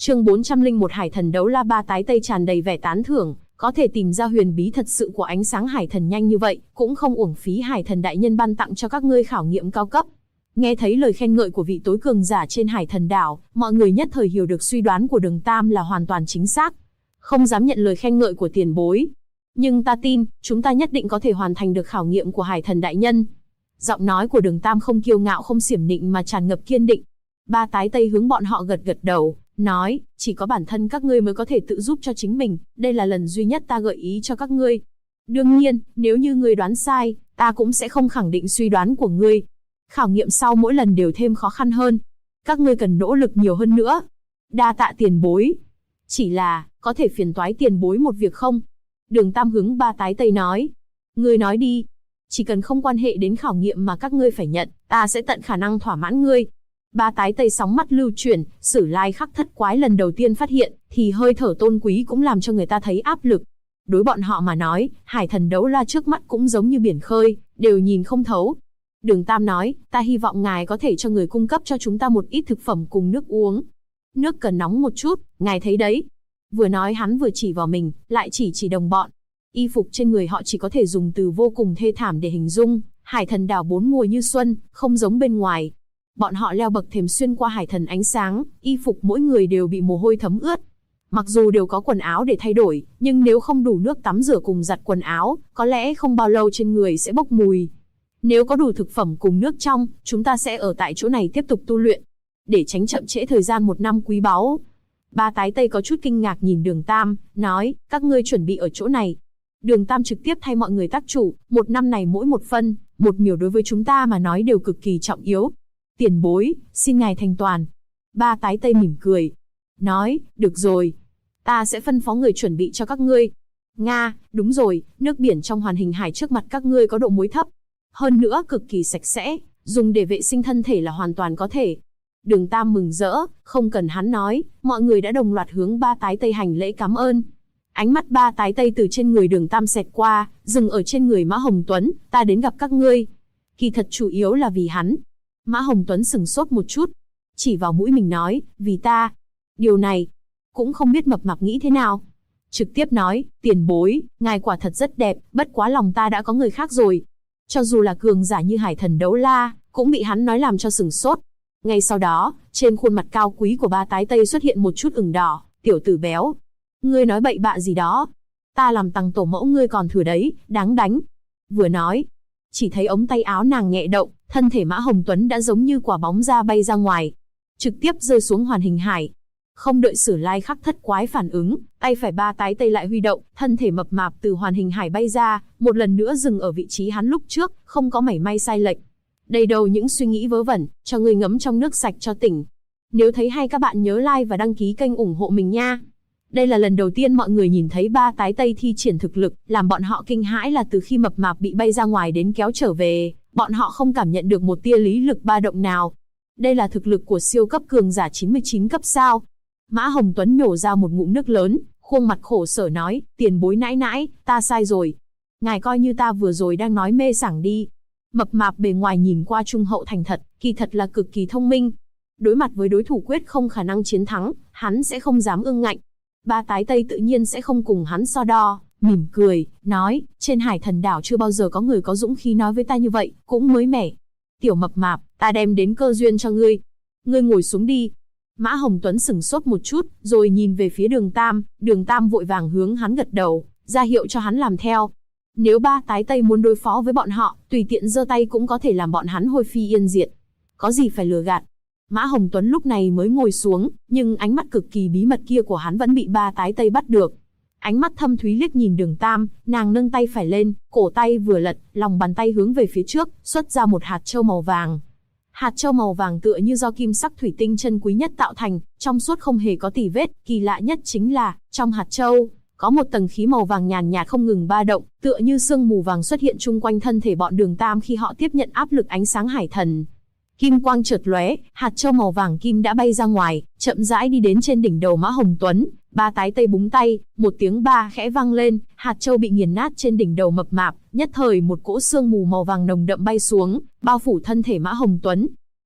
Chương 401 Hải thần đấu la. Ba tái tây tràn đầy vẻ tán thưởng, có thể tìm ra huyền bí thật sự của ánh sáng hải thần nhanh như vậy, cũng không uổng phí hải thần đại nhân ban tặng cho các ngươi khảo nghiệm cao cấp. Nghe thấy lời khen ngợi của vị tối cường giả trên hải thần đảo, mọi người nhất thời hiểu được suy đoán của Đường Tam là hoàn toàn chính xác. Không dám nhận lời khen ngợi của tiền bối, nhưng ta tin, chúng ta nhất định có thể hoàn thành được khảo nghiệm của hải thần đại nhân. Giọng nói của Đường Tam không kiêu ngạo không xiểm nịnh mà tràn ngập kiên định. Ba tái tây hướng bọn họ gật gật đầu, nói, chỉ có bản thân các ngươi mới có thể tự giúp cho chính mình, đây là lần duy nhất ta gợi ý cho các ngươi. Đương nhiên, nếu như ngươi đoán sai, ta cũng sẽ không khẳng định suy đoán của ngươi. Khảo nghiệm sau mỗi lần đều thêm khó khăn hơn. Các ngươi cần nỗ lực nhiều hơn nữa. Đa tạ tiền bối. Chỉ là, có thể phiền toái tiền bối một việc không? Đường Tam hướng ba tái tây nói. Ngươi nói đi. Chỉ cần không quan hệ đến khảo nghiệm mà các ngươi phải nhận, ta sẽ tận khả năng thỏa mãn ngươi. Ba tái tây sóng mắt lưu chuyển, Sử Lai Khắc Thất Quái lần đầu tiên phát hiện, thì hơi thở tôn quý cũng làm cho người ta thấy áp lực. Đối bọn họ mà nói, hải thần đấu la trước mắt cũng giống như biển khơi, đều nhìn không thấu. Đường Tam nói, ta hy vọng ngài có thể cho người cung cấp cho chúng ta một ít thực phẩm cùng nước uống. Nước cần nóng một chút, ngài thấy đấy. Vừa nói hắn vừa chỉ vào mình, lại chỉ đồng bọn. Y phục trên người họ chỉ có thể dùng từ vô cùng thê thảm để hình dung. Hải thần đảo bốn mùa như xuân, không giống bên ngoài. Bọn họ leo bậc thềm xuyên qua hải thần ánh sáng, y phục mỗi người đều bị mồ hôi thấm ướt. Mặc dù đều có quần áo để thay đổi, nhưng nếu không đủ nước tắm rửa cùng giặt quần áo, có lẽ không bao lâu trên người sẽ bốc mùi. Nếu có đủ thực phẩm cùng nước trong, chúng ta sẽ ở tại chỗ này tiếp tục tu luyện, để tránh chậm trễ thời gian một năm quý báu. Ba tái tây có chút kinh ngạc nhìn Đường Tam, nói, các ngươi chuẩn bị ở chỗ này. Đường Tam trực tiếp thay mọi người tác chủ, một năm này mỗi một phân, một miểu đối với chúng ta mà nói đều cực kỳ trọng yếu. Tiền bối, xin ngài thành toàn. Ba tái tây mỉm cười, nói, được rồi, ta sẽ phân phó người chuẩn bị cho các ngươi. Nga, đúng rồi, nước biển trong hoàn hình hải trước mặt các ngươi có độ muối thấp. Hơn nữa cực kỳ sạch sẽ, dùng để vệ sinh thân thể là hoàn toàn có thể. Đường Tam mừng rỡ, không cần hắn nói, mọi người đã đồng loạt hướng ba tái tây hành lễ cảm ơn. Ánh mắt ba tái tây từ trên người Đường Tam xẹt qua, dừng ở trên người Mã Hồng Tuấn, ta đến gặp các ngươi. Kỳ thật chủ yếu là vì hắn. Mã Hồng Tuấn sửng sốt một chút, chỉ vào mũi mình nói, vì ta. Điều này, cũng không biết Mập Mạp nghĩ thế nào. Trực tiếp nói, tiền bối, ngài quả thật rất đẹp, bất quá lòng ta đã có người khác rồi. Cho dù là cường giả như hải thần đấu la, cũng bị hắn nói làm cho sửng sốt. Ngay sau đó, trên khuôn mặt cao quý của ba tái tây xuất hiện một chút ửng đỏ, tiểu tử béo. Ngươi nói bậy bạ gì đó? Ta làm tằng tổ mẫu ngươi còn thừa đấy, đáng đánh. Vừa nói, chỉ thấy ống tay áo nàng nhẹ động, thân thể Mã Hồng Tuấn đã giống như quả bóng ra bay ra ngoài, trực tiếp rơi xuống hoàn hình hải. Không đợi Sử Lai Khắc Thất Quái phản ứng, tay phải ba tái tây lại huy động, thân thể mập mạp từ hoàn hình hải bay ra, một lần nữa dừng ở vị trí hắn lúc trước, không có mảy may sai lệch. Đây đâu những suy nghĩ vớ vẩn, cho ngươi ngấm trong nước sạch cho tỉnh. Nếu thấy hay các bạn nhớ like và đăng ký kênh ủng hộ mình nha. Đây là lần đầu tiên mọi người nhìn thấy ba tái tây thi triển thực lực, làm bọn họ kinh hãi là từ khi mập mạp bị bay ra ngoài đến kéo trở về, bọn họ không cảm nhận được một tia lý lực ba động nào. Đây là thực lực của siêu cấp cường giả 99 cấp sao? Mã Hồng Tuấn nhổ ra một ngụm nước lớn, khuôn mặt khổ sở nói, tiền bối nãi nãi, ta sai rồi. Ngài coi như ta vừa rồi đang nói mê sảng đi. Mập mạp bề ngoài nhìn qua trung hậu thành thật, kỳ thật là cực kỳ thông minh. Đối mặt với đối thủ quyết không khả năng chiến thắng, hắn sẽ không dám ương ngạnh. Ba tái tây tự nhiên sẽ không cùng hắn so đo, mỉm cười, nói, trên hải thần đảo chưa bao giờ có người có dũng khí nói với ta như vậy, cũng mới mẻ. Tiểu mập mạp, ta đem đến cơ duyên cho ngươi. Ngươi ngồi xuống đi. Mã Hồng Tuấn sửng sốt một chút, rồi nhìn về phía Đường Tam vội vàng hướng hắn gật đầu, ra hiệu cho hắn làm theo. Nếu ba tái tây muốn đối phó với bọn họ, tùy tiện giơ tay cũng có thể làm bọn hắn hôi phi yên diệt. Có gì phải lừa gạt. Mã Hồng Tuấn lúc này mới ngồi xuống, nhưng ánh mắt cực kỳ bí mật kia của hắn vẫn bị ba tái tây bắt được. Ánh mắt thâm thúy liếc nhìn Đường Tam, nàng nâng tay phải lên, cổ tay vừa lật, lòng bàn tay hướng về phía trước, xuất ra một hạt châu màu vàng. Hạt châu màu vàng tựa như do kim sắc thủy tinh chân quý nhất tạo thành, trong suốt không hề có tì vết, kỳ lạ nhất chính là, trong hạt châu, có một tầng khí màu vàng nhàn nhạt không ngừng ba động, tựa như sương mù vàng xuất hiện chung quanh thân thể bọn Đường Tam khi họ tiếp nhận áp lực ánh sáng hải thần. Kim quang chợt lóe, hạt châu màu vàng kim đã bay ra ngoài, chậm rãi đi đến trên đỉnh đầu Mã Hồng Tuấn. Ba tái tây búng tay, một tiếng ba khẽ vang lên, hạt châu bị nghiền nát trên đỉnh đầu mập mạp, nhất thời một cỗ sương mù màu vàng nồng đậm bay xuống, bao phủ thân thể Mã Hồng Tuấn.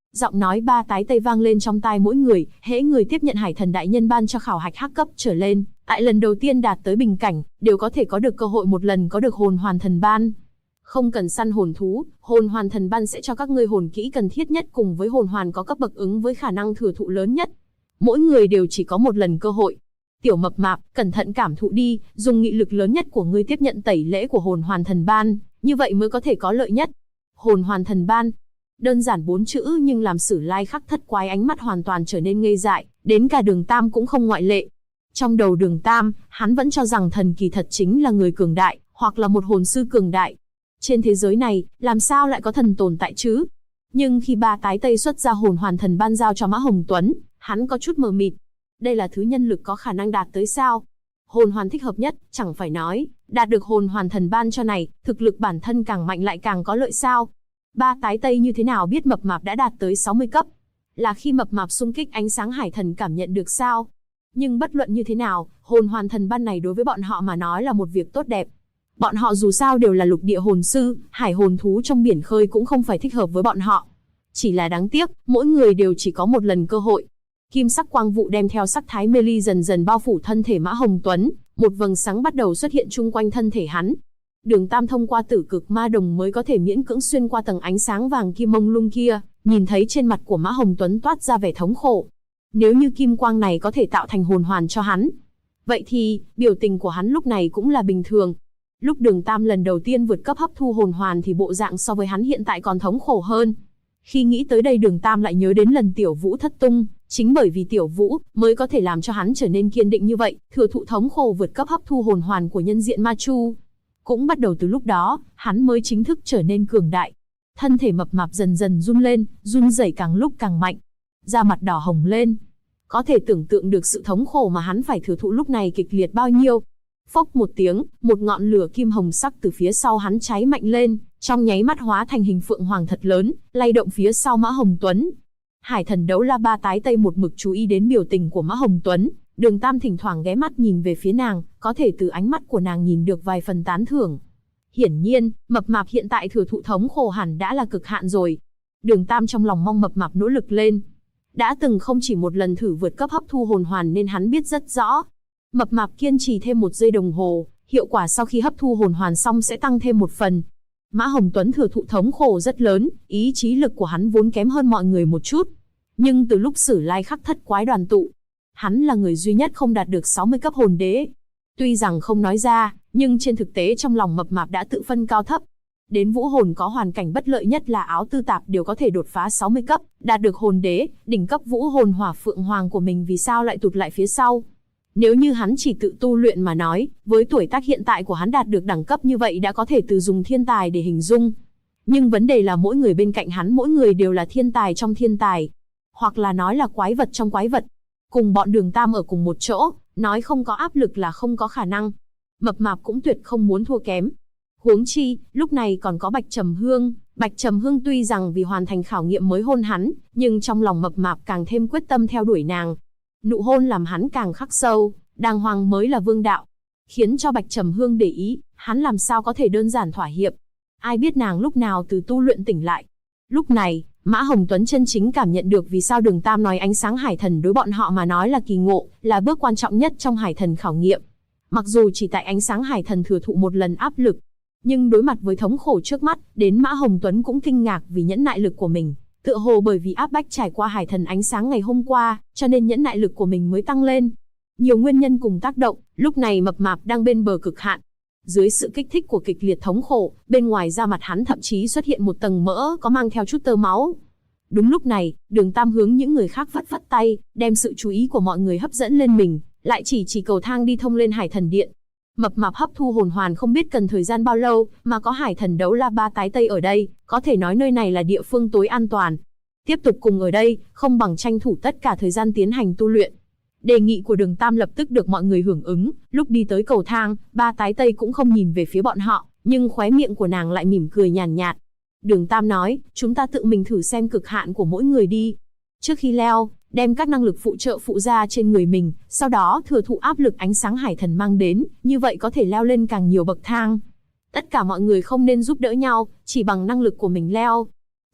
Giọng nói ba tái tây vang lên trong tai mỗi người, hễ người tiếp nhận Hải Thần đại nhân ban cho khảo hạch hắc cấp trở lên, tại lần đầu tiên đạt tới bình cảnh, đều có thể có được cơ hội một lần có được hồn hoàn thần ban. Không cần săn hồn thú, hồn hoàn thần ban sẽ cho các ngươi hồn kỹ cần thiết nhất cùng với hồn hoàn có cấp bậc ứng với khả năng thừa thụ lớn nhất. Mỗi người đều chỉ có một lần cơ hội. Tiểu mập mạp, cẩn thận cảm thụ đi, dùng nghị lực lớn nhất của ngươi tiếp nhận tẩy lễ của hồn hoàn thần ban, như vậy mới có thể có lợi nhất. Hồn hoàn thần ban. Đơn giản 4 chữ nhưng làm Sử Lai Khắc Thất Quái ánh mắt hoàn toàn trở nên ngây dại, đến cả Đường Tam cũng không ngoại lệ. Trong đầu Đường Tam, hắn vẫn cho rằng thần kỳ thật chính là người cường đại, hoặc là một hồn sư cường đại. Trên thế giới này, làm sao lại có thần tồn tại chứ? Nhưng khi ba tái tây xuất ra hồn hoàn thần ban giao cho Mã Hồng Tuấn, hắn có chút mờ mịt. Đây là thứ nhân lực có khả năng đạt tới sao? Hồn hoàn thích hợp nhất, chẳng phải nói, đạt được hồn hoàn thần ban cho này, thực lực bản thân càng mạnh lại càng có lợi sao? Ba tái tây như thế nào biết mập mạp đã đạt tới 60 cấp? Là khi mập mạp xung kích ánh sáng hải thần cảm nhận được sao? Nhưng bất luận như thế nào, hồn hoàn thần ban này đối với bọn họ mà nói là một việc tốt đẹp. Bọn họ dù sao đều là lục địa hồn sư, hải hồn thú trong biển khơi cũng không phải thích hợp với bọn họ. Chỉ là đáng tiếc, mỗi người đều chỉ có một lần cơ hội. Kim sắc quang vụ đem theo sắc thái mê ly dần dần bao phủ thân thể Mã Hồng Tuấn, một vầng sáng bắt đầu xuất hiện chung quanh thân thể hắn. Đường Tam thông qua tử cực ma đồng mới có thể miễn cưỡng xuyên qua tầng ánh sáng vàng kim mông lung kia, nhìn thấy trên mặt của Mã Hồng Tuấn toát ra vẻ thống khổ. Nếu như kim quang này có thể tạo thành hồn hoàn cho hắn, vậy thì, biểu tình của hắn lúc này cũng là bình thường. Lúc Đường Tam lần đầu tiên vượt cấp hấp thu hồn hoàn thì bộ dạng so với hắn hiện tại còn thống khổ hơn. Khi nghĩ tới đây Đường Tam lại nhớ đến lần Tiểu Vũ thất tung, chính bởi vì Tiểu Vũ mới có thể làm cho hắn trở nên kiên định như vậy, thừa thụ thống khổ vượt cấp hấp thu hồn hoàn của nhân diện Ma Chu. Cũng bắt đầu từ lúc đó, hắn mới chính thức trở nên cường đại. Thân thể mập mạp dần dần run lên, run rẩy càng lúc càng mạnh. Da mặt đỏ hồng lên. Có thể tưởng tượng được sự thống khổ mà hắn phải thừa thụ lúc này kịch liệt bao nhiêu. Phốc một tiếng, một ngọn lửa kim hồng sắc từ phía sau hắn cháy mạnh lên, trong nháy mắt hóa thành hình phượng hoàng thật lớn, lay động phía sau Mã Hồng Tuấn. Hải Thần Đấu La ba tái tây một mực chú ý đến biểu tình của Mã Hồng Tuấn, Đường Tam thỉnh thoảng ghé mắt nhìn về phía nàng, có thể từ ánh mắt của nàng nhìn được vài phần tán thưởng. Hiển nhiên, mập mạp hiện tại thừa thụ thống khổ hẳn đã là cực hạn rồi. Đường Tam trong lòng mong mập mạp nỗ lực lên. Đã từng không chỉ một lần thử vượt cấp hấp thu hồn hoàn nên hắn biết rất rõ. Mập mạp kiên trì thêm 1 giây đồng hồ, hiệu quả sau khi hấp thu hồn hoàn xong sẽ tăng thêm 1 phần. Mã Hồng Tuấn thừa thụ thống khổ rất lớn, ý chí lực của hắn vốn kém hơn mọi người một chút. Nhưng từ lúc Sử Lai Khắc Thất Quái đoàn tụ, hắn là người duy nhất không đạt được 60 cấp hồn đế. Tuy rằng không nói ra, nhưng trên thực tế trong lòng mập mạp đã tự phân cao thấp. Đến vũ hồn có hoàn cảnh bất lợi nhất là áo tư tạp đều có thể đột phá 60 cấp, đạt được hồn đế, đỉnh cấp vũ hồn hỏa phượng hoàng của mình vì sao lại tụt lại phía sau. Nếu như hắn chỉ tự tu luyện mà nói, với tuổi tác hiện tại của hắn đạt được đẳng cấp như vậy đã có thể từ dùng thiên tài để hình dung. Nhưng vấn đề là mỗi người bên cạnh hắn mỗi người đều là thiên tài trong thiên tài. Hoặc là nói là quái vật trong quái vật. Cùng bọn Đường Tam ở cùng một chỗ, nói không có áp lực là không có khả năng. Mập mạp cũng tuyệt không muốn thua kém. Huống chi, lúc này còn có Bạch Trầm Hương. Bạch Trầm Hương tuy rằng vì hoàn thành khảo nghiệm mới hôn hắn, nhưng trong lòng mập mạp càng thêm quyết tâm theo đuổi nàng. Nụ hôn làm hắn càng khắc sâu, đàng hoàng mới là vương đạo. Khiến cho Bạch Trầm Hương để ý, hắn làm sao có thể đơn giản thỏa hiệp. Ai biết nàng lúc nào từ tu luyện tỉnh lại. Lúc này, Mã Hồng Tuấn chân chính cảm nhận được vì sao Đường Tam nói ánh sáng hải thần đối bọn họ mà nói là kỳ ngộ, là bước quan trọng nhất trong hải thần khảo nghiệm. Mặc dù chỉ tại ánh sáng hải thần thừa thụ 1 lần áp lực, nhưng đối mặt với thống khổ trước mắt, đến Mã Hồng Tuấn cũng kinh ngạc vì nhẫn nại lực của mình. Tựa hồ bởi vì áp bách trải qua hải thần ánh sáng ngày hôm qua, cho nên nhẫn nại lực của mình mới tăng lên. Nhiều nguyên nhân cùng tác động, lúc này mập mạp đang bên bờ cực hạn. Dưới sự kích thích của kịch liệt thống khổ, bên ngoài da mặt hắn thậm chí xuất hiện một tầng mỡ có mang theo chút tơ máu. Đúng lúc này, Đường Tam hướng những người khác phất phất tay, đem sự chú ý của mọi người hấp dẫn lên mình, lại chỉ cầu thang đi thông lên Hải Thần Điện. Mập mạp hấp thu hồn hoàn không biết cần thời gian bao lâu, mà có Hải Thần Đấu La ba tái tây ở đây, có thể nói nơi này là địa phương tối an toàn. Tiếp tục cùng ở đây, không bằng tranh thủ tất cả thời gian tiến hành tu luyện. Đề nghị của Đường Tam lập tức được mọi người hưởng ứng, lúc đi tới cầu thang, ba tái tây cũng không nhìn về phía bọn họ, nhưng khóe miệng của nàng lại mỉm cười nhàn nhạt. Đường Tam nói, chúng ta tự mình thử xem cực hạn của mỗi người đi. Trước khi leo, đem các năng lực phụ trợ phụ ra trên người mình, sau đó thừa thụ áp lực ánh sáng hải thần mang đến, như vậy có thể leo lên càng nhiều bậc thang. Tất cả mọi người không nên giúp đỡ nhau, chỉ bằng năng lực của mình leo.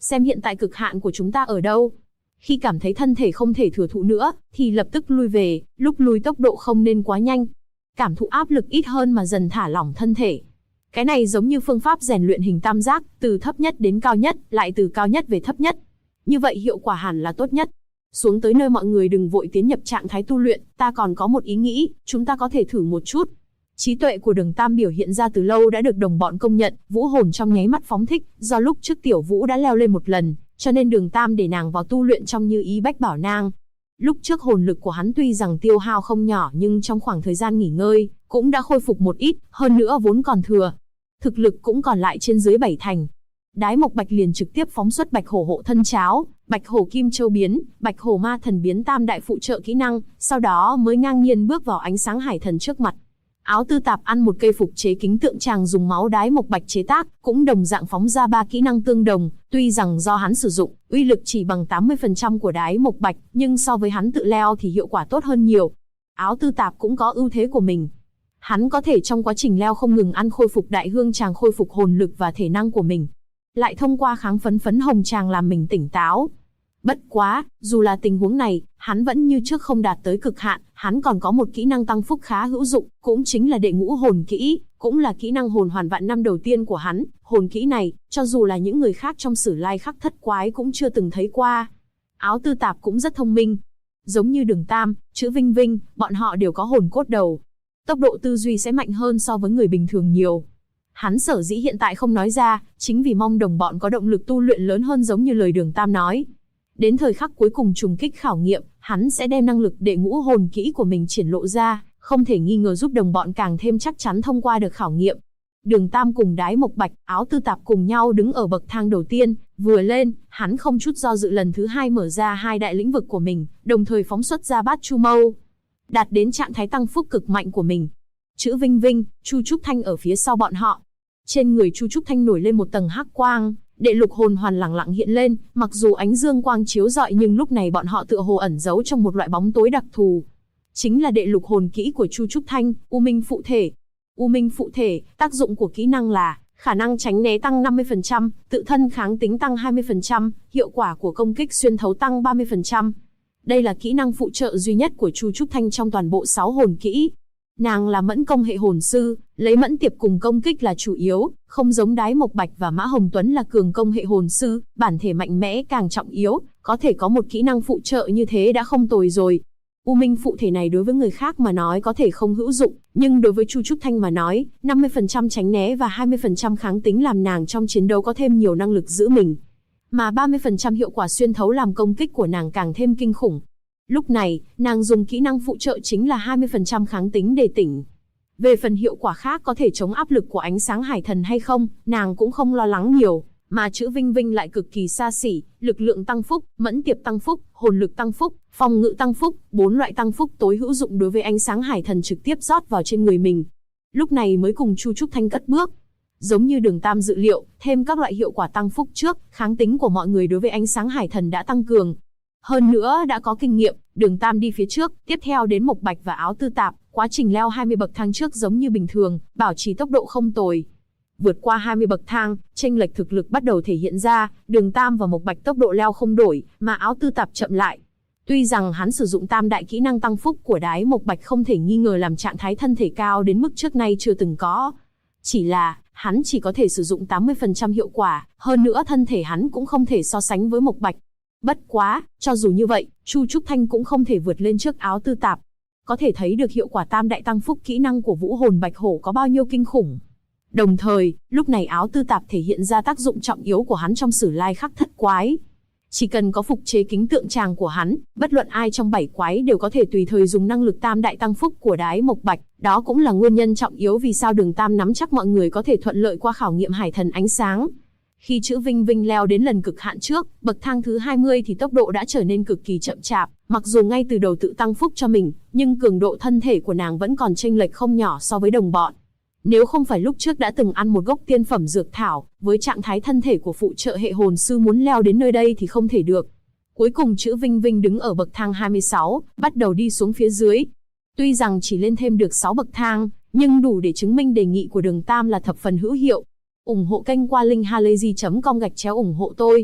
xem hiện tại cực hạn của chúng ta ở đâu. Khi cảm thấy thân thể không thể thừa thụ nữa, thì lập tức lui về, lúc lui tốc độ không nên quá nhanh. Cảm thụ áp lực ít hơn mà dần thả lỏng thân thể. Cái này giống như phương pháp rèn luyện hình tam giác, từ thấp nhất đến cao nhất, lại từ cao nhất về thấp nhất. Như vậy hiệu quả hẳn là tốt nhất. Xuống tới nơi mọi người đừng vội tiến nhập trạng thái tu luyện, ta còn có một ý nghĩ, chúng ta có thể thử một chút. Trí tuệ của Đường Tam biểu hiện ra từ lâu đã được đồng bọn công nhận, vũ hồn trong nháy mắt phóng thích, do lúc trước Tiểu Vũ đã leo lên một lần, cho nên Đường Tam để nàng vào tu luyện trong Như Ý Bách Bảo Nang. Lúc trước hồn lực của hắn tuy rằng tiêu hao không nhỏ nhưng trong khoảng thời gian nghỉ ngơi, cũng đã khôi phục một ít, hơn nữa vốn còn thừa. Thực lực cũng còn lại trên dưới 7 thành. Đái Mộc Bạch liền trực tiếp phóng xuất Bạch Hổ hộ thân cháo, Bạch Hổ Kim Châu biến, Bạch Hổ Ma Thần biến tam đại phụ trợ kỹ năng, sau đó mới ngang nhiên bước vào ánh sáng hải thần trước mặt. Áo Tư Tạp ăn một cây phục chế kính tượng tràng dùng máu Đái Mộc Bạch chế tác, cũng đồng dạng phóng ra 3 kỹ năng tương đồng, tuy rằng do hắn sử dụng, uy lực chỉ bằng 80% của Đái Mộc Bạch, nhưng so với hắn tự leo thì hiệu quả tốt hơn nhiều. Áo Tư Tạp cũng có ưu thế của mình. Hắn có thể trong quá trình leo không ngừng ăn khôi phục đại hương tràng khôi phục hồn lực và thể năng của mình. Lại thông qua kháng phấn phấn hồng tràng làm mình tỉnh táo. Bất quá, dù là tình huống này, hắn vẫn như trước không đạt tới cực hạn, hắn còn có một kỹ năng tăng phúc khá hữu dụng, cũng chính là đệ ngũ hồn kỹ, cũng là kỹ năng hồn hoàn vạn năm đầu tiên của hắn. Hồn kỹ này, cho dù là những người khác trong Sử Lai Khắc Thất Quái cũng chưa từng thấy qua. Áo Tư Tạp cũng rất thông minh. Giống như Đường Tam, Chữ Vinh Vinh, bọn họ đều có hồn cốt đầu. Tốc độ tư duy sẽ mạnh hơn so với người bình thường nhiều. Hắn sở dĩ hiện tại không nói ra, chính vì mong đồng bọn có động lực tu luyện lớn hơn giống như lời Đường Tam nói. Đến thời khắc cuối cùng trùng kích khảo nghiệm, hắn sẽ đem năng lực đệ ngũ hồn kỹ của mình triển lộ ra, không thể nghi ngờ giúp đồng bọn càng thêm chắc chắn thông qua được khảo nghiệm. Đường Tam cùng Đái Mộc Bạch, Áo Tư Tạp cùng nhau đứng ở bậc thang đầu tiên, vừa lên, hắn không chút do dự lần thứ 2 mở ra 2 đại lĩnh vực của mình, đồng thời phóng xuất ra Bát Chu Mâu, đạt đến trạng thái tăng phúc cực mạnh của mình. Chữ Vinh Vinh, Chu Trúc Thanh ở phía sau bọn họ. Trên người Chu Trúc Thanh nổi lên một tầng hắc quang, đệ lục hồn hoàn lẳng lặng hiện lên, mặc dù ánh dương quang chiếu rọi nhưng lúc này bọn họ tựa hồ ẩn giấu trong một loại bóng tối đặc thù. Chính là đệ lục hồn kỹ của Chu Trúc Thanh, U Minh Phụ Thể. U Minh Phụ Thể, tác dụng của kỹ năng là khả năng tránh né tăng 50%, tự thân kháng tính tăng 20%, hiệu quả của công kích xuyên thấu tăng 30%. Đây là kỹ năng phụ trợ duy nhất của Chu Trúc Thanh trong toàn bộ 6 hồn kỹ. Nàng là mẫn công hệ hồn sư, lấy mẫn tiệp cùng công kích là chủ yếu, không giống Đái Mộc Bạch và Mã Hồng Tuấn là cường công hệ hồn sư, bản thể mạnh mẽ càng trọng yếu, có thể có một kỹ năng phụ trợ như thế đã không tồi rồi. U Minh Phụ Thể này đối với người khác mà nói có thể không hữu dụng, nhưng đối với Chu Trúc Thanh mà nói, 50% tránh né và 20% kháng tính làm nàng trong chiến đấu có thêm nhiều năng lực giữ mình. Mà 30% hiệu quả xuyên thấu làm công kích của nàng càng thêm kinh khủng. Lúc này, nàng dùng kỹ năng phụ trợ chính là 20% kháng tính để tỉnh. Về phần hiệu quả khác có thể chống áp lực của ánh sáng hải thần hay không, nàng cũng không lo lắng nhiều, mà Chữ Vinh Vinh lại cực kỳ xa xỉ, lực lượng tăng phúc, mẫn tiệp tăng phúc, hồn lực tăng phúc, phòng ngự tăng phúc, 4 loại tăng phúc tối hữu dụng đối với ánh sáng hải thần trực tiếp rót vào trên người mình. Lúc này mới cùng Chu Trúc Thanh cất bước. Giống như Đường Tam dự liệu, thêm các loại hiệu quả tăng phúc trước, kháng tính của mọi người đối với ánh sáng hải thần đã tăng cường. Hơn nữa đã có kinh nghiệm, Đường Tam đi phía trước, tiếp theo đến Mộc Bạch và Áo Tư Tạp, quá trình leo 20 bậc thang trước giống như bình thường, bảo trì tốc độ không tồi. Vượt qua 20 bậc thang, chênh lệch thực lực bắt đầu thể hiện ra, Đường Tam và Mộc Bạch tốc độ leo không đổi, mà Áo Tư Tạp chậm lại. Tuy rằng hắn sử dụng tam đại kỹ năng tăng phúc của Đái Mộc Bạch không thể nghi ngờ làm trạng thái thân thể cao đến mức trước nay chưa từng có. Chỉ là, hắn chỉ có thể sử dụng 80% hiệu quả, hơn nữa thân thể hắn cũng không thể so sánh với Mộc Bạch. Bất quá, cho dù như vậy, Chu Trúc Thanh cũng không thể vượt lên trước Áo Tư Tạp. Có thể thấy được hiệu quả tam đại tăng phúc kỹ năng của Vũ Hồn Bạch Hổ có bao nhiêu kinh khủng. Đồng thời, lúc này Áo Tư Tạp thể hiện ra tác dụng trọng yếu của hắn trong Sử Lai Khắc Thất Quái. Chỉ cần có phục chế kính tượng tràng của hắn, bất luận ai trong 7 quái đều có thể tùy thời dùng năng lực tam đại tăng phúc của Đái Mộc Bạch. Đó cũng là nguyên nhân trọng yếu vì sao Đường Tam nắm chắc mọi người có thể thuận lợi qua khảo nghiệm hải thần ánh sáng. Khi Chữ Vinh Vinh leo đến lần cực hạn trước, bậc thang thứ 20 thì tốc độ đã trở nên cực kỳ chậm chạp, mặc dù ngay từ đầu tự tăng phúc cho mình, nhưng cường độ thân thể của nàng vẫn còn chênh lệch không nhỏ so với đồng bọn. Nếu không phải lúc trước đã từng ăn một gốc tiên phẩm dược thảo, với trạng thái thân thể của phụ trợ hệ hồn sư muốn leo đến nơi đây thì không thể được. Cuối cùng Chữ Vinh Vinh đứng ở bậc thang 26, bắt đầu đi xuống phía dưới. Tuy rằng chỉ lên thêm được 6 bậc thang, nhưng đủ để chứng minh đề nghị của Đường Tam là thập phần hữu hiệu. Ủng hộ kênh qua link halayzi.com/ủng hộ tôi.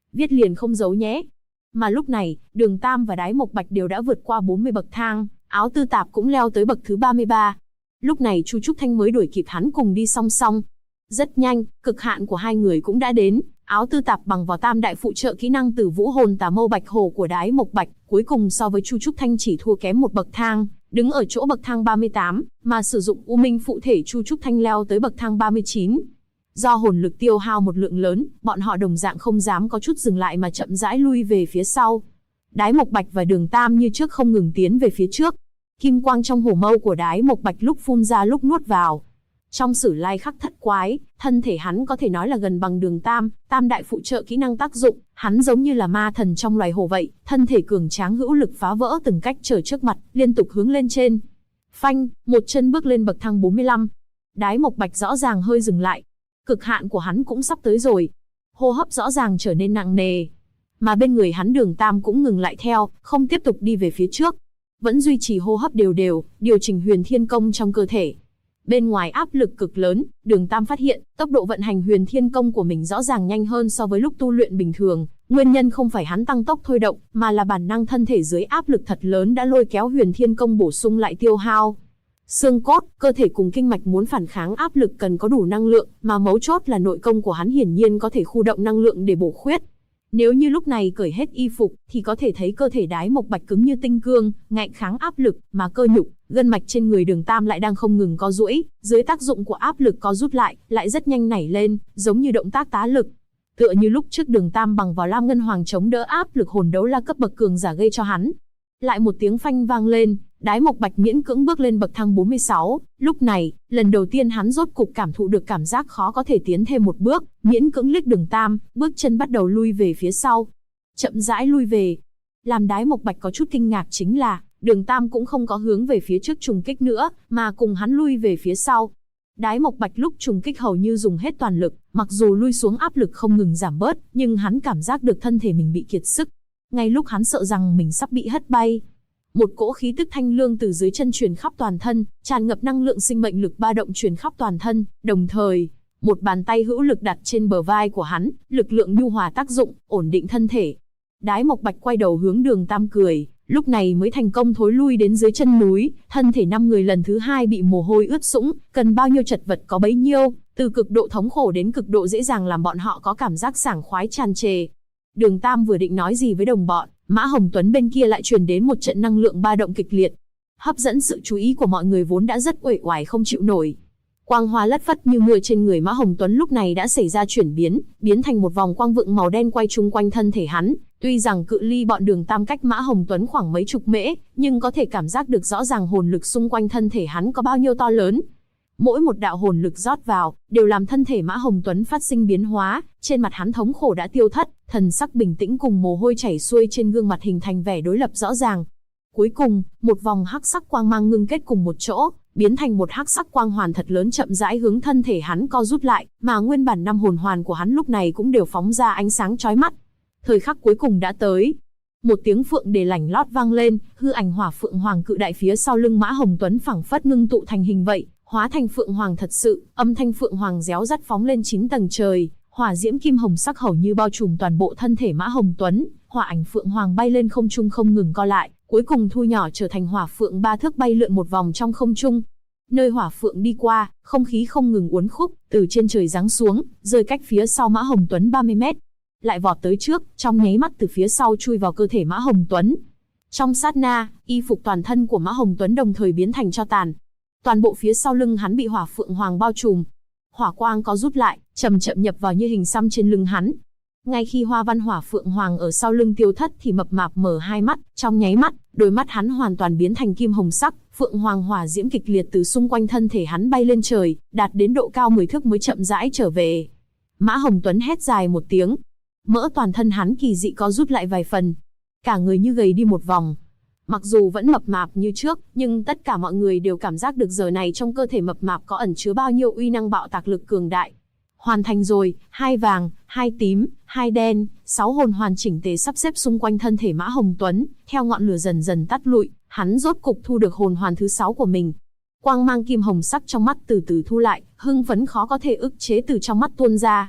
viết liền không giấu nhé. Mà lúc này, Đường Tam và Đái Mộc Bạch đều đã vượt qua 40 bậc thang, Áo Tư Tạp cũng leo tới bậc thứ 33. Lúc này Chu Trúc Thanh mới đuổi kịp hắn cùng đi song song. Rất nhanh, cực hạn của hai người cũng đã đến, Áo Tư Tạp bằng vào tam đại phụ trợ kỹ năng Tử Vũ Hồn Tà Mâu Bạch Hổ của Đái Mộc Bạch, cuối cùng so với Chu Trúc Thanh chỉ thua kém một bậc thang, đứng ở chỗ bậc thang 38, mà sử dụng U Minh phụ thể Chu Trúc Thanh leo tới bậc thang 39. Do hồn lực tiêu hao một lượng lớn, bọn họ đồng dạng không dám có chút dừng lại mà chậm rãi lui về phía sau. Đái Mộc Bạch và Đường Tam như trước không ngừng tiến về phía trước. Kim quang trong hổ mâu của Đái Mộc Bạch lúc phun ra lúc nuốt vào. Trong Sử Lai Khắc Thất Quái, thân thể hắn có thể nói là gần bằng Đường Tam, tam đại phụ trợ kỹ năng tác dụng, hắn giống như là ma thần trong loài hổ vậy, thân thể cường tráng hữu lực phá vỡ từng cách trở trước mặt, liên tục hướng lên trên. Phanh, một chân bước lên bậc thang 45. Đái Mộc Bạch rõ ràng hơi dừng lại. Cực hạn của hắn cũng sắp tới rồi. Hô hấp rõ ràng trở nên nặng nề. Mà bên người hắn Đường Tam cũng ngừng lại theo, không tiếp tục đi về phía trước. Vẫn duy trì hô hấp đều đều, điều chỉnh Huyền Thiên Công trong cơ thể. Bên ngoài áp lực cực lớn, Đường Tam phát hiện, tốc độ vận hành Huyền Thiên Công của mình rõ ràng nhanh hơn so với lúc tu luyện bình thường. Nguyên nhân không phải hắn tăng tốc thôi động, mà là bản năng thân thể dưới áp lực thật lớn đã lôi kéo Huyền Thiên Công bổ sung lại tiêu hao. Xương cốt, cơ thể cùng kinh mạch muốn phản kháng áp lực cần có đủ năng lượng, mà mấu chốt là nội công của hắn hiển nhiên có thể khu động năng lượng để bổ khuyết. Nếu như lúc này cởi hết y phục, thì có thể thấy cơ thể Đái Mộc Bạch cứng như tinh cương, ngạnh kháng áp lực, mà cơ nhục, gân mạch trên người Đường Tam lại đang không ngừng co duỗi, dưới tác dụng của áp lực co rút lại rất nhanh nảy lên, giống như động tác tá lực. Tựa như lúc trước Đường Tam bằng vào Lam Ngân Hoàng chống đỡ áp lực hồn đấu la cấp bậc cường giả gây cho hắn. Lại một tiếng phanh vang lên, Đái Mộc Bạch miễn cưỡng bước lên bậc thang 46, lúc này, lần đầu tiên hắn rốt cục cảm thụ được cảm giác khó có thể tiến thêm một bước, miễn cưỡng liếc Đường Tam, bước chân bắt đầu lui về phía sau. Chậm rãi lui về. Làm Đái Mộc Bạch có chút kinh ngạc chính là, Đường Tam cũng không có hướng về phía trước trùng kích nữa, mà cùng hắn lui về phía sau. Đái Mộc Bạch lúc trùng kích hầu như dùng hết toàn lực, mặc dù lui xuống áp lực không ngừng giảm bớt, nhưng hắn cảm giác được thân thể mình bị kiệt sức. Ngay lúc hắn sợ rằng mình sắp bị hất bay, một cỗ khí tức thanh lương từ dưới chân truyền khắp toàn thân, tràn ngập năng lượng sinh mệnh lực ba động truyền khắp toàn thân, đồng thời, một bàn tay hữu lực đặt trên bờ vai của hắn, lực lượng nhu hòa tác dụng, ổn định thân thể. Đái Mộc Bạch quay đầu hướng Đường Tam cười, lúc này mới thành công thối lui đến dưới chân núi, thân thể 5 người lần thứ 2 bị mồ hôi ướt sũng, cần bao nhiêu chật vật có bấy nhiêu, từ cực độ thống khổ đến cực độ dễ dàng làm bọn họ có cảm giác sảng khoái tràn trề. Đường Tam vừa định nói gì với đồng bọn, Mã Hồng Tuấn bên kia lại truyền đến một trận năng lượng ba động kịch liệt, hấp dẫn sự chú ý của mọi người vốn đã rất uể oải không chịu nổi. Quang hoa lất phất như mưa trên người Mã Hồng Tuấn lúc này đã xảy ra chuyển biến, biến thành một vòng quang vượng màu đen quay chung quanh thân thể hắn. Tuy rằng cự ly bọn Đường Tam cách Mã Hồng Tuấn khoảng mấy chục mễ, nhưng có thể cảm giác được rõ ràng hồn lực xung quanh thân thể hắn có bao nhiêu to lớn. Mỗi một đạo hồn lực rót vào, đều làm thân thể Mã Hồng Tuấn phát sinh biến hóa, trên mặt hắn thống khổ đã tiêu thất, thần sắc bình tĩnh cùng mồ hôi chảy xuôi trên gương mặt hình thành vẻ đối lập rõ ràng. Cuối cùng, một vòng hắc sắc quang mang ngưng kết cùng một chỗ, biến thành một hắc sắc quang hoàn thật lớn chậm rãi hướng thân thể hắn co rút lại, mà nguyên bản 5 hồn hoàn của hắn lúc này cũng đều phóng ra ánh sáng chói mắt. Thời khắc cuối cùng đã tới. Một tiếng phượng đề lảnh lót vang lên, hư ảnh hỏa phượng hoàng cự đại phía sau lưng Mã Hồng Tuấn phẳng phất ngưng tụ thành hình vậy, hóa thành phượng hoàng thật sự, âm thanh phượng hoàng réo rắt phóng lên 9 tầng trời, hỏa diễm kim hồng sắc hầu như bao trùm toàn bộ thân thể Mã Hồng Tuấn, hỏa ảnh phượng hoàng bay lên không trung không ngừng co lại, cuối cùng thu nhỏ trở thành hỏa phượng 3 thước bay lượn một vòng trong không trung. Nơi hỏa phượng đi qua, không khí không ngừng uốn khúc, từ trên trời giáng xuống, rơi cách phía sau Mã Hồng Tuấn 30 mét. Lại vọt tới trước, trong nháy mắt từ phía sau chui vào cơ thể Mã Hồng Tuấn. Trong sát na, y phục toàn thân của Mã Hồng Tuấn đồng thời biến thành tro tàn. Toàn bộ phía sau lưng hắn bị hỏa phượng hoàng bao trùm. Hỏa quang có rút lại, chậm chậm nhập vào như hình xăm trên lưng hắn. Ngay khi hoa văn hỏa phượng hoàng ở sau lưng tiêu thất thì mập mạp mở hai mắt, trong nháy mắt, đôi mắt hắn hoàn toàn biến thành kim hồng sắc, phượng hoàng hỏa diễm kịch liệt từ xung quanh thân thể hắn bay lên trời, đạt đến độ cao 10 thước mới chậm rãi trở về. Mã Hồng Tuấn hét dài một tiếng, mỡ toàn thân hắn kỳ dị có rút lại vài phần, cả người như gầy đi một vòng. Mặc dù vẫn mập mạp như trước, nhưng tất cả mọi người đều cảm giác được giờ này trong cơ thể mập mạp có ẩn chứa bao nhiêu uy năng bạo tạc lực cường đại. Hoàn thành rồi, 2 vàng, 2 tím, 2 đen, 6 hồn hoàn chỉnh tề sắp xếp xung quanh thân thể Mã Hồng Tuấn, theo ngọn lửa dần dần tắt lụi, hắn rốt cục thu được hồn hoàn thứ 6 của mình. Quang mang kim hồng sắc trong mắt từ từ thu lại, hưng phấn khó có thể ức chế từ trong mắt tuôn ra.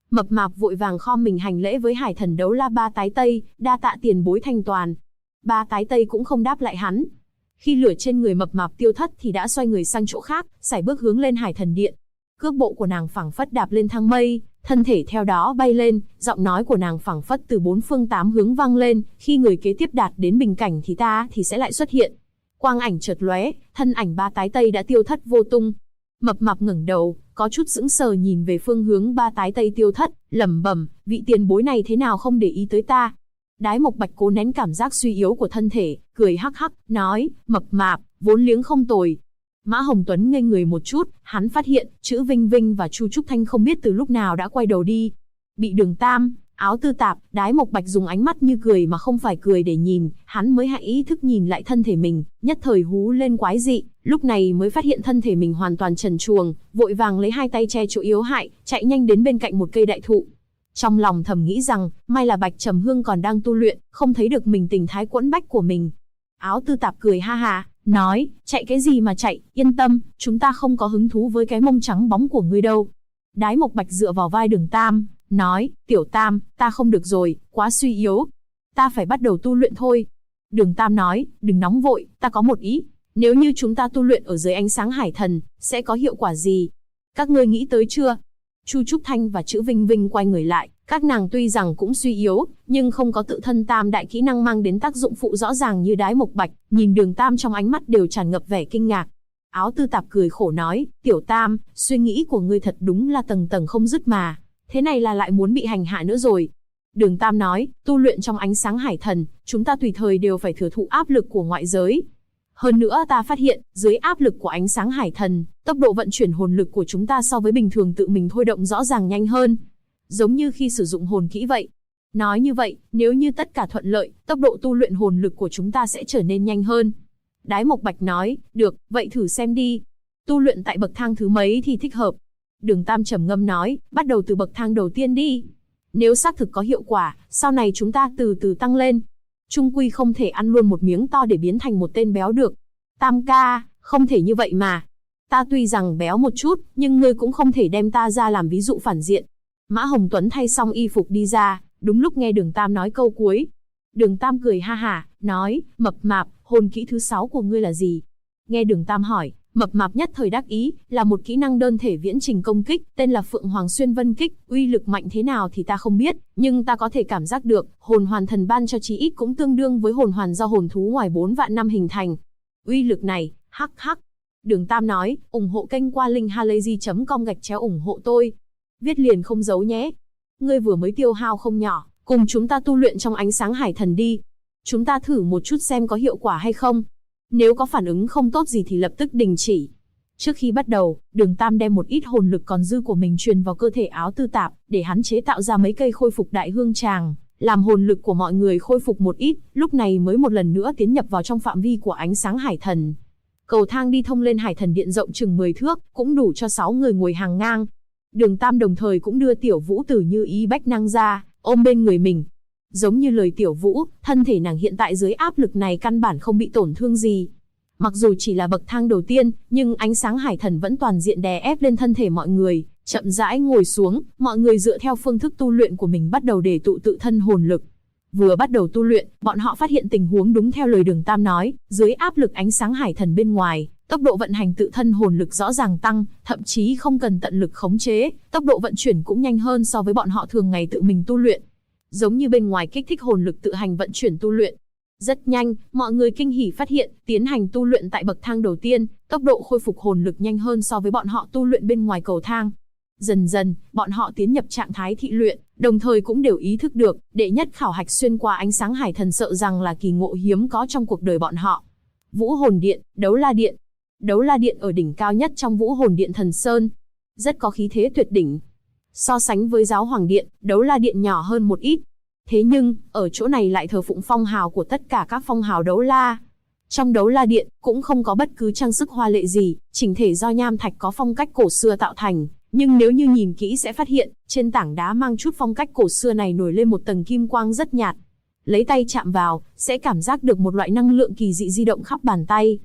Mập mạp vội vàng khom mình hành lễ với hải thần đấu la Ba Tái Tây, đa tạ tiền bối thanh toàn. Ba Tái Tây cũng không đáp lại hắn. Khi lửa trên người mập mạp tiêu thất thì đã xoay người sang chỗ khác, sải bước hướng lên hải thần điện. Cước bộ của nàng phảng phất đạp lên thang mây, thân thể theo đó bay lên, giọng nói của nàng phảng phất từ bốn phương tám hướng vang lên, khi người kế tiếp đạt đến bình cảnh thì ta thì sẽ lại xuất hiện. Quang ảnh chợt lóe, thân ảnh Ba Tái Tây đã tiêu thất vô tung. Mập mạp ngẩng đầu, có chút sững sờ nhìn về phương hướng Ba Tái Tây tiêu thất, lẩm bẩm, vị tiền bối này thế nào không để ý tới ta. Đái Mộc Bạch cố nén cảm giác suy yếu của thân thể, cười hắc hắc, nói, mập mạp, vốn liếng không tồi. Mã Hồng Tuấn ngây người một chút, hắn phát hiện, chữ Vinh Vinh và Chu Trúc Thanh không biết từ lúc nào đã quay đầu đi. Bị Đường Tam, Áo Tư Tạp, Đái Mộc Bạch dùng ánh mắt như cười mà không phải cười để nhìn, hắn mới hạ ý thức nhìn lại thân thể mình, nhất thời hú lên quái dị, lúc này mới phát hiện thân thể mình hoàn toàn trần truồng, vội vàng lấy hai tay che chỗ yếu hại, chạy nhanh đến bên cạnh một cây đại thụ. Trong lòng thầm nghĩ rằng, may là Bạch Trầm Hương còn đang tu luyện, không thấy được mình tình thái quẫn bách của mình. Áo Tư Tạp cười ha ha, nói, chạy cái gì mà chạy, yên tâm, chúng ta không có hứng thú với cái mông trắng bóng của ngươi đâu. Đái Mộc Bạch dựa vào vai Đường Tam, nói, Tiểu Tam, ta không được rồi, quá suy yếu. Ta phải bắt đầu tu luyện thôi. Đường Tam nói, đừng nóng vội, ta có một ý. Nếu như chúng ta tu luyện ở dưới ánh sáng hải thần, sẽ có hiệu quả gì? Các ngươi nghĩ tới chưa? Chu Trúc Thanh và chữ Vinh Vinh quay người lại, các nàng tuy rằng cũng suy yếu, nhưng không có tự thân tam đại kỹ năng mang đến tác dụng phụ rõ ràng như Đái Mộc Bạch, nhìn Đường Tam trong ánh mắt đều tràn ngập vẻ kinh ngạc. Áo Tư Tạp cười khổ nói, Tiểu Tam, suy nghĩ của ngươi thật đúng là tầng tầng không dứt mà, thế này là lại muốn bị hành hạ nữa rồi. Đường Tam nói, tu luyện trong ánh sáng hải thần, chúng ta tùy thời đều phải thừa thụ áp lực của ngoại giới. Hơn nữa ta phát hiện, dưới áp lực của ánh sáng hải thần, tốc độ vận chuyển hồn lực của chúng ta so với bình thường tự mình thôi động rõ ràng nhanh hơn. Giống như khi sử dụng hồn kỹ vậy. Nói như vậy, nếu như tất cả thuận lợi, tốc độ tu luyện hồn lực của chúng ta sẽ trở nên nhanh hơn. Đái Mộc Bạch nói, được, vậy thử xem đi. Tu luyện tại bậc thang thứ mấy thì thích hợp? Đường Tam trầm ngâm nói, bắt đầu từ bậc thang đầu tiên đi. Nếu xác thực có hiệu quả, sau này chúng ta từ từ tăng lên. Trung quy không thể ăn luôn một miếng to để biến thành một tên béo được. Tam ca, không thể như vậy mà. Ta tuy rằng béo một chút, nhưng ngươi cũng không thể đem ta ra làm ví dụ phản diện. Mã Hồng Tuấn thay xong y phục đi ra, đúng lúc nghe Đường Tam nói câu cuối. Đường Tam cười ha hả, nói, mập mạp, hồn kỹ thứ 6 của ngươi là gì? Nghe Đường Tam hỏi, mập mạp nhất thời đắc ý, là một kỹ năng đơn thể viễn trình công kích, tên là Phượng Hoàng Xuyên Vân Kích, uy lực mạnh thế nào thì ta không biết, nhưng ta có thể cảm giác được, hồn hoàn thần ban cho chí ít cũng tương đương với hồn hoàn do hồn thú ngoài 4 vạn năm hình thành. Uy lực này, hắc hắc. Đường Tam nói, ủng hộ kênh qua link halayzi.com/ủng hộ tôi. Viết liền không giấu nhé. Ngươi vừa mới tiêu hao không nhỏ, cùng chúng ta tu luyện trong ánh sáng hải thần đi. Chúng ta thử một chút xem có hiệu quả hay không. Nếu có phản ứng không tốt gì thì lập tức đình chỉ. Trước khi bắt đầu, Đường Tam đem một ít hồn lực còn dư của mình truyền vào cơ thể Áo Tư Tạp, để hắn chế tạo ra mấy cây khôi phục đại hương tràng, làm hồn lực của mọi người khôi phục một ít, lúc này mới một lần nữa tiến nhập vào trong phạm vi của ánh sáng hải thần. Cầu thang đi thông lên hải thần điện rộng chừng 10 thước, cũng đủ cho 6 người ngồi hàng ngang. Đường Tam đồng thời cũng đưa Tiểu Vũ Tử Như Ý Bách Năng ra, ôm bên người mình. Giống như lời Tiểu Vũ, thân thể nàng hiện tại dưới áp lực này căn bản không bị tổn thương gì. Mặc dù chỉ là bậc thang đầu tiên, nhưng ánh sáng hải thần vẫn toàn diện đè ép lên thân thể mọi người, chậm rãi ngồi xuống, mọi người dựa theo phương thức tu luyện của mình bắt đầu để tụ tự thân hồn lực. Vừa bắt đầu tu luyện, bọn họ phát hiện tình huống đúng theo lời Đường Tam nói, dưới áp lực ánh sáng hải thần bên ngoài, tốc độ vận hành tự thân hồn lực rõ ràng tăng, thậm chí không cần tận lực khống chế, tốc độ vận chuyển cũng nhanh hơn so với bọn họ thường ngày tự mình tu luyện. Giống như bên ngoài kích thích hồn lực tự hành vận chuyển tu luyện. Rất nhanh, mọi người kinh hỉ phát hiện, tiến hành tu luyện tại bậc thang đầu tiên, tốc độ khôi phục hồn lực nhanh hơn so với bọn họ tu luyện bên ngoài cầu thang. Dần dần, bọn họ tiến nhập trạng thái thị luyện, đồng thời cũng đều ý thức được, đệ nhất khảo hạch xuyên qua ánh sáng hải thần sợ rằng là kỳ ngộ hiếm có trong cuộc đời bọn họ. Vũ Hồn Điện, Đấu La Điện. Đấu La Điện ở đỉnh cao nhất trong Vũ Hồn Điện Thần Sơn, rất có khí thế tuyệt đỉnh. So sánh với Giáo Hoàng Điện, Đấu La Điện nhỏ hơn một ít. Thế nhưng, ở chỗ này lại thờ phụng phong hào của tất cả các phong hào đấu la. Trong Đấu La Điện, cũng không có bất cứ trang sức hoa lệ gì, chỉnh thể do nham thạch có phong cách cổ xưa tạo thành. Nhưng nếu như nhìn kỹ sẽ phát hiện, trên tảng đá mang chút phong cách cổ xưa này nổi lên một tầng kim quang rất nhạt. Lấy tay chạm vào, sẽ cảm giác được một loại năng lượng kỳ dị di động khắp bàn tay.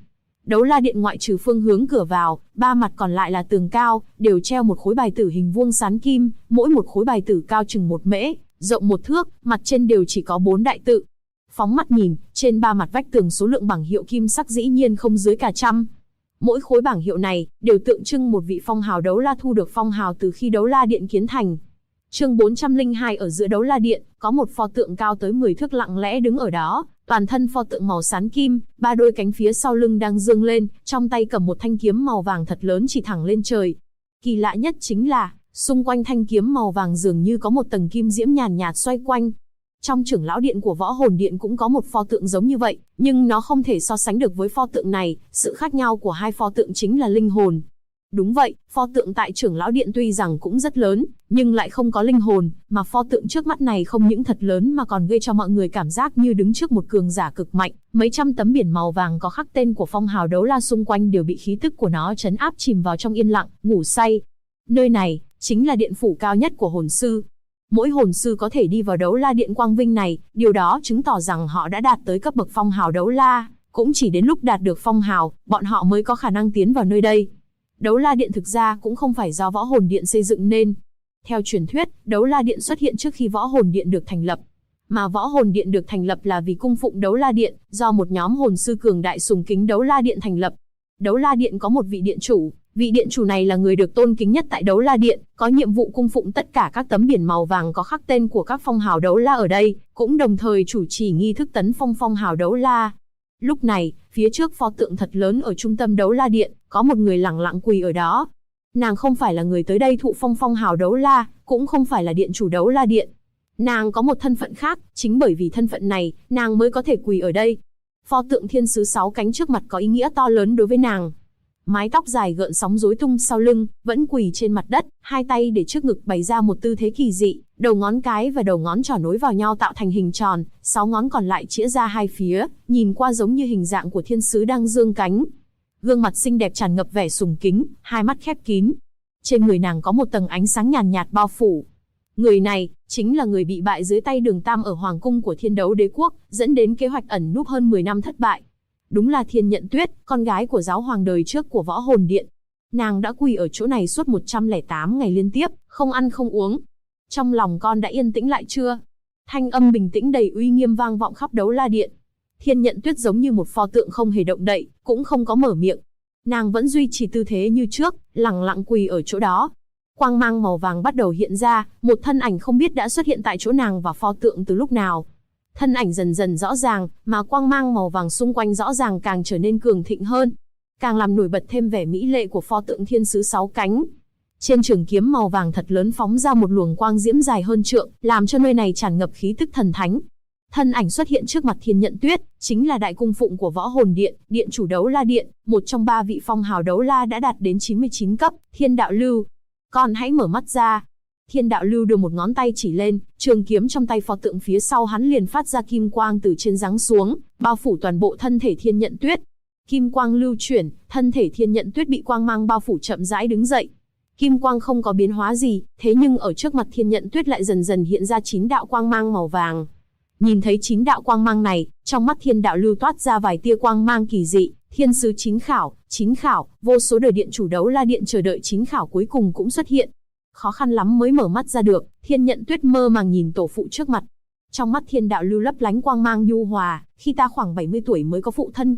Đấu la điện ngoại trừ phương hướng cửa vào, ba mặt còn lại là tường cao, đều treo một khối bài tử hình vuông sán kim, mỗi một khối bài tử cao chừng 1 mễ, rộng 1 thước, mặt trên đều chỉ có 4 đại tự. Phóng mắt nhìn, trên ba mặt vách tường số lượng bảng hiệu kim sắc dĩ nhiên không dưới cả trăm. Mỗi khối bảng hiệu này đều tượng trưng một vị phong hào đấu la thu được phong hào từ khi đấu la điện kiến thành. Chương 402. Ở giữa đấu la điện, có một pho tượng cao tới 10 thước lặng lẽ đứng ở đó, toàn thân pho tượng màu sán kim, 3 đôi cánh phía sau lưng đang dương lên, trong tay cầm một thanh kiếm màu vàng thật lớn chỉ thẳng lên trời. Kỳ lạ nhất chính là, xung quanh thanh kiếm màu vàng dường như có một tầng kim diễm nhàn nhạt xoay quanh. Trong trưởng lão điện của Võ Hồn Điện cũng có một pho tượng giống như vậy, nhưng nó không thể so sánh được với pho tượng này, sự khác nhau của hai pho tượng chính là linh hồn. Đúng vậy, pho tượng tại trưởng lão điện tuy rằng cũng rất lớn, nhưng lại không có linh hồn, mà pho tượng trước mắt này không những thật lớn mà còn gây cho mọi người cảm giác như đứng trước một cường giả cực mạnh. Mấy trăm tấm biển màu vàng có khắc tên của phong hào đấu la xung quanh đều bị khí tức của nó trấn áp chìm vào trong yên lặng, ngủ say. Nơi này chính là điện phủ cao nhất của hồn sư. Mỗi hồn sư có thể đi vào đấu la điện quang vinh này, điều đó chứng tỏ rằng họ đã đạt tới cấp bậc phong hào đấu la, cũng chỉ đến lúc đạt được phong hào, bọn họ mới có khả năng tiến vào nơi đây. Đấu la điện thực ra cũng không phải do Võ Hồn Điện xây dựng nên. Theo truyền thuyết, đấu la điện xuất hiện trước khi Võ Hồn Điện được thành lập. Mà Võ Hồn Điện được thành lập là vì cung phụng đấu la điện, do một nhóm hồn sư cường đại sùng kính đấu la điện thành lập. Đấu la điện có một vị điện chủ, vị điện chủ này là người được tôn kính nhất tại đấu la điện, có nhiệm vụ cung phụng tất cả các tấm biển màu vàng có khắc tên của các phong hào đấu la ở đây, cũng đồng thời chủ trì nghi thức tấn phong phong hào đấu la. Lúc này, phía trước pho tượng thật lớn ở trung tâm đấu la điện, có một người lẳng lặng quỳ ở đó. Nàng không phải là người tới đây thụ phong phong hào đấu la, cũng không phải là điện chủ đấu la điện. Nàng có một thân phận khác, chính bởi vì thân phận này, nàng mới có thể quỳ ở đây. Pho tượng thiên sứ 6 cánh trước mặt có ý nghĩa to lớn đối với nàng. Mái tóc dài gợn sóng rối tung sau lưng, vẫn quỳ trên mặt đất, hai tay để trước ngực bày ra một tư thế kỳ dị, đầu ngón cái và đầu ngón trỏ nối vào nhau tạo thành hình tròn, 6 ngón còn lại chĩa ra hai phía, nhìn qua giống như hình dạng của thiên sứ đang dương cánh. Gương mặt xinh đẹp tràn ngập vẻ sùng kính, hai mắt khép kín. Trên người nàng có một tầng ánh sáng nhàn nhạt bao phủ. Người này chính là người bị bại dưới tay Đường Tam ở hoàng cung của Thiên Đấu Đế quốc, dẫn đến kế hoạch ẩn núp hơn 10 năm thất bại. Đúng là Thiên Nhận Tuyết, con gái của giáo hoàng đời trước của Võ Hồn Điện. Nàng đã quỳ ở chỗ này suốt 108 ngày liên tiếp, không ăn không uống. Trong lòng con đã yên tĩnh lại chưa? Thanh âm bình tĩnh đầy uy nghiêm vang vọng khắp đấu la điện. Thiên Nhận Tuyết giống như một pho tượng không hề động đậy, cũng không có mở miệng. Nàng vẫn duy trì tư thế như trước, lẳng lặng quỳ ở chỗ đó. Quang mang màu vàng bắt đầu hiện ra, một thân ảnh không biết đã xuất hiện tại chỗ nàng và pho tượng từ lúc nào. Thân ảnh dần dần rõ ràng, mà quang mang màu vàng xung quanh rõ ràng càng trở nên cường thịnh hơn, càng làm nổi bật thêm vẻ mỹ lệ của pho tượng thiên sứ 6 cánh. Trên trường kiếm màu vàng thật lớn phóng ra một luồng quang diễm dài hơn trượng, làm cho nơi này tràn ngập khí tức thần thánh. Thân ảnh xuất hiện trước mặt Thiên Nhận Tuyết, chính là đại cung phụng của Võ Hồn Điện, điện chủ đấu la điện, một trong 3 vị phong hào đấu la đã đạt đến 99 cấp, Thiên Đạo Lưu. Con hãy mở mắt ra. Thiên Đạo Lưu đưa một ngón tay chỉ lên, trường kiếm trong tay pho tượng phía sau hắn liền phát ra kim quang từ trên giáng xuống, bao phủ toàn bộ thân thể Thiên Nhận Tuyết. Kim quang lưu chuyển, thân thể Thiên Nhận Tuyết bị quang mang bao phủ chậm rãi đứng dậy. Kim quang không có biến hóa gì, thế nhưng ở trước mặt Thiên Nhận Tuyết lại dần dần hiện ra 9 đạo quang mang màu vàng. Nhìn thấy 9 đạo quang mang này, trong mắt Thiên Đạo Lưu toát ra vài tia quang mang kỳ dị. Thiên sứ 9 khảo, vô số đời điện chủ đấu la điện chờ đợi 9 khảo cuối cùng cũng xuất hiện. Khó khăn lắm mới mở mắt ra được, Thiên Nhận Tuyết mơ màng nhìn tổ phụ trước mặt. Trong mắt Thiên Đạo Lưu lấp lánh quang mang nhu hòa, khi ta khoảng 70 tuổi mới có phụ thân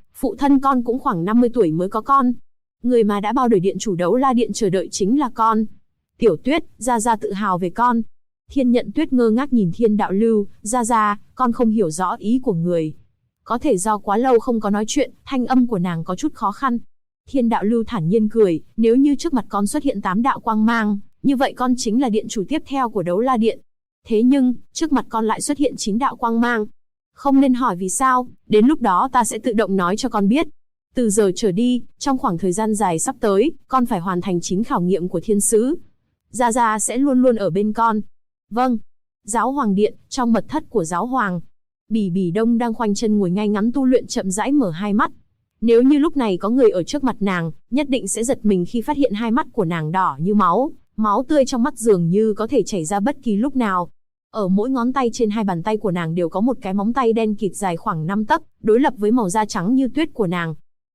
con cũng khoảng 50 tuổi mới có con. Người mà đã bao đời điện chủ đấu la điện chờ đợi chính là con. Tiểu Tuyết, gia gia tự hào về con. Thiên Nhận Tuyết ngơ ngác nhìn Thiên Đạo Lưu, gia gia, con không hiểu rõ ý của người. Có thể do quá lâu không có nói chuyện, thanh âm của nàng có chút khó khăn. Thiên Đạo Lưu thản nhiên cười, nếu như trước mặt con xuất hiện 8 đạo quang mang, như vậy con chính là điện chủ tiếp theo của đấu la điện. Thế nhưng, trước mặt con lại xuất hiện 9 đạo quang mang. Không nên hỏi vì sao, đến lúc đó ta sẽ tự động nói cho con biết. Từ giờ trở đi, trong khoảng thời gian dài sắp tới, con phải hoàn thành 9 khảo nghiệm của thiên sứ. Gia Gia sẽ luôn luôn ở bên con. Vâng. Giáo hoàng điện, trong mật thất của giáo hoàng. Bỉ Bỉ Đông đang khoanh chân ngồi ngay ngắn tu luyện chậm rãi mở hai mắt. Nếu như lúc này có người ở trước mặt nàng, nhất định sẽ giật mình khi phát hiện hai mắt của nàng đỏ như máu, máu tươi trong mắt dường như có thể chảy ra bất kỳ lúc nào. Ở mỗi ngón tay trên hai bàn tay của nàng đều có một cái móng tay đen kịt dài khoảng 5 tấc, đối lập với màu da trắng như tuyết của nàng.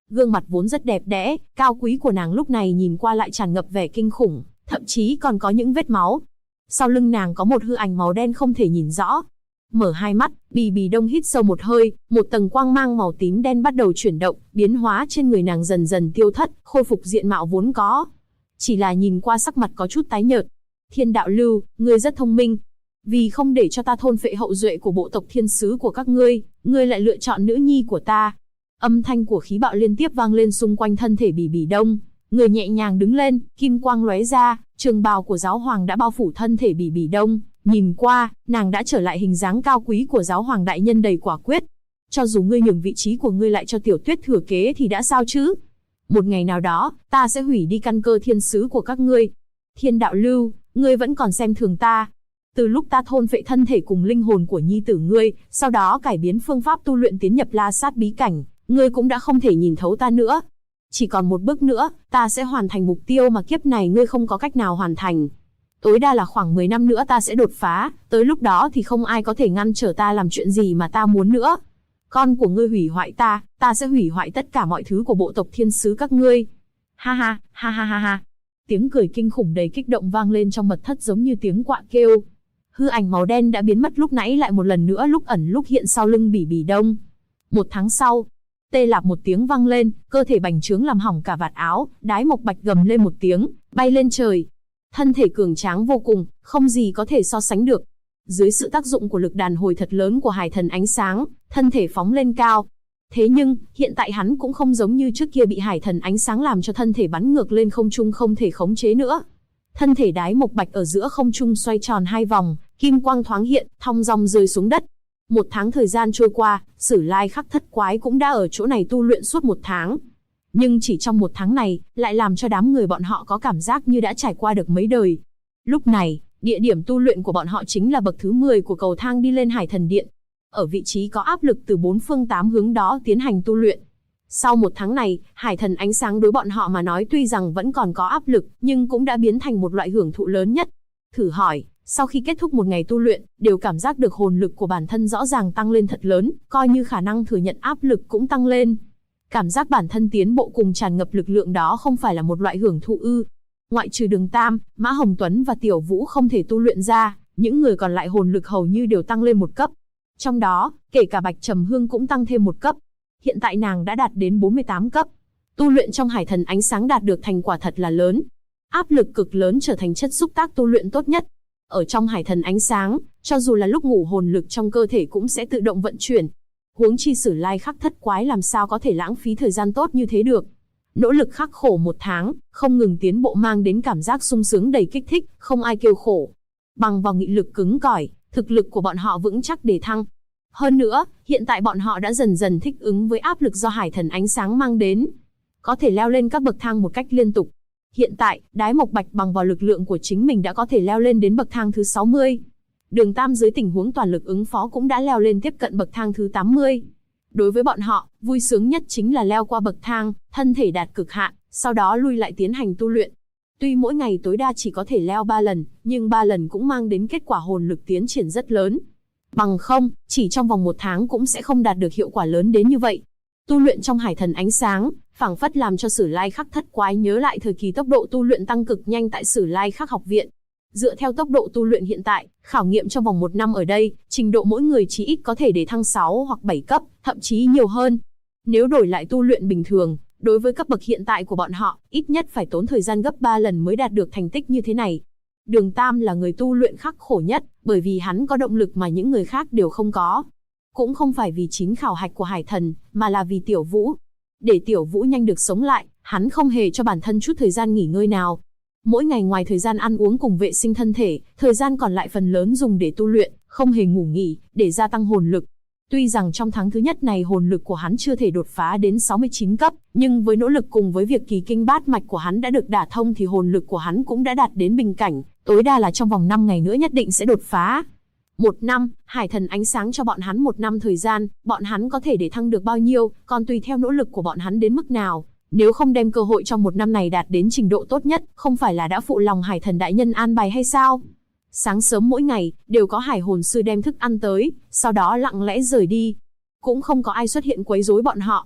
Gương mặt vốn rất đẹp đẽ, cao quý của nàng lúc này nhìn qua lại tràn ngập vẻ kinh khủng, thậm chí còn có những vết máu. Sau lưng nàng có một hư ảnh màu đen không thể nhìn rõ. Mở hai mắt, Bì Bì Đông hít sâu một hơi, một tầng quang mang màu tím đen bắt đầu chuyển động, biến hóa trên người nàng dần dần tiêu thất, khôi phục diện mạo vốn có. Chỉ là nhìn qua sắc mặt có chút tái nhợt. Thiên Đạo Lưu, ngươi rất thông minh. Vì không để cho ta thôn phệ hậu duệ của bộ tộc thiên sứ của các ngươi lại lựa chọn nữ nhi của ta. Âm thanh của khí bạo liên tiếp vang lên xung quanh thân thể Bì Bì Đông. Người nhẹ nhàng đứng lên, kim quang lóe ra, trường bào của giáo hoàng đã bao phủ thân thể Bì Bì Đông. Nhìn qua, nàng đã trở lại hình dáng cao quý của giáo hoàng đại nhân đầy quả quyết. Cho dù ngươi nhường vị trí của ngươi lại cho Tiểu Tuyết thừa kế thì đã sao chứ? Một ngày nào đó, ta sẽ hủy đi căn cơ thiên sứ của các ngươi. Thiên Đạo Lưu, ngươi vẫn còn xem thường ta. Từ lúc ta thôn phệ thân thể cùng linh hồn của nhi tử ngươi, sau đó cải biến phương pháp tu luyện tiến nhập La Sát bí cảnh, ngươi cũng đã không thể nhìn thấu ta nữa. Chỉ còn một bước nữa, ta sẽ hoàn thành mục tiêu mà kiếp này ngươi không có cách nào hoàn thành. Tối đa là khoảng 10 năm nữa ta sẽ đột phá, tới lúc đó thì không ai có thể ngăn trở ta làm chuyện gì mà ta muốn nữa. Con của ngươi hủy hoại ta, ta sẽ hủy hoại tất cả mọi thứ của bộ tộc thiên sứ các ngươi. Ha ha, ha ha ha ha. Tiếng cười kinh khủng đầy kích động vang lên trong mật thất giống như tiếng quạ kêu. Hư ảnh màu đen đã biến mất lúc nãy lại một lần nữa lúc ẩn lúc hiện sau lưng Bì Bì Đông. Một tháng sau, tê lạp một tiếng vang lên, cơ thể bành trướng làm hỏng cả vạt áo, Đái Mộc Bạch gầm lên một tiếng, bay lên trời. Thân thể cường tráng vô cùng, không gì có thể so sánh được. Dưới sự tác dụng của lực đàn hồi thật lớn của Hải Thần Ánh Sáng, thân thể phóng lên cao. Thế nhưng, hiện tại hắn cũng không giống như trước kia bị Hải Thần Ánh Sáng làm cho thân thể bắn ngược lên không trung không thể khống chế nữa. Thân thể Đái Mộc Bạch ở giữa không trung xoay tròn 2 vòng, kim quang thoáng hiện, thong dong rơi xuống đất. Một tháng thời gian trôi qua, Sử Lai Khắc Thất Quái cũng đã ở chỗ này tu luyện suốt 1 tháng. Nhưng chỉ trong 1 tháng này, lại làm cho đám người bọn họ có cảm giác như đã trải qua được mấy đời. Lúc này, địa điểm tu luyện của bọn họ chính là bậc thứ 10 của cầu thang đi lên Hải Thần Điện. Ở vị trí có áp lực từ 4 phương 8 hướng đó tiến hành tu luyện. Sau 1 tháng này, Hải Thần Ánh Sáng đối bọn họ mà nói tuy rằng vẫn còn có áp lực, nhưng cũng đã biến thành một loại hưởng thụ lớn nhất. Thử hỏi, sau khi kết thúc một ngày tu luyện, đều cảm giác được hồn lực của bản thân rõ ràng tăng lên thật lớn, coi như khả năng thừa nhận áp lực cũng tăng lên. Cảm giác bản thân tiến bộ cùng tràn ngập lực lượng đó không phải là một loại hưởng thụ ư? Ngoại trừ Đường Tam, Mã Hồng Tuấn và Tiểu Vũ không thể tu luyện ra, những người còn lại hồn lực hầu như đều tăng lên 1 cấp. Trong đó, kể cả Bạch Trầm Hương cũng tăng thêm 1 cấp. Hiện tại nàng đã đạt đến 48 cấp. Tu luyện trong Hải Thần Ánh Sáng đạt được thành quả thật là lớn. Áp lực cực lớn trở thành chất xúc tác tu luyện tốt nhất. Ở trong Hải Thần Ánh Sáng, cho dù là lúc ngủ hồn lực trong cơ thể cũng sẽ tự động vận chuyển. Huống chi Sử Lai Khắc Thất Quái làm sao có thể lãng phí thời gian tốt như thế được. Nỗ lực khắc khổ 1 tháng, không ngừng tiến bộ mang đến cảm giác sung sướng đầy kích thích, không ai kêu khổ. Bằng vào nghị lực cứng cỏi, thực lực của bọn họ vững chắc để thăng. Hơn nữa, hiện tại bọn họ đã dần dần thích ứng với áp lực do Hải Thần Ánh Sáng mang đến. Có thể leo lên các bậc thang một cách liên tục. Hiện tại, Đái Mộc Bạch bằng vào lực lượng của chính mình đã có thể leo lên đến bậc thang thứ 60. Đường Tam dưới tình huống toàn lực ứng phó cũng đã leo lên tiếp cận bậc thang thứ 80. Đối với bọn họ, vui sướng nhất chính là leo qua bậc thang, thân thể đạt cực hạn, sau đó lui lại tiến hành tu luyện. Tuy mỗi ngày tối đa chỉ có thể leo 3 lần, nhưng 3 lần cũng mang đến kết quả hồn lực tiến triển rất lớn. Bằng không, chỉ trong vòng 1 tháng cũng sẽ không đạt được hiệu quả lớn đến như vậy. Tu luyện trong Hải Thần Ánh Sáng, phảng phất làm cho Sử Lai Khắc Thất Quái nhớ lại thời kỳ tốc độ tu luyện tăng cực nhanh tại Sử Lai Khắc học viện. Dựa theo tốc độ tu luyện hiện tại, khảo nghiệm trong vòng 1 năm ở đây, trình độ mỗi người chỉ ít có thể để thăng 6 hoặc 7 cấp, thậm chí nhiều hơn. Nếu đổi lại tu luyện bình thường, đối với cấp bậc hiện tại của bọn họ, ít nhất phải tốn thời gian gấp 3 lần mới đạt được thành tích như thế này. Đường Tam là người tu luyện khắc khổ nhất, bởi vì hắn có động lực mà những người khác đều không có. Cũng không phải vì chính khảo hạch của Hải Thần, mà là vì Tiểu Vũ. Để Tiểu Vũ nhanh được sống lại, hắn không hề cho bản thân chút thời gian nghỉ ngơi nào. Mỗi ngày ngoài thời gian ăn uống cùng vệ sinh thân thể, thời gian còn lại phần lớn dùng để tu luyện, không hề ngủ nghỉ, để gia tăng hồn lực. Tuy rằng trong tháng thứ nhất này hồn lực của hắn chưa thể đột phá đến 69 cấp, nhưng với nỗ lực cùng với việc kỳ kinh bát mạch của hắn đã được đả thông thì hồn lực của hắn cũng đã đạt đến bình cảnh, tối đa là trong vòng 5 ngày nữa nhất định sẽ đột phá. 1 năm, Hải Thần Ánh Sáng cho bọn hắn 1 năm thời gian, bọn hắn có thể để thăng được bao nhiêu, còn tùy theo nỗ lực của bọn hắn đến mức nào. Nếu không đem cơ hội trong 1 năm này đạt đến trình độ tốt nhất, không phải là đã phụ lòng Hải Thần Đại Nhân an bài hay sao? Sáng sớm mỗi ngày, đều có hải hồn sư đem thức ăn tới, sau đó lặng lẽ rời đi. Cũng không có ai xuất hiện quấy rối bọn họ.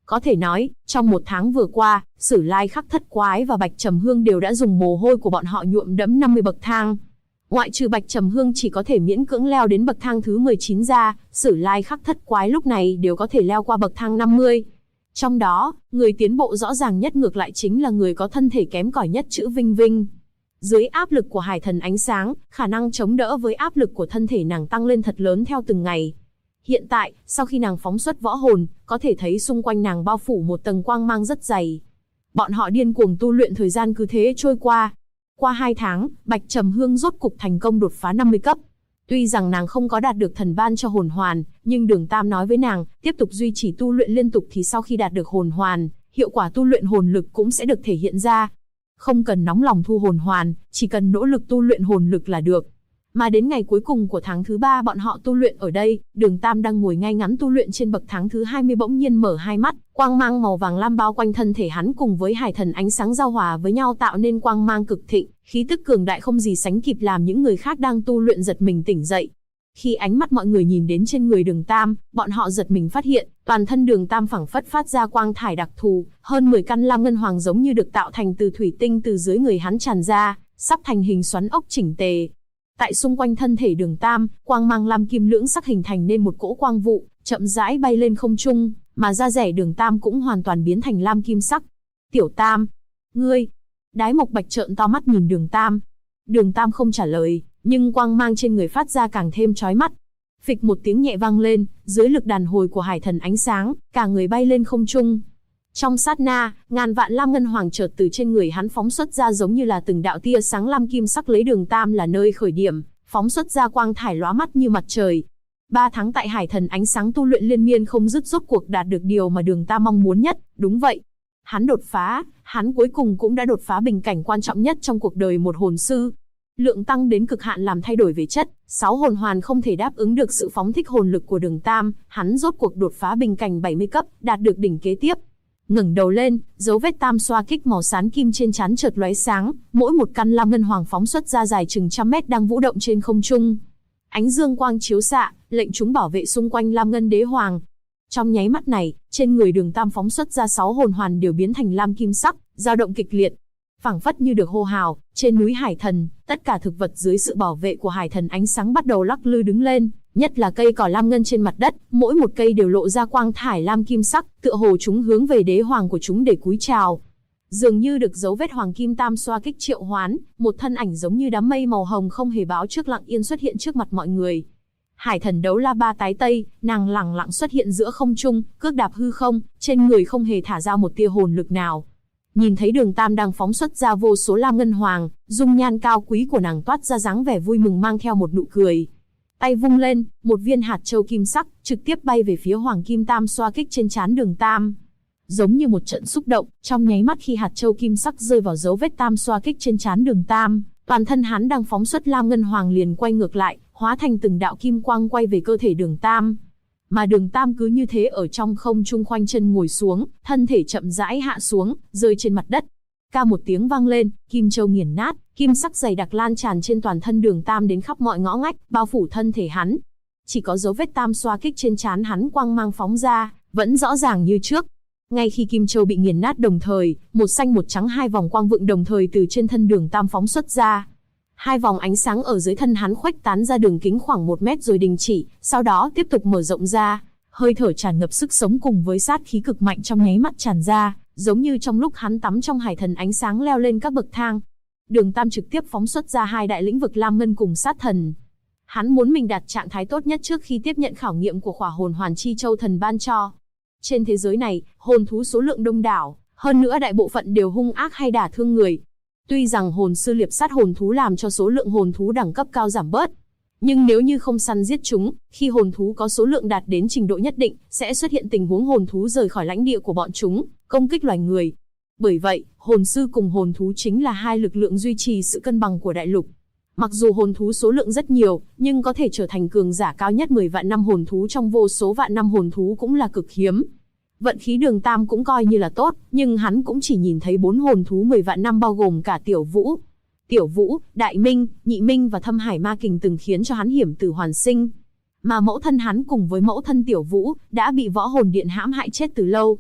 Có thể nói, trong một tháng vừa qua, Sử Lai Khắc Thất Quái và Bạch Trầm Hương đều đã dùng mồ hôi của bọn họ nhuộm đẫm 50 bậc thang. Ngoại trừ Bạch Trầm Hương chỉ có thể miễn cưỡng leo đến bậc thang thứ 19 ra, Sử Lai Khắc Thất Quái lúc này đều có thể leo qua bậc thang 50. Trong đó, người tiến bộ rõ ràng nhất ngược lại chính là người có thân thể kém cỏi nhất chữ Vinh Vinh. Dưới áp lực của Hải Thần Ánh Sáng, khả năng chống đỡ với áp lực của thân thể nàng tăng lên thật lớn theo từng ngày. Hiện tại, sau khi nàng phóng xuất võ hồn, có thể thấy xung quanh nàng bao phủ một tầng quang mang rất dày. Bọn họ điên cuồng tu luyện, thời gian cứ thế trôi qua. Qua 2 tháng, Bạch Trầm Hương rốt cục thành công đột phá 50 cấp. Tuy rằng nàng không có đạt được thần ban cho hồn hoàn, nhưng Đường Tam nói với nàng, tiếp tục duy trì tu luyện liên tục thì sau khi đạt được hồn hoàn, hiệu quả tu luyện hồn lực cũng sẽ được thể hiện ra. Không cần nóng lòng thu hồn hoàn, chỉ cần nỗ lực tu luyện hồn lực là được. Mà đến ngày cuối cùng của tháng thứ 3 bọn họ tu luyện ở đây, Đường Tam đang ngồi ngay ngắn tu luyện trên bậc thang thứ 20 bỗng nhiên mở hai mắt, quang mang màu vàng lam bao quanh thân thể hắn cùng với Hải Thần Ánh Sáng giao hòa với nhau tạo nên quang mang cực thịnh, khí tức cường đại không gì sánh kịp làm những người khác đang tu luyện giật mình tỉnh dậy. Khi ánh mắt mọi người nhìn đến trên người Đường Tam, bọn họ giật mình phát hiện, toàn thân Đường Tam phảng phất phát ra quang thải đặc thù, hơn 10 căn lam ngân hoàng giống như được tạo thành từ thủy tinh từ dưới người hắn tràn ra, sắp thành hình xoắn ốc chỉnh tề. Tại xung quanh thân thể Đường Tam, quang mang lam kim lưỡng sắc hình thành nên một cỗ quang vụ, chậm rãi bay lên không trung, mà da rẻ Đường Tam cũng hoàn toàn biến thành lam kim sắc. "Tiểu Tam, ngươi?" Đái Mộc Bạch trợn to mắt nhìn Đường Tam. Đường Tam không trả lời, nhưng quang mang trên người phát ra càng thêm chói mắt. Phịch một tiếng nhẹ vang lên, dưới lực đàn hồi của Hải Thần Ánh Sáng, cả người bay lên không trung. Trong sát na, ngàn vạn lam ngân hoàng chợt từ trên người hắn phóng xuất ra giống như là từng đạo tia sáng lam kim sắc lấy Đường Tam là nơi khởi điểm, phóng xuất ra quang thải lóa mắt như mặt trời. 3 tháng tại Hải Thần Ánh Sáng tu luyện liên miên không dứt rốt cuộc đạt được điều mà Đường Tam mong muốn nhất, đúng vậy. Hắn đột phá, hắn cuối cùng cũng đã đột phá bình cảnh quan trọng nhất trong cuộc đời một hồn sư. Lượng tăng đến cực hạn làm thay đổi về chất, 6 hồn hoàn không thể đáp ứng được sự phóng thích hồn lực của Đường Tam, hắn rốt cuộc đột phá bình cảnh 70 cấp, đạt được đỉnh kế tiếp. Ngẩng đầu lên, dấu vết tam xoa kích màu xám kim trên trán chợt lóe sáng, mỗi một căn lam ngân hoàng phóng xuất ra dài chừng trăm mét đang vũ động trên không trung. Ánh dương quang chiếu xạ, lệnh chúng bảo vệ xung quanh lam ngân đế hoàng. Trong nháy mắt này, trên người Đường Tam phóng xuất ra 6 hồn hoàn đều biến thành lam kim sắc, dao động kịch liệt. Phảng phất như được hô hào, trên núi Hải Thần, tất cả thực vật dưới sự bảo vệ của Hải Thần Ánh Sáng bắt đầu lắc lư đứng lên, nhất là cây cỏ lam ngân trên mặt đất, mỗi một cây đều lộ ra quang thải lam kim sắc, tựa hồ chúng hướng về đế hoàng của chúng để cúi chào. Dường như được dấu vết hoàng kim tam xoa kích triệu hoán, một thân ảnh giống như đám mây màu hồng không hề báo trước lặng yên xuất hiện trước mặt mọi người. Hải Thần Đấu La Ba tái tây, nàng lẳng lặng xuất hiện giữa không trung, cước đạp hư không, trên người không hề thả ra một tia hồn lực nào. Nhìn thấy Đường Tam đang phóng xuất ra vô số lam ngân hoàng, dung nhan cao quý của nàng toát ra dáng vẻ vui mừng mang theo một nụ cười. Tay vung lên, một viên hạt châu kim sắc trực tiếp bay về phía hoàng kim tam xoa kích trên trán Đường Tam. Giống như một trận xúc động, trong nháy mắt khi hạt châu kim sắc rơi vào dấu vết tam xoa kích trên trán Đường Tam, toàn thân hắn đang phóng xuất lam ngân hoàng liền quay ngược lại, hóa thành từng đạo kim quang quay về cơ thể Đường Tam. Mà Đường Tam cứ như thế ở trong không trung khoanh chân ngồi xuống, thân thể chậm rãi hạ xuống, rơi trên mặt đất. Ca một tiếng vang lên, kim châu nghiền nát, kim sắc dày đặc lan tràn trên toàn thân Đường Tam đến khắp mọi ngõ ngách, bao phủ thân thể hắn. Chỉ có dấu vết tam xoa kích trên trán hắn quang mang phóng ra, vẫn rõ ràng như trước. Ngay khi kim châu bị nghiền nát đồng thời, một xanh một trắng hai vòng quang vượng đồng thời từ trên thân Đường Tam phóng xuất ra. Hai vòng ánh sáng ở dưới thân hắn khuếch tán ra đường kính khoảng 1 mét rồi đình chỉ, sau đó tiếp tục mở rộng ra. Hơi thở tràn ngập sức sống cùng với sát khí cực mạnh trong nháy mắt tràn ra, giống như trong lúc hắn tắm trong Hải Thần Ánh Sáng leo lên các bậc thang. Đường Tam trực tiếp phóng xuất ra 2 đại lĩnh vực lam ngân cùng sát thần. Hắn muốn mình đạt trạng thái tốt nhất trước khi tiếp nhận khảo nghiệm của khỏa hồn hoàn chi châu thần ban cho. Trên thế giới này, hồn thú số lượng đông đảo, hơn nữa đại bộ phận đều hung ác hay đả thương người. Tuy rằng hồn sư liệp sát hồn thú làm cho số lượng hồn thú đẳng cấp cao giảm bớt, nhưng nếu như không săn giết chúng, khi hồn thú có số lượng đạt đến trình độ nhất định, sẽ xuất hiện tình huống hồn thú rời khỏi lãnh địa của bọn chúng, công kích loài người. Bởi vậy, hồn sư cùng hồn thú chính là 2 lực lượng duy trì sự cân bằng của đại lục. Mặc dù hồn thú số lượng rất nhiều, nhưng có thể trở thành cường giả cao nhất 10 vạn năm hồn thú trong vô số vạn năm hồn thú cũng là cực hiếm. Vận khí Đường Tam cũng coi như là tốt, nhưng hắn cũng chỉ nhìn thấy 4 hồn thú 10 vạn năm bao gồm cả Tiểu Vũ. Tiểu Vũ, Đại Minh, Nhị Minh và Thâm Hải Ma Kình từng khiến cho hắn hiểm tử hoàn sinh. Mà mẫu thân hắn cùng với mẫu thân Tiểu Vũ đã bị Võ Hồn Điện hãm hại chết từ lâu.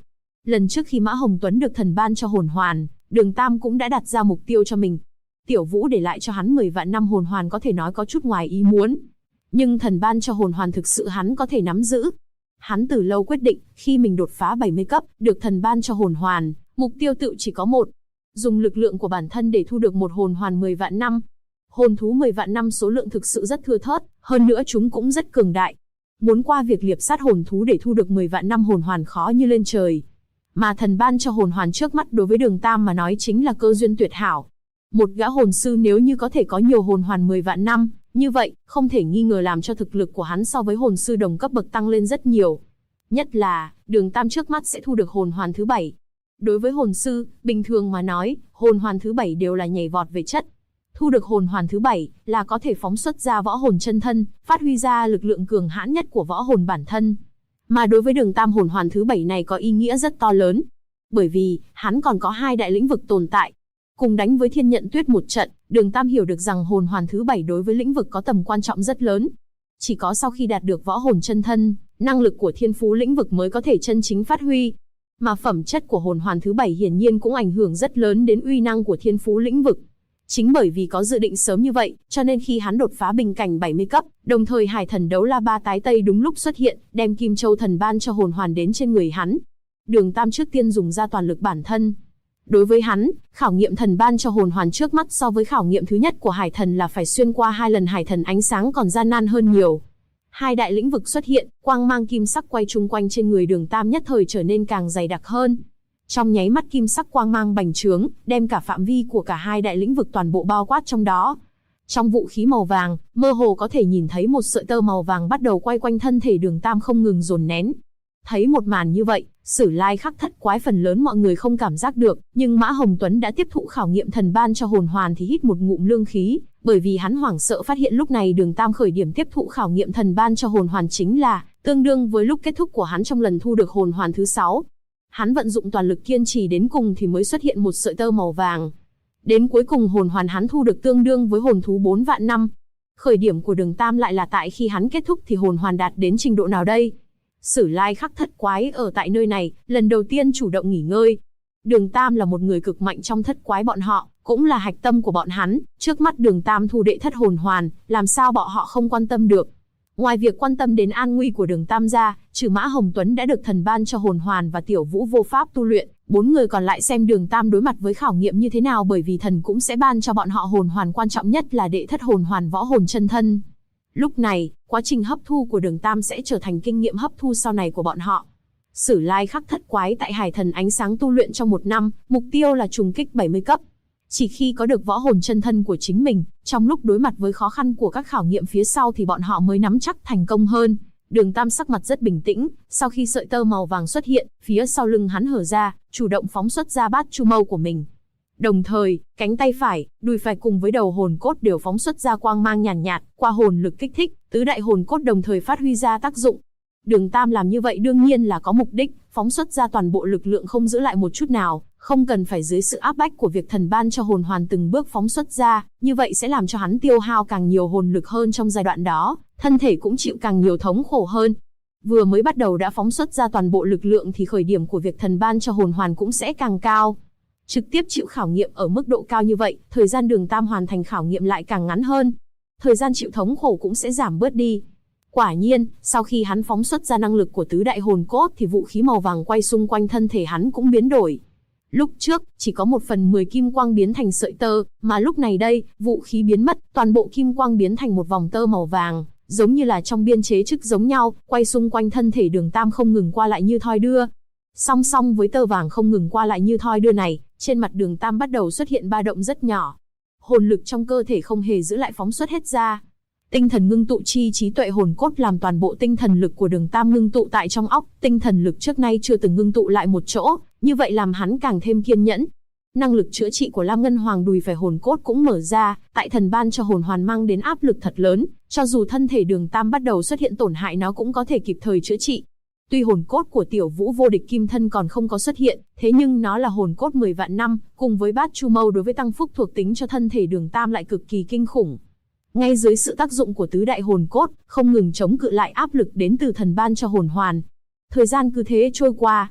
Lần trước khi Mã Hồng Tuấn được thần ban cho hồn hoàn, Đường Tam cũng đã đặt ra mục tiêu cho mình. Tiểu Vũ để lại cho hắn 10 vạn năm hồn hoàn có thể nói có chút ngoài ý muốn. Nhưng thần ban cho hồn hoàn thực sự hắn có thể nắm giữ. Hắn từ lâu quyết định, khi mình đột phá 70 cấp, được thần ban cho hồn hoàn, mục tiêu tự chỉ có một. Dùng lực lượng của bản thân để thu được một hồn hoàn 10 vạn năm. Hồn thú 10 vạn năm số lượng thực sự rất thưa thớt, hơn nữa chúng cũng rất cường đại. Muốn qua việc liệp sát hồn thú để thu được 10 vạn năm hồn hoàn khó như lên trời. Mà thần ban cho hồn hoàn trước mắt đối với Đường Tam mà nói chính là cơ duyên tuyệt hảo. Một gã hồn sư nếu như có thể có nhiều hồn hoàn 10 vạn năm, như vậy, không thể nghi ngờ làm cho thực lực của hắn so với hồn sư đồng cấp bậc tăng lên rất nhiều. Nhất là, Đường Tam trước mắt sẽ thu được hồn hoàn thứ 7. Đối với hồn sư, bình thường mà nói, hồn hoàn thứ 7 đều là nhảy vọt về chất. Thu được hồn hoàn thứ 7 là có thể phóng xuất ra võ hồn chân thân, phát huy ra lực lượng cường hãn nhất của võ hồn bản thân. Mà đối với Đường Tam hồn hoàn thứ 7 này có ý nghĩa rất to lớn. Bởi vì, hắn còn có 2 đại lĩnh vực tồn tại. Cùng đánh với Thiên Nhận Tuyết một trận, Đường Tam hiểu được rằng hồn hoàn thứ 7 đối với lĩnh vực có tầm quan trọng rất lớn. Chỉ có sau khi đạt được võ hồn chân thân, năng lực của thiên phú lĩnh vực mới có thể chân chính phát huy. Mà phẩm chất của hồn hoàn thứ 7 hiển nhiên cũng ảnh hưởng rất lớn đến uy năng của thiên phú lĩnh vực. Chính bởi vì có dự định sớm như vậy, cho nên khi hắn đột phá bình cảnh 70 cấp, đồng thời Hải Thần Đấu La Ba tái tây đúng lúc xuất hiện, đem Kim Châu thần ban cho hồn hoàn đến trên người hắn. Đường Tam trước tiên dùng ra toàn lực bản thân. Đối với hắn, khảo nghiệm thần ban cho hồn hoàn trước mắt so với khảo nghiệm thứ nhất của Hải Thần là phải xuyên qua 2 lần Hải Thần ánh sáng còn gian nan hơn nhiều. 2 đại lĩnh vực xuất hiện, quang mang kim sắc quay chung quanh trên người Đường Tam nhất thời trở nên càng dày đặc hơn. Trong nháy mắt kim sắc quang mang bành trướng, đem cả phạm vi của cả 2 đại lĩnh vực toàn bộ bao quát trong đó. Trong vũ khí màu vàng, mơ hồ có thể nhìn thấy một sợi tơ màu vàng bắt đầu quay quanh thân thể Đường Tam không ngừng dồn nén. Thấy một màn như vậy, Sử Lai Khắc Thất Quái phần lớn mọi người không cảm giác được, nhưng Mã Hồng Tuấn đã tiếp thụ khảo nghiệm thần ban cho hồn hoàn thì hít một ngụm lương khí, bởi vì hắn hoảng sợ phát hiện lúc này Đường Tam khởi điểm tiếp thụ khảo nghiệm thần ban cho hồn hoàn chính là tương đương với lúc kết thúc của hắn trong lần thu được hồn hoàn thứ 6. Hắn vận dụng toàn lực kiên trì đến cùng thì mới xuất hiện một sợi tơ màu vàng. Đến cuối cùng hồn hoàn hắn thu được tương đương với hồn thú 4 vạn năm. Khởi điểm của Đường Tam lại là tại khi hắn kết thúc thì hồn hoàn đạt đến trình độ nào đây? Sử Lai Khắc Thất Quái ở tại nơi này, lần đầu tiên chủ động nghỉ ngơi. Đường Tam là một người cực mạnh trong thất quái bọn họ, cũng là hạch tâm của bọn hắn. Trước mắt Đường Tam thu đệ thất hồn hoàn, làm sao bọn họ không quan tâm được? Ngoài việc quan tâm đến an nguy của Đường Tam ra, trừ Mã Hồng Tuấn đã được thần ban cho hồn hoàn và Tiểu Vũ vô pháp tu luyện, 4 người còn lại xem Đường Tam đối mặt với khảo nghiệm như thế nào, bởi vì thần cũng sẽ ban cho bọn họ hồn hoàn quan trọng nhất là đệ thất hồn hoàn võ hồn chân thân. Lúc này, quá trình hấp thu của Đường Tam sẽ trở thành kinh nghiệm hấp thu sau này của bọn họ. Sử Lai Khắc Thất Quái tại Hải Thần ánh sáng tu luyện trong 1 năm, mục tiêu là trùng kích 70 cấp. Chỉ khi có được võ hồn chân thân của chính mình, trong lúc đối mặt với khó khăn của các khảo nghiệm phía sau thì bọn họ mới nắm chắc thành công hơn. Đường Tam sắc mặt rất bình tĩnh, sau khi sợi tơ màu vàng xuất hiện, phía sau lưng hắn hở ra, chủ động phóng xuất ra bát chu mâu của mình. Đồng thời, cánh tay phải, đùi phải cùng với đầu hồn cốt đều phóng xuất ra quang mang nhàn nhạt, qua hồn lực kích thích, tứ đại hồn cốt đồng thời phát huy ra tác dụng. Đường Tam làm như vậy đương nhiên là có mục đích, phóng xuất ra toàn bộ lực lượng không giữ lại một chút nào, không cần phải dưới sự áp bách của việc thần ban cho hồn hoàn từng bước phóng xuất ra, như vậy sẽ làm cho hắn tiêu hao càng nhiều hồn lực hơn trong giai đoạn đó, thân thể cũng chịu càng nhiều thống khổ hơn. Vừa mới bắt đầu đã phóng xuất ra toàn bộ lực lượng thì khởi điểm của việc thần ban cho hồn hoàn cũng sẽ càng cao. Trực tiếp chịu khảo nghiệm ở mức độ cao như vậy, thời gian Đường Tam hoàn thành khảo nghiệm lại càng ngắn hơn. Thời gian chịu thống khổ cũng sẽ giảm bớt đi. Quả nhiên, sau khi hắn phóng xuất ra năng lực của tứ đại hồn cốt thì vũ khí màu vàng quay xung quanh thân thể hắn cũng biến đổi. Lúc trước, chỉ có 1/10 kim quang biến thành sợi tơ, mà lúc này đây, vũ khí biến mất, toàn bộ kim quang biến thành một vòng tơ màu vàng, giống như là trong biên chế chức giống nhau, quay xung quanh thân thể Đường Tam không ngừng qua lại như thoi đưa. Song song với tơ vàng không ngừng qua lại như thoi đưa này, trên mặt Đường Tam bắt đầu xuất hiện ba động rất nhỏ. Hồn lực trong cơ thể không hề giữ lại phóng xuất hết ra. Tinh thần ngưng tụ chi trí tuệ hồn cốt làm toàn bộ tinh thần lực của Đường Tam ngưng tụ tại trong óc, tinh thần lực trước nay chưa từng ngưng tụ lại một chỗ, như vậy làm hắn càng thêm kiên nhẫn. Năng lực chữa trị của Lam Ngân Hoàng đùi phải hồn cốt cũng mở ra, tại thần ban cho hồn hoàn mang đến áp lực thật lớn, cho dù thân thể Đường Tam bắt đầu xuất hiện tổn hại nó cũng có thể kịp thời chữa trị. Tuy hồn cốt của Tiểu Vũ vô địch kim thân còn không có xuất hiện, thế nhưng nó là hồn cốt 10 vạn năm, cùng với bát chu mâu đối với tăng phúc thuộc tính cho thân thể Đường Tam lại cực kỳ kinh khủng. Ngay dưới sự tác dụng của tứ đại hồn cốt, không ngừng chống cự lại áp lực đến từ thần ban cho hồn hoàn. Thời gian cứ thế trôi qua.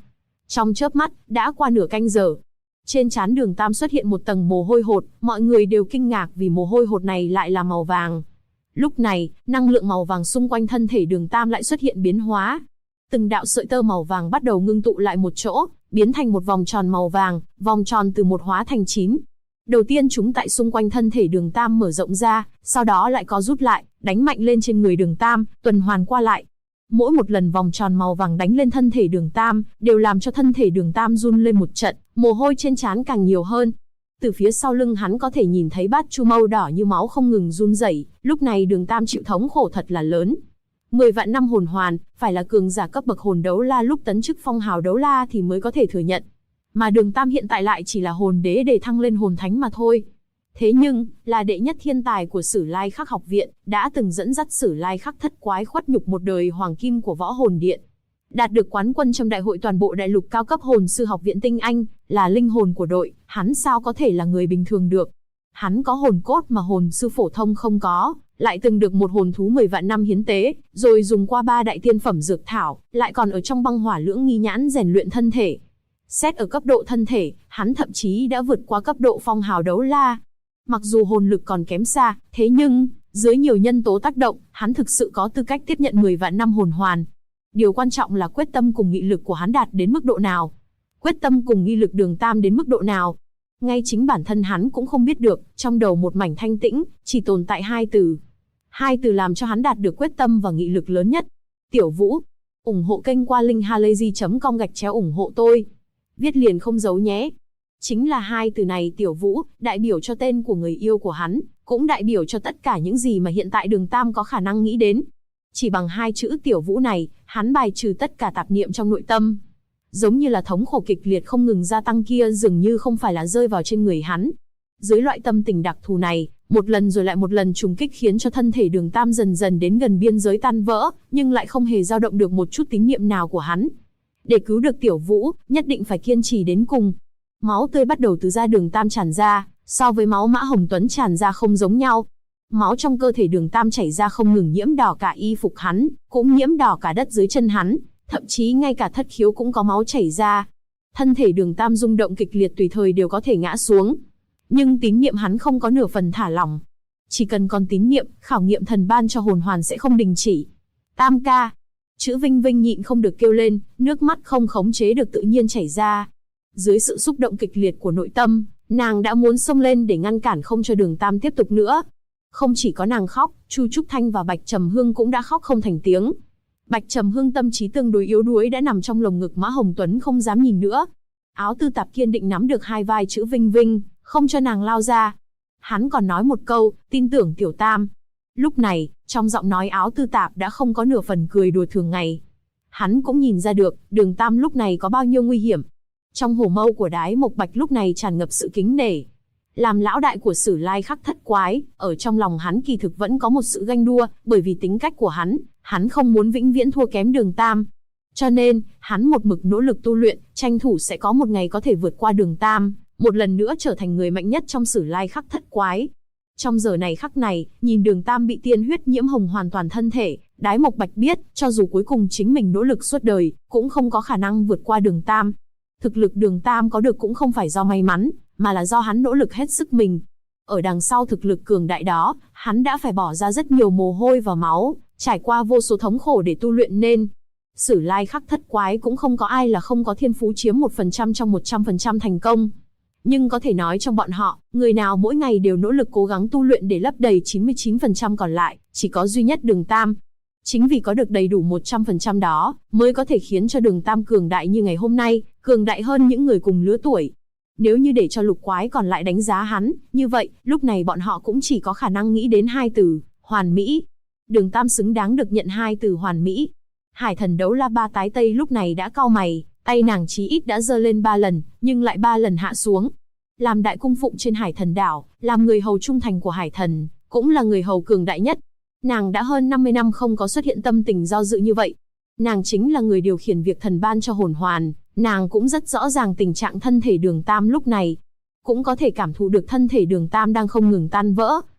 Trong chớp mắt, đã qua nửa canh giờ. Trên trán Đường Tam xuất hiện một tầng mồ hôi hột, mọi người đều kinh ngạc vì mồ hôi hột này lại là màu vàng. Lúc này, năng lượng màu vàng xung quanh thân thể Đường Tam lại xuất hiện biến hóa. Từng đạo sợi tơ màu vàng bắt đầu ngưng tụ lại một chỗ, biến thành một vòng tròn màu vàng, vòng tròn từ 1 hóa thành 9. Đầu tiên chúng tại xung quanh thân thể Đường Tam mở rộng ra, sau đó lại có rút lại, đánh mạnh lên trên người Đường Tam, tuần hoàn qua lại. Mỗi một lần vòng tròn màu vàng đánh lên thân thể Đường Tam, đều làm cho thân thể Đường Tam run lên một trận, mồ hôi trên trán càng nhiều hơn. Từ phía sau lưng hắn có thể nhìn thấy bát chu mâu đỏ như máu không ngừng run rẩy, lúc này Đường Tam chịu thống khổ thật là lớn. 10 vạn năm hồn hoàn, phải là cường giả cấp bậc hồn đấu la lúc tấn chức phong hào đấu la thì mới có thể thừa nhận. Mà Đường Tam hiện tại lại chỉ là hồn đế để thăng lên hồn thánh mà thôi. Thế nhưng, là đệ nhất thiên tài của Sử Lai Khắc học viện, đã từng dẫn dắt Sử Lai Khắc thất quái khuất nhục một đời hoàng kim của Võ Hồn Điện. Đạt được quán quân trong đại hội toàn bộ đại lục cao cấp hồn sư học viện tinh anh, là linh hồn của đội, hắn sao có thể là người bình thường được. Hắn có hồn cốt mà hồn sư phổ thông không có, lại từng được một hồn thú 10 vạn năm hiến tế, rồi dùng qua 3 đại tiên phẩm dược thảo, lại còn ở trong băng hỏa lưỡng nghi nhãn rèn luyện thân thể. Xét ở cấp độ thân thể, hắn thậm chí đã vượt qua cấp độ phong hào đấu la. Mặc dù hồn lực còn kém xa, thế nhưng, dưới nhiều nhân tố tác động, hắn thực sự có tư cách tiếp nhận 10 vạn năm hồn hoàn. Điều quan trọng là quyết tâm cùng nghị lực của hắn đạt đến mức độ nào. Quyết tâm cùng nghị lực Đường Tam đến mức độ nào. Ngay chính bản thân hắn cũng không biết được, trong đầu một mảnh thanh tĩnh, chỉ tồn tại 2 từ. 2 từ làm cho hắn đạt được quyết tâm và nghị lực lớn nhất. Tiểu Vũ. Ủng hộ kênh qua linkhalazy.com ủng hộ tôi. Viết liền không giấu nhé. Chính là 2 từ này Tiểu Vũ, đại biểu cho tên của người yêu của hắn, cũng đại biểu cho tất cả những gì mà hiện tại Đường Tam có khả năng nghĩ đến. Chỉ bằng 2 chữ Tiểu Vũ này, hắn bài trừ tất cả tạp niệm trong nội tâm. Giống như là thống khổ kịch liệt không ngừng gia tăng kia dường như không phải là rơi vào trên người hắn. Dưới loại tâm tình đặc thù này, một lần rồi lại một lần trùng kích khiến cho thân thể Đường Tam dần dần đến gần biên giới tan vỡ, nhưng lại không hề dao động được một chút tín niệm nào của hắn. Để cứu được Tiểu Vũ, nhất định phải kiên trì đến cùng. Máu tươi bắt đầu từ da Đường Tam tràn ra, so với máu Mã Hồng Tuấn tràn ra không giống nhau. Máu trong cơ thể Đường Tam chảy ra không ngừng nhiễm đỏ cả y phục hắn, cũng nhiễm đỏ cả đất dưới chân hắn, thậm chí ngay cả thất khiếu cũng có máu chảy ra. Thân thể Đường Tam rung động kịch liệt tùy thời đều có thể ngã xuống. Nhưng tín niệm hắn không có nửa phần thả lỏng. Chỉ cần còn tín niệm, khảo nghiệm thần ban cho hồn hoàn sẽ không đình chỉ. Tam ca. Chữ Vinh Vinh nhịn không được kêu lên, nước mắt không khống chế được tự nhiên chảy ra. Dưới sự xúc động kịch liệt của nội tâm, nàng đã muốn xông lên để ngăn cản không cho Đường Tam tiếp tục nữa. Không chỉ có nàng khóc, Chu Trúc Thanh và Bạch Trầm Hương cũng đã khóc không thành tiếng. Bạch Trầm Hương tâm trí tương đối yếu đuối đã nằm trong lồng ngực Mã Hồng Tuấn không dám nhìn nữa. Áo Tư Tạp kiên định nắm được hai vai chữ Vinh Vinh, không cho nàng lao ra. Hắn còn nói một câu, tin tưởng Tiểu Tam. Lúc này, trong giọng nói Áo Tư Tạp đã không có nửa phần cười đùa thường ngày. Hắn cũng nhìn ra được, Đường Tam lúc này có bao nhiêu nguy hiểm. Trong hổ mâu của Đái Mộc Bạch lúc này tràn ngập sự kính nể. Làm lão đại của Sử Lai Khắc thất quái, ở trong lòng hắn kỳ thực vẫn có một sự ganh đua, bởi vì tính cách của hắn không muốn vĩnh viễn thua kém Đường Tam. Cho nên, hắn một mực nỗ lực tu luyện, tranh thủ sẽ có một ngày có thể vượt qua Đường Tam, một lần nữa trở thành người mạnh nhất trong Sử Lai Khắc thất quái. Trong giờ này khắc này, nhìn Đường Tam bị tiên huyết nhiễm hồng hoàn toàn thân thể, Đái Mộc Bạch biết, cho dù cuối cùng chính mình nỗ lực suốt đời, cũng không có khả năng vượt qua Đường Tam. Thực lực Đường Tam có được cũng không phải do may mắn, mà là do hắn nỗ lực hết sức mình. Ở đằng sau thực lực cường đại đó, hắn đã phải bỏ ra rất nhiều mồ hôi và máu, trải qua vô số thống khổ để tu luyện nên. Sử Lai Khắc thất quái cũng không có ai là không có thiên phú chiếm 1% trong 100% thành công. Nhưng có thể nói trong bọn họ, người nào mỗi ngày đều nỗ lực cố gắng tu luyện để lấp đầy 99% còn lại, chỉ có duy nhất Đường Tam. Chính vì có được đầy đủ 100% đó, mới có thể khiến cho Đường Tam cường đại như ngày hôm nay, cường đại hơn những người cùng lứa tuổi. Nếu như để cho lục quái còn lại đánh giá hắn, như vậy, lúc này bọn họ cũng chỉ có khả năng nghĩ đến hai từ, hoàn mỹ. Đường Tam xứng đáng được nhận hai từ hoàn mỹ. Hải Thần Đấu La Ba tái tây lúc này đã cau mày, tay nàng chí ít đã giơ lên 3 lần, nhưng lại 3 lần hạ xuống. Làm đại cung phụng trên Hải Thần đảo, làm người hầu trung thành của Hải Thần, cũng là người hầu cường đại nhất. Nàng đã hơn 50 năm không có xuất hiện tâm tình do dự như vậy. Nàng chính là người điều khiển việc thần ban cho hồn hoàn, nàng cũng rất rõ ràng tình trạng thân thể Đường Tam lúc này. Cũng có thể cảm thụ được thân thể Đường Tam đang không ngừng tan vỡ.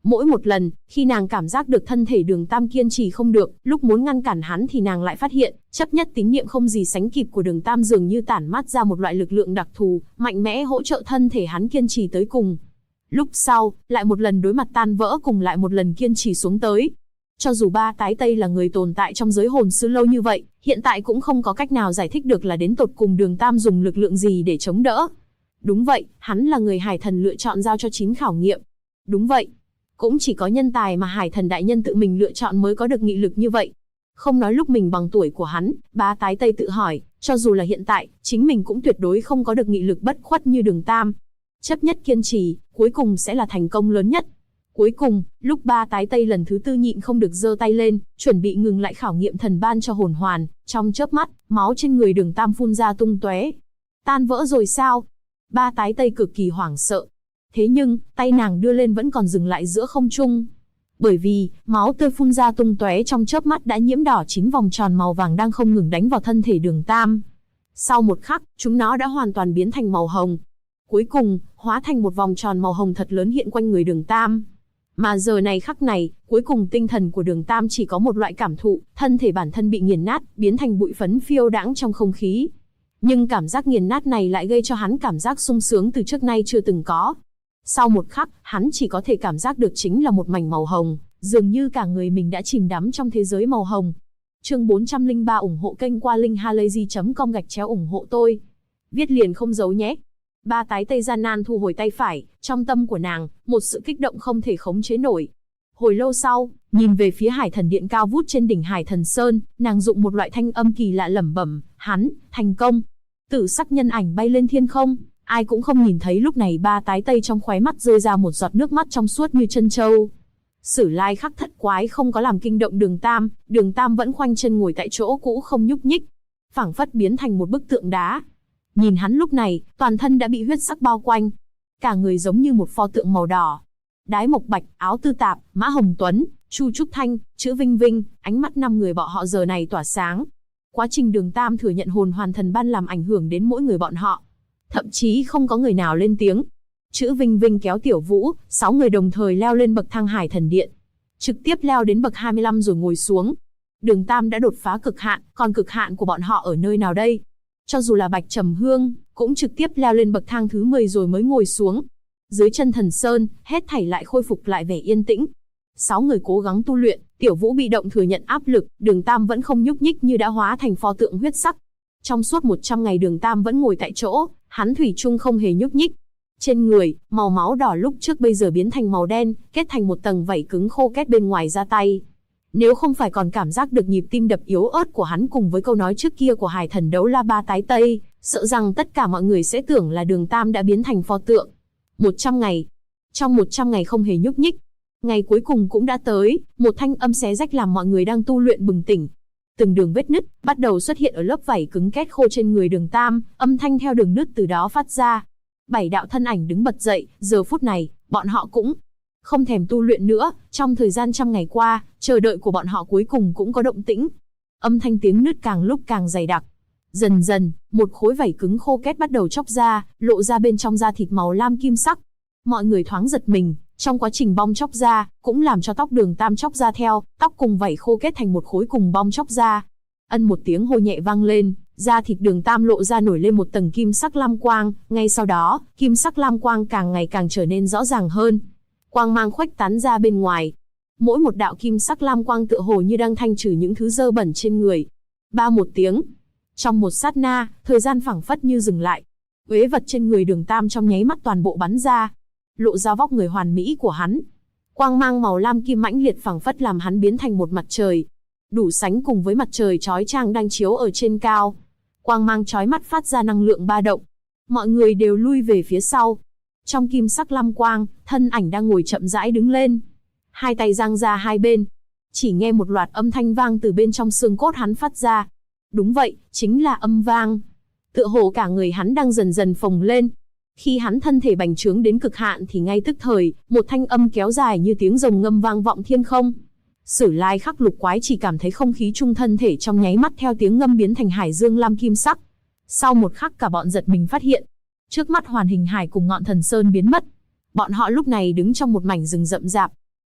Mỗi một lần, khi nàng cảm giác được thân thể Đường Tam kiên trì không được, lúc muốn ngăn cản hắn thì nàng lại phát hiện, chấp nhất tín niệm không gì sánh kịp của Đường Tam dường như tản mát ra một loại lực lượng đặc thù, mạnh mẽ hỗ trợ thân thể hắn kiên trì tới cùng. Lúc sau, lại một lần đối mặt tan vỡ cùng lại một lần kiên trì xuống tới. Cho dù ba tái Tây là người tồn tại trong giới hồn sư lâu như vậy, hiện tại cũng không có cách nào giải thích được là đến tột cùng Đường Tam dùng lực lượng gì để chống đỡ. Đúng vậy, hắn là người Hải Thần lựa chọn giao cho 9 khảo nghiệm. Đúng vậy, cũng chỉ có nhân tài mà Hải Thần đại nhân tự mình lựa chọn mới có được nghị lực như vậy. Không nói lúc mình bằng tuổi của hắn, ba tái Tây tự hỏi, cho dù là hiện tại, chính mình cũng tuyệt đối không có được nghị lực bất khuất như Đường Tam. Chấp nhất kiên trì, cuối cùng sẽ là thành công lớn nhất. Cuối cùng, lúc ba tái Tây lần thứ 4 nhịn không được giơ tay lên, chuẩn bị ngừng lại khảo nghiệm thần ban cho hồn hoàn, trong chớp mắt, máu trên người Đường Tam phun ra tung tóe. Tan vỡ rồi sao? Ba tái Tây cực kỳ hoảng sợ. Thế nhưng, tay nàng đưa lên vẫn còn dừng lại giữa không trung. Bởi vì, máu tươi phun ra tung tóe trong chớp mắt đã nhiễm đỏ 9 vòng tròn màu vàng đang không ngừng đánh vào thân thể Đường Tam. Sau một khắc, chúng nó đã hoàn toàn biến thành màu hồng. Cuối cùng, hóa thành một vòng tròn màu hồng thật lớn hiện quanh người Đường Tam. Mà giờ này khắc này, cuối cùng tinh thần của Đường Tam chỉ có một loại cảm thụ, thân thể bản thân bị nghiền nát, biến thành bụi phấn phiêu đãng trong không khí. Nhưng cảm giác nghiền nát này lại gây cho hắn cảm giác sung sướng từ trước nay chưa từng có. Sau một khắc, hắn chỉ có thể cảm giác được chính là một mảnh màu hồng, dường như cả người mình đã chìm đắm trong thế giới màu hồng. Chương 403 ủng hộ kênh qua linkhalazy.com ủng hộ tôi. Viết liền không giấu nhé. Ba tái Tây gian nan thu hồi tay phải, trong tâm của nàng, một sự kích động không thể khống chế nổi. Hồi lâu sau, nhìn về phía Hải Thần Điện cao vút trên đỉnh Hải Thần Sơn, nàng dụng một loại thanh âm kỳ lạ lẩm bẩm, hắn, thành công. Tử sắc nhân ảnh bay lên thiên không, ai cũng không nhìn thấy lúc này ba tái Tây trong khóe mắt rơi ra một giọt nước mắt trong suốt như chân châu. Sử Lai Khắc Thất Quái không có làm kinh động Đường Tam vẫn khoanh chân ngồi tại chỗ cũ không nhúc nhích, phảng phất biến thành một bức tượng đá. Nhìn hắn lúc này, toàn thân đã bị huyết sắc bao quanh, cả người giống như một pho tượng màu đỏ. Đái Mộc Bạch, Áo Tư Tạp, Mã Hồng Tuấn, Chu Trúc Thanh, Chữ Vinh Vinh, ánh mắt 5 người bọn họ giờ này tỏa sáng. Quá trình Đường Tam thừa nhận hồn hoàn thần ban làm ảnh hưởng đến mỗi người bọn họ. Thậm chí không có người nào lên tiếng. Chữ Vinh Vinh kéo Tiểu Vũ, 6 người đồng thời leo lên bậc thang Hải Thần Điện. Trực tiếp leo đến bậc 25 rồi ngồi xuống. Đường Tam đã đột phá cực hạn, còn cực hạn của bọn họ ở nơi nào đây? Cho dù là Bạch Trầm Hương, cũng trực tiếp leo lên bậc thang thứ 10 rồi mới ngồi xuống. Dưới chân Thần Sơn, hết thảy lại khôi phục lại vẻ yên tĩnh. 6 người cố gắng tu luyện, Tiểu Vũ bị động thừa nhận áp lực, Đường Tam vẫn không nhúc nhích như đã hóa thành pho tượng huyết sắc. Trong suốt 100 ngày Đường Tam vẫn ngồi tại chỗ, hắn thủy chung không hề nhúc nhích. Trên người, màu máu đỏ lúc trước bây giờ biến thành màu đen, kết thành một tầng vảy cứng khô kết bên ngoài da tay. Nếu không phải còn cảm giác được nhịp tim đập yếu ớt của hắn cùng với câu nói trước kia của Hải Thần Đấu La Ba tái Tây, sợ rằng tất cả mọi người sẽ tưởng là Đường Tam đã biến thành pho tượng. 100 ngày. Trong 100 ngày không hề nhúc nhích. Ngày cuối cùng cũng đã tới, một thanh âm xé rách làm mọi người đang tu luyện bừng tỉnh. Từng đường vết nứt bắt đầu xuất hiện ở lớp vảy cứng két khô trên người Đường Tam, âm thanh theo đường nứt từ đó phát ra. 7 đạo thân ảnh đứng bật dậy, giờ phút này, bọn họ cũng không thèm tu luyện nữa, trong thời gian trăm ngày qua, chờ đợi của bọn họ cuối cùng cũng có động tĩnh. Âm thanh tiếng nứt càng lúc càng dày đặc. Dần dần, một khối vảy cứng khô két bắt đầu chóc ra, lộ ra bên trong da thịt màu lam kim sắc. Mọi người thoáng giật mình, trong quá trình bong chóc ra, cũng làm cho tóc Đường Tam chóc ra theo, tóc cùng vảy khô kết thành một khối cùng bong chóc ra. Ân một tiếng hô nhẹ vang lên, da thịt Đường Tam lộ ra nổi lên một tầng kim sắc lam quang, ngay sau đó, kim sắc lam quang càng ngày càng trở nên rõ ràng hơn. Quang mang khuếch tán ra bên ngoài. Mỗi một đạo kim sắc lam quang tựa hồ như đang thanh trừ những thứ dơ bẩn trên người. Ba một tiếng. Trong một sát na, thời gian phảng phất như dừng lại. Uế vật trên người Đường Tam trong nháy mắt toàn bộ bắn ra, lộ ra vóc người hoàn mỹ của hắn. Quang mang màu lam kim mãnh liệt phảng phất làm hắn biến thành một mặt trời, đủ sánh cùng với mặt trời chói chang đang chiếu ở trên cao. Quang mang chói mắt phát ra năng lượng ba động. Mọi người đều lui về phía sau. Trong kim sắc lam quang, thân ảnh đang ngồi chậm rãi đứng lên. Hai tay giang ra hai bên. Chỉ nghe một loạt âm thanh vang từ bên trong xương cốt hắn phát ra. Đúng vậy, chính là âm vang. Tựa hồ cả người hắn đang dần dần phồng lên. Khi hắn thân thể bành trướng đến cực hạn thì ngay tức thời, một thanh âm kéo dài như tiếng rồng ngâm vang vọng thiên không. Sử Lai Khắc Lục Quái chỉ cảm thấy không khí chung thân thể trong nháy mắt theo tiếng ngâm biến thành hải dương lam kim sắc. Sau một khắc cả bọn giật mình phát hiện, trước mắt Hoàn Hình Hải cùng ngọn Thần Sơn biến mất. Bọn họ lúc này đứng trong một mảnh rừng rậm rạp.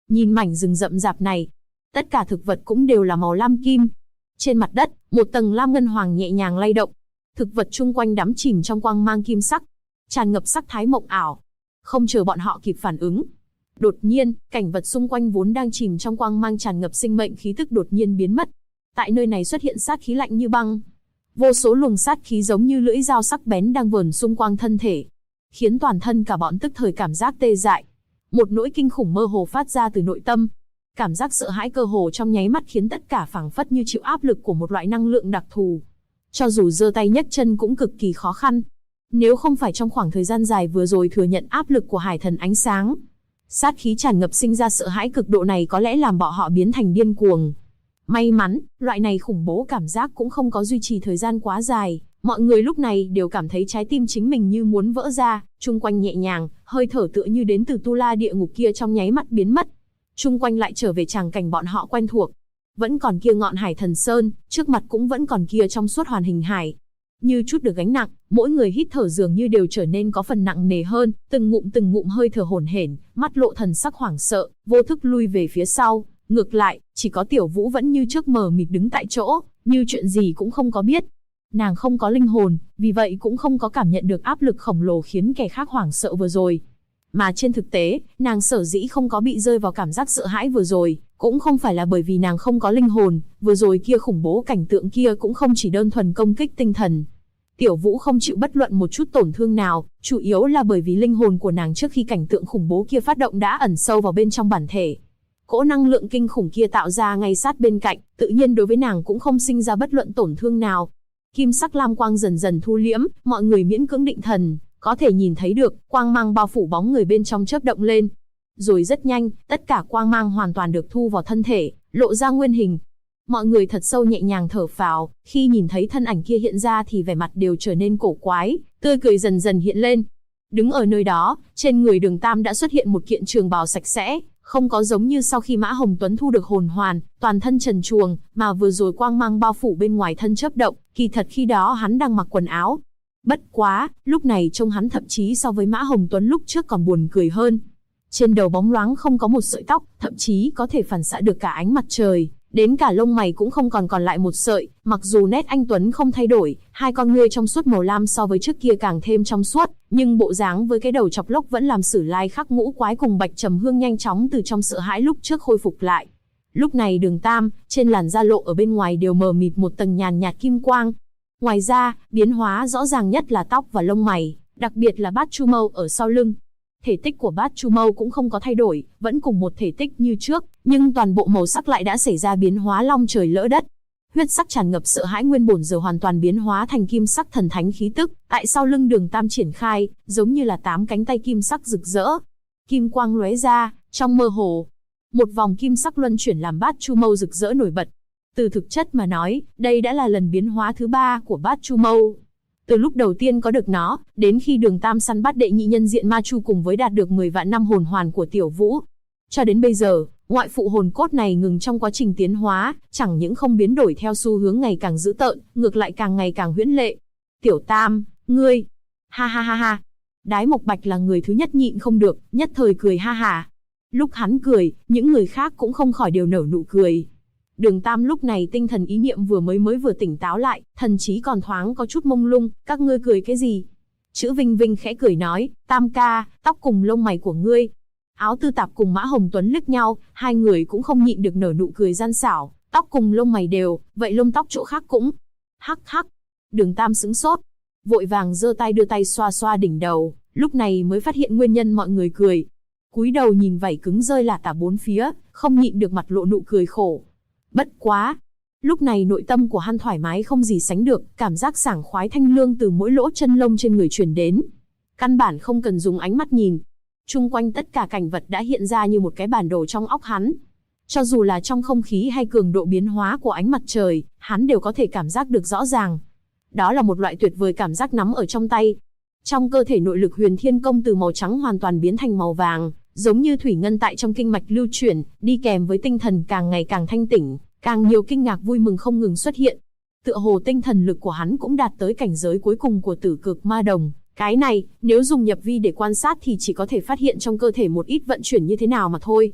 Nhìn mảnh rừng rậm rạp này, tất cả thực vật cũng đều là màu lam kim. Trên mặt đất, một tầng lam ngân hoàng nhẹ nhàng lay động. Thực vật chung quanh đắm chìm trong quang mang kim sắc, tràn ngập sắc thái mộng ảo. Không chờ bọn họ kịp phản ứng, đột nhiên, cảnh vật xung quanh vốn đang chìm trong quang mang tràn ngập sinh mệnh khí tức đột nhiên biến mất. Tại nơi này xuất hiện sát khí lạnh như băng. Vô số luồng sát khí giống như lưỡi dao sắc bén đang vờn xung quanh thân thể, khiến toàn thân cả bọn tức thời cảm giác tê dại. Một nỗi kinh khủng mơ hồ phát ra từ nội tâm. Cảm giác sợ hãi cơ hồ trong nháy mắt khiến tất cả phảng phất như chịu áp lực của một loại năng lượng đặc thù. Cho dù giơ tay nhấc chân cũng cực kỳ khó khăn. Nếu không phải trong khoảng thời gian dài vừa rồi thừa nhận áp lực của hải thần ánh sáng, sát khí tràn ngập sinh ra sợ hãi cực độ này có lẽ làm bọn họ biến thành điên cuồng. May mắn, loại này khủng bố cảm giác cũng không có duy trì thời gian quá dài. Mọi người lúc này đều cảm thấy trái tim chính mình như muốn vỡ ra, chung quanh nhẹ nhàng, hơi thở tựa như đến từ tu la địa ngục kia trong nháy mắt biến mất. Chung quanh lại trở về tràng cảnh bọn họ quen thuộc. Vẫn còn kia ngọn hải thần sơn, trước mặt cũng vẫn còn kia trong suốt hoàn hình hải. Như chút được gánh nặng, mỗi người hít thở dường như đều trở nên có phần nặng nề hơn, từng ngụm hơi thở hổn hển, mắt lộ thần sắc hoảng sợ, vô thức lui về phía sau. Ngược lại, chỉ có Tiểu Vũ vẫn như trước mờ mịt đứng tại chỗ, như chuyện gì cũng không có biết. Nàng không có linh hồn, vì vậy cũng không có cảm nhận được áp lực khổng lồ khiến kẻ khác hoảng sợ vừa rồi. Mà trên thực tế, nàng sở dĩ không có bị rơi vào cảm giác sợ hãi vừa rồi, cũng không phải là bởi vì nàng không có linh hồn, vừa rồi kia khủng bố cảnh tượng kia cũng không chỉ đơn thuần công kích tinh thần. Tiểu Vũ không chịu bất luận một chút tổn thương nào, chủ yếu là bởi vì linh hồn của nàng trước khi cảnh tượng khủng bố kia phát động đã ẩn sâu vào bên trong bản thể. Cỗ năng lượng kinh khủng kia tạo ra ngay sát bên cạnh, tự nhiên đối với nàng cũng không sinh ra bất luận tổn thương nào. Kim sắc lam quang dần dần thu liễm, mọi người miễn cưỡng định thần, có thể nhìn thấy được, quang mang bao phủ bóng người bên trong chớp động lên. Rồi rất nhanh, tất cả quang mang hoàn toàn được thu vào thân thể, lộ ra nguyên hình. Mọi người thật sâu nhẹ nhàng thở phào, khi nhìn thấy thân ảnh kia hiện ra thì vẻ mặt đều trở nên cổ quái, tươi cười dần dần hiện lên. Đứng ở nơi đó, trên người Đường Tam đã xuất hiện một kiện trường bào sạch sẽ, không có giống như sau khi Mã Hồng Tuấn thu được hồn hoàn, toàn thân trần truồng, mà vừa rồi quang mang bao phủ bên ngoài thân chớp động, kỳ thật khi đó hắn đang mặc quần áo. Bất quá, lúc này trông hắn thậm chí so với Mã Hồng Tuấn lúc trước còn buồn cười hơn. Trên đầu bóng loáng không có một sợi tóc, thậm chí có thể phản xạ được cả ánh mặt trời, đến cả lông mày cũng không còn lại một sợi, mặc dù nét anh Tuấn không thay đổi, hai con ngươi trong suốt màu lam so với trước kia càng thêm trong suốt, nhưng bộ dáng với cái đầu chọc lốc vẫn làm Sử Lai Khắc Ngũ Quái cùng Bạch Trầm Hương nhanh chóng từ trong sợ hãi lúc trước khôi phục lại. Lúc này Đường Tam, trên làn da lộ ở bên ngoài đều mờ mịt một tầng nhàn nhạt kim quang. Ngoài ra, biến hóa rõ ràng nhất là tóc và lông mày, đặc biệt là Bát Chu Mâu ở sau lưng. Thể tích của Bát Chu Mâu cũng không có thay đổi, vẫn cùng một thể tích như trước, nhưng toàn bộ màu sắc lại đã xảy ra biến hóa long trời lỡ đất. Huyết sắc tràn ngập sợ hãi nguyên bổn giờ hoàn toàn biến hóa thành kim sắc thần thánh khí tức, tại sau lưng Đường Tam triển khai, giống như là 8 cánh tay kim sắc rực rỡ. Kim quang lóe ra, trong mơ hồ, một vòng kim sắc luân chuyển làm Bát Chu Mâu rực rỡ nổi bật. Từ thực chất mà nói, đây đã là lần biến hóa thứ 3 của Bát Chu Mâu. Từ lúc đầu tiên có được nó, đến khi Đường Tam săn bắt đệ nhị nhân diện ma chu cùng với đạt được 10 vạn năm hồn hoàn của Tiểu Vũ. Cho đến bây giờ, ngoại phụ hồn cốt này ngừng trong quá trình tiến hóa, chẳng những không biến đổi theo xu hướng ngày càng dữ tợn, ngược lại càng ngày càng huyễn lệ. Tiểu Tam, ngươi... Ha ha ha ha. Đái Mộc Bạch là người thứ nhất nhịn không được, nhất thời cười ha ha. Lúc hắn cười, những người khác cũng không khỏi đều nở nụ cười. Đường Tam lúc này tinh thần ý niệm vừa tỉnh táo lại, thần trí còn thoáng có chút mông lung, các ngươi cười cái gì? Chữ Vinh Vinh khẽ cười nói, Tam ca, tóc cùng lông mày của ngươi. Áo Tư Tạp cùng Mã Hồng Tuấn liếc nhau, hai người cũng không nhịn được nở nụ cười gian xảo, tóc cùng lông mày đều, vậy lông tóc chỗ khác cũng. Hắc hắc. Đường Tam sững sốt, vội vàng giơ tay đưa tay xoa xoa đỉnh đầu, lúc này mới phát hiện nguyên nhân mọi người cười. Cúi đầu nhìn vảy cứng rơi lả tả bốn phía, không nhịn được mặt lộ nụ cười khổ. Bất quá, lúc này nội tâm của hắn thoải mái không gì sánh được, cảm giác sảng khoái thanh lương từ mỗi lỗ chân lông trên người truyền đến. Căn bản không cần dùng ánh mắt nhìn. Chung quanh tất cả cảnh vật đã hiện ra như một cái bản đồ trong óc hắn. Cho dù là trong không khí hay cường độ biến hóa của ánh mặt trời, hắn đều có thể cảm giác được rõ ràng. Đó là một loại tuyệt vời cảm giác nắm ở trong tay. Trong cơ thể nội lực Huyền Thiên Công từ màu trắng hoàn toàn biến thành màu vàng, giống như thủy ngân tại trong kinh mạch lưu chuyển, đi kèm với tinh thần càng ngày càng thanh tỉnh, càng nhiều kinh ngạc vui mừng không ngừng xuất hiện. Tựa hồ tinh thần lực của hắn cũng đạt tới cảnh giới cuối cùng của Tử Cực Ma Đồng. Cái này, nếu dùng nhập vi để quan sát thì chỉ có thể phát hiện trong cơ thể một ít vận chuyển như thế nào mà thôi.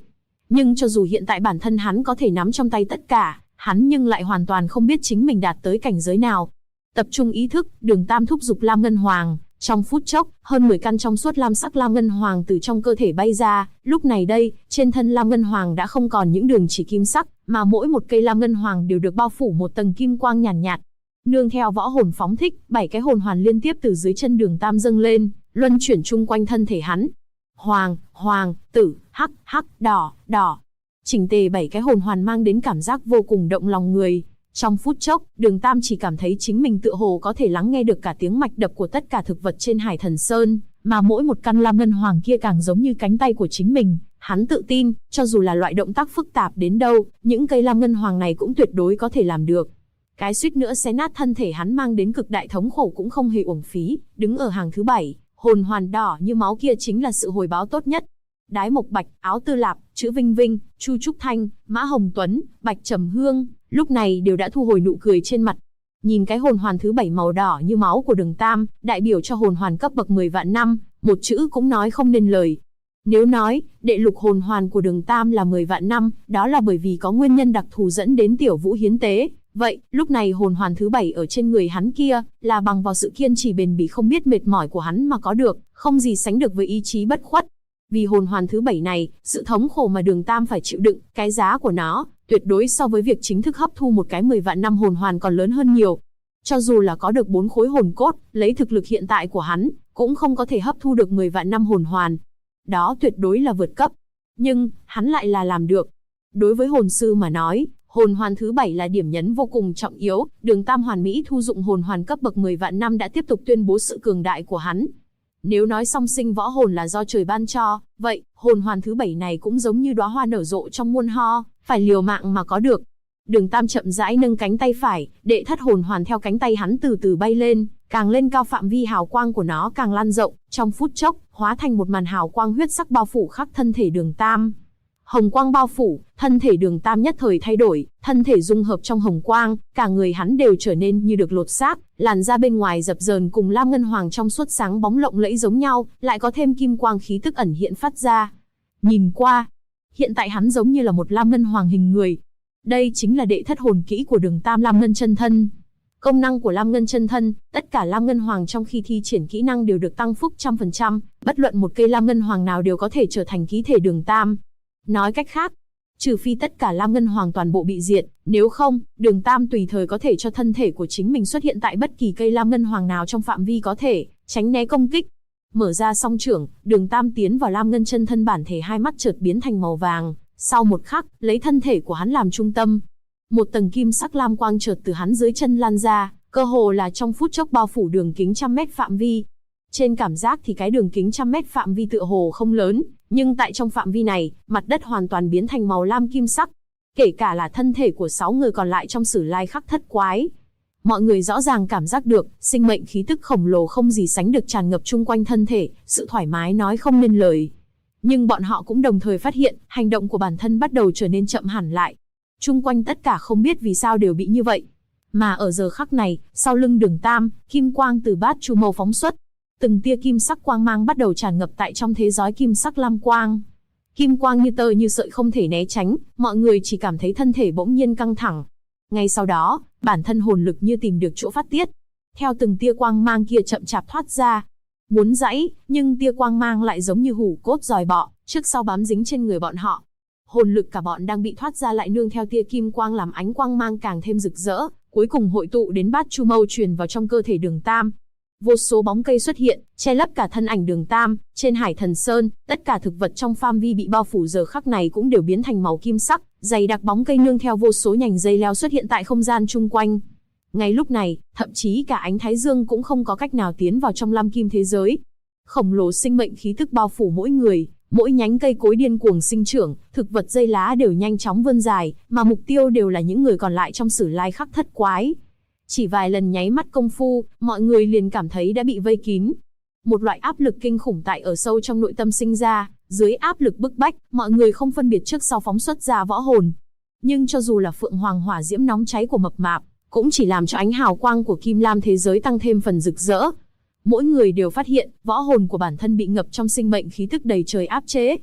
Nhưng cho dù hiện tại bản thân hắn có thể nắm trong tay tất cả, hắn nhưng lại hoàn toàn không biết chính mình đạt tới cảnh giới nào. Tập trung ý thức, Đường Tam thúc giục Lam Ngân Hoàng. Trong phút chốc, hơn 10 căn trong suốt lam sắc Lam Ngân Hoàng từ trong cơ thể bay ra, lúc này đây, trên thân Lam Ngân Hoàng đã không còn những đường chỉ kim sắc, mà mỗi một cây Lam Ngân Hoàng đều được bao phủ một tầng kim quang nhàn nhạt. Nương theo võ hồn phóng thích, 7 cái hồn hoàn liên tiếp từ dưới chân Đường Tam dâng lên, luân chuyển chung quanh thân thể hắn. Hoàng, hoàng, tử, hắc, hắc, đỏ, đỏ. Chỉnh tề 7 cái hồn hoàn mang đến cảm giác vô cùng động lòng người. Trong phút chốc, Đường Tam chỉ cảm thấy chính mình tựa hồ có thể lắng nghe được cả tiếng mạch đập của tất cả thực vật trên Hải Thần Sơn, mà mỗi một căn Lam Ngân Hoàng kia càng giống như cánh tay của chính mình. Hắn tự tin, cho dù là loại động tác phức tạp đến đâu, những cây Lam Ngân Hoàng này cũng tuyệt đối có thể làm được. Cái suýt nữa xé nát thân thể hắn mang đến cực đại thống khổ cũng không hề uổng phí. Đứng ở hàng thứ 7, hồn hoàn đỏ như máu kia chính là sự hồi báo tốt nhất. Đái Mộc Bạch, Áo Tư Lạp, Chữ Vinh Vinh, Chu Trúc Thanh, Mã Hồng Tuấn, Bạch Trầm Hương, lúc này đều đã thu hồi nụ cười trên mặt. Nhìn cái hồn hoàn thứ 7 màu đỏ như máu của Đường Tam, đại biểu cho hồn hoàn cấp bậc 10 vạn năm, một chữ cũng nói không nên lời. Nếu nói, đệ lục hồn hoàn của Đường Tam là 10 vạn năm, đó là bởi vì có nguyên nhân đặc thù dẫn đến Tiểu Vũ hiến tế. Vậy, lúc này hồn hoàn thứ 7 ở trên người hắn kia, là bằng vào sự kiên trì bền bỉ không biết mệt mỏi của hắn mà có được, không gì sánh được với ý chí bất khuất. Vì hồn hoàn thứ 7 này, sự thống khổ mà Đường Tam phải chịu đựng, cái giá của nó, tuyệt đối so với việc chính thức hấp thu một cái 10 vạn năm hồn hoàn còn lớn hơn nhiều. Cho dù là có được 4 khối hồn cốt, lấy thực lực hiện tại của hắn, cũng không có thể hấp thu được 10 vạn năm hồn hoàn. Đó tuyệt đối là vượt cấp. Nhưng, hắn lại là làm được. Đối với hồn sư mà nói, hồn hoàn thứ 7 là điểm nhấn vô cùng trọng yếu, Đường Tam hoàn mỹ thu dụng hồn hoàn cấp bậc 10 vạn năm đã tiếp tục tuyên bố sự cường đại của hắn. Nếu nói song sinh võ hồn là do trời ban cho, vậy, hồn hoàn thứ 7 này cũng giống như đóa hoa nở rộ trong muôn ho, phải liều mạng mà có được. Đường Tam chậm rãi nâng cánh tay phải, đệ thất hồn hoàn theo cánh tay hắn từ từ bay lên, càng lên cao phạm vi hào quang của nó càng lan rộng, trong phút chốc, hóa thành một màn hào quang huyết sắc bao phủ khắp thân thể Đường Tam. Hồng quang bao phủ, thân thể Đường Tam nhất thời thay đổi, thân thể dung hợp trong hồng quang, cả người hắn đều trở nên như được lột xác, làn da bên ngoài dập dờn cùng Lam Ngân Hoàng trong suốt sáng bóng lộng lẫy giống nhau, lại có thêm kim quang khí tức ẩn hiện phát ra. Nhìn qua, hiện tại hắn giống như là một Lam Ngân Hoàng hình người. Đây chính là đệ thất hồn kỹ của Đường Tam Lam Ngân Chân Thân. Công năng của Lam Ngân Chân Thân, tất cả Lam Ngân Hoàng trong khi thi triển kỹ năng đều được tăng phúc 100%, bất luận một cây Lam Ngân Hoàng nào đều có thể trở thành ký thể Đường Tam. Nói cách khác, trừ phi tất cả Lam Ngân Hoàng toàn bộ bị diệt, nếu không, Đường Tam tùy thời có thể cho thân thể của chính mình xuất hiện tại bất kỳ cây Lam Ngân Hoàng nào trong phạm vi có thể, tránh né công kích. Mở ra song trưởng, Đường Tam tiến vào Lam Ngân Chân Thân bản thể, hai mắt chợt biến thành màu vàng, sau một khắc, lấy thân thể của hắn làm trung tâm. Một tầng kim sắc lam quang chợt từ hắn dưới chân lan ra, cơ hồ là trong phút chốc bao phủ đường kính 100 mét phạm vi. Trên cảm giác thì cái đường kính 100 mét phạm vi tựa hồ không lớn, nhưng tại trong phạm vi này, mặt đất hoàn toàn biến thành màu lam kim sắc. Kể cả là thân thể của 6 người còn lại trong Sử Lai Khắc Thất Quái. Mọi người rõ ràng cảm giác được, sinh mệnh khí tức khổng lồ không gì sánh được tràn ngập chung quanh thân thể, sự thoải mái nói không nên lời. Nhưng bọn họ cũng đồng thời phát hiện, hành động của bản thân bắt đầu trở nên chậm hẳn lại. Chung quanh tất cả không biết vì sao đều bị như vậy. Mà ở giờ khắc này, sau lưng Đường Tam, kim quang từ bát chu mâu phóng xuất. Từng tia kim sắc quang mang bắt đầu tràn ngập tại trong thế giới kim sắc lam quang. Kim quang như tơ như sợi không thể né tránh, mọi người chỉ cảm thấy thân thể bỗng nhiên căng thẳng. Ngay sau đó, bản thân hồn lực như tìm được chỗ phát tiết. Theo từng tia quang mang kia chậm chạp thoát ra. Muốn giãy, nhưng tia quang mang lại giống như hủ cốt giòi bọ, trước sau bám dính trên người bọn họ. Hồn lực cả bọn đang bị thoát ra lại nương theo tia kim quang làm ánh quang mang càng thêm rực rỡ, cuối cùng hội tụ đến bát chu mâu truyền vào trong cơ thể Đường Tam. Vô số bóng cây xuất hiện, che lấp cả thân ảnh Đường Tam. Trên Hải Thần Sơn, tất cả thực vật trong phạm vi bị bao phủ giờ khắc này cũng đều biến thành màu kim sắc, dày đặc bóng cây nương theo vô số nhành dây leo xuất hiện tại không gian chung quanh. Ngay lúc này, thậm chí cả ánh thái dương cũng không có cách nào tiến vào trong lam kim thế giới. Khổng lồ sinh mệnh khí tức bao phủ mỗi người, mỗi nhánh cây cối điên cuồng sinh trưởng, thực vật dây lá đều nhanh chóng vươn dài, mà mục tiêu đều là những người còn lại trong Sử Lai Khắc Thất Quái. Chỉ vài lần nháy mắt công phu, mọi người liền cảm thấy đã bị vây kín. Một loại áp lực kinh khủng tại ở sâu trong nội tâm sinh ra, dưới áp lực bức bách, mọi người không phân biệt trước sau phóng xuất ra võ hồn. Nhưng cho dù là phượng hoàng hỏa diễm nóng cháy của mập mạp, cũng chỉ làm cho ánh hào quang của kim lam thế giới tăng thêm phần rực rỡ. Mỗi người đều phát hiện, võ hồn của bản thân bị ngập trong sinh mệnh khí tức đầy trời áp chế.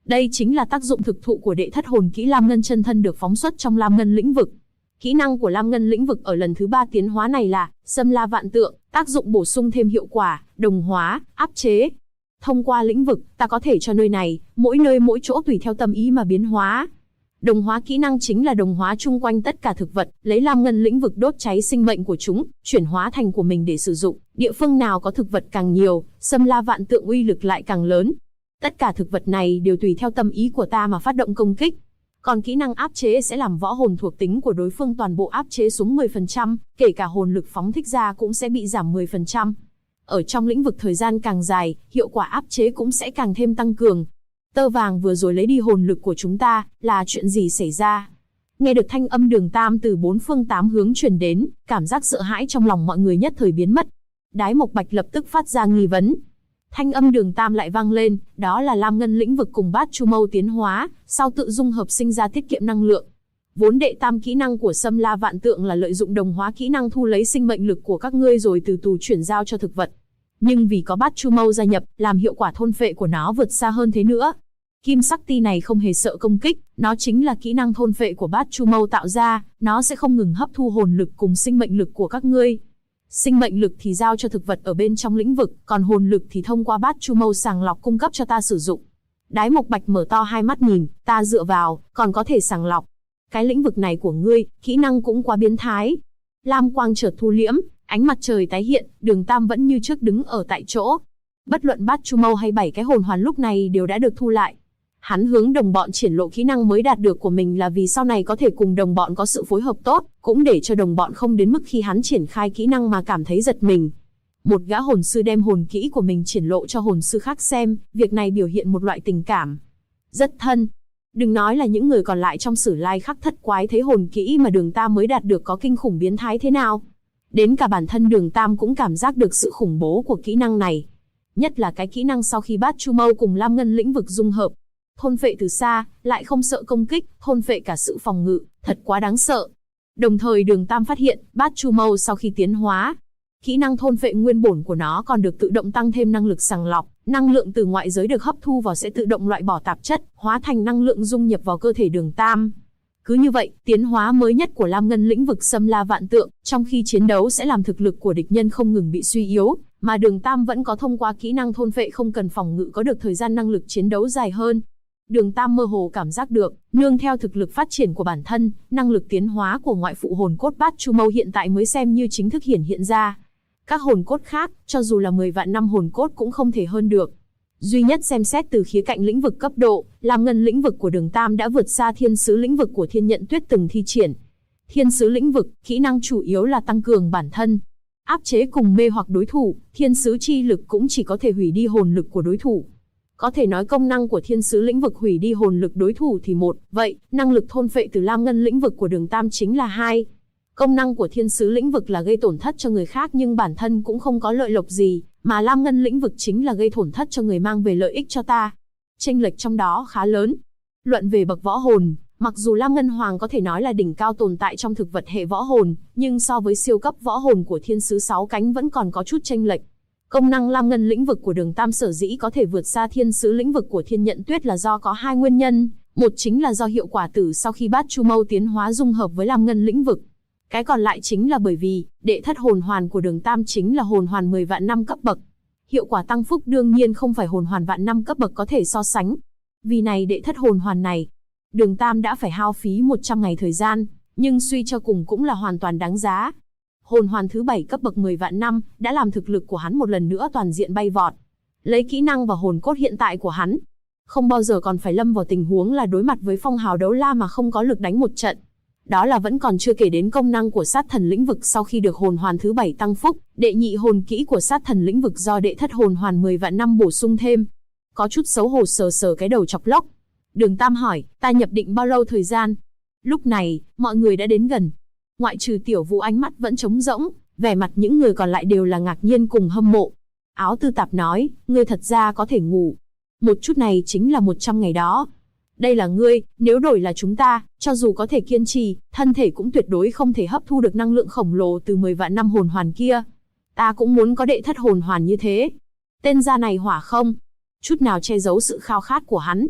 Đây chính là tác dụng thực thụ của đệ thất hồn kỹ Lam Ngân chân thân được phóng xuất trong Lam Ngân lĩnh vực. Kỹ năng của Lam Ngân lĩnh vực ở lần thứ 3 tiến hóa này là Xâm La Vạn Tượng, tác dụng bổ sung thêm hiệu quả, đồng hóa, áp chế. Thông qua lĩnh vực, ta có thể cho nơi này, mỗi nơi mỗi chỗ tùy theo tâm ý mà biến hóa. Đồng hóa kỹ năng chính là đồng hóa chung quanh tất cả thực vật, lấy Lam Ngân lĩnh vực đốt cháy sinh mệnh của chúng, chuyển hóa thành của mình để sử dụng. Địa phương nào có thực vật càng nhiều, Xâm La Vạn Tượng uy lực lại càng lớn. Tất cả thực vật này đều tùy theo tâm ý của ta mà phát động công kích. Còn kỹ năng áp chế sẽ làm võ hồn thuộc tính của đối phương toàn bộ áp chế xuống 10%, kể cả hồn lực phóng thích ra cũng sẽ bị giảm 10%. Ở trong lĩnh vực thời gian càng dài, hiệu quả áp chế cũng sẽ càng thêm tăng cường. Tơ vàng vừa rồi lấy đi hồn lực của chúng ta, là chuyện gì xảy ra? Nghe được thanh âm Đường Tam từ 4 phương 8 hướng truyền đến, cảm giác sợ hãi trong lòng mọi người nhất thời biến mất. Đái Mộc Bạch lập tức phát ra nghi vấn. Thanh âm Đường Tam lại vang lên, đó là Lam Ngân lĩnh vực cùng Bát Chu Mâu tiến hóa, sau tự dung hợp sinh ra tiết kiệm năng lượng. Vốn đệ tam kỹ năng của Xâm La Vạn Tượng là lợi dụng đồng hóa kỹ năng thu lấy sinh mệnh lực của các ngươi rồi từ từ chuyển giao cho thực vật. Nhưng vì có Bát Chu Mâu gia nhập, làm hiệu quả thôn phệ của nó vượt xa hơn thế nữa. Kim sắc ti này không hề sợ công kích, nó chính là kỹ năng thôn phệ của Bát Chu Mâu tạo ra, nó sẽ không ngừng hấp thu hồn lực cùng sinh mệnh lực của các ngươi. Sinh mệnh lực thì giao cho thực vật ở bên trong lĩnh vực, còn hồn lực thì thông qua Bát Chu Mâu sàng lọc cung cấp cho ta sử dụng. Đái Mộc Bạch mở to hai mắt nhìn, ta dựa vào, còn có thể sàng lọc. Cái lĩnh vực này của ngươi, kỹ năng cũng quá biến thái. Lam quang chợt thu liễm, ánh mặt trời tái hiện, Đường Tam vẫn như trước đứng ở tại chỗ. Bất luận Bát Chu Mâu hay 7 cái hồn hoàn lúc này đều đã được thu lại. Hắn hướng đồng bọn triển lộ kỹ năng mới đạt được của mình là vì sau này có thể cùng đồng bọn có sự phối hợp tốt, cũng để cho đồng bọn không đến mức khi hắn triển khai kỹ năng mà cảm thấy giật mình. Một gã hồn sư đem hồn kỹ của mình triển lộ cho hồn sư khác xem, việc này biểu hiện một loại tình cảm rất thân. Đừng nói là những người còn lại trong Sử Lai Khắc Thất Quái thấy hồn kỹ mà Đường Tam mới đạt được có kinh khủng biến thái thế nào. Đến cả bản thân Đường Tam cũng cảm giác được sự khủng bố của kỹ năng này. Nhất là cái kỹ năng sau khi Bát Chu Mâu cùng Lam Ngân lĩnh vực dung hợp. Thôn phệ từ xa, lại không sợ công kích, thôn phệ cả sự phòng ngự, thật quá đáng sợ. Đồng thời Đường Tam phát hiện, Bát Chu Mâu sau khi tiến hóa, kỹ năng thôn phệ nguyên bổn của nó còn được tự động tăng thêm năng lực sàng lọc, năng lượng từ ngoại giới được hấp thu vào sẽ tự động loại bỏ tạp chất, hóa thành năng lượng dung nhập vào cơ thể Đường Tam. Cứ như vậy, tiến hóa mới nhất của Lam Ngân lĩnh vực Xâm La Vạn Tượng, trong khi chiến đấu sẽ làm thực lực của địch nhân không ngừng bị suy yếu, mà Đường Tam vẫn có thông qua kỹ năng thôn phệ không cần phòng ngự có được thời gian năng lực chiến đấu dài hơn. Đường Tam mơ hồ cảm giác được, nương theo thực lực phát triển của bản thân, năng lực tiến hóa của ngoại phụ hồn cốt Bát Chu Mâu hiện tại mới xem như chính thức hiện ra. Các hồn cốt khác, cho dù là 10 vạn năm hồn cốt cũng không thể hơn được. Duy nhất xem xét từ khía cạnh lĩnh vực cấp độ, Lam Ngân lĩnh vực của Đường Tam đã vượt xa Thiên Sứ lĩnh vực của Thiên Nhận Tuyết từng thi triển. Thiên Sứ lĩnh vực, kỹ năng chủ yếu là tăng cường bản thân, áp chế cùng mê hoặc đối thủ, Thiên Sứ chi lực cũng chỉ có thể hủy đi hồn lực của đối thủ. Có thể nói công năng của Thiên Sứ lĩnh vực hủy đi hồn lực đối thủ thì 1, vậy, năng lực thôn phệ từ Lam Ngân lĩnh vực của Đường Tam chính là 2. Công năng của Thiên Sứ lĩnh vực là gây tổn thất cho người khác nhưng bản thân cũng không có lợi lộc gì, mà Lam Ngân lĩnh vực chính là gây tổn thất cho người mang về lợi ích cho ta. Chênh lệch trong đó khá lớn. Luận về bậc võ hồn, mặc dù Lam Ngân Hoàng có thể nói là đỉnh cao tồn tại trong thực vật hệ võ hồn, nhưng so với siêu cấp võ hồn của Thiên Sứ 6 cánh vẫn còn có chút chênh lệch. Công năng Lam Ngân lĩnh vực của Đường Tam sở dĩ có thể vượt xa Thiên Sứ lĩnh vực của Thiên Nhận Tuyết là do có 2 nguyên nhân, một chính là do hiệu quả tử sau khi Bát Chu Mâu tiến hóa dung hợp với Lam Ngân lĩnh vực. Cái còn lại chính là bởi vì, đệ thất hồn hoàn của Đường Tam chính là hồn hoàn 10 vạn năm cấp bậc. Hiệu quả tăng phúc đương nhiên không phải hồn hoàn vạn năm cấp bậc có thể so sánh. Vì này đệ thất hồn hoàn này, Đường Tam đã phải hao phí 100 ngày thời gian, nhưng suy cho cùng cũng là hoàn toàn đáng giá. Hồn hoàn thứ 7 cấp bậc 10 vạn năm, đã làm thực lực của hắn một lần nữa toàn diện bay vọt. Lấy kỹ năng và hồn cốt hiện tại của hắn, không bao giờ còn phải lâm vào tình huống là đối mặt với phong hào đấu la mà không có lực đánh một trận. Đó là vẫn còn chưa kể đến công năng của sát thần lĩnh vực sau khi được hồn hoàn thứ 7 tăng phúc, đệ nhị hồn kỹ của sát thần lĩnh vực do đệ thất hồn hoàn 10 vạn năm bổ sung thêm. Có chút xấu hổ sờ sờ cái đầu chọc lóc. Đường Tam hỏi, ta nhập định bao lâu thời gian? Lúc này, mọi người đã đến gần. Ngoại trừ Tiểu Vũ ánh mắt vẫn trống rỗng, vẻ mặt những người còn lại đều là ngạc nhiên cùng hâm mộ. Áo Tư Tạp nói, ngươi thật ra có thể ngủ. Một chút này chính là 100 ngày đó. Đây là ngươi, nếu đổi là chúng ta, cho dù có thể kiên trì, thân thể cũng tuyệt đối không thể hấp thu được năng lượng khổng lồ từ 10 vạn năm hồn hoàn kia. Ta cũng muốn có đệ thất hồn hoàn như thế. Tên gia này hỏa không chút nào che giấu sự khao khát của hắn.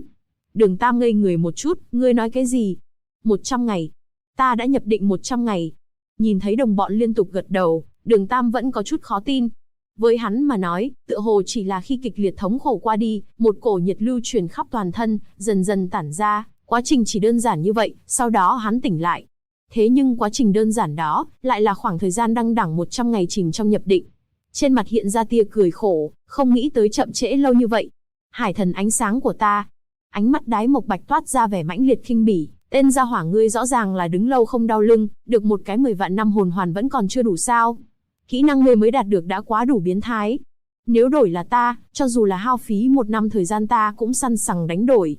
Đường Tam ngây người một chút, ngươi nói cái gì? 100 ngày. Ta đã nhập định 100 ngày. Nhìn thấy đồng bọn liên tục gật đầu, Đường Tam vẫn có chút khó tin. Với hắn mà nói, tựa hồ chỉ là khi kịch liệt thống khổ qua đi, một cổ nhiệt lưu truyền khắp toàn thân, dần dần tản ra, quá trình chỉ đơn giản như vậy, sau đó hắn tỉnh lại. Thế nhưng quá trình đơn giản đó, lại là khoảng thời gian đăng đẳng 100 ngày chìm trong nhập định. Trên mặt hiện ra tia cười khổ, không nghĩ tới chậm trễ lâu như vậy. Hải thần ánh sáng của ta. Ánh mắt Đái Mộc Bạch toát ra vẻ mãnh liệt khinh bỉ, tên gia hỏa ngươi rõ ràng là đứng lâu không đau lưng, được một cái 10 vạn năm hồn hoàn vẫn còn chưa đủ sao? Kỹ năng ngươi mới đạt được đã quá đủ biến thái. Nếu đổi là ta, cho dù là hao phí 1 năm thời gian ta cũng sẵn sàng đánh đổi.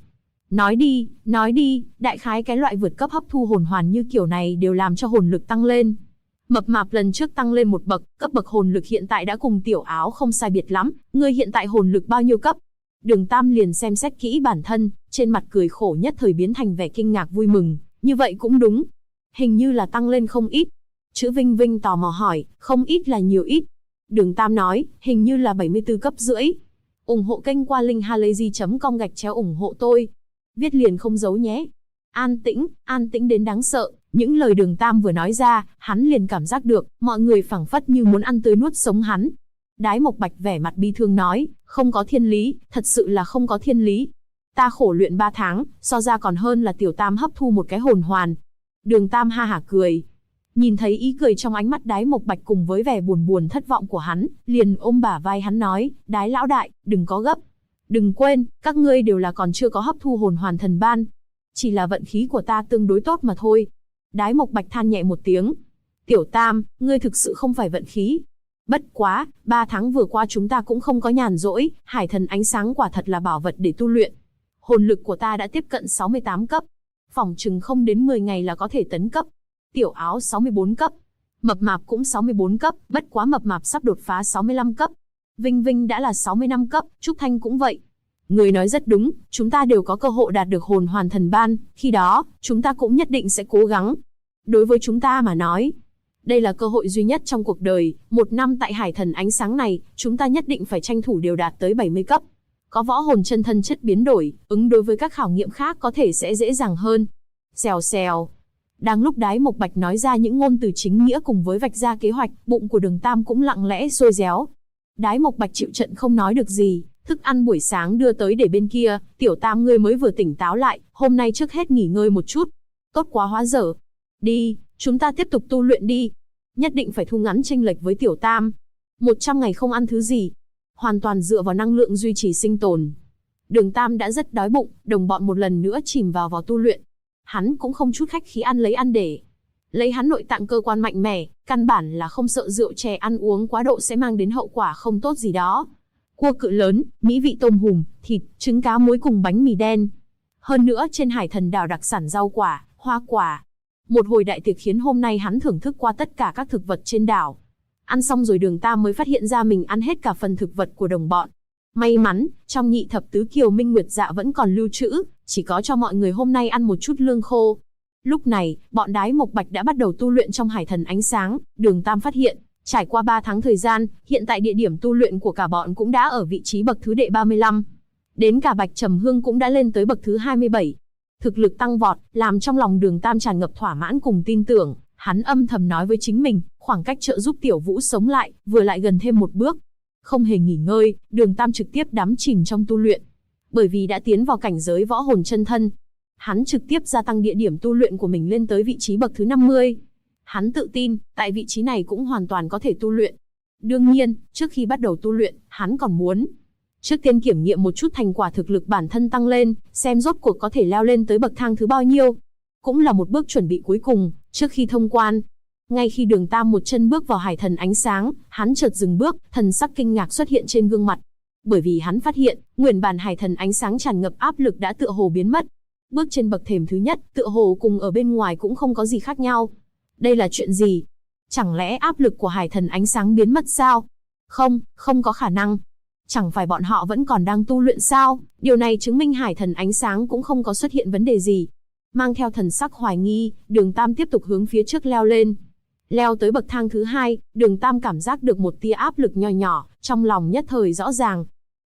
Nói đi, đại khái cái loại vượt cấp hấp thu hồn hoàn như kiểu này đều làm cho hồn lực tăng lên. Mập mạp lần trước tăng lên một bậc, cấp bậc hồn lực hiện tại đã cùng Tiểu Áo không sai biệt lắm, ngươi hiện tại hồn lực bao nhiêu cấp? Đường Tam liền xem xét kỹ bản thân, trên mặt cười khổ nhất thời biến thành vẻ kinh ngạc vui mừng, như vậy cũng đúng. Hình như là tăng lên không ít. Chữ Vinh Vinh tò mò hỏi, không ít là nhiều ít? Đường Tam nói, hình như là 74 cấp rưỡi. Ủng hộ kênh qua linkhalazy.com ủng hộ tôi. Viết liền không giấu nhé. An tĩnh đến đáng sợ. Những lời Đường Tam vừa nói ra, hắn liền cảm giác được, mọi người phảng phất như muốn ăn tươi nuốt sống hắn. Đái Mộc Bạch vẻ mặt bi thương nói, không có thiên lý, thật sự là không có thiên lý. Ta khổ luyện 3 tháng, so ra còn hơn là Tiểu Tam hấp thu một cái hồn hoàn. Đường Tam ha hả cười. Nhìn thấy ý cười trong ánh mắt Đái Mộc Bạch cùng với vẻ buồn buồn thất vọng của hắn, liền ôm bả vai hắn nói, Đái lão đại, đừng có gấp. Đừng quên, các ngươi đều là còn chưa có hấp thu hồn hoàn thần ban. Chỉ là vận khí của ta tương đối tốt mà thôi. Đái Mộc Bạch than nhẹ một tiếng. Tiểu Tam, ngươi thực sự không phải vận khí. Bất quá, 3 tháng vừa qua chúng ta cũng không có nhàn rỗi, hải thần ánh sáng quả thật là bảo vật để tu luyện. Hồn lực của ta đã tiếp cận 68 cấp. Phỏng chừng không đến 10 ngày là có thể tấn cấp. Tiểu Áo 64 cấp. Mập mạp cũng 64 cấp, bất quá mập mạp sắp đột phá 65 cấp. Vinh Vinh đã là 65 cấp, Trúc Thanh cũng vậy. Người nói rất đúng, chúng ta đều có cơ hội đạt được hồn hoàn thần ban, khi đó, chúng ta cũng nhất định sẽ cố gắng. Đối với chúng ta mà nói, đây là cơ hội duy nhất trong cuộc đời, 1 năm tại hải thần ánh sáng này, chúng ta nhất định phải tranh thủ đều đạt tới 70 cấp. Có võ hồn chân thân chất biến đổi, ứng đối với các khảo nghiệm khác có thể sẽ dễ dàng hơn. Xèo xèo. Đang lúc Đái Mộc Bạch nói ra những ngôn từ chính nghĩa cùng với vạch ra kế hoạch, bụng của Đường Tam cũng lặng lẽ sôi réo. Đái Mộc Bạch chịu trận không nói được gì, thức ăn buổi sáng đưa tới để bên kia, Tiểu Tam ngươi mới vừa tỉnh táo lại, hôm nay trước hết nghỉ ngơi một chút. Tốt quá hóa dở. Đi, chúng ta tiếp tục tu luyện đi. Nhất định phải thu ngắn chênh lệch với Tiểu Tam. 100 ngày không ăn thứ gì, hoàn toàn dựa vào năng lượng duy trì sinh tồn. Đường Tam đã rất đói bụng, đồng bọn một lần nữa chìm vào tu luyện. Hắn cũng không chút khách khí ăn lấy ăn để. Lấy hắn nội tạng cơ quan mạnh mẽ, căn bản là không sợ rượu chè ăn uống quá độ sẽ mang đến hậu quả không tốt gì đó. Cua cự lớn, mỹ vị tôm hùm, thịt, trứng cá muối cùng bánh mì đen. Hơn nữa trên hải thần đảo đặc sản rau quả, hoa quả. Một hồi đại tiệc khiến hôm nay hắn thưởng thức qua tất cả các thực vật trên đảo. Ăn xong rồi Đường Tam mới phát hiện ra mình ăn hết cả phần thực vật của đồng bọn. May mắn, trong nhị thập tứ kiều Minh Nguyệt Dạ vẫn còn lưu trữ, chỉ có cho mọi người hôm nay ăn một chút lương khô. Lúc này, bọn Đái Mộc Bạch đã bắt đầu tu luyện trong hải thần ánh sáng. Đường Tam phát hiện, trải qua 3 tháng thời gian, hiện tại địa điểm tu luyện của cả bọn cũng đã ở vị trí bậc thứ đệ 35. Đến cả Bạch Trầm Hương cũng đã lên tới bậc thứ 27. Thực lực tăng vọt, làm trong lòng Đường Tam tràn ngập thỏa mãn cùng tin tưởng. Hắn âm thầm nói với chính mình, khoảng cách trợ giúp Tiểu Vũ sống lại, vừa lại gần thêm một bước. Không hề nghỉ ngơi, Đường Tam trực tiếp đắm chìm trong tu luyện. Bởi vì đã tiến vào cảnh giới võ hồn chân thân, hắn trực tiếp gia tăng địa điểm tu luyện của mình lên tới vị trí bậc thứ 50. Hắn tự tin, tại vị trí này cũng hoàn toàn có thể tu luyện. Đương nhiên, trước khi bắt đầu tu luyện, hắn còn muốn trước tiên kiểm nghiệm một chút thành quả thực lực bản thân tăng lên, xem rốt cuộc có thể leo lên tới bậc thang thứ bao nhiêu. Cũng là một bước chuẩn bị cuối cùng, trước khi thông quan. Ngay khi Đường Tam một chân bước vào hải thần ánh sáng, hắn chợt dừng bước, thần sắc kinh ngạc xuất hiện trên gương mặt. Bởi vì hắn phát hiện, nguyên bản hải thần ánh sáng tràn ngập áp lực đã tựa hồ biến mất. Bước trên bậc thềm thứ nhất, tựa hồ cùng ở bên ngoài cũng không có gì khác nhau. Đây là chuyện gì? Chẳng lẽ áp lực của hải thần ánh sáng biến mất sao? Không, không có khả năng. Chẳng phải bọn họ vẫn còn đang tu luyện sao? Điều này chứng minh hải thần ánh sáng cũng không có xuất hiện vấn đề gì. Mang theo thần sắc hoài nghi, Đường Tam tiếp tục hướng phía trước leo lên. Leo tới bậc thang thứ 2, Đường Tam cảm giác được một tia áp lực nho nhỏ, trong lòng nhất thời rõ ràng.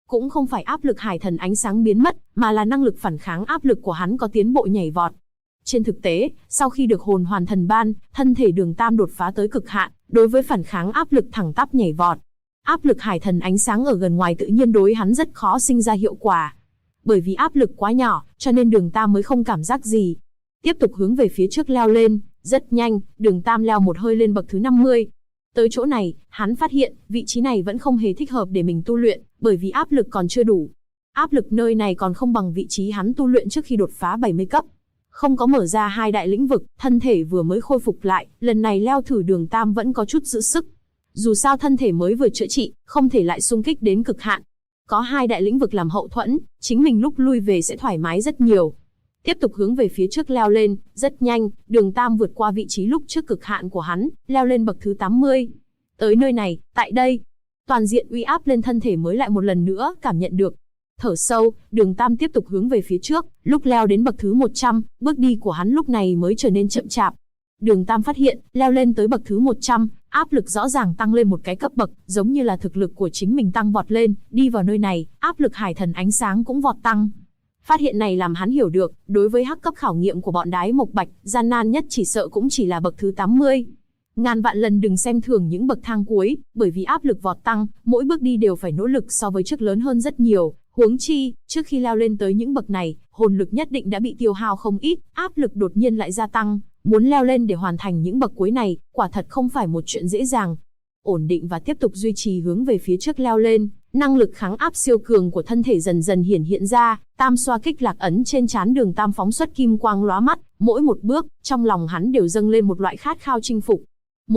Cũng không phải áp lực hải thần ánh sáng biến mất, mà là năng lực phản kháng áp lực của hắn có tiến bộ nhảy vọt. Trên thực tế, sau khi được hồn hoàn thần ban, thân thể Đường Tam đột phá tới cực hạn, đối với phản kháng áp lực thẳng tắp nhảy vọt. Áp lực hải thần ánh sáng ở gần ngoài tự nhiên đối hắn rất khó sinh ra hiệu quả. Bởi vì áp lực quá nhỏ, cho nên Đường Tam mới không cảm giác gì. Tiếp tục hướng về phía trước leo lên, rất nhanh, Đường Tam leo một hơi lên bậc thứ 50. Tới chỗ này, hắn phát hiện, vị trí này vẫn không hề thích hợp để mình tu luyện, bởi vì áp lực còn chưa đủ. Áp lực nơi này còn không bằng vị trí hắn tu luyện trước khi đột phá 70 cấp. Không có mở ra hai đại lĩnh vực, thân thể vừa mới khôi phục lại, lần này leo thử Đường Tam vẫn có chút giữ sức. Dù sao thân thể mới vừa chữa trị, không thể lại xung kích đến cực hạn. Có hai đại lĩnh vực làm hậu thuẫn, chính mình lúc lui về sẽ thoải mái rất nhiều. Tiếp tục hướng về phía trước leo lên, rất nhanh, Đường Tam vượt qua vị trí lúc trước cực hạn của hắn, leo lên bậc thứ 80. Tới nơi này, tại đây, toàn diện uy áp lên thân thể mới lại một lần nữa cảm nhận được. Thở sâu, Đường Tam tiếp tục hướng về phía trước, lúc leo đến bậc thứ 100, bước đi của hắn lúc này mới trở nên chậm chạp. Đường Tam phát hiện, leo lên tới bậc thứ 100, áp lực rõ ràng tăng lên một cái cấp bậc, giống như là thực lực của chính mình tăng vọt lên, đi vào nơi này, áp lực hải thần ánh sáng cũng vọt tăng. Phát hiện này làm hắn hiểu được, đối với hắc cấp khảo nghiệm của bọn Đái Mộc Bạch, gian nan nhất chỉ sợ cũng chỉ là bậc thứ 80. Ngàn vạn lần đừng xem thường những bậc thang cuối, bởi vì áp lực vọt tăng, mỗi bước đi đều phải nỗ lực so với trước lớn hơn rất nhiều. Huống chi, trước khi leo lên tới những bậc này, hồn lực nhất định đã bị tiêu hao không ít, áp lực đột nhiên lại gia tăng. Muốn leo lên để hoàn thành những bậc cuối này, quả thật không phải một chuyện dễ dàng. Ổn định và tiếp tục duy trì hướng về phía trước leo lên, năng lực kháng áp siêu cường của thân thể dần dần hiển hiện ra, tam xoa kích lạc ấn trên trán Đường Tam phóng xuất kim quang lóa mắt, mỗi một bước, trong lòng hắn đều dâng lên một loại khát khao chinh phục.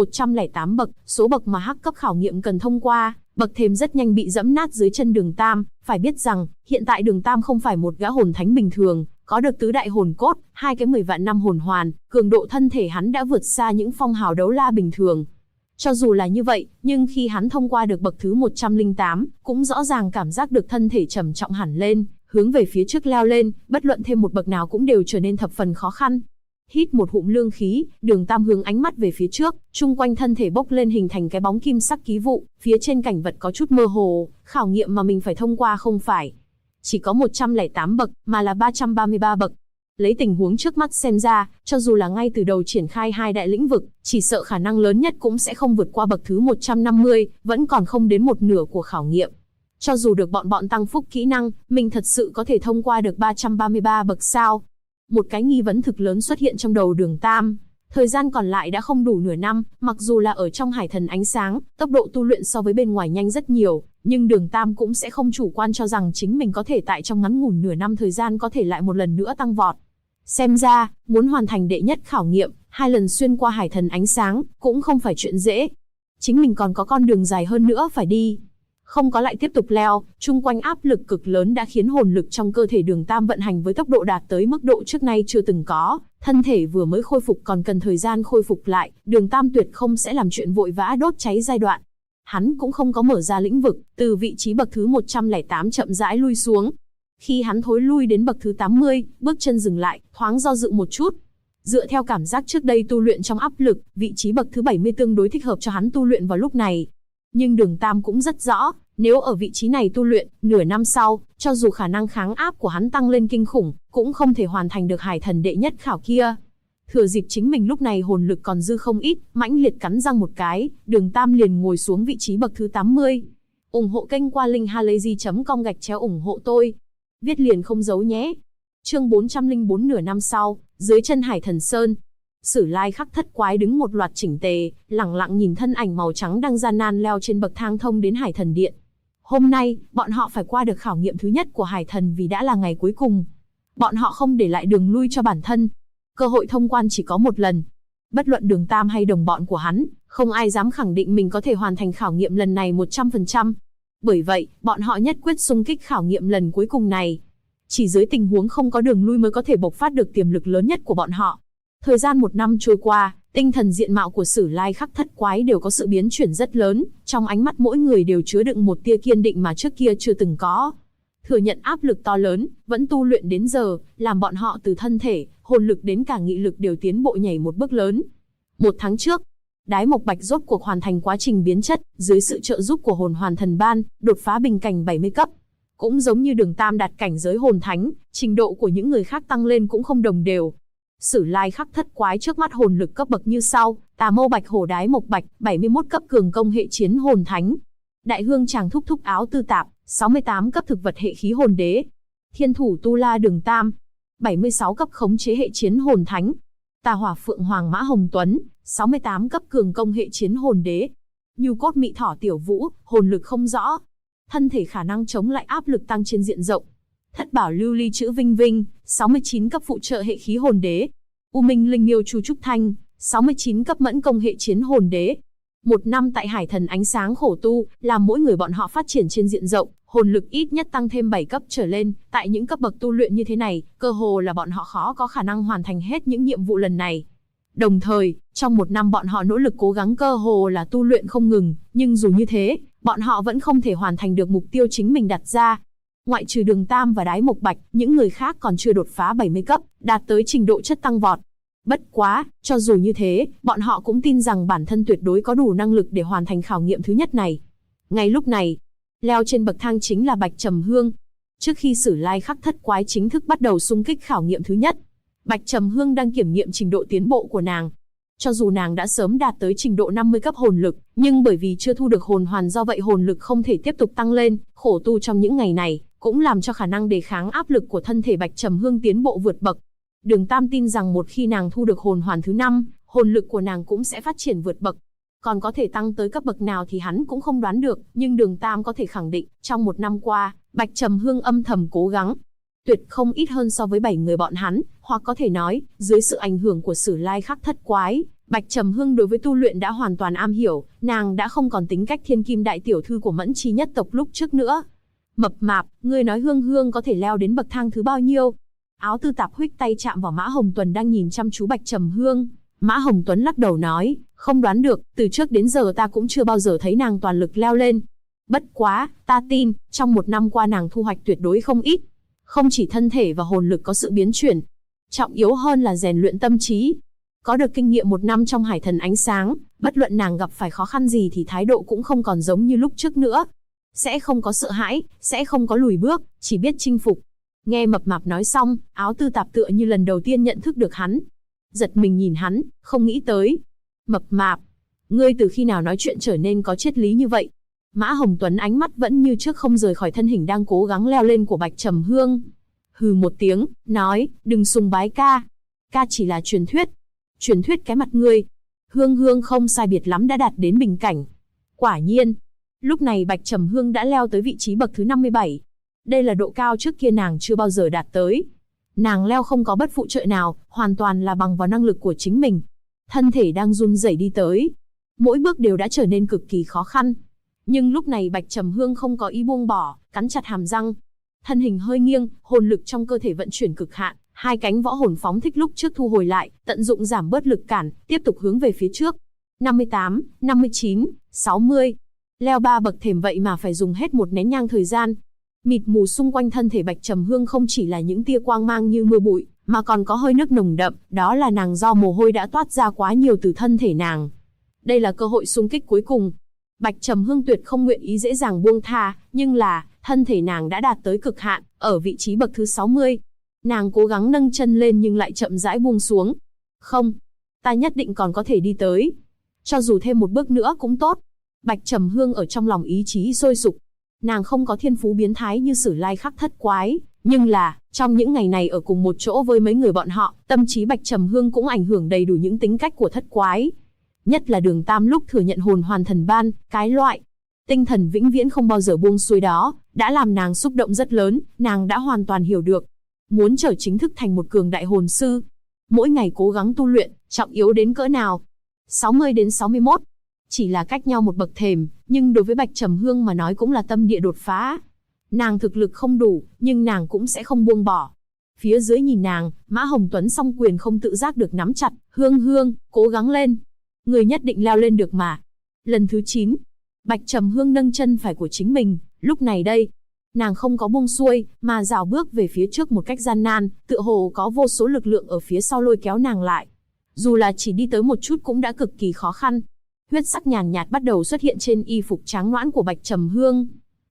108 bậc, số bậc mà hắc cấp khảo nghiệm cần thông qua, bậc thềm rất nhanh bị dẫm nát dưới chân Đường Tam, phải biết rằng, hiện tại Đường Tam không phải một gã hồn thánh bình thường, có được tứ đại hồn cốt, hai cái 10 vạn năm hồn hoàn, cường độ thân thể hắn đã vượt xa những phong hào đấu la bình thường. Cho dù là như vậy, nhưng khi hắn thông qua được bậc thứ 108, cũng rõ ràng cảm giác được thân thể trầm trọng hẳn lên, hướng về phía trước leo lên, bất luận thêm một bậc nào cũng đều trở nên thập phần khó khăn. Hít một hụm lương khí, Đường Tam hướng ánh mắt về phía trước, chung quanh thân thể bốc lên hình thành cái bóng kim sắc ký vụ, phía trên cảnh vật có chút mơ hồ, khảo nghiệm mà mình phải thông qua không phải chỉ có 108 bậc, mà là 333 bậc. Lấy tình huống trước mắt xem ra, cho dù là ngay từ đầu triển khai hai đại lĩnh vực, chỉ sợ khả năng lớn nhất cũng sẽ không vượt qua bậc thứ 150, vẫn còn không đến một nửa của khảo nghiệm. Cho dù được bọn tăng phúc kỹ năng, mình thật sự có thể thông qua được 333 bậc sao? Một cái nghi vấn thực lớn xuất hiện trong đầu Đường Tam. Thời gian còn lại đã không đủ nửa năm, mặc dù là ở trong hải thần ánh sáng, tốc độ tu luyện so với bên ngoài nhanh rất nhiều, nhưng Đường Tam cũng sẽ không chủ quan cho rằng chính mình có thể tại trong ngắn ngủn nửa năm thời gian có thể lại một lần nữa tăng vọt. Xem ra, muốn hoàn thành đệ nhất khảo nghiệm, 2 lần xuyên qua hải thần ánh sáng, cũng không phải chuyện dễ. Chính mình còn có con đường dài hơn nữa phải đi. Không có lại tiếp tục leo, chung quanh áp lực cực lớn đã khiến hồn lực trong cơ thể Đường Tam vận hành với tốc độ đạt tới mức độ trước nay chưa từng có, thân thể vừa mới khôi phục còn cần thời gian khôi phục lại, Đường Tam tuyệt không sẽ làm chuyện vội vã đốt cháy giai đoạn. Hắn cũng không có mở ra lĩnh vực, từ vị trí bậc thứ 108 chậm rãi lui xuống. Khi hắn thối lui đến bậc thứ 80, bước chân dừng lại, thoáng do dự một chút. Dựa theo cảm giác trước đây tu luyện trong áp lực, vị trí bậc thứ 70 tương đối thích hợp cho hắn tu luyện vào lúc này. Nhưng Đường Tam cũng rất rõ, nếu ở vị trí này tu luyện, nửa năm sau, cho dù khả năng kháng áp của hắn tăng lên kinh khủng, cũng không thể hoàn thành được hải thần đệ nhất khảo kia. Thừa dịp chính mình lúc này hồn lực còn dư không ít, mãnh liệt cắn răng một cái, Đường Tam liền ngồi xuống vị trí bậc thứ 80. Ủng hộ kênh qua linkhalazy.com ủng hộ tôi. Viết liền không giấu nhé. Chương 404 nửa năm sau, dưới chân Hải Thần Sơn. Sử Lai Khắc Thất Quái đứng một loạt chỉnh tề, lẳng lặng nhìn thân ảnh màu trắng đang gian nan leo trên bậc thang thông đến Hải Thần Điện. Hôm nay, bọn họ phải qua được khảo nghiệm thứ nhất của Hải Thần vì đã là ngày cuối cùng. Bọn họ không để lại đường lui cho bản thân. Cơ hội thông quan chỉ có một lần. Bất luận Đường Tam hay đồng bọn của hắn, không ai dám khẳng định mình có thể hoàn thành khảo nghiệm lần này 100%. Bởi vậy, bọn họ nhất quyết xung kích khảo nghiệm lần cuối cùng này. Chỉ dưới tình huống không có đường lui mới có thể bộc phát được tiềm lực lớn nhất của bọn họ. Thời gian 1 năm trôi qua, tinh thần diện mạo của Sử Lai Khắc Thất Quái đều có sự biến chuyển rất lớn, trong ánh mắt mỗi người đều chứa đựng một tia kiên định mà trước kia chưa từng có. Thừa nhận áp lực to lớn, vẫn tu luyện đến giờ, làm bọn họ từ thân thể, hồn lực đến cả nghị lực đều tiến bộ nhảy một bước lớn. 1 tháng trước, Đái Mộc Bạch rốt cuộc hoàn thành quá trình biến chất, dưới sự trợ giúp của hồn hoàn thần ban, đột phá bình cảnh 70 cấp. Cũng giống như Đường Tam đạt cảnh giới hồn thánh, trình độ của những người khác tăng lên cũng không đồng đều. Sử Lai Khắc Thất Quái trước mắt hồn lực cấp bậc như sau: Tà Mâu Bạch Hổ Đái Mộc Bạch, 71 cấp cường công hệ chiến hồn thánh. Đại Hương Tràng Thúc Thúc Áo Tư Tạp, 68 cấp thực vật hệ khí hồn đế. Thiên Thủ Tu La Đường Tam, 76 cấp khống chế hệ chiến hồn thánh. Tà Hỏa Phượng Hoàng Mã Hồng Tuấn, 68 cấp cường công hệ chiến hồn đế. Nhu Cốt Mị Thỏ Tiểu Vũ, hồn lực không rõ. Thân thể khả năng chống lại áp lực tăng trên diện rộng. Thất Bảo Lưu Ly Chữ Vinh Vinh, 69 cấp phụ trợ hệ khí hồn đế. U Minh Linh Miêu Chu Trúc Thanh, 69 cấp mẫn công hệ chiến hồn đế. Một năm tại Hải Thần Ánh Sáng khổ tu, làm mỗi người bọn họ phát triển trên diện rộng, hồn lực ít nhất tăng thêm 7 cấp trở lên. Tại những cấp bậc tu luyện như thế này, cơ hồ là bọn họ khó có khả năng hoàn thành hết những nhiệm vụ lần này. Đồng thời, trong một năm bọn họ nỗ lực cố gắng cơ hồ là tu luyện không ngừng, nhưng dù như thế, bọn họ vẫn không thể hoàn thành được mục tiêu chính mình đặt ra. Ngoại trừ Đường Tam và Đái Mộc Bạch, những người khác còn chưa đột phá 70 cấp, đạt tới trình độ chất tăng vọt. Bất quá, cho dù như thế, bọn họ cũng tin rằng bản thân tuyệt đối có đủ năng lực để hoàn thành khảo nghiệm thứ nhất này. Ngay lúc này, leo trên bậc thang chính là Bạch Trầm Hương. Trước khi Sử Lai Khắc Thất Quái chính thức bắt đầu xung kích khảo nghiệm thứ nhất, Bạch Trầm Hương đang kiểm nghiệm trình độ tiến bộ của nàng. Cho dù nàng đã sớm đạt tới trình độ 50 cấp hồn lực, nhưng bởi vì chưa thu được hồn hoàn, do vậy hồn lực không thể tiếp tục tăng lên, khổ tu trong những ngày này, cũng làm cho khả năng đề kháng áp lực của thân thể Bạch Trầm Hương tiến bộ vượt bậc. Đường Tam tin rằng một khi nàng thu được hồn hoàn thứ 5, hồn lực của nàng cũng sẽ phát triển vượt bậc. Còn có thể tăng tới cấp bậc nào thì hắn cũng không đoán được, nhưng Đường Tam có thể khẳng định, trong một năm qua, Bạch Trầm Hương âm thầm cố gắng, tuyệt không ít hơn so với 7 người bọn hắn, hoặc có thể nói, dưới sự ảnh hưởng của Sử Lai Khắc Thất Quái, Bạch Trầm Hương đối với tu luyện đã hoàn toàn am hiểu, nàng đã không còn tính cách thiên kim đại tiểu thư của Mẫn Chi nhất tộc lúc trước nữa. Mập mạp, ngươi nói Hương Hương có thể leo đến bậc thang thứ bao nhiêu? Áo Tư Tạp huých tay chạm vào Mã Hồng Tuấn đang nhìn chăm chú Bạch Trầm Hương. Mã Hồng Tuấn lắc đầu nói, không đoán được, từ trước đến giờ ta cũng chưa bao giờ thấy nàng toàn lực leo lên. Bất quá, ta tin, trong một năm qua nàng thu hoạch tuyệt đối không ít. Không chỉ thân thể và hồn lực có sự biến chuyển, trọng yếu hơn là rèn luyện tâm trí. Có được kinh nghiệm một năm trong Hải Thần Ánh Sáng, bất luận nàng gặp phải khó khăn gì thì thái độ cũng không còn giống như lúc trước nữa. Sẽ không có sợ hãi, sẽ không có lùi bước, chỉ biết chinh phục. Nghe Mập Mạp nói xong, Áo Tư Tạp tựa như lần đầu tiên nhận thức được hắn. Giật mình nhìn hắn, không nghĩ tới. Mập Mạp, ngươi từ khi nào nói chuyện trở nên có triết lý như vậy? Mã Hồng Tuấn ánh mắt vẫn như trước không rời khỏi thân hình đang cố gắng leo lên của Bạch Trầm Hương. Hừ một tiếng, nói, đừng sùng bái ca. Ca chỉ là truyền thuyết. Truyền thuyết cái mặt ngươi. Hương Hương không sai biệt lắm đã đạt đến bình cảnh. Quả nhiên, lúc này Bạch Trầm Hương đã leo tới vị trí bậc thứ 57. Đây là độ cao trước kia nàng chưa bao giờ đạt tới. Nàng leo không có bất phụ trợ nào, hoàn toàn là bằng vào năng lực của chính mình. Thân thể đang run rẩy đi tới. Mỗi bước đều đã trở nên cực kỳ khó khăn. Nhưng lúc này Bạch Trầm Hương không có ý buông bỏ, cắn chặt hàm răng. Thân hình hơi nghiêng, hồn lực trong cơ thể vận chuyển cực hạn, hai cánh võ hồn phóng thích lúc trước thu hồi lại, tận dụng giảm bớt lực cản, tiếp tục hướng về phía trước. 58, 59, 60. Leo 3 bậc thềm vậy mà phải dùng hết một nén nhang thời gian. Mịt mù xung quanh thân thể Bạch Trầm Hương không chỉ là những tia quang mang như mưa bụi, mà còn có hơi nước nồng đậm, đó là nàng do mồ hôi đã toát ra quá nhiều từ thân thể nàng. Đây là cơ hội xung kích cuối cùng. Bạch Trầm Hương tuyệt không nguyện ý dễ dàng buông tha, nhưng là, thân thể nàng đã đạt tới cực hạn, ở vị trí bậc thứ 60. Nàng cố gắng nâng chân lên nhưng lại chậm rãi buông xuống. Không, ta nhất định còn có thể đi tới. Cho dù thêm một bước nữa cũng tốt. Bạch Trầm Hương ở trong lòng ý chí sôi sục. Nàng không có thiên phú biến thái như Sử Lai Khắc Thất Quái, nhưng là, trong những ngày này ở cùng một chỗ với mấy người bọn họ, tâm trí Bạch Trầm Hương cũng ảnh hưởng đầy đủ những tính cách của Thất Quái. Nhất là Đường Tam lúc thừa nhận hồn hoàn thần ban, cái loại tinh thần vĩnh viễn không bao giờ buông xuôi đó, đã làm nàng xúc động rất lớn, nàng đã hoàn toàn hiểu được. Muốn trở chính thức thành một cường đại hồn sư, mỗi ngày cố gắng tu luyện, trọng yếu đến cỡ nào. 60 đến 61, chỉ là cách nhau một bậc thềm, nhưng đối với Bạch Trầm Hương mà nói cũng là tâm địa đột phá. Nàng thực lực không đủ, nhưng nàng cũng sẽ không buông bỏ. Phía dưới nhìn nàng, Mã Hồng Tuấn song quyền không tự giác được nắm chặt, Hương Hương, cố gắng lên. Người nhất định leo lên được mà. Lần thứ 9, Bạch Trầm Hương nâng chân phải của chính mình, lúc này đây, nàng không có buông xuôi, mà rảo bước về phía trước một cách gian nan, tựa hồ có vô số lực lượng ở phía sau lôi kéo nàng lại. Dù là chỉ đi tới một chút cũng đã cực kỳ khó khăn. Huyết sắc nhàn nhạt bắt đầu xuất hiện trên y phục trắng nõn của Bạch Trầm Hương.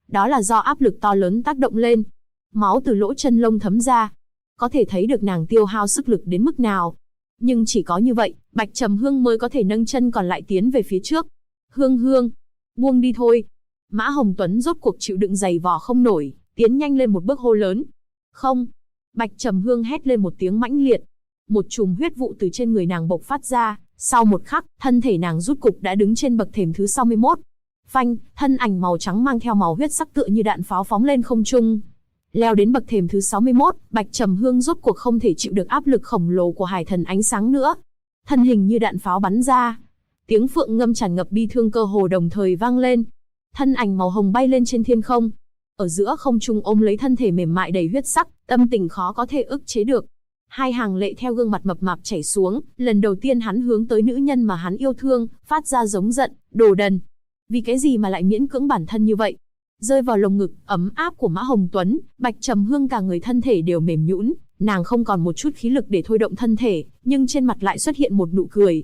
Đó là do áp lực to lớn tác động lên. Máu từ lỗ chân lông thấm ra. Có thể thấy được nàng tiêu hao sức lực đến mức nào. Nhưng chỉ có như vậy, Bạch Trầm Hương mới có thể nâng chân còn lại tiến về phía trước. Hương Hương, buông đi thôi. Mã Hồng Tuấn rốt cuộc chịu đựng giày vò không nổi, tiến nhanh lên một bước hô lớn. Không. Bạch Trầm Hương hét lên một tiếng mãnh liệt. Một chùm huyết vụ từ trên người nàng bộc phát ra, sau một khắc, thân thể nàng rút cục đã đứng trên bậc thềm thứ 61. Phanh, thân ảnh màu trắng mang theo màu huyết sắc tựa như đạn pháo phóng lên không trung. Leo đến bậc thềm thứ 61, Bạch Trầm Hương rốt cuộc không thể chịu được áp lực khổng lồ của hải thần ánh sáng nữa. Thân hình như đạn pháo bắn ra. Tiếng phượng ngâm tràn ngập bi thương cơ hồ đồng thời vang lên. Thân ảnh màu hồng bay lên trên thiên không. Ở giữa không trung ôm lấy thân thể mềm mại đầy huyết sắc, tâm tình khó có thể ức chế được. Hai hàng lệ theo gương mặt mập mạp chảy xuống, lần đầu tiên hắn hướng tới nữ nhân mà hắn yêu thương, phát ra giống giận, đồ đần. Vì cái gì mà lại miễn cưỡng bản thân như vậy? Rơi vào lồng ngực ấm áp của Mã Hồng Tuấn, Bạch Trầm Hương cả người thân thể đều mềm nhũn, nàng không còn một chút khí lực để thôi động thân thể, nhưng trên mặt lại xuất hiện một nụ cười.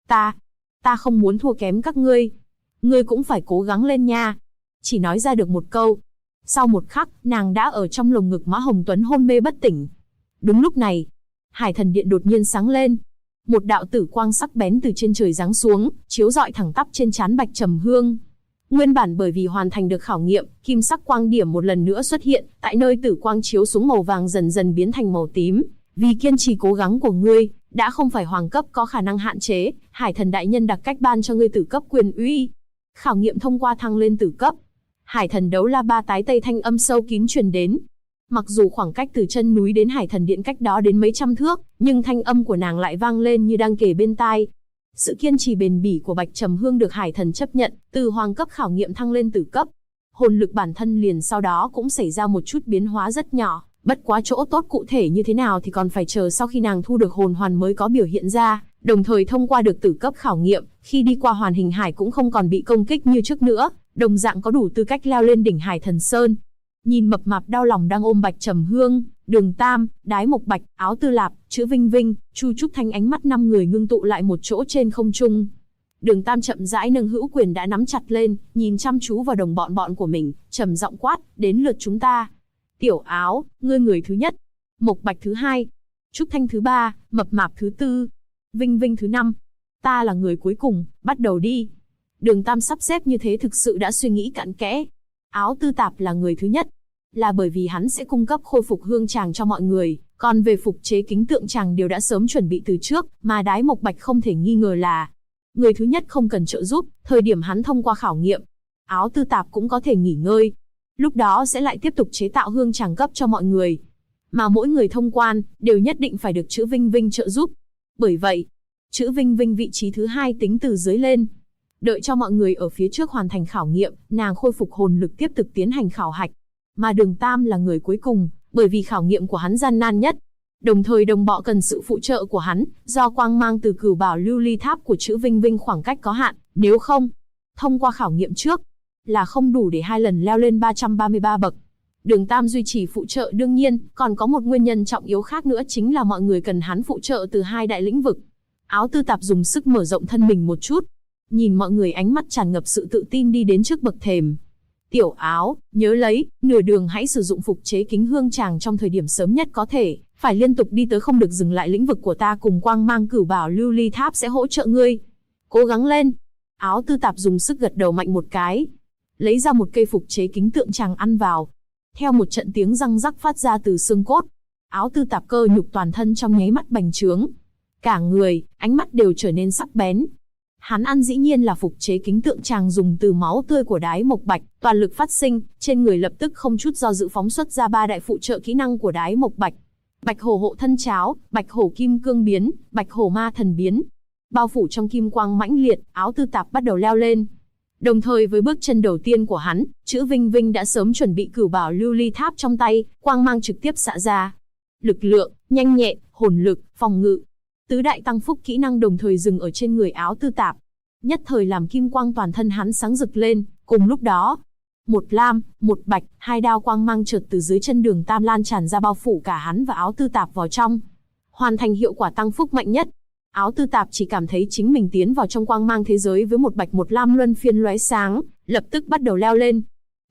Ta không muốn thua kém các ngươi. Ngươi cũng phải cố gắng lên nha. Chỉ nói ra được một câu. Sau một khắc, nàng đã ở trong lồng ngực Mã Hồng Tuấn hôn mê bất tỉnh. Đúng lúc này, Hải Thần Điện đột nhiên sáng lên. Một đạo tử quang sắc bén từ trên trời giáng xuống, chiếu rọi thẳng tắp trên trán Bạch Trầm Hương. Nguyên bản bởi vì hoàn thành được khảo nghiệm, kim sắc quang điểm một lần nữa xuất hiện, tại nơi tử quang chiếu xuống màu vàng dần dần biến thành màu tím. Vì kiên trì cố gắng của ngươi, đã không phải hoàng cấp có khả năng hạn chế, Hải Thần đại nhân đặc cách ban cho ngươi tử cấp quyền uy. Khảo nghiệm thông qua thăng lên tử cấp. Hải Thần đấu la ba tái tây thanh âm sâu kín truyền đến. Mặc dù khoảng cách từ chân núi đến Hải Thần Điện cách đó đến mấy trăm thước, nhưng thanh âm của nàng lại vang lên như đang kề bên tai. Sự kiên trì bền bỉ của Bạch Trầm Hương được Hải Thần chấp nhận, từ hoàng cấp khảo nghiệm thăng lên tử cấp. Hồn lực bản thân liền sau đó cũng xảy ra một chút biến hóa rất nhỏ, bất quá chỗ tốt cụ thể như thế nào thì còn phải chờ sau khi nàng thu được hồn hoàn mới có biểu hiện ra, đồng thời thông qua được tử cấp khảo nghiệm, khi đi qua hoàn hình hải cũng không còn bị công kích như trước nữa, đồng dạng có đủ tư cách leo lên đỉnh Hải Thần Sơn. Nhìn mập mạp đau lòng đang ôm Bạch Trầm Hương, Đường Tam, Đái Mộc Bạch, Áo Tư Lạp, Chữ Vinh Vinh, Chu Trúc Thanh ánh mắt 5 người ngưng tụ lại một chỗ trên không trung. Đường Tam chậm rãi nâng hữu quyền đã nắm chặt lên, nhìn chăm chú vào đồng bọn của mình, trầm giọng quát, đến lượt chúng ta. Tiểu Áo, ngươi người thứ nhất. Mộc Bạch thứ hai. Trúc Thanh thứ ba, Mập Mạp thứ tư. Vinh Vinh thứ năm. Ta là người cuối cùng, bắt đầu đi. Đường Tam sắp xếp như thế thực sự đã suy nghĩ cặn kẽ. Áo Tư Tạp là người thứ nhất, là bởi vì hắn sẽ cung cấp khôi phục hương tràng cho mọi người, còn về phục chế kính tượng tràng đều đã sớm chuẩn bị từ trước, mà Đái Mộc Bạch không thể nghi ngờ là người thứ nhất không cần trợ giúp, thời điểm hắn thông qua khảo nghiệm, Áo Tư Tạp cũng có thể nghỉ ngơi. Lúc đó sẽ lại tiếp tục chế tạo hương tràng cấp cho mọi người. Mà mỗi người thông quan, đều nhất định phải được Chữ Vinh Vinh trợ giúp. Bởi vậy, Chữ Vinh Vinh vị trí thứ hai tính từ dưới lên. Đợi cho mọi người ở phía trước hoàn thành khảo nghiệm, nàng khôi phục hồn lực tiếp tục tiến hành khảo hạch. Mà Đường Tam là người cuối cùng, bởi vì khảo nghiệm của hắn gian nan nhất. Đồng thời đồng bọn cần sự phụ trợ của hắn, do quang mang từ Cửu Bảo Lưu Ly Tháp của Chữ Vinh Vinh khoảng cách có hạn, nếu không, thông qua khảo nghiệm trước, là không đủ để 2 lần leo lên 333 bậc. Đường Tam duy trì phụ trợ đương nhiên, còn có một nguyên nhân trọng yếu khác nữa chính là mọi người cần hắn phụ trợ từ 2 đại lĩnh vực. Áo Tư Tạp dùng sức mở rộng thân mình một chút. Nhìn mọi người ánh mắt tràn ngập sự tự tin đi đến trước bậc thềm. Tiểu Áo, nhớ lấy, nửa đường hãy sử dụng phục chế kính hương tràng trong thời điểm sớm nhất có thể, phải liên tục đi tới không được dừng lại, lĩnh vực của ta cùng quang mang Cửu Bảo Lưu Ly Tháp sẽ hỗ trợ ngươi. Cố gắng lên. Áo Tư Tạp dùng sức gật đầu mạnh một cái. Lấy ra một cây phục chế kính tượng tràng ăn vào. Theo một trận tiếng răng rắc phát ra từ xương cốt, Áo Tư Tạp cơ nhục toàn thân trong nháy mắt bành trướng. Cả người, ánh mắt đều trở nên sắc bén. Hắn ăn dĩ nhiên là phục chế kính tượng tràng dùng từ máu tươi của Đái Mộc Bạch, toàn lực phát sinh, trên người lập tức không chút do dự phóng xuất ra 3 đại phụ trợ kỹ năng của Đái Mộc Bạch. Bạch hổ hộ thân cháo, Bạch hổ kim cương biến, Bạch hổ ma thần biến. Bao phủ trong kim quang mãnh liệt, Áo Tư Tạp bắt đầu leo lên. Đồng thời với bước chân đầu tiên của hắn, Chữ Vinh Vinh đã sớm chuẩn bị Cửu Bảo Lưu Ly Tháp trong tay, quang mang trực tiếp xạ ra. Lực lượng, nhanh nhẹn, hồn lực, phòng ngự. Tứ đại tăng phúc kỹ năng đồng thời dừng ở trên người Áo Tư Tạp. Nhất thời làm kim quang toàn thân hắn sáng rực lên, cùng lúc đó, một lam, một bạch, 2 đao quang mang chợt từ dưới chân Đường Tam lan tràn ra bao phủ cả hắn và Áo Tư Tạp vào trong. Hoàn thành hiệu quả tăng phúc mạnh nhất. Áo Tư Tạp chỉ cảm thấy chính mình tiến vào trong quang mang thế giới với một bạch một lam luân phiên lóe sáng, lập tức bắt đầu leo lên.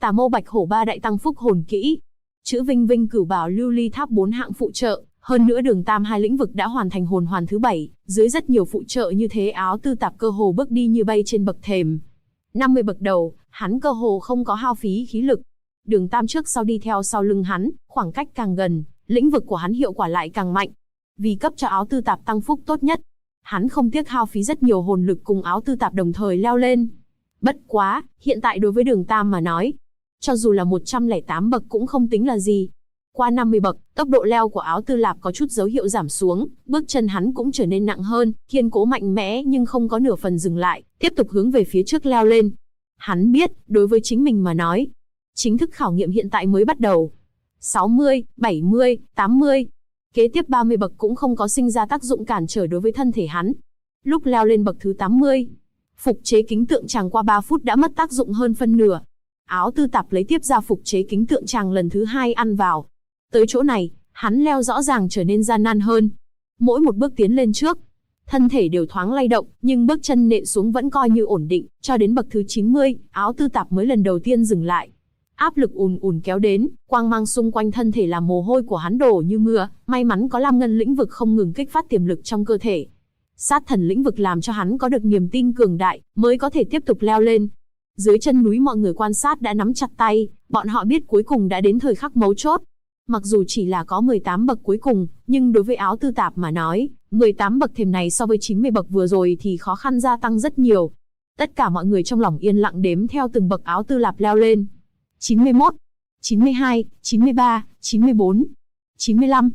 Tà Mâu Bạch Hổ ba đại tăng phúc hồn kỹ, chữ Vinh Vinh Cửu Bảo Lưu Ly Tháp 4 hạng phụ trợ, hơn nữa Đường Tam hai lĩnh vực đã hoàn thành hồn hoàn thứ 7, dưới rất nhiều phụ trợ như thế Áo Tư Tạp cơ hồ bước đi như bay trên bậc thềm. 50 bậc đầu, hắn cơ hồ không có hao phí khí lực. Đường Tam trước sau đi theo sau lưng hắn, khoảng cách càng gần, lĩnh vực của hắn hiệu quả lại càng mạnh. Vì cấp cho Áo Tư Tạp tăng phúc tốt nhất, hắn không tiếc hao phí rất nhiều hồn lực cùng Áo Tư Tạp đồng thời leo lên. Bất quá, hiện tại đối với Đường Tam mà nói, cho dù là 108 bậc cũng không tính là gì. Qua 50 bậc, tốc độ leo của Áo Tư Lạp có chút dấu hiệu giảm xuống, bước chân hắn cũng trở nên nặng hơn, kiên cố mạnh mẽ nhưng không có nửa phần dừng lại, tiếp tục hướng về phía trước leo lên. Hắn biết, đối với chính mình mà nói, chính thức khảo nghiệm hiện tại mới bắt đầu. 60, 70, 80. Kế tiếp 30 bậc cũng không có sinh ra tác dụng cản trở đối với thân thể hắn. Lúc leo lên bậc thứ 80, phục chế kính tượng tràng qua 3 phút đã mất tác dụng hơn phân nửa. Áo Tư Tạp lấy tiếp ra phục chế kính tượng tràng lần thứ 2 ăn vào. Tới chỗ này, hắn leo rõ ràng trở nên gian nan hơn. Mỗi một bước tiến lên trước, thân thể đều thoáng lay động, nhưng bước chân nện xuống vẫn coi như ổn định, cho đến bậc thứ 90, Áo Tư Tạp mới lần đầu tiên dừng lại. Áp lực ùn ùn kéo đến, quang mang xung quanh thân thể làm mồ hôi của hắn đổ như mưa, may mắn có Lam Ngân lĩnh vực không ngừng kích phát tiềm lực trong cơ thể. Sát thần lĩnh vực làm cho hắn có được niềm tin cường đại, mới có thể tiếp tục leo lên. Dưới chân núi mọi người quan sát đã nắm chặt tay, bọn họ biết cuối cùng đã đến thời khắc mấu chốt. Mặc dù chỉ là có 18 bậc cuối cùng, nhưng đối với Áo Tư Tạp mà nói, 18 bậc thềm này so với 90 bậc vừa rồi thì khó khăn gia tăng rất nhiều. Tất cả mọi người trong lòng yên lặng đếm theo từng bậc Áo Tư Lạp leo lên. 91, 92, 93, 94, 95,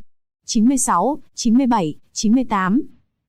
96, 97, 98,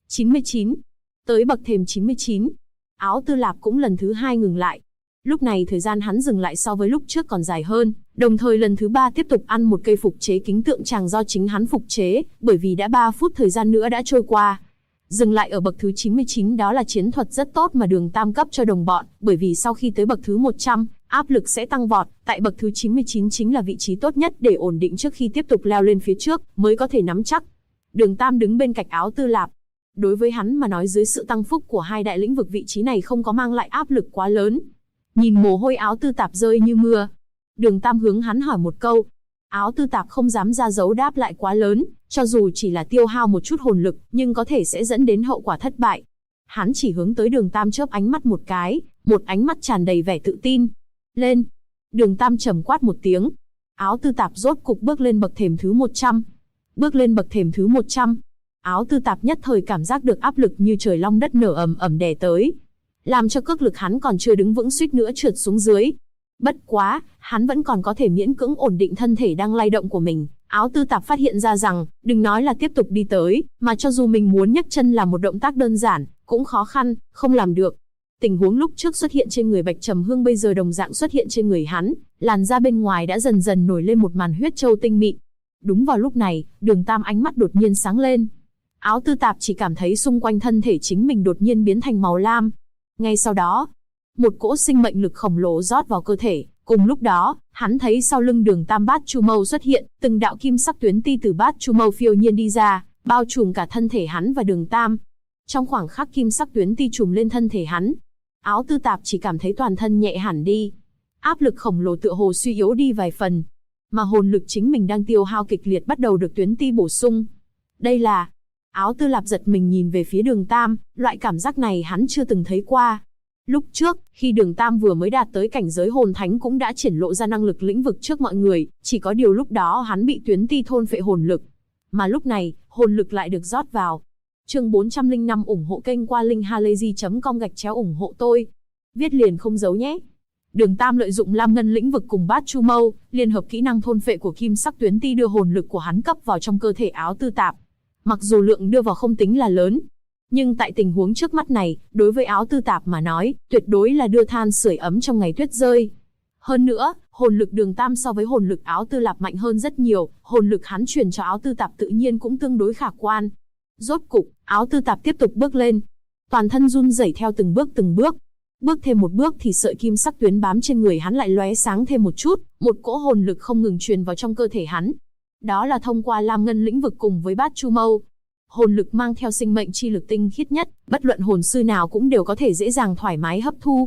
99. Tới bậc thềm 99, Áo Tư Lạp cũng lần thứ 2 ngừng lại. Lúc này thời gian hắn dừng lại so với lúc trước còn dài hơn, đồng thời lần thứ 3 tiếp tục ăn một cây phục chế kính tượng tràng do chính hắn phục chế, bởi vì đã 3 phút thời gian nữa đã trôi qua. Dừng lại ở bậc thứ 99 đó là chiến thuật rất tốt mà Đường Tam cấp cho đồng bọn, bởi vì sau khi tới bậc thứ 100, áp lực sẽ tăng vọt, tại bậc thứ 99 chính là vị trí tốt nhất để ổn định trước khi tiếp tục leo lên phía trước, mới có thể nắm chắc. Đường Tam đứng bên cạnh Áo Tư Lạp. Đối với hắn mà nói dưới sự tăng phúc của hai đại lĩnh vực vị trí này không có mang lại áp lực quá lớn. Nhìn mồ hôi Áo Tư Tạp rơi như mưa, Đường Tam hướng hắn hỏi một câu. Áo Tư Tạp không dám ra dấu đáp lại quá lớn, cho dù chỉ là tiêu hao một chút hồn lực, nhưng có thể sẽ dẫn đến hậu quả thất bại. Hắn chỉ hướng tới Đường Tam chớp ánh mắt một cái, một ánh mắt tràn đầy vẻ tự tin. Lên! Đường Tam trầm quát một tiếng. Áo Tư Tạp rốt cục bước lên bậc thềm thứ 100. Bước lên bậc thềm thứ 100. Áo Tư Tạp nhất thời cảm giác được áp lực như trời long đất nở ầm ầm đè tới, làm cho cước lực hắn còn chưa đứng vững suýt nữa trượt xuống dưới. Bất quá, hắn vẫn còn có thể miễn cưỡng ổn định thân thể đang lay động của mình. Áo Tư Tạp phát hiện ra rằng, đừng nói là tiếp tục đi tới, mà cho dù mình muốn nhấc chân làm một động tác đơn giản, cũng khó khăn, không làm được. Tình huống lúc trước xuất hiện trên người Bạch Trầm Hương bây giờ đồng dạng xuất hiện trên người hắn, làn da bên ngoài đã dần dần nổi lên một màn huyết châu tinh mịn. Đúng vào lúc này, Đường Tam ánh mắt đột nhiên sáng lên. Áo Tư Tạp chỉ cảm thấy xung quanh thân thể chính mình đột nhiên biến thành màu lam. Ngay sau đó, một cỗ sinh mệnh lực khổng lồ rót vào cơ thể. Cùng lúc đó, hắn thấy sau lưng Đường Tam Bát Chu Mâu xuất hiện, từng đạo kim sắc tuyến ti từ Bát Chu Mâu phiêu nhiên đi ra, bao trùm cả thân thể hắn và Đường Tam. Trong khoảng khắc kim sắc tuyến ti trùm lên thân thể hắn, Áo Tư Tạp chỉ cảm thấy toàn thân nhẹ hẳn đi. Áp lực khổng lồ tựa hồ suy yếu đi vài phần, mà hồn lực chính mình đang tiêu hao kịch liệt bắt đầu được tuyến ti bổ sung. Đây là... Áo Tư Lạp giật mình nhìn về phía Đường Tam, loại cảm giác này hắn chưa từng thấy qua. Lúc trước, khi Đường Tam vừa mới đạt tới cảnh giới hồn thánh cũng đã triển lộ ra năng lực lĩnh vực trước mọi người, chỉ có điều lúc đó hắn bị tuyến ti thôn phệ hồn lực. Mà lúc này, hồn lực lại được rót vào. Chương 405 ủng hộ kênh qua linkhalazy.com/ủng hộ tôi. Viết liền không giấu nhé. Đường Tam lợi dụng Lam Ngân lĩnh vực cùng Bát Chu Mâu, liên hợp kỹ năng thôn phệ của kim sắc tuyến ti đưa hồn lực của hắn cấp vào trong cơ thể Áo Tư Tạp. Mặc dù lượng đưa vào không tính là lớn, nhưng tại tình huống trước mắt này, đối với Áo Tư Tạp mà nói, tuyệt đối là đưa than sưởi ấm trong ngày tuyết rơi. Hơn nữa, hồn lực Đường Tam so với hồn lực Áo Tư Lạp mạnh hơn rất nhiều, hồn lực hắn truyền cho Áo Tư Tạp tự nhiên cũng tương đối khả quan. Rốt cục, Áo Tư Tạp tiếp tục bước lên. Toàn thân run rẩy theo từng bước. Bước thêm một bước thì sợi kim sắc tuyến bám trên người hắn lại lóe sáng thêm một chút, một cỗ hồn lực không ngừng truyền vào trong cơ thể hắn. Đó là thông qua Lam Ngân lĩnh vực cùng với Bát Chu Mâu. Hồn lực mang theo sinh mệnh chi lực tinh khiết nhất, bất luận hồn sư nào cũng đều có thể dễ dàng thoải mái hấp thu.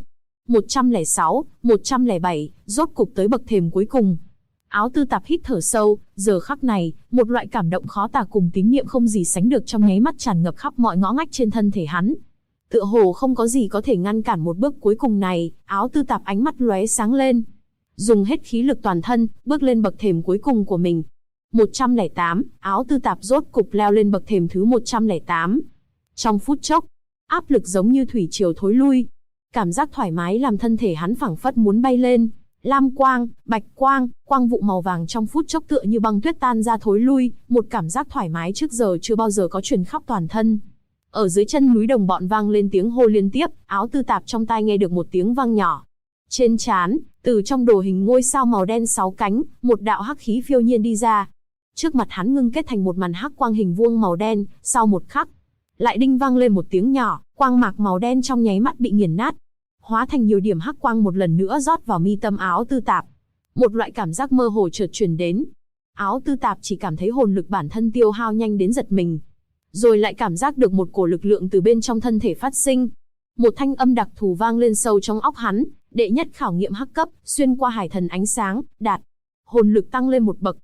106, 107, rốt cục tới bậc thềm cuối cùng. Áo Tư Tạp hít thở sâu, giờ khắc này, một loại cảm động khó tả cùng tín niệm không gì sánh được trong nháy mắt tràn ngập khắp mọi ngõ ngách trên thân thể hắn. Tựa hồ không có gì có thể ngăn cản một bước cuối cùng này, Áo Tư Tạp ánh mắt lóe sáng lên. Dùng hết khí lực toàn thân, bước lên bậc thềm cuối cùng của mình. 108, Áo Tư Tạp rốt cục leo lên bậc thềm thứ 108. Trong phút chốc, áp lực giống như thủy triều thối lui. Cảm giác thoải mái làm thân thể hắn phảng phất muốn bay lên. Lam quang, bạch quang, quang vụ màu vàng trong phút chốc tựa như băng tuyết tan ra thối lui, một cảm giác thoải mái trước giờ chưa bao giờ có truyền khắp toàn thân. Ở dưới chân núi đồng bọn vang lên tiếng hô liên tiếp, Áo Tư Tạp trong tai nghe được một tiếng vang nhỏ. Trên trán, từ trong đồ hình ngôi sao màu đen 6 cánh, một đạo hắc khí phiêu nhiên đi ra. Trước mặt hắn ngưng kết thành một màn hắc quang hình vuông màu đen, sau một khắc, lại đinh vang lên một tiếng nhỏ, quang mạc màu đen trong nháy mắt bị nghiền nát, hóa thành nhiều điểm hắc quang một lần nữa rót vào mi tâm Áo Tư Tạp. Một loại cảm giác mơ hồ chợt truyền đến. Áo Tư Tạp chỉ cảm thấy hồn lực bản thân tiêu hao nhanh đến giật mình, rồi lại cảm giác được một cổ lực lượng từ bên trong thân thể phát sinh. Một thanh âm đặc thù vang lên sâu trong óc hắn, đệ nhất khảo nghiệm hắc cấp, xuyên qua hải thần ánh sáng, đạt. Hồn lực tăng lên một bậc.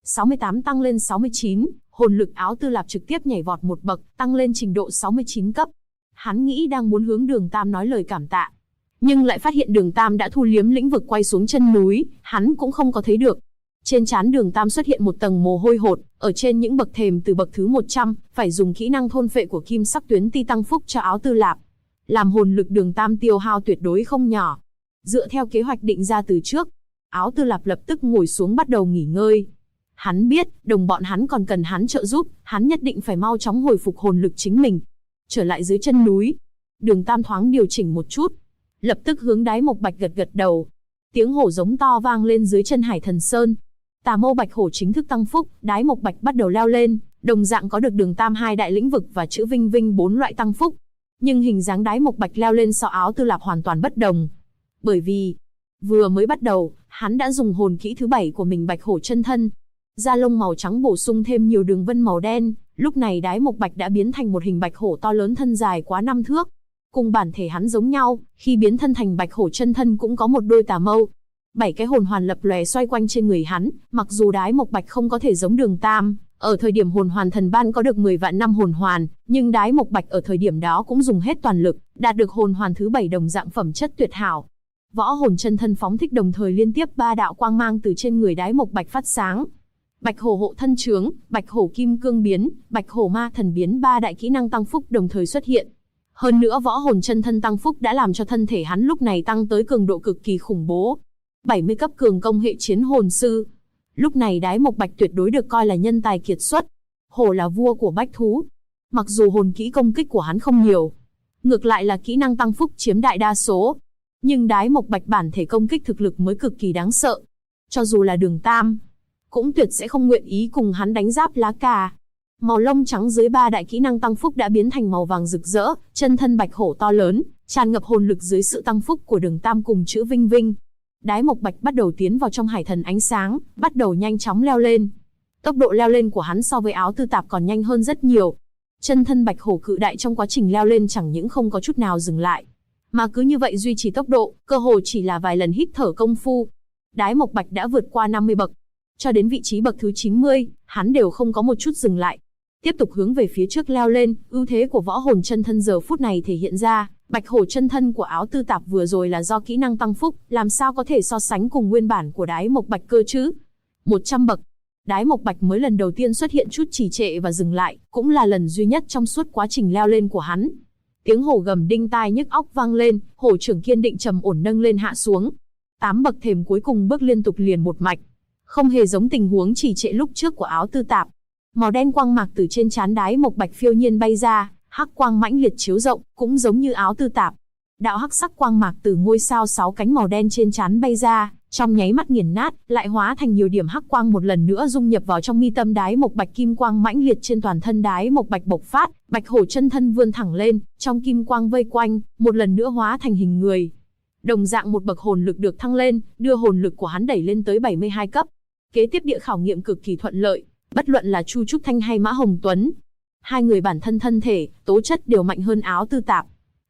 68 tăng lên 69, hồn lực Áo Tư Lạp trực tiếp nhảy vọt một bậc, tăng lên trình độ 69 cấp. Hắn nghĩ đang muốn hướng Đường Tam nói lời cảm tạ, nhưng lại phát hiện Đường Tam đã thu liếm lĩnh vực quay xuống chân núi, hắn cũng không có thấy được. Trên trán Đường Tam xuất hiện một tầng mồ hôi hột, ở trên những bậc thềm từ bậc thứ 100, phải dùng kỹ năng thôn phệ của kim sắc tuyến ti tăng phúc cho Áo Tư Lạp. Làm hồn lực Đường Tam tiêu hao tuyệt đối không nhỏ. Dựa theo kế hoạch định ra từ trước, Áo Tư Lạp lập tức ngồi xuống bắt đầu nghỉ ngơi. Hắn biết, đồng bọn hắn còn cần hắn trợ giúp, hắn nhất định phải mau chóng hồi phục hồn lực chính mình. Trở lại dưới chân núi, Đường Tam thoáng điều chỉnh một chút, lập tức hướng Đái Mộc Bạch gật gật đầu. Tiếng hổ giống to vang lên dưới chân Hải Thần Sơn. Tà Mâu Bạch Hổ chính thức tăng phúc, Đái Mộc Bạch bắt đầu leo lên, đồng dạng có được Đường Tam 2 đại lĩnh vực và chữ Vinh Vinh 4 loại tăng phúc. Nhưng hình dáng Đái Mộc Bạch leo lên so Áo Tư Lạp hoàn toàn bất đồng. Bởi vì, vừa mới bắt đầu, hắn đã dùng hồn kỹ thứ 7 của mình Bạch Hổ chân thân. Da lông màu trắng bổ sung thêm nhiều đường vân màu đen, lúc này Đái Mộc Bạch đã biến thành một hình bạch hổ to lớn thân dài quá 5 thước. Cùng bản thể hắn giống nhau, khi biến thân thành bạch hổ chân thân cũng có một đôi tà mâu. 7 cái hồn hoàn lập lòe xoay quanh trên người hắn, mặc dù Đái Mộc Bạch không có thể giống Đường Tam, ở thời điểm hồn hoàn thần ban có được 10 vạn năm hồn hoàn, nhưng Đái Mộc Bạch ở thời điểm đó cũng dùng hết toàn lực, đạt được hồn hoàn thứ 7 đồng dạng phẩm chất tuyệt hảo. Võ hồn chân thân phóng thích đồng thời liên tiếp 3 đạo quang mang từ trên người Đái Mộc Bạch phát sáng. Bạch hổ hộ thân trướng, bạch hổ kim cương biến, bạch hổ ma thần biến 3 đại kỹ năng tăng phúc đồng thời xuất hiện. Hơn nữa võ hồn chân thân tăng phúc đã làm cho thân thể hắn lúc này tăng tới cường độ cực kỳ khủng bố. 70 cấp cường công hệ chiến hồn sư. Lúc này Đái Mộc Bạch tuyệt đối được coi là nhân tài kiệt xuất. Hổ là vua của bách thú. Mặc dù hồn kỹ công kích của hắn không nhiều, ngược lại là kỹ năng tăng phúc chiếm đại đa số. Nhưng Đái Mộc Bạch bản thể công kích thực lực mới cực kỳ đáng sợ. Cho dù là Đường Tam, cũng tuyệt sẽ không nguyện ý cùng hắn đánh giáp lá cà. Màu lông trắng dưới 3 đại kỹ năng tăng phúc đã biến thành màu vàng rực rỡ, chân thân bạch hổ to lớn, tràn ngập hồn lực dưới sự tăng phúc của Đường Tam cùng chữ Vinh Vinh. Đái Mộc Bạch bắt đầu tiến vào trong hải thần ánh sáng, bắt đầu nhanh chóng leo lên. Tốc độ leo lên của hắn so với Áo Tư Tạp còn nhanh hơn rất nhiều. Chân thân bạch hổ cự đại trong quá trình leo lên chẳng những không có chút nào dừng lại, mà cứ như vậy duy trì tốc độ, cơ hồ chỉ là vài lần hít thở công phu. Đái Mộc Bạch đã vượt qua 50 bậc. Cho đến vị trí bậc thứ 90, hắn đều không có một chút dừng lại. Tiếp tục hướng về phía trước leo lên, ưu thế của võ hồn chân thân giờ phút này thể hiện ra, bạch hổ chân thân của Áo Tư Tạp vừa rồi là do kỹ năng tăng phúc, làm sao có thể so sánh cùng nguyên bản của Đái Mộc Bạch cơ chứ? 100 bậc. Đái Mộc Bạch mới lần đầu tiên xuất hiện chút trì trệ và dừng lại, cũng là lần duy nhất trong suốt quá trình leo lên của hắn. Tiếng hổ gầm đinh tai nhức óc vang lên, hổ trưởng kiên định trầm ổn nâng lên hạ xuống. 8 bậc thềm cuối cùng bước liên tục liền một mạch. Không hề giống tình huống trì trệ lúc trước của Áo Tư Tạp. Màu đen quang mạc từ trên trán Đái Mộc Bạch phiêu nhiên bay ra, hắc quang mãnh liệt chiếu rộng, cũng giống như Áo Tư Tạp. Đạo hắc sắc quang mạc từ ngôi sao 6 cánh màu đen trên trán bay ra, trong nháy mắt nghiền nát, lại hóa thành nhiều điểm hắc quang một lần nữa dung nhập vào trong mi tâm Đái Mộc Bạch. Kim quang mãnh liệt trên toàn thân Đái Mộc Bạch bộc phát, bạch hổ chân thân vươn thẳng lên, trong kim quang vây quanh, một lần nữa hóa thành hình người. Đồng dạng một bậc hồn lực được thăng lên, đưa hồn lực của hắn đẩy lên tới 72 cấp. Kế tiếp địa khảo nghiệm cực kỳ thuận lợi, bất luận là Chu Trúc Thanh hay Mã Hồng Tuấn, hai người bản thân thân thể, tố chất đều mạnh hơn Áo Tư Tạp.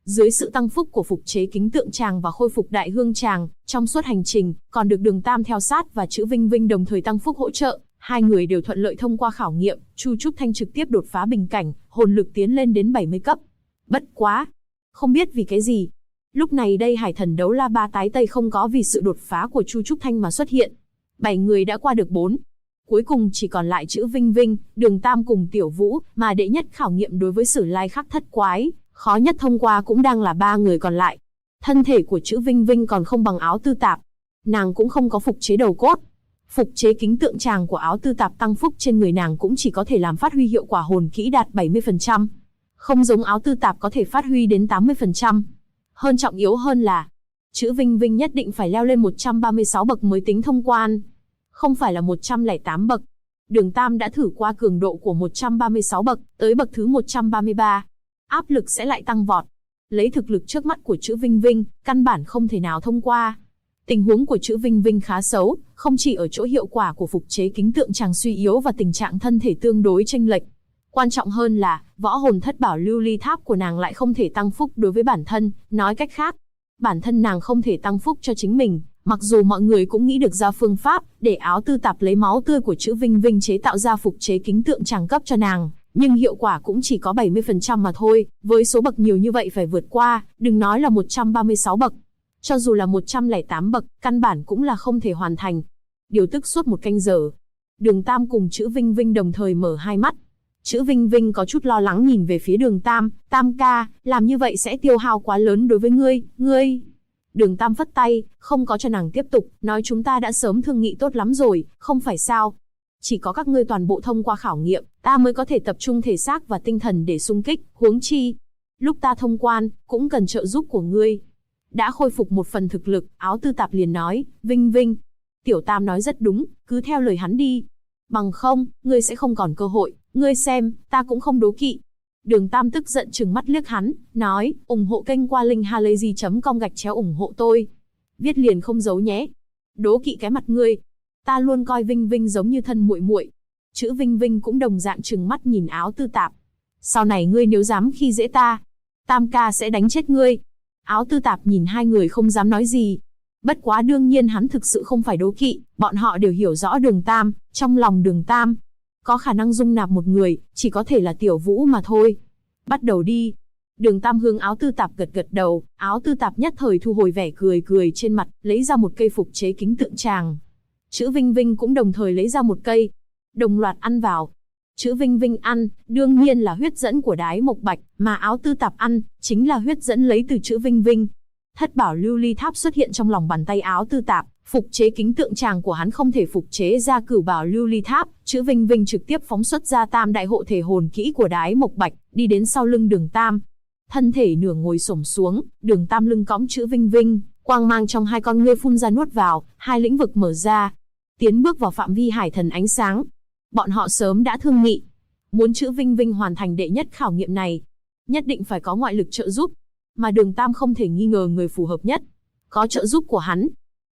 Dưới sự tăng phúc của phục chế kính tượng tràng và khôi phục đại hương tràng, trong suốt hành trình, còn được Đường Tam theo sát và Chữ Vinh Vinh đồng thời tăng phúc hỗ trợ, hai người đều thuận lợi thông qua khảo nghiệm, Chu Trúc Thanh trực tiếp đột phá bình cảnh, hồn lực tiến lên đến 70 cấp. Bất quá, không biết vì cái gì, lúc này đây Hải Thần Đấu La Ba tái tây không có vì sự đột phá của Chu Trúc Thanh mà xuất hiện. 7 người đã qua được 4. Cuối cùng chỉ còn lại Chữ Vinh Vinh, Đường Tam cùng Tiểu Vũ, mà đệ nhất khảo nghiệm đối với Sử Lai Khắc Thất Quái, khó nhất thông qua cũng đang là 3 người còn lại. Thân thể của Chữ Vinh Vinh còn không bằng Áo Tư Tạp. Nàng cũng không có phục chế đầu cốt. Phục chế kính tượng tràng của Áo Tư Tạp tăng phúc trên người nàng cũng chỉ có thể làm phát huy hiệu quả hồn kỹ đạt 70%. Không giống Áo Tư Tạp có thể phát huy đến 80%. Hơn trọng yếu hơn là, Chữ Vinh Vinh nhất định phải leo lên 136 bậc mới tính thông quan. Không phải là 108 bậc. Đường Tam đã thử qua cường độ của 136 bậc, tới bậc thứ 133. Áp lực sẽ lại tăng vọt. Lấy thực lực trước mắt của Chữ Vinh Vinh, căn bản không thể nào thông qua. Tình huống của Chữ Vinh Vinh khá xấu, không chỉ ở chỗ hiệu quả của phục chế kính tượng tràng suy yếu và tình trạng thân thể tương đối chênh lệch. Quan trọng hơn là, võ hồn thất bảo lưu ly tháp của nàng lại không thể tăng phúc đối với bản thân, nói cách khác. Bản thân nàng không thể tăng phúc cho chính mình, mặc dù mọi người cũng nghĩ được ra phương pháp, để Áo Tư Tạp lấy máu tươi của Chữ Vinh Vinh chế tạo ra phục chế kính tượng tràng cấp cho nàng. Nhưng hiệu quả cũng chỉ có 70% mà thôi, với số bậc nhiều như vậy phải vượt qua, đừng nói là 136 bậc. Cho dù là 108 bậc, căn bản cũng là không thể hoàn thành. Điều tức suốt 1 canh giờ. Đường Tam cùng Chữ Vinh Vinh đồng thời mở hai mắt. Chữ Vinh Vinh có chút lo lắng nhìn về phía Đường Tam, Tam ca, làm như vậy sẽ tiêu hao quá lớn đối với ngươi. Đường Tam phất tay, không có cho nàng tiếp tục, nói chúng ta đã sớm thương nghị tốt lắm rồi, không phải sao. Chỉ có các ngươi toàn bộ thông qua khảo nghiệm, ta mới có thể tập trung thể xác và tinh thần để xung kích, huống chi. Lúc ta thông quan, cũng cần trợ giúp của ngươi. Đã khôi phục một phần thực lực, Áo Tư Tạp liền nói, Vinh Vinh. Tiểu Tam nói rất đúng, cứ theo lời hắn đi. Bằng không, ngươi sẽ không còn cơ hội, ngươi xem, ta cũng không đố kỵ. Đường Tam tức giận trừng mắt liếc hắn, nói, ủng hộ kênh qua link halayzi.com ủng hộ tôi. Viết liền không giấu nhé. Đố kỵ cái mặt ngươi. Ta luôn coi Vinh Vinh giống như thân muội muội. Chữ Vinh Vinh cũng đồng dạng trừng mắt nhìn Áo Tư Tạp. Sau này ngươi nếu dám khi dễ ta, Tam ca sẽ đánh chết ngươi. Áo Tư Tạp nhìn hai người không dám nói gì. Bất quá đương nhiên hắn thực sự không phải đố kỵ, bọn họ đều hiểu rõ Đường Tam, trong lòng Đường Tam có khả năng dung nạp một người, chỉ có thể là Tiểu Vũ mà thôi. Bắt đầu đi. Đường Tam hướng Áo Tư Tạp gật gật đầu, Áo Tư Tạp nhất thời thu hồi vẻ cười trên mặt, lấy ra một cây phục chế kính tượng tràng. Chữ Vinh Vinh cũng đồng thời lấy ra một cây, đồng loạt ăn vào. Chữ Vinh Vinh ăn, đương nhiên là huyết dẫn của Đái Mộc Bạch, mà Áo Tư Tạp ăn, chính là huyết dẫn lấy từ Chữ Vinh Vinh. Thất bảo lưu ly tháp xuất hiện trong lòng bàn tay Áo Tư Tạp, phục chế kính tượng tràng của hắn không thể phục chế ra cửu bảo lưu ly tháp, Chữ Vinh Vinh trực tiếp phóng xuất ra tam đại hộ thể hồn kỹ của Đái Mộc Bạch, đi đến sau lưng Đường Tam. Thân thể nửa ngồi xổm xuống, Đường Tam lưng cõng Chữ Vinh Vinh, quang mang trong hai con ngươi phun ra nuốt vào, hai lĩnh vực mở ra, tiến bước vào phạm vi hải thần ánh sáng. Bọn họ sớm đã thương nghị, muốn Chữ Vinh Vinh hoàn thành đệ nhất khảo nghiệm này, nhất định phải có ngoại lực trợ giúp, mà Đường Tam không thể nghi ngờ người phù hợp nhất. Có trợ giúp của hắn,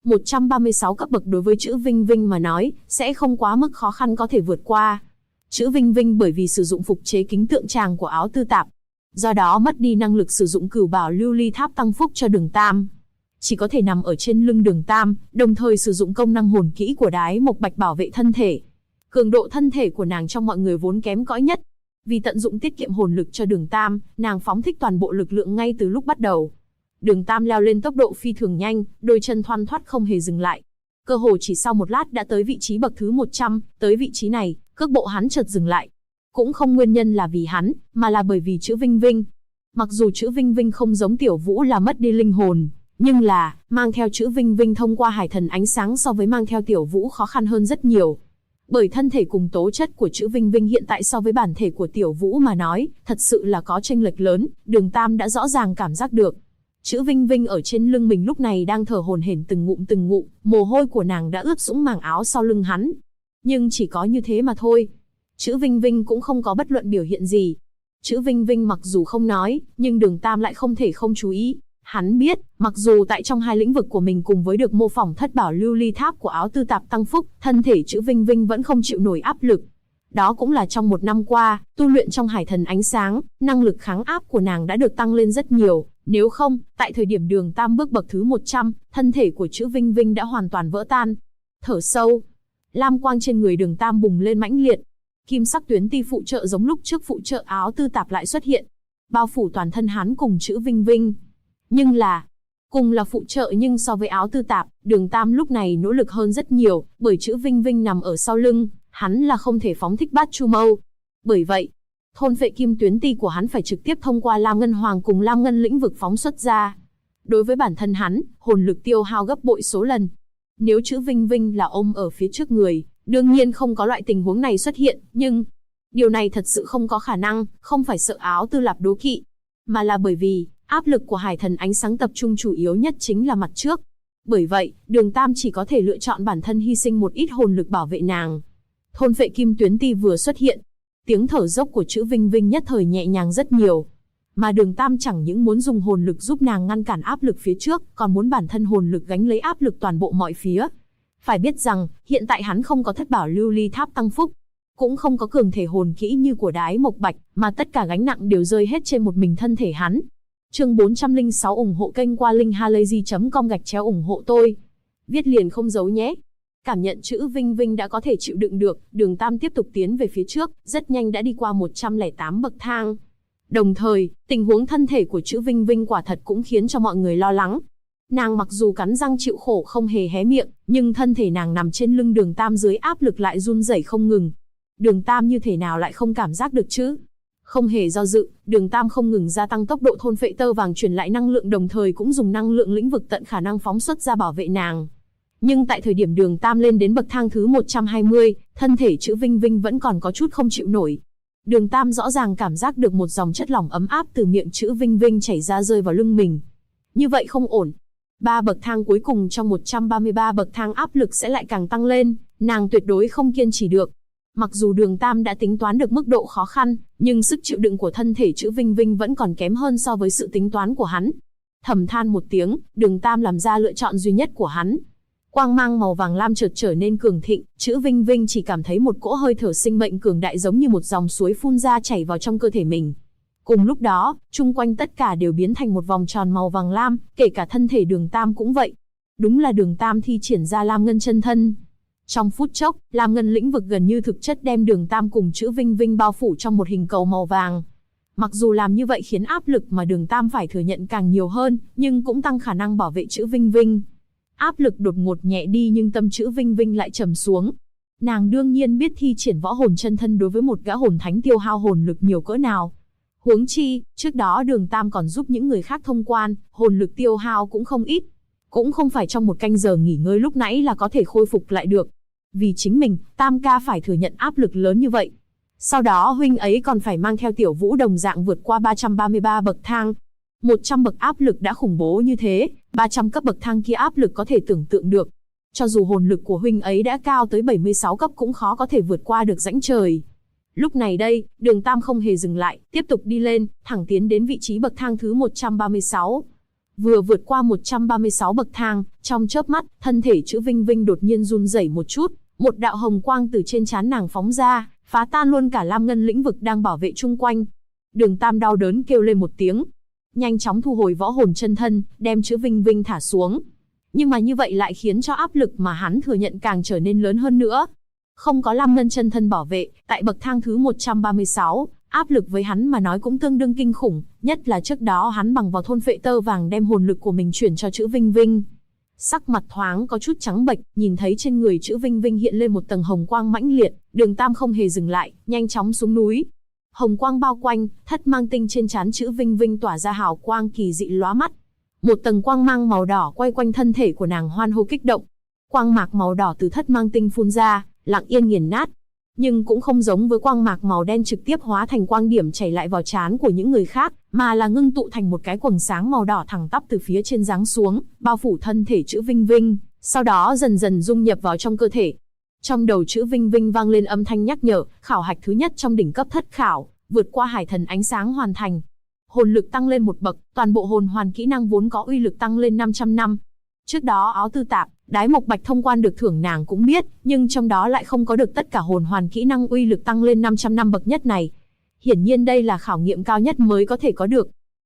136 cấp bậc đối với Chữ Vinh Vinh mà nói, sẽ không quá mức khó khăn có thể vượt qua. Chữ Vinh Vinh bởi vì sử dụng phục chế kính tượng tràng của Áo Tư Tạp, do đó mất đi năng lực sử dụng cửu bảo lưu ly tháp tăng phúc cho Đường Tam. Chỉ có thể nằm ở trên lưng Đường Tam, đồng thời sử dụng công năng hồn kỹ của Đái Mộc Bạch bảo vệ thân thể. Cường độ thân thể của nàng trong mọi người vốn kém cỏi nhất. Vì tận dụng tiết kiệm hồn lực cho Đường Tam, nàng phóng thích toàn bộ lực lượng ngay từ lúc bắt đầu. Đường Tam leo lên tốc độ phi thường nhanh, đôi chân thoăn thoắt không hề dừng lại. Cơ hồ chỉ sau một lát đã tới vị trí bậc thứ 100, tới vị trí này, cước bộ hắn chợt dừng lại. Cũng không nguyên nhân là vì hắn, mà là bởi vì Chữ Vinh Vinh. Mặc dù Chữ Vinh Vinh không giống Tiểu Vũ là mất đi linh hồn, nhưng là, mang theo Chữ Vinh Vinh thông qua hải thần ánh sáng so với mang theo Tiểu Vũ khó khăn hơn rất nhiều. Bởi thân thể cùng tố chất của Chữ Vinh Vinh hiện tại so với bản thể của Tiểu Vũ mà nói, thật sự là có chênh lệch lớn, Đường Tam đã rõ ràng cảm giác được. Chữ Vinh Vinh ở trên lưng mình lúc này đang thở hổn hển từng ngụm, mồ hôi của nàng đã ướt sũng màng áo sau lưng hắn. Nhưng chỉ có như thế mà thôi. Chữ Vinh Vinh cũng không có bất luận biểu hiện gì. Chữ Vinh Vinh mặc dù không nói, nhưng Đường Tam lại không thể không chú ý. Hắn biết, mặc dù tại trong hai lĩnh vực của mình cùng với được mô phỏng thất bảo lưu ly tháp của Áo Tư Tạp tăng phúc, thân thể Chữ Vinh Vinh vẫn không chịu nổi áp lực. Đó cũng là trong 1 năm qua, tu luyện trong hải thần ánh sáng, năng lực kháng áp của nàng đã được tăng lên rất nhiều, Nếu không, tại thời điểm Đường Tam bước bậc thứ 100, thân thể của Chữ Vinh Vinh đã hoàn toàn vỡ tan. Thở sâu, lam quang trên người Đường Tam bùng lên mãnh liệt. Kim sắc tuyến ti phụ trợ giống lúc trước phụ trợ áo tư tạp lại xuất hiện, bao phủ toàn thân hắn cùng Chữ Vinh Vinh. Nhưng là, cùng là phụ trợ nhưng so với áo tư tạp, Đường Tam lúc này nỗ lực hơn rất nhiều, bởi Chữ Vinh Vinh nằm ở sau lưng, hắn là không thể phóng thích Bát Chu Mâu. Bởi vậy, thôn phệ kim tuyến ti của hắn phải trực tiếp thông qua Lam Ngân Hoàng cùng Lam Ngân lĩnh vực phóng xuất ra. Đối với bản thân hắn, hồn lực tiêu hao gấp bội số lần. Nếu Chữ Vinh Vinh là ôm ở phía trước người, đương nhiên không có loại tình huống này xuất hiện, nhưng điều này thật sự không có khả năng, không phải sợ áo tư lạp đố kỵ, mà là bởi vì áp lực của hải thần ánh sáng tập trung chủ yếu nhất chính là mặt trước. Bởi vậy, Đường Tam chỉ có thể lựa chọn bản thân hy sinh một ít hồn lực bảo vệ nàng. Thôn phệ kim tuyến ti vừa xuất hiện, tiếng thở dốc của Chữ Vinh Vinh nhất thời nhẹ nhàng rất nhiều. Mà Đường Tam chẳng những muốn dùng hồn lực giúp nàng ngăn cản áp lực phía trước, còn muốn bản thân hồn lực gánh lấy áp lực toàn bộ mọi phía. Phải biết rằng, hiện tại hắn không có thất bảo lưu ly tháp tăng phúc, cũng không có cường thể hồn kỹ như của Đái Mộc Bạch, mà tất cả gánh nặng đều rơi hết trên một mình thân thể hắn. Chương 406 ủng hộ kênh qua linkhalazy.com ủng hộ tôi. Viết liền không giấu nhé. Cảm nhận Chữ Vinh Vinh đã có thể chịu đựng được, Đường Tam tiếp tục tiến về phía trước, rất nhanh đã đi qua 108 bậc thang. Đồng thời, tình huống thân thể của Chữ Vinh Vinh quả thật cũng khiến cho mọi người lo lắng. Nàng mặc dù cắn răng chịu khổ không hề hé miệng, nhưng thân thể nàng nằm trên lưng Đường Tam dưới áp lực lại run rẩy không ngừng. Đường Tam như thế nào lại không cảm giác được chứ? Không hề do dự, Đường Tam không ngừng gia tăng tốc độ thôn phệ tơ vàng truyền lại năng lượng, đồng thời cũng dùng năng lượng lĩnh vực tận khả năng phóng xuất ra bảo vệ nàng. Nhưng tại thời điểm Đường Tam lên đến bậc thang thứ 120, thân thể Chữ Vinh Vinh vẫn còn có chút không chịu nổi. Đường Tam rõ ràng cảm giác được một dòng chất lỏng ấm áp từ miệng Chữ Vinh Vinh chảy ra rơi vào lưng mình. Như vậy không ổn. 3 bậc thang cuối cùng trong 133 bậc thang áp lực sẽ lại càng tăng lên, nàng tuyệt đối không kiên trì được. Mặc dù Đường Tam đã tính toán được mức độ khó khăn, nhưng sức chịu đựng của thân thể Chữ Vinh Vinh vẫn còn kém hơn so với sự tính toán của hắn. Thầm than một tiếng, Đường Tam làm ra lựa chọn duy nhất của hắn. Quang mang màu vàng lam chợt trở nên cường thịnh, Chữ Vinh Vinh chỉ cảm thấy một cỗ hơi thở sinh mệnh cường đại giống như một dòng suối phun ra chảy vào trong cơ thể mình. Cùng lúc đó, chung quanh tất cả đều biến thành một vòng tròn màu vàng lam, kể cả thân thể Đường Tam cũng vậy. Đúng là Đường Tam thi triển ra Lam Ngân chân thân. Trong phút chốc, Lam Ngân lĩnh vực gần như thực chất đem Đường Tam cùng Chữ Vinh Vinh bao phủ trong một hình cầu màu vàng. Mặc dù làm như vậy khiến áp lực mà Đường Tam phải thừa nhận càng nhiều hơn, nhưng cũng tăng khả năng bảo vệ Chữ Vinh Vinh. Áp lực đột ngột nhẹ đi nhưng tâm Chữ Vinh Vinh lại trầm xuống. Nàng đương nhiên biết thi triển võ hồn chân thân đối với một gã hồn thánh tiêu hao hồn lực nhiều cỡ nào. Huống chi, trước đó Đường Tam còn giúp những người khác thông quan, hồn lực tiêu hao cũng không ít. Cũng không phải trong một canh giờ nghỉ ngơi lúc nãy là có thể khôi phục lại được. Vì chính mình, Tam ca phải thừa nhận áp lực lớn như vậy. Sau đó huynh ấy còn phải mang theo Tiểu Vũ đồng dạng vượt qua 333 bậc thang. 100 bậc áp lực đã khủng bố như thế, 300 cấp bậc thang kia áp lực có thể tưởng tượng được. Cho dù hồn lực của huynh ấy đã cao tới 76 cấp cũng khó có thể vượt qua được rãnh trời. Lúc này đây, Đường Tam không hề dừng lại, tiếp tục đi lên, thẳng tiến đến vị trí bậc thang thứ 136. Vừa vượt qua 136 bậc thang, trong chớp mắt, thân thể Chữ Vinh Vinh đột nhiên run rẩy một chút, một đạo hồng quang từ trên trán nàng phóng ra, phá tan luôn cả Lam Ngân lĩnh vực đang bảo vệ chung quanh. Đường Tam đau đớn kêu lên một tiếng, nhanh chóng thu hồi võ hồn chân thân, đem Chữ Vinh Vinh thả xuống. Nhưng mà như vậy lại khiến cho áp lực mà hắn thừa nhận càng trở nên lớn hơn nữa. Không có Lam Ngân chân thân bảo vệ, tại bậc thang thứ 136, áp lực với hắn mà nói cũng tương đương kinh khủng, nhất là trước đó hắn bằng vào thôn phệ tơ vàng đem hồn lực của mình chuyển cho Chữ Vinh Vinh. Sắc mặt thoáng có chút trắng bệch, nhìn thấy trên người Chữ Vinh Vinh hiện lên một tầng hồng quang mãnh liệt, Đường Tam không hề dừng lại, nhanh chóng xuống núi. Hồng quang bao quanh, thất mang tinh trên trán Chữ Vinh Vinh tỏa ra hào quang kỳ dị lóa mắt. Một tầng quang mang màu đỏ quay quanh thân thể của nàng hoan hô kích động. Quang mạc màu đỏ từ thất mang tinh phun ra, lặng yên nghiền nát. Nhưng cũng không giống với quang mạc màu đen trực tiếp hóa thành quang điểm chảy lại vào trán của những người khác, mà là ngưng tụ thành một cái quầng sáng màu đỏ thẳng tắp từ phía trên giáng xuống, bao phủ thân thể Chữ Vinh Vinh, sau đó dần dần dung nhập vào trong cơ thể. Trong đầu Chữ Vinh Vinh vang lên âm thanh nhắc nhở, khảo hạch thứ nhất trong đỉnh cấp thất khảo, vượt qua hải thần ánh sáng hoàn thành. Hồn lực tăng lên một bậc, toàn bộ hồn hoàn kỹ năng vốn có uy lực tăng lên 500 năm. Trước đó áo tư tạp, Đái Mộc Bạch thông quan được thưởng nàng cũng biết, nhưng trong đó lại không có được tất cả hồn hoàn kỹ năng uy lực tăng lên 500 năm bậc nhất này. Hiển nhiên đây là khảo nghiệm cao nhất mới có thể có được.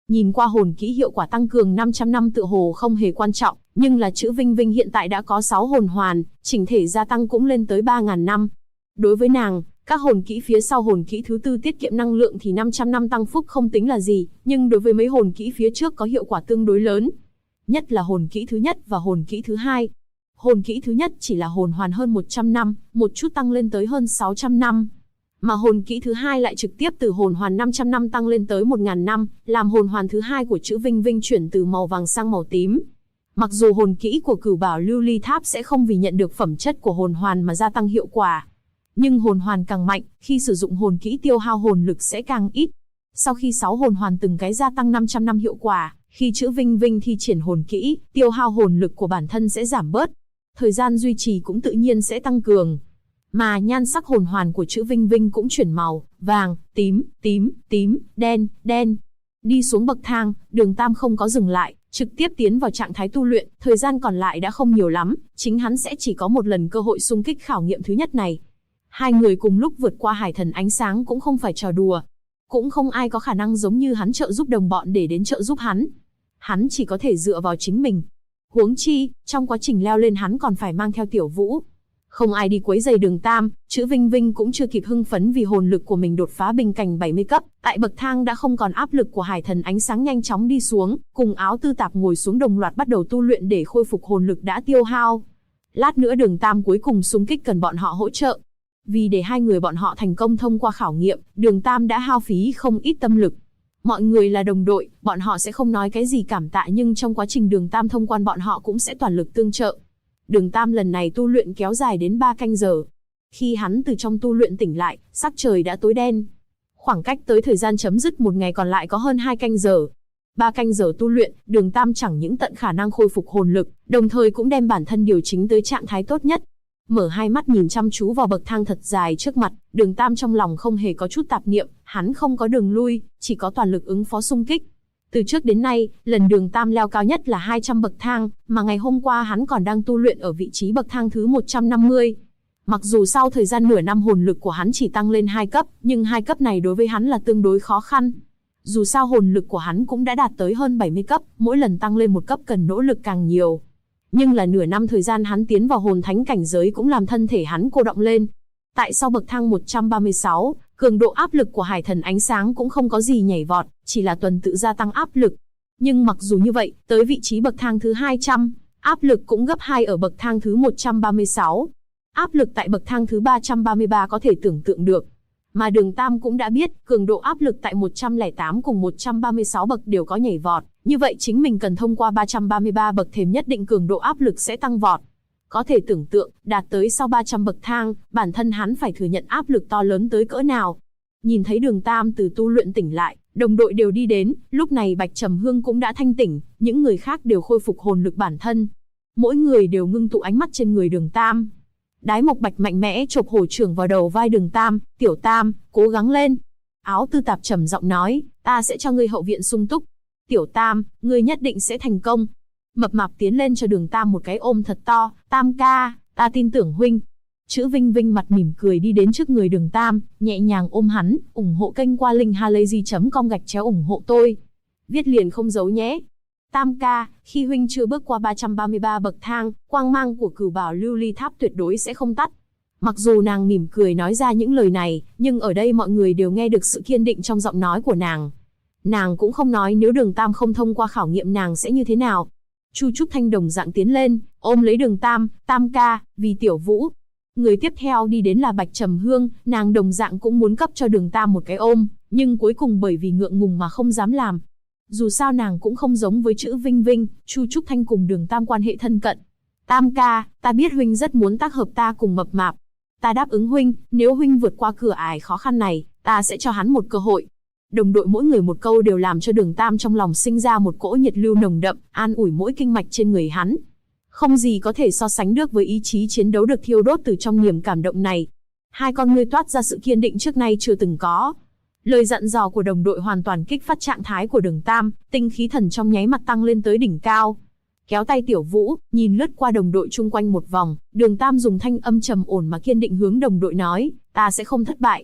Nhìn qua hồn kỹ hiệu quả tăng cường 500 năm tựa hồ không hề quan trọng, nhưng là chữ Vinh Vinh hiện tại đã có 6 hồn hoàn, chỉnh thể gia tăng cũng lên tới 3.000 năm. Đối với nàng, các hồn kỹ phía sau hồn kỹ thứ tư tiết kiệm năng lượng thì 500 năm tăng phúc không tính là gì, nhưng đối với mấy hồn kỹ phía trước có hiệu quả tương đối lớn. Nhất là hồn kỹ thứ nhất và hồn kỹ thứ hai. Hồn kỹ thứ nhất chỉ là hồn hoàn hơn 100 năm, một chút tăng lên tới hơn 600 năm. Mà hồn kỹ thứ hai lại trực tiếp từ hồn hoàn 500 năm tăng lên tới 1.000 năm, làm hồn hoàn thứ hai của chữ Vinh Vinh chuyển từ màu vàng sang màu tím. Mặc dù hồn kỹ của Cửu Bảo Lưu Ly Tháp sẽ không vì nhận được phẩm chất của hồn hoàn mà gia tăng hiệu quả, nhưng hồn hoàn càng mạnh, khi sử dụng hồn kỹ tiêu hao hồn lực sẽ càng ít. Sau khi 6 hồn hoàn từng cái gia tăng 500 năm hiệu quả, khi chữ Vinh Vinh thi triển hồn kỹ, tiêu hao hồn lực của bản thân sẽ giảm bớt. Thời gian duy trì cũng tự nhiên sẽ tăng cường. Mà nhan sắc hồn hoàn của chữ Vinh Vinh cũng chuyển màu, vàng, tím, tím, tím, đen, đen. Đi xuống bậc thang, Đường Tam không có dừng lại, trực tiếp tiến vào trạng thái tu luyện, thời gian còn lại đã không nhiều lắm, chính hắn sẽ chỉ có một lần cơ hội xung kích khảo nghiệm thứ nhất này. Hai người cùng lúc vượt qua hải thần ánh sáng cũng không phải trò đùa. Cũng không ai có khả năng giống như hắn trợ giúp đồng bọn để đến trợ giúp hắn. Hắn chỉ có thể dựa vào chính mình. Huống chi, trong quá trình leo lên hắn còn phải mang theo Tiểu Vũ. Không ai đi quấy rầy Đường Tam, chữ Vinh Vinh cũng chưa kịp hưng phấn vì hồn lực của mình đột phá bình cảnh 70 cấp, tại bậc thang đã không còn áp lực của hải thần ánh sáng nhanh chóng đi xuống, cùng Áo Tư Tạp ngồi xuống đồng loạt bắt đầu tu luyện để khôi phục hồn lực đã tiêu hao. Lát nữa Đường Tam cuối cùng xung kích cần bọn họ hỗ trợ. Vì để hai người bọn họ thành công thông qua khảo nghiệm, Đường Tam đã hao phí không ít tâm lực. Mọi người là đồng đội, bọn họ sẽ không nói cái gì cảm tạ, nhưng trong quá trình Đường Tam thông quan bọn họ cũng sẽ toàn lực tương trợ. Đường Tam lần này tu luyện kéo dài đến 3 canh giờ. Khi hắn từ trong tu luyện tỉnh lại, sắc trời đã tối đen. Khoảng cách tới thời gian chấm dứt một ngày còn lại có hơn 2 canh giờ. 3 canh giờ tu luyện, Đường Tam chẳng những tận khả năng khôi phục hồn lực, đồng thời cũng đem bản thân điều chỉnh tới trạng thái tốt nhất. Mở hai mắt nhìn chăm chú vào bậc thang thật dài trước mặt, Đường Tam trong lòng không hề có chút tạp niệm, hắn không có đường lui, chỉ có toàn lực ứng phó xung kích. Từ trước đến nay, lần Đường Tam leo cao nhất là 200 bậc thang, mà ngày hôm qua hắn còn đang tu luyện ở vị trí bậc thang thứ 150. Mặc dù sau thời gian nửa năm hồn lực của hắn chỉ tăng lên 2 cấp, nhưng 2 cấp này đối với hắn là tương đối khó khăn. Dù sao hồn lực của hắn cũng đã đạt tới hơn 70 cấp, mỗi lần tăng lên một cấp cần nỗ lực càng nhiều. Nhưng là nửa năm thời gian hắn tiến vào hồn thánh cảnh giới cũng làm thân thể hắn cô đọng lên. Tại sau bậc thang 136, cường độ áp lực của hải thần ánh sáng cũng không có gì nhảy vọt, chỉ là tuần tự gia tăng áp lực. Nhưng mặc dù như vậy, tới vị trí bậc thang thứ 200, áp lực cũng gấp 2 ở bậc thang thứ 136. Áp lực tại bậc thang thứ 333 có thể tưởng tượng được. Mà Đường Tam cũng đã biết, cường độ áp lực tại 108 cùng 136 bậc đều có nhảy vọt, như vậy chính mình cần thông qua 333 bậc thềm nhất định cường độ áp lực sẽ tăng vọt. Có thể tưởng tượng, đạt tới sau 300 bậc thang, bản thân hắn phải thừa nhận áp lực to lớn tới cỡ nào. Nhìn thấy Đường Tam từ tu luyện tỉnh lại, đồng đội đều đi đến, lúc này Bạch Trầm Hương cũng đã thanh tỉnh, những người khác đều khôi phục hồn lực bản thân. Mỗi người đều ngưng tụ ánh mắt trên người Đường Tam. Đái Mộc Bạch mạnh mẽ chộp hổ trưởng vào đầu vai Đường Tam, "Tiểu Tam, cố gắng lên." Áo Tư Tạp trầm giọng nói, "Ta sẽ cho ngươi hậu viện sung túc. Tiểu Tam, ngươi nhất định sẽ thành công." Mập Mạp tiến lên cho Đường Tam một cái ôm thật to, "Tam ca, ta tin tưởng huynh." Chữ Vinh Vinh mặt mỉm cười đi đến trước người Đường Tam, nhẹ nhàng ôm hắn, "Ủng hộ kênh qua link halayzi.com/ ủng hộ tôi. Viết liền không giấu nhé. Tam ca, khi huynh chưa bước qua 333 bậc thang, quang mang của Cửu Bảo Lưu Ly Tháp tuyệt đối sẽ không tắt." Mặc dù nàng mỉm cười nói ra những lời này, nhưng ở đây mọi người đều nghe được sự kiên định trong giọng nói của nàng. Nàng cũng không nói nếu Đường Tam không thông qua khảo nghiệm nàng sẽ như thế nào. Chu Trúc Thanh đồng dạng tiến lên, ôm lấy Đường Tam, "Tam ca, vì Tiểu Vũ." Người tiếp theo đi đến là Bạch Trầm Hương, nàng đồng dạng cũng muốn cấp cho Đường Tam một cái ôm, nhưng cuối cùng bởi vì ngượng ngùng mà không dám làm. Dù sao nàng cũng không giống với chữ Vinh Vinh, Chu Trúc Thanh cùng Đường Tam quan hệ thân cận. "Tam ca, ta biết huynh rất muốn tác hợp ta cùng Mập Mạp. Ta đáp ứng huynh, nếu huynh vượt qua cửa ải khó khăn này, ta sẽ cho hắn một cơ hội." Đồng đội mỗi người một câu đều làm cho Đường Tam trong lòng sinh ra một cỗ nhiệt lưu nồng đậm, an ủi mỗi kinh mạch trên người hắn. Không gì có thể so sánh được với ý chí chiến đấu được thiêu đốt từ trong niềm cảm động này. Hai con ngươi toát ra sự kiên định trước nay chưa từng có. Lời dặn dò của đồng đội hoàn toàn kích phát trạng thái của Đường Tam, tinh khí thần trong nháy mắt tăng lên tới đỉnh cao. Kéo tay Tiểu Vũ, nhìn lướt qua đồng đội chung quanh một vòng, Đường Tam dùng thanh âm trầm ổn mà kiên định hướng đồng đội nói, "Ta sẽ không thất bại."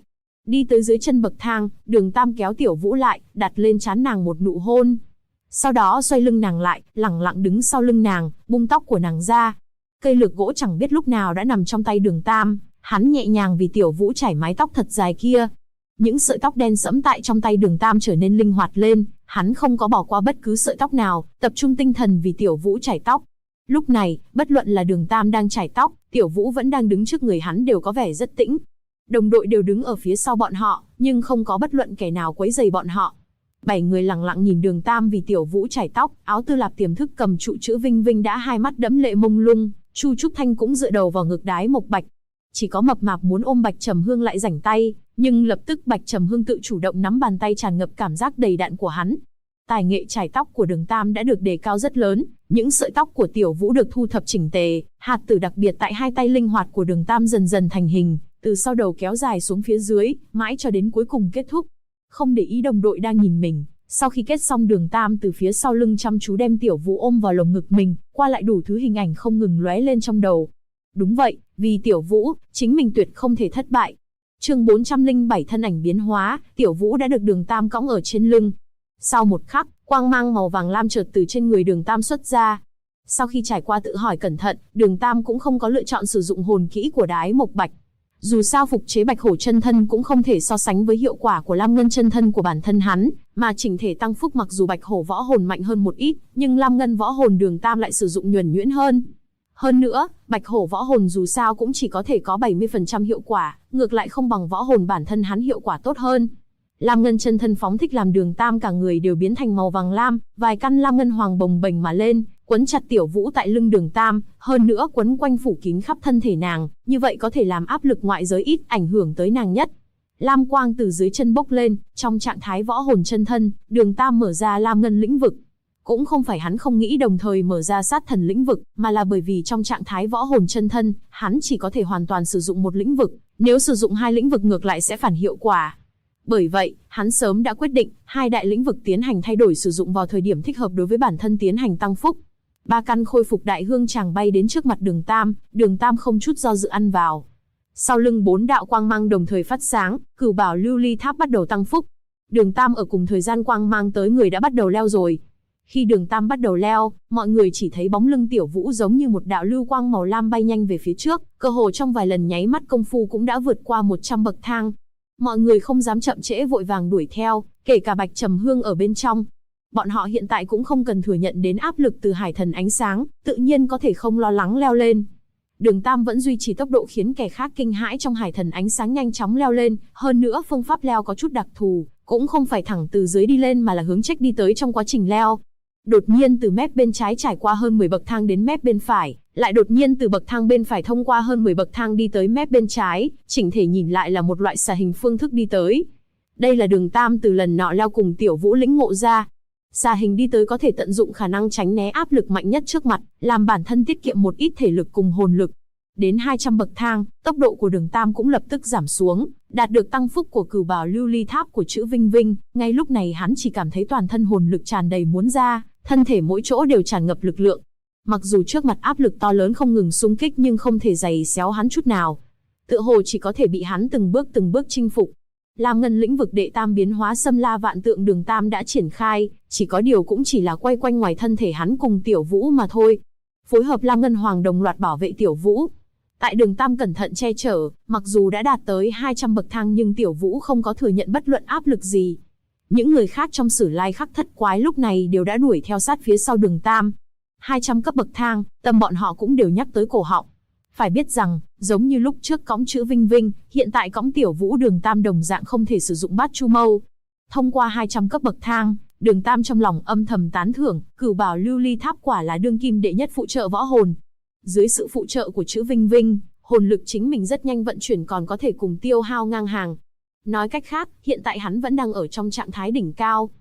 Đi tới dưới chân bậc thang, Đường Tam kéo Tiểu Vũ lại, đặt lên trán nàng một nụ hôn. Sau đó xoay lưng nàng lại, lẳng lặng đứng sau lưng nàng, bung tóc của nàng ra. Cây lược gỗ chẳng biết lúc nào đã nằm trong tay Đường Tam, hắn nhẹ nhàng vì Tiểu Vũ chải mái tóc thật dài kia. Những sợi tóc đen sẫm tại trong tay Đường Tam trở nên linh hoạt lên, hắn không có bỏ qua bất cứ sợi tóc nào, tập trung tinh thần vì Tiểu Vũ chải tóc. Lúc này, bất luận là Đường Tam đang chải tóc, Tiểu Vũ vẫn đang đứng trước người hắn đều có vẻ rất tĩnh. Đồng đội đều đứng ở phía sau bọn họ, nhưng không có bất luận kẻ nào quấy rầy bọn họ. 7 người lặng lặng nhìn Đường Tam vì Tiểu Vũ chải tóc, Áo Tư Lạp tiềm thức cầm trụ chữ Vinh Vinh đã hai mắt đẫm lệ mông lung, Chu Trúc Thanh cũng dựa đầu vào ngực Đái Mộc Bạch. Chỉ có Mập Mạp muốn ôm Bạch Trầm Hương lại rảnh tay, nhưng lập tức Bạch Trầm Hương tự chủ động nắm bàn tay tràn ngập cảm giác đầy đặn của hắn. Tài nghệ chải tóc của Đường Tam đã được đề cao rất lớn, những sợi tóc của Tiểu Vũ được thu thập chỉnh tề, hạt tử đặc biệt tại hai tay linh hoạt của Đường Tam dần dần thành hình, từ sau đầu kéo dài xuống phía dưới, mãi cho đến cuối cùng kết thúc. Không để ý đồng đội đang nhìn mình, sau khi kết xong Đường Tam từ phía sau lưng chăm chú đem Tiểu Vũ ôm vào lồng ngực mình, qua lại đủ thứ hình ảnh không ngừng lóe lên trong đầu. Đúng vậy, vì Tiểu Vũ, chính mình tuyệt không thể thất bại. Chương 407 thân ảnh biến hóa, Tiểu Vũ đã được Đường Tam cõng ở trên lưng. Sau một khắc, quang mang màu vàng lam chợt từ trên người Đường Tam xuất ra. Sau khi trải qua tự hỏi cẩn thận, Đường Tam cũng không có lựa chọn sử dụng hồn kỹ của Đái Mộc Bạch. Dù sao phục chế Bạch Hổ chân thân cũng không thể so sánh với hiệu quả của Lam Ngân chân thân của bản thân hắn, mà chỉnh thể tăng phúc mặc dù Bạch Hổ võ hồn mạnh hơn một ít, nhưng Lam Ngân võ hồn Đường Tam lại sử dụng nhuần nhuyễn hơn. Hơn nữa, Bạch Hổ võ hồn dù sao cũng chỉ có thể có 70% hiệu quả, ngược lại không bằng võ hồn bản thân hắn hiệu quả tốt hơn. Lam Ngân chân thân phóng thích làm Đường Tam cả người đều biến thành màu vàng lam, vài căn lam ngân hoàng bồng bềnh mà lên, quấn chặt Tiểu Vũ tại lưng Đường Tam, hơn nữa quấn quanh phủ kín khắp thân thể nàng, như vậy có thể làm áp lực ngoại giới ít ảnh hưởng tới nàng nhất. Lam quang từ dưới chân bốc lên, trong trạng thái võ hồn chân thân, Đường Tam mở ra Lam Ngân lĩnh vực. Cũng không phải hắn không nghĩ đồng thời mở ra sát thần lĩnh vực, mà là bởi vì trong trạng thái võ hồn chân thân, hắn chỉ có thể hoàn toàn sử dụng một lĩnh vực, nếu sử dụng hai lĩnh vực ngược lại sẽ phản hiệu quả. Bởi vậy, hắn sớm đã quyết định, hai đại lĩnh vực tiến hành thay đổi sử dụng vào thời điểm thích hợp đối với bản thân tiến hành tăng phúc. 3 căn khôi phục đại hương tràng bay đến trước mặt Đường Tam không chút do dự ăn vào. Sau lưng 4 đạo quang mang đồng thời phát sáng, Cửu Bảo Lưu Ly Tháp bắt đầu tăng phúc. Đường Tam ở cùng thời gian quang mang tới người đã bắt đầu leo rồi. Khi Đường Tam bắt đầu leo, mọi người chỉ thấy bóng lưng Tiểu Vũ giống như một đạo lưu quang màu lam bay nhanh về phía trước, cơ hồ trong vài lần nháy mắt công phu cũng đã vượt qua 100 bậc thang. Mọi người không dám chậm trễ vội vàng đuổi theo, kể cả Bạch Trầm Hương ở bên trong. Bọn họ hiện tại cũng không cần thừa nhận đến áp lực từ Hải Thần ánh sáng, tự nhiên có thể không lo lắng leo lên. Đường Tam vẫn duy trì tốc độ khiến kẻ khác kinh hãi trong Hải Thần ánh sáng nhanh chóng leo lên, hơn nữa phương pháp leo có chút đặc thù, cũng không phải thẳng từ dưới đi lên mà là hướng chếch đi tới trong quá trình leo. Đột nhiên từ mép bên trái trải qua hơn 10 bậc thang đến mép bên phải, lại đột nhiên từ bậc thang bên phải thông qua hơn 10 bậc thang đi tới mép bên trái, chỉnh thể nhìn lại là một loại xà hình phương thức đi tới. Đây là Đường Tam từ lần nọ leo cùng Tiểu Vũ lĩnh ngộ ra. Xà hình đi tới có thể tận dụng khả năng tránh né áp lực mạnh nhất trước mặt, làm bản thân tiết kiệm một ít thể lực cùng hồn lực. Đến 200 bậc thang, tốc độ của Đường Tam cũng lập tức giảm xuống, đạt được tăng phúc của Cửu Bảo Lưu Ly Tháp của chữ Vinh Vinh, ngay lúc này hắn chỉ cảm thấy toàn thân hồn lực tràn đầy muốn ra, thân thể mỗi chỗ đều tràn ngập lực lượng. Mặc dù trước mặt áp lực to lớn không ngừng xung kích nhưng không thể giày xéo hắn chút nào. Tựa hồ chỉ có thể bị hắn từng bước chinh phục. Lam Ngân lĩnh vực đệ tam biến hóa xâm la vạn tượng Đường Tam đã triển khai, chỉ có điều cũng chỉ là quay quanh ngoài thân thể hắn cùng Tiểu Vũ mà thôi. Phối hợp Lam Ngân Hoàng đồng loạt bảo vệ Tiểu Vũ. Tại Đường Tam cẩn thận che chở, mặc dù đã đạt tới 200 bậc thang nhưng Tiểu Vũ không có thừa nhận bất luận áp lực gì. Những người khác trong Sử Lai Khắc Thất Quái lúc này đều đã đuổi theo sát phía sau Đường Tam. 200 cấp bậc thang, tâm bọn họ cũng đều nhắc tới cổ họng. Phải biết rằng, giống như lúc trước cõng chữ Vinh Vinh, hiện tại cõng Tiểu Vũ Đường Tam đồng dạng không thể sử dụng Bát Chu Mâu. Thông qua 200 cấp bậc thang, Đường Tam trong lòng âm thầm tán thưởng, Cửu Bảo Lưu Ly Tháp quả là đương kim đệ nhất phụ trợ võ hồn. Dưới sự phụ trợ của chữ Vinh Vinh, hồn lực chính mình rất nhanh vận chuyển còn có thể cùng tiêu hao ngang hàng. Nói cách khác, hiện tại hắn vẫn đang ở trong trạng thái đỉnh cao.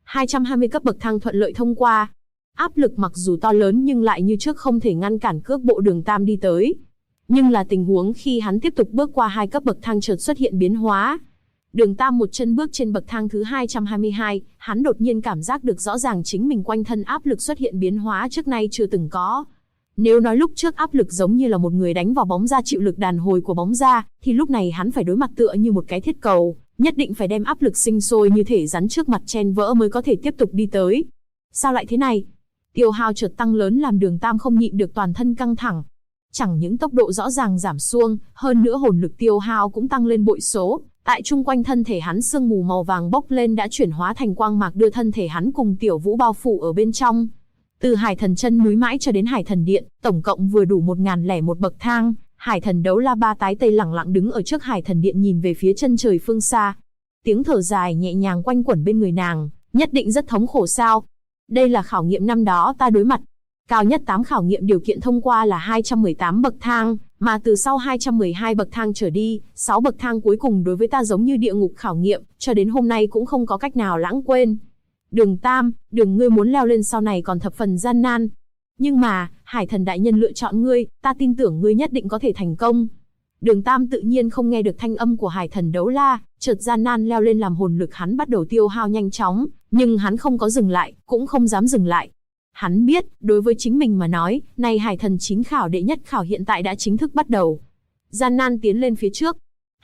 220 cấp bậc thang thuận lợi thông qua. Áp lực mặc dù to lớn nhưng lại như trước không thể ngăn cản cước bộ Đường Tam đi tới. Nhưng là tình huống khi hắn tiếp tục bước qua 2 cấp bậc thang chợt xuất hiện biến hóa. Đường Tam một chân bước trên bậc thang thứ 222, hắn đột nhiên cảm giác được rõ ràng chính mình quanh thân áp lực xuất hiện biến hóa trước nay chưa từng có. Nếu nói lúc trước áp lực giống như là một người đánh vào bóng da chịu lực đàn hồi của bóng da, thì lúc này hắn phải đối mặt tựa như một cái thiết cầu, nhất định phải đem áp lực sinh sôi như thể rắn trước mặt chen vỡ mới có thể tiếp tục đi tới. Sao lại thế này? Tiêu hao chợt tăng lớn làm Đường Tam không nhịn được toàn thân căng thẳng. Chẳng những tốc độ rõ ràng giảm xuông, hơn nữa hồn lực tiêu hao cũng tăng lên bội số. Tại chung quanh thân thể hắn sương mù màu vàng bốc lên đã chuyển hóa thành quang mạc đưa thân thể hắn cùng Tiểu Vũ bao phủ ở bên trong. Từ Hải Thần chân núi mãi cho đến Hải Thần điện, tổng cộng vừa đủ 1001 bậc thang. Hải Thần Đấu La Ba tái tây lẳng lặng đứng ở trước Hải Thần điện nhìn về phía chân trời phương xa. Tiếng thở dài nhẹ nhàng quanh quẩn bên người nàng, nhất định rất thống khổ sao? Đây là khảo nghiệm năm đó ta đối mặt. Cao nhất 8 khảo nghiệm điều kiện thông qua là 218 bậc thang, mà từ sau 212 bậc thang trở đi, 6 bậc thang cuối cùng đối với ta giống như địa ngục khảo nghiệm, cho đến hôm nay cũng không có cách nào lãng quên. Đường Tam, đường ngươi muốn leo lên sau này còn thập phần gian nan. Nhưng mà, Hải Thần đại nhân lựa chọn ngươi, ta tin tưởng ngươi nhất định có thể thành công. Đường Tam tự nhiên không nghe được thanh âm của Hải Thần Đấu La, chợt gian nan leo lên làm hồn lực hắn bắt đầu tiêu hao nhanh chóng, nhưng hắn không có dừng lại, cũng không dám dừng lại. Hắn biết, đối với chính mình mà nói, nay Hải Thần 9 khảo đệ nhất khảo hiện tại đã chính thức bắt đầu. Gian nan tiến lên phía trước.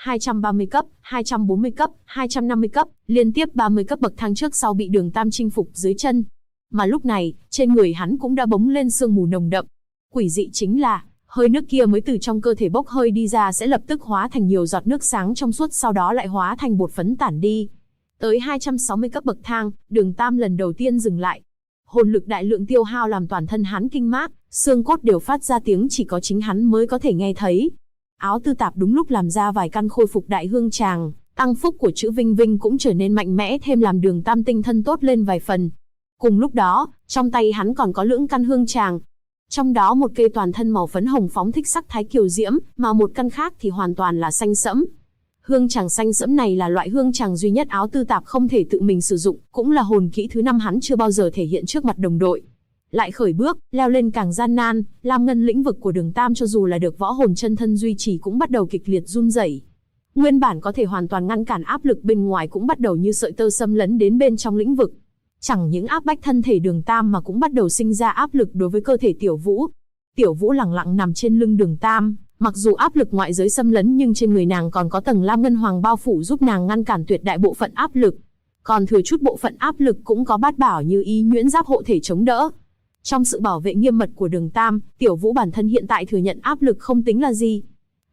230 cấp, 240 cấp, 250 cấp, liên tiếp 30 cấp bậc thang trước sau bị Đường Tam chinh phục dưới chân. Mà lúc này, trên người hắn cũng đã bống lên sương mù nồng đậm. Quỷ dị chính là, hơi nước kia mới từ trong cơ thể bốc hơi đi ra sẽ lập tức hóa thành nhiều giọt nước sáng trong suốt, sau đó lại hóa thành bột phấn tản đi. Tới 260 cấp bậc thang, Đường Tam lần đầu tiên dừng lại. Hồn lực đại lượng tiêu hao làm toàn thân hắn kinh mát, xương cốt đều phát ra tiếng chỉ có chính hắn mới có thể nghe thấy. Áo tư tạp đúng lúc làm ra vài căn khôi phục đại hương tràng, tăng phúc của chữ Vinh Vinh cũng trở nên mạnh mẽ thêm làm Đường Tam tinh thân tốt lên vài phần. Cùng lúc đó, trong tay hắn còn có lưỡng căn hương tràng. Trong đó một cây toàn thân màu phấn hồng phóng thích sắc thái kiều diễm, mà một căn khác thì hoàn toàn là xanh sẫm. Hương tràng xanh sẫm này là loại hương tràng duy nhất áo tư tạp không thể tự mình sử dụng, cũng là hồn kỹ thứ 5 hắn chưa bao giờ thể hiện trước mặt đồng đội. Lại khởi bước, leo lên càng gian nan, Lam Ngân lĩnh vực của Đường Tam cho dù là được võ hồn chân thân duy trì cũng bắt đầu kịch liệt run rẩy. Nguyên bản có thể hoàn toàn ngăn cản áp lực bên ngoài cũng bắt đầu như sợi tơ xâm lấn đến bên trong lĩnh vực. Chẳng những áp bách thân thể Đường Tam mà cũng bắt đầu sinh ra áp lực đối với cơ thể Tiểu Vũ. Tiểu Vũ lẳng lặng nằm trên lưng Đường Tam, mặc dù áp lực ngoại giới xâm lấn nhưng trên người nàng còn có tầng Lam Ngân Hoàng bao phủ giúp nàng ngăn cản tuyệt đại bộ phận áp lực. Còn thừa chút bộ phận áp lực cũng có Bát Bảo như ý nhuyễn giáp hộ thể chống đỡ. Trong sự bảo vệ nghiêm mật của Đường Tam, Tiểu Vũ bản thân hiện tại thừa nhận áp lực không tính là gì.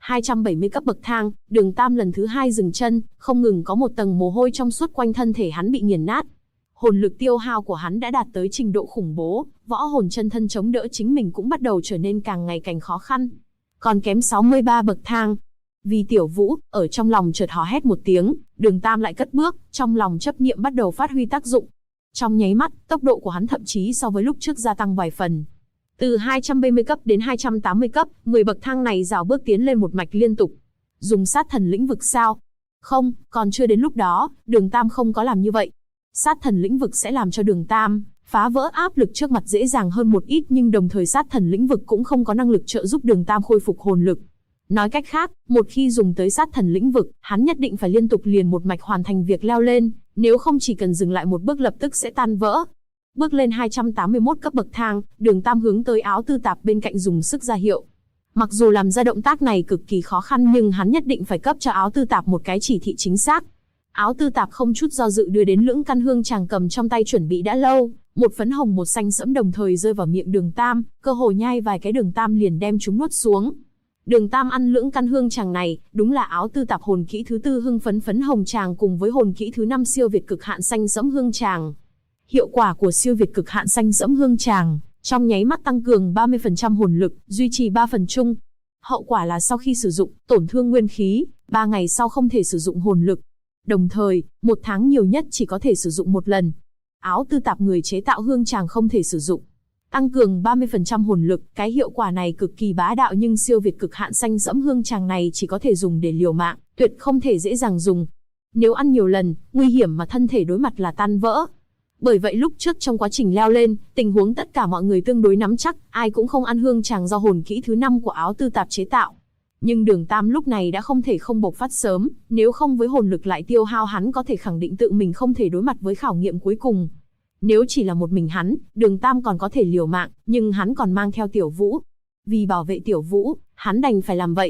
270 cấp bậc thang, Đường Tam lần thứ 2 dừng chân, không ngừng có một tầng mồ hôi trong suốt quanh thân thể hắn bị nghiền nát. Hồn lực tiêu hao của hắn đã đạt tới trình độ khủng bố, võ hồn chân thân chống đỡ chính mình cũng bắt đầu trở nên càng ngày càng khó khăn. Còn kém 63 bậc thang. Vì Tiểu Vũ, ở trong lòng chợt hò hét một tiếng, Đường Tam lại cất bước, trong lòng chấp niệm bắt đầu phát huy tác dụng. Trong nháy mắt, tốc độ của hắn thậm chí so với lúc trước gia tăng vài phần. Từ 270 cấp đến 280 cấp, 10 bậc thang này rào bước tiến lên một mạch liên tục. Dùng sát thần lĩnh vực sao? Không, còn chưa đến lúc đó, Đường Tam không có làm như vậy. Sát thần lĩnh vực sẽ làm cho Đường Tam phá vỡ áp lực trước mặt dễ dàng hơn một ít, nhưng đồng thời sát thần lĩnh vực cũng không có năng lực trợ giúp Đường Tam khôi phục hồn lực. Nói cách khác, một khi dùng tới sát thần lĩnh vực, hắn nhất định phải liên tục liền một mạch hoàn thành việc leo lên, nếu không chỉ cần dừng lại một bước lập tức sẽ tan vỡ. Bước lên 281 cấp bậc thang, Đường Tam hướng tới áo tư tạp bên cạnh dùng sức ra hiệu. Mặc dù làm ra động tác này cực kỳ khó khăn nhưng hắn nhất định phải cấp cho áo tư tạp một cái chỉ thị chính xác. Áo tư tạp không chút do dự đưa đến lưỡng căn hương tràng cầm trong tay chuẩn bị đã lâu, một phấn hồng một xanh sẫm đồng thời rơi vào miệng Đường Tam, cơ hồ nhai vài cái Đường Tam liền đem chúng nuốt xuống. Đường Tam ăn lưỡng căn hương tràng này, đúng là áo tư tạp hồn kỹ thứ 4 hưng phấn phấn hồng tràng cùng với hồn kỹ thứ 5 siêu việt cực hạn xanh sẫm hương tràng. Hiệu quả của siêu việt cực hạn xanh sẫm hương tràng, trong nháy mắt tăng cường 30% hồn lực, duy trì 3 phần chung. Hậu quả là sau khi sử dụng, tổn thương nguyên khí, 3 ngày sau không thể sử dụng hồn lực. Đồng thời, 1 tháng nhiều nhất chỉ có thể sử dụng một lần. Áo tư tạp người chế tạo hương tràng không thể sử dụng. Tăng cường 30% hồn lực, cái hiệu quả này cực kỳ bá đạo nhưng siêu việt cực hạn xanh sẫm hương tràng này chỉ có thể dùng để liều mạng, tuyệt không thể dễ dàng dùng. Nếu ăn nhiều lần, nguy hiểm mà thân thể đối mặt là tan vỡ. Bởi vậy lúc trước trong quá trình leo lên, tình huống tất cả mọi người tương đối nắm chắc, ai cũng không ăn hương tràng do hồn kỹ thứ 5 của áo tư tạp chế tạo. Nhưng Đường Tam lúc này đã không thể không bộc phát sớm, nếu không với hồn lực lại tiêu hao hắn có thể khẳng định tự mình không thể đối mặt với khảo nghiệm cuối cùng. Nếu chỉ là một mình hắn, Đường Tam còn có thể liều mạng, nhưng hắn còn mang theo Tiểu Vũ. Vì bảo vệ Tiểu Vũ, hắn đành phải làm vậy.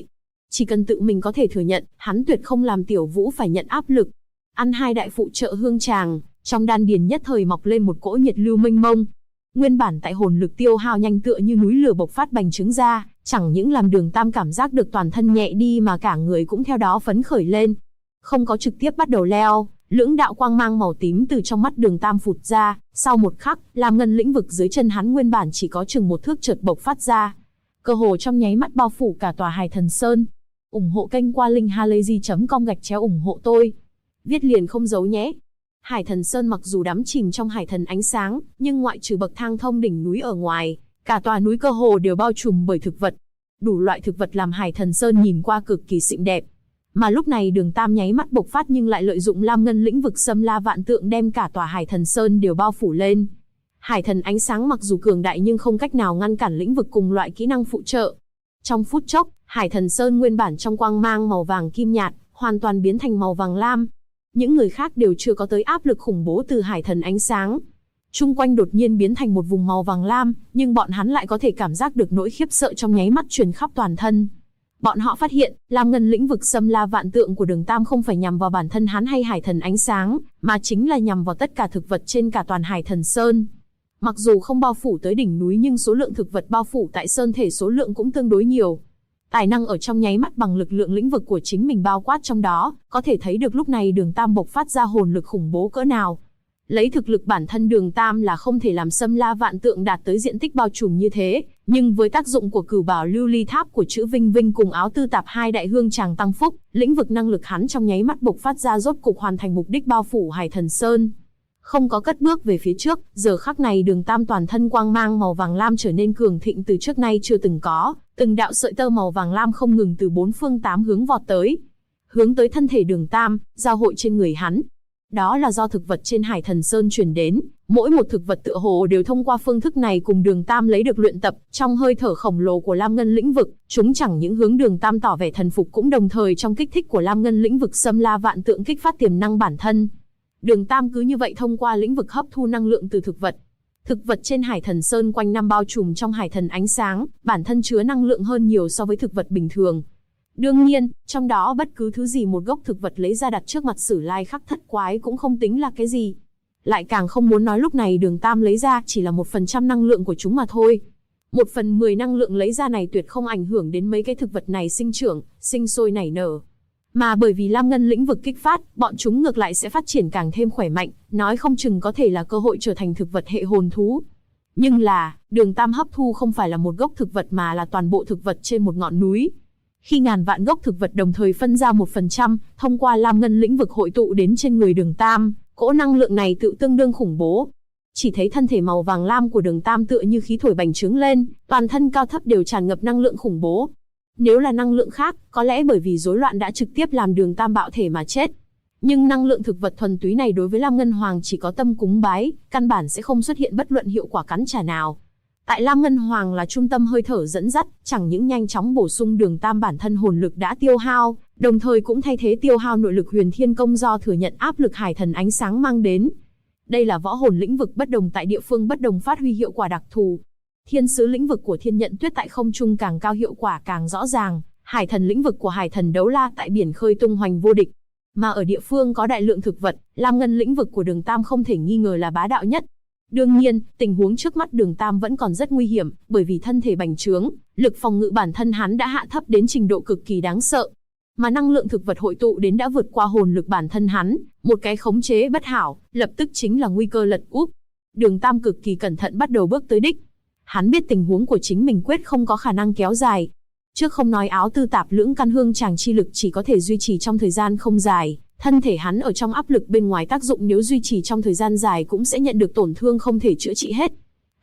Chỉ cần tự mình có thể thừa nhận, hắn tuyệt không làm Tiểu Vũ phải nhận áp lực. Ăn 2 đại phụ trợ hương tràng, trong đan điền nhất thời mọc lên một cỗ nhiệt lưu mênh mông. Nguyên bản tại hồn lực tiêu hao nhanh tựa như núi lửa bộc phát bành trướng ra, chẳng những làm Đường Tam cảm giác được toàn thân nhẹ đi mà cả người cũng theo đó phấn khởi lên. Không có trực tiếp bắt đầu leo, lưỡng đạo quang mang màu tím từ trong mắt Đường Tam phụt ra, sau một khắc, Lam Ngân lĩnh vực dưới chân hắn nguyên bản chỉ có chừng 1 thước chợt bộc phát ra. Cơ hồ trong nháy mắt bao phủ cả tòa Hải Thần Sơn. Ủng hộ kênh qua linkhalazy.com/ủng hộ tôi. Viết liền không giấu nhé. Hải Thần Sơn mặc dù đắm chìm trong hải thần ánh sáng, nhưng ngoại trừ bậc thang thông đỉnh núi ở ngoài, cả tòa núi cơ hồ đều bao trùm bởi thực vật. Đủ loại thực vật làm Hải Thần Sơn nhìn qua cực kỳ xinh đẹp. Mà lúc này Đường Tam nháy mắt bộc phát nhưng lại lợi dụng Lam Ngân lĩnh vực xâm la vạn tượng đem cả tòa Hải Thần Sơn đều bao phủ lên. Hải thần ánh sáng mặc dù cường đại nhưng không cách nào ngăn cản lĩnh vực cùng loại kỹ năng phụ trợ. Trong phút chốc, Hải Thần Sơn nguyên bản trong quang mang màu vàng kim nhạt, hoàn toàn biến thành màu vàng lam. Những người khác đều chưa có tới áp lực khủng bố từ hải thần ánh sáng. Chung quanh đột nhiên biến thành một vùng màu vàng lam, nhưng bọn hắn lại có thể cảm giác được nỗi khiếp sợ trong nháy mắt truyền khắp toàn thân. Bọn họ phát hiện, Lam Ngân lĩnh vực xâm la vạn tượng của Đường Tam không phải nhằm vào bản thân hắn hay hải thần ánh sáng, mà chính là nhằm vào tất cả thực vật trên cả toàn Hải Thần Sơn. Mặc dù không bao phủ tới đỉnh núi nhưng số lượng thực vật bao phủ tại sơn thể số lượng cũng tương đối nhiều. Tài năng ở trong nháy mắt bằng lực lượng lĩnh vực của chính mình bao quát trong đó, có thể thấy được lúc này Đường Tam bộc phát ra hồn lực khủng bố cỡ nào. Lấy thực lực bản thân Đường Tam là không thể làm xâm la vạn tượng đạt tới diện tích bao trùm như thế, nhưng với tác dụng của cửu bảo lưu ly tháp của chữ Vinh Vinh cùng áo tư tạp 2 đại hương tràng tăng phúc, lĩnh vực năng lực hắn trong nháy mắt bộc phát ra rốt cục hoàn thành mục đích bao phủ Hải Thần Sơn. Không có cất bước về phía trước, giờ khắc này Đường Tam toàn thân quang mang màu vàng lam trở nên cường thịnh từ trước nay chưa từng có, từng đạo sợi tơ màu vàng lam không ngừng từ 4 phương 8 hướng vọt tới. Hướng tới thân thể Đường Tam, giao hội trên người hắn. Đó là do thực vật trên Hải Thần Sơn truyền đến, mỗi một thực vật tựa hồ đều thông qua phương thức này cùng Đường Tam lấy được luyện tập, trong hơi thở khổng lồ của Lam Ngân lĩnh vực, chúng chẳng những hướng Đường Tam tỏ vẻ thần phục cũng đồng thời trong kích thích của Lam Ngân lĩnh vực xâm la vạn tượng kích phát tiềm năng bản thân. Đường Tam cứ như vậy thông qua lĩnh vực hấp thu năng lượng từ thực vật. Thực vật trên Hải Thần Sơn quanh năm bao trùm trong hải thần ánh sáng, bản thân chứa năng lượng hơn nhiều so với thực vật bình thường. Đương nhiên, trong đó bất cứ thứ gì một gốc thực vật lấy ra đặt trước mặt Sử Lai Khắc Thất Quái cũng không tính là cái gì. Lại càng không muốn nói lúc này Đường Tam lấy ra chỉ là 1% năng lượng của chúng mà thôi. 1/10 năng lượng lấy ra này tuyệt không ảnh hưởng đến mấy cái thực vật này sinh trưởng, sinh sôi nảy nở. Mà bởi vì Lam Ngân lĩnh vực kích phát, bọn chúng ngược lại sẽ phát triển càng thêm khỏe mạnh, nói không chừng có thể là cơ hội trở thành thực vật hệ hồn thú. Nhưng là, Đường Tam hấp thu không phải là một gốc thực vật mà là toàn bộ thực vật trên một ngọn núi. Khi ngàn vạn gốc thực vật đồng thời phân ra 1%, thông qua Lam Ngân lĩnh vực hội tụ đến trên người Đường Tam, cỗ năng lượng này tự tương đương khủng bố. Chỉ thấy thân thể màu vàng lam của Đường Tam tựa như khí thổi bành trướng lên, toàn thân cao thấp đều tràn ngập năng lượng khủng bố. Nếu là năng lượng khác, có lẽ bởi vì rối loạn đã trực tiếp làm Đường Tam bạo thể mà chết. Nhưng năng lượng thực vật thuần túy này đối với Lam Ngân Hoàng chỉ có tâm cúng bái, căn bản sẽ không xuất hiện bất luận hiệu quả cắn trả nào. Tại Lam Ngân Hoàng là trung tâm hơi thở dẫn dắt, chẳng những nhanh chóng bổ sung Đường Tam bản thân hồn lực đã tiêu hao, đồng thời cũng thay thế tiêu hao nội lực Huyền Thiên Công do thừa nhận áp lực hải thần ánh sáng mang đến. Đây là võ hồn lĩnh vực bất đồng tại địa phương bất đồng phát huy hiệu quả đặc thù. Thiên sứ lĩnh vực của Thiên Nhận Tuyết tại không trung càng cao hiệu quả càng rõ ràng, hải thần lĩnh vực của Hải Thần Đấu La tại biển khơi tung hoành vô địch. Mà ở địa phương có đại lượng thực vật, Lam Ngân lĩnh vực của Đường Tam không thể nghi ngờ là bá đạo nhất. Đương nhiên, tình huống trước mắt Đường Tam vẫn còn rất nguy hiểm, bởi vì thân thể bành trướng, lực phòng ngự bản thân hắn đã hạ thấp đến trình độ cực kỳ đáng sợ. Mà năng lượng thực vật hội tụ đến đã vượt qua hồn lực bản thân hắn, một cái khống chế bất hảo, lập tức chính là nguy cơ lật úp. Đường Tam cực kỳ cẩn thận bắt đầu bước tới đích. Hắn biết tình huống của chính mình quyết không có khả năng kéo dài. Trước không nói áo tư tạp lưỡng căn hương tràng chi lực chỉ có thể duy trì trong thời gian không dài, thân thể hắn ở trong áp lực bên ngoài tác dụng nếu duy trì trong thời gian dài cũng sẽ nhận được tổn thương không thể chữa trị hết.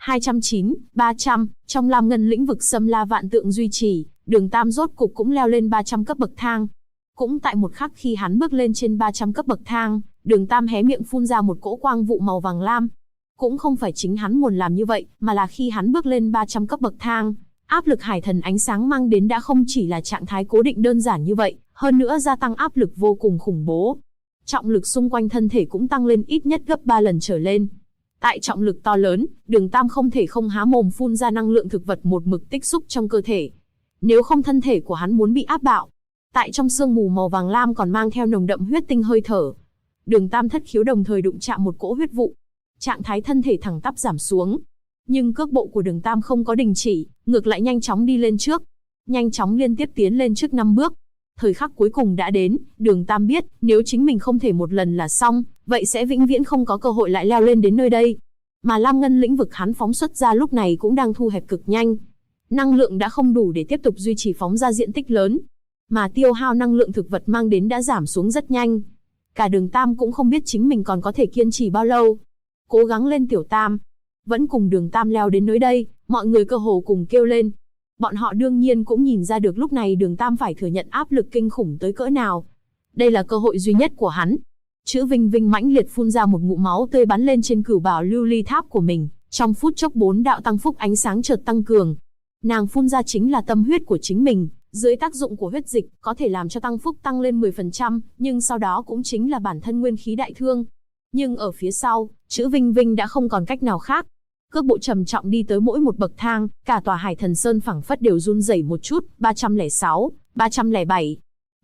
209, 300, trong Lam Ngân lĩnh vực xâm la vạn tượng duy trì, Đường Tam rốt cục cũng leo lên 300 cấp bậc thang. Cũng tại một khắc khi hắn bước lên trên 300 cấp bậc thang, Đường Tam hé miệng phun ra một cỗ quang vụ màu vàng lam. Cũng không phải chính hắn muốn làm như vậy, mà là khi hắn bước lên 300 cấp bậc thang, áp lực hải thần ánh sáng mang đến đã không chỉ là trạng thái cố định đơn giản như vậy, hơn nữa gia tăng áp lực vô cùng khủng bố. Trọng lực xung quanh thân thể cũng tăng lên ít nhất gấp 3 lần trở lên. Tại trọng lực to lớn, Đường Tam không thể không há mồm phun ra năng lượng thực vật một mực tích xúc trong cơ thể. Nếu không thân thể của hắn muốn bị áp bạo, Tại trong sương mù màu vàng lam còn mang theo nồng đậm huyết tinh hơi thở. Đường Tam thất khiếu đồng thời đụng chạm một cỗ huyết vụ. Trạng thái thân thể thẳng tắp giảm xuống. Nhưng cước bộ của Đường Tam không có đình chỉ, ngược lại nhanh chóng đi lên trước. Nhanh chóng liên tiếp tiến lên trước 5 bước. Thời khắc cuối cùng đã đến, Đường Tam biết, nếu chính mình không thể một lần là xong, vậy sẽ vĩnh viễn không có cơ hội lại leo lên đến nơi đây. Mà Lam Ngân lĩnh vực hắn phóng xuất ra lúc này cũng đang thu hẹp cực nhanh. Năng lượng đã không đủ để tiếp tục duy trì phóng ra diện tích lớn. Mà tiêu hao năng lượng thực vật mang đến đã giảm xuống rất nhanh. Cả Đường Tam cũng không biết chính mình còn có thể kiên trì bao lâu. Cố gắng lên Tiểu Tam. Vẫn cùng Đường Tam leo đến nơi đây, mọi người cơ hồ cùng kêu lên. Bọn họ đương nhiên cũng nhìn ra được lúc này Đường Tam phải thừa nhận áp lực kinh khủng tới cỡ nào. Đây là cơ hội duy nhất của hắn. Chữ Vinh Vinh mãnh liệt phun ra một ngụm máu tươi bắn lên trên cửu bảo lưu ly tháp của mình. Trong phút chốc 4 đạo tăng phúc ánh sáng chợt tăng cường. Nàng phun ra chính là tâm huyết của chính mình. Dưới tác dụng của huyết dịch, có thể làm cho tăng phúc tăng lên 10%, nhưng sau đó cũng chính là bản thân nguyên khí đại thương. Nhưng ở phía sau, chữ Vinh Vinh đã không còn cách nào khác. Cước bộ trầm trọng đi tới mỗi một bậc thang, cả tòa Hải Thần Sơn phảng phất đều run rẩy một chút, 306, 307,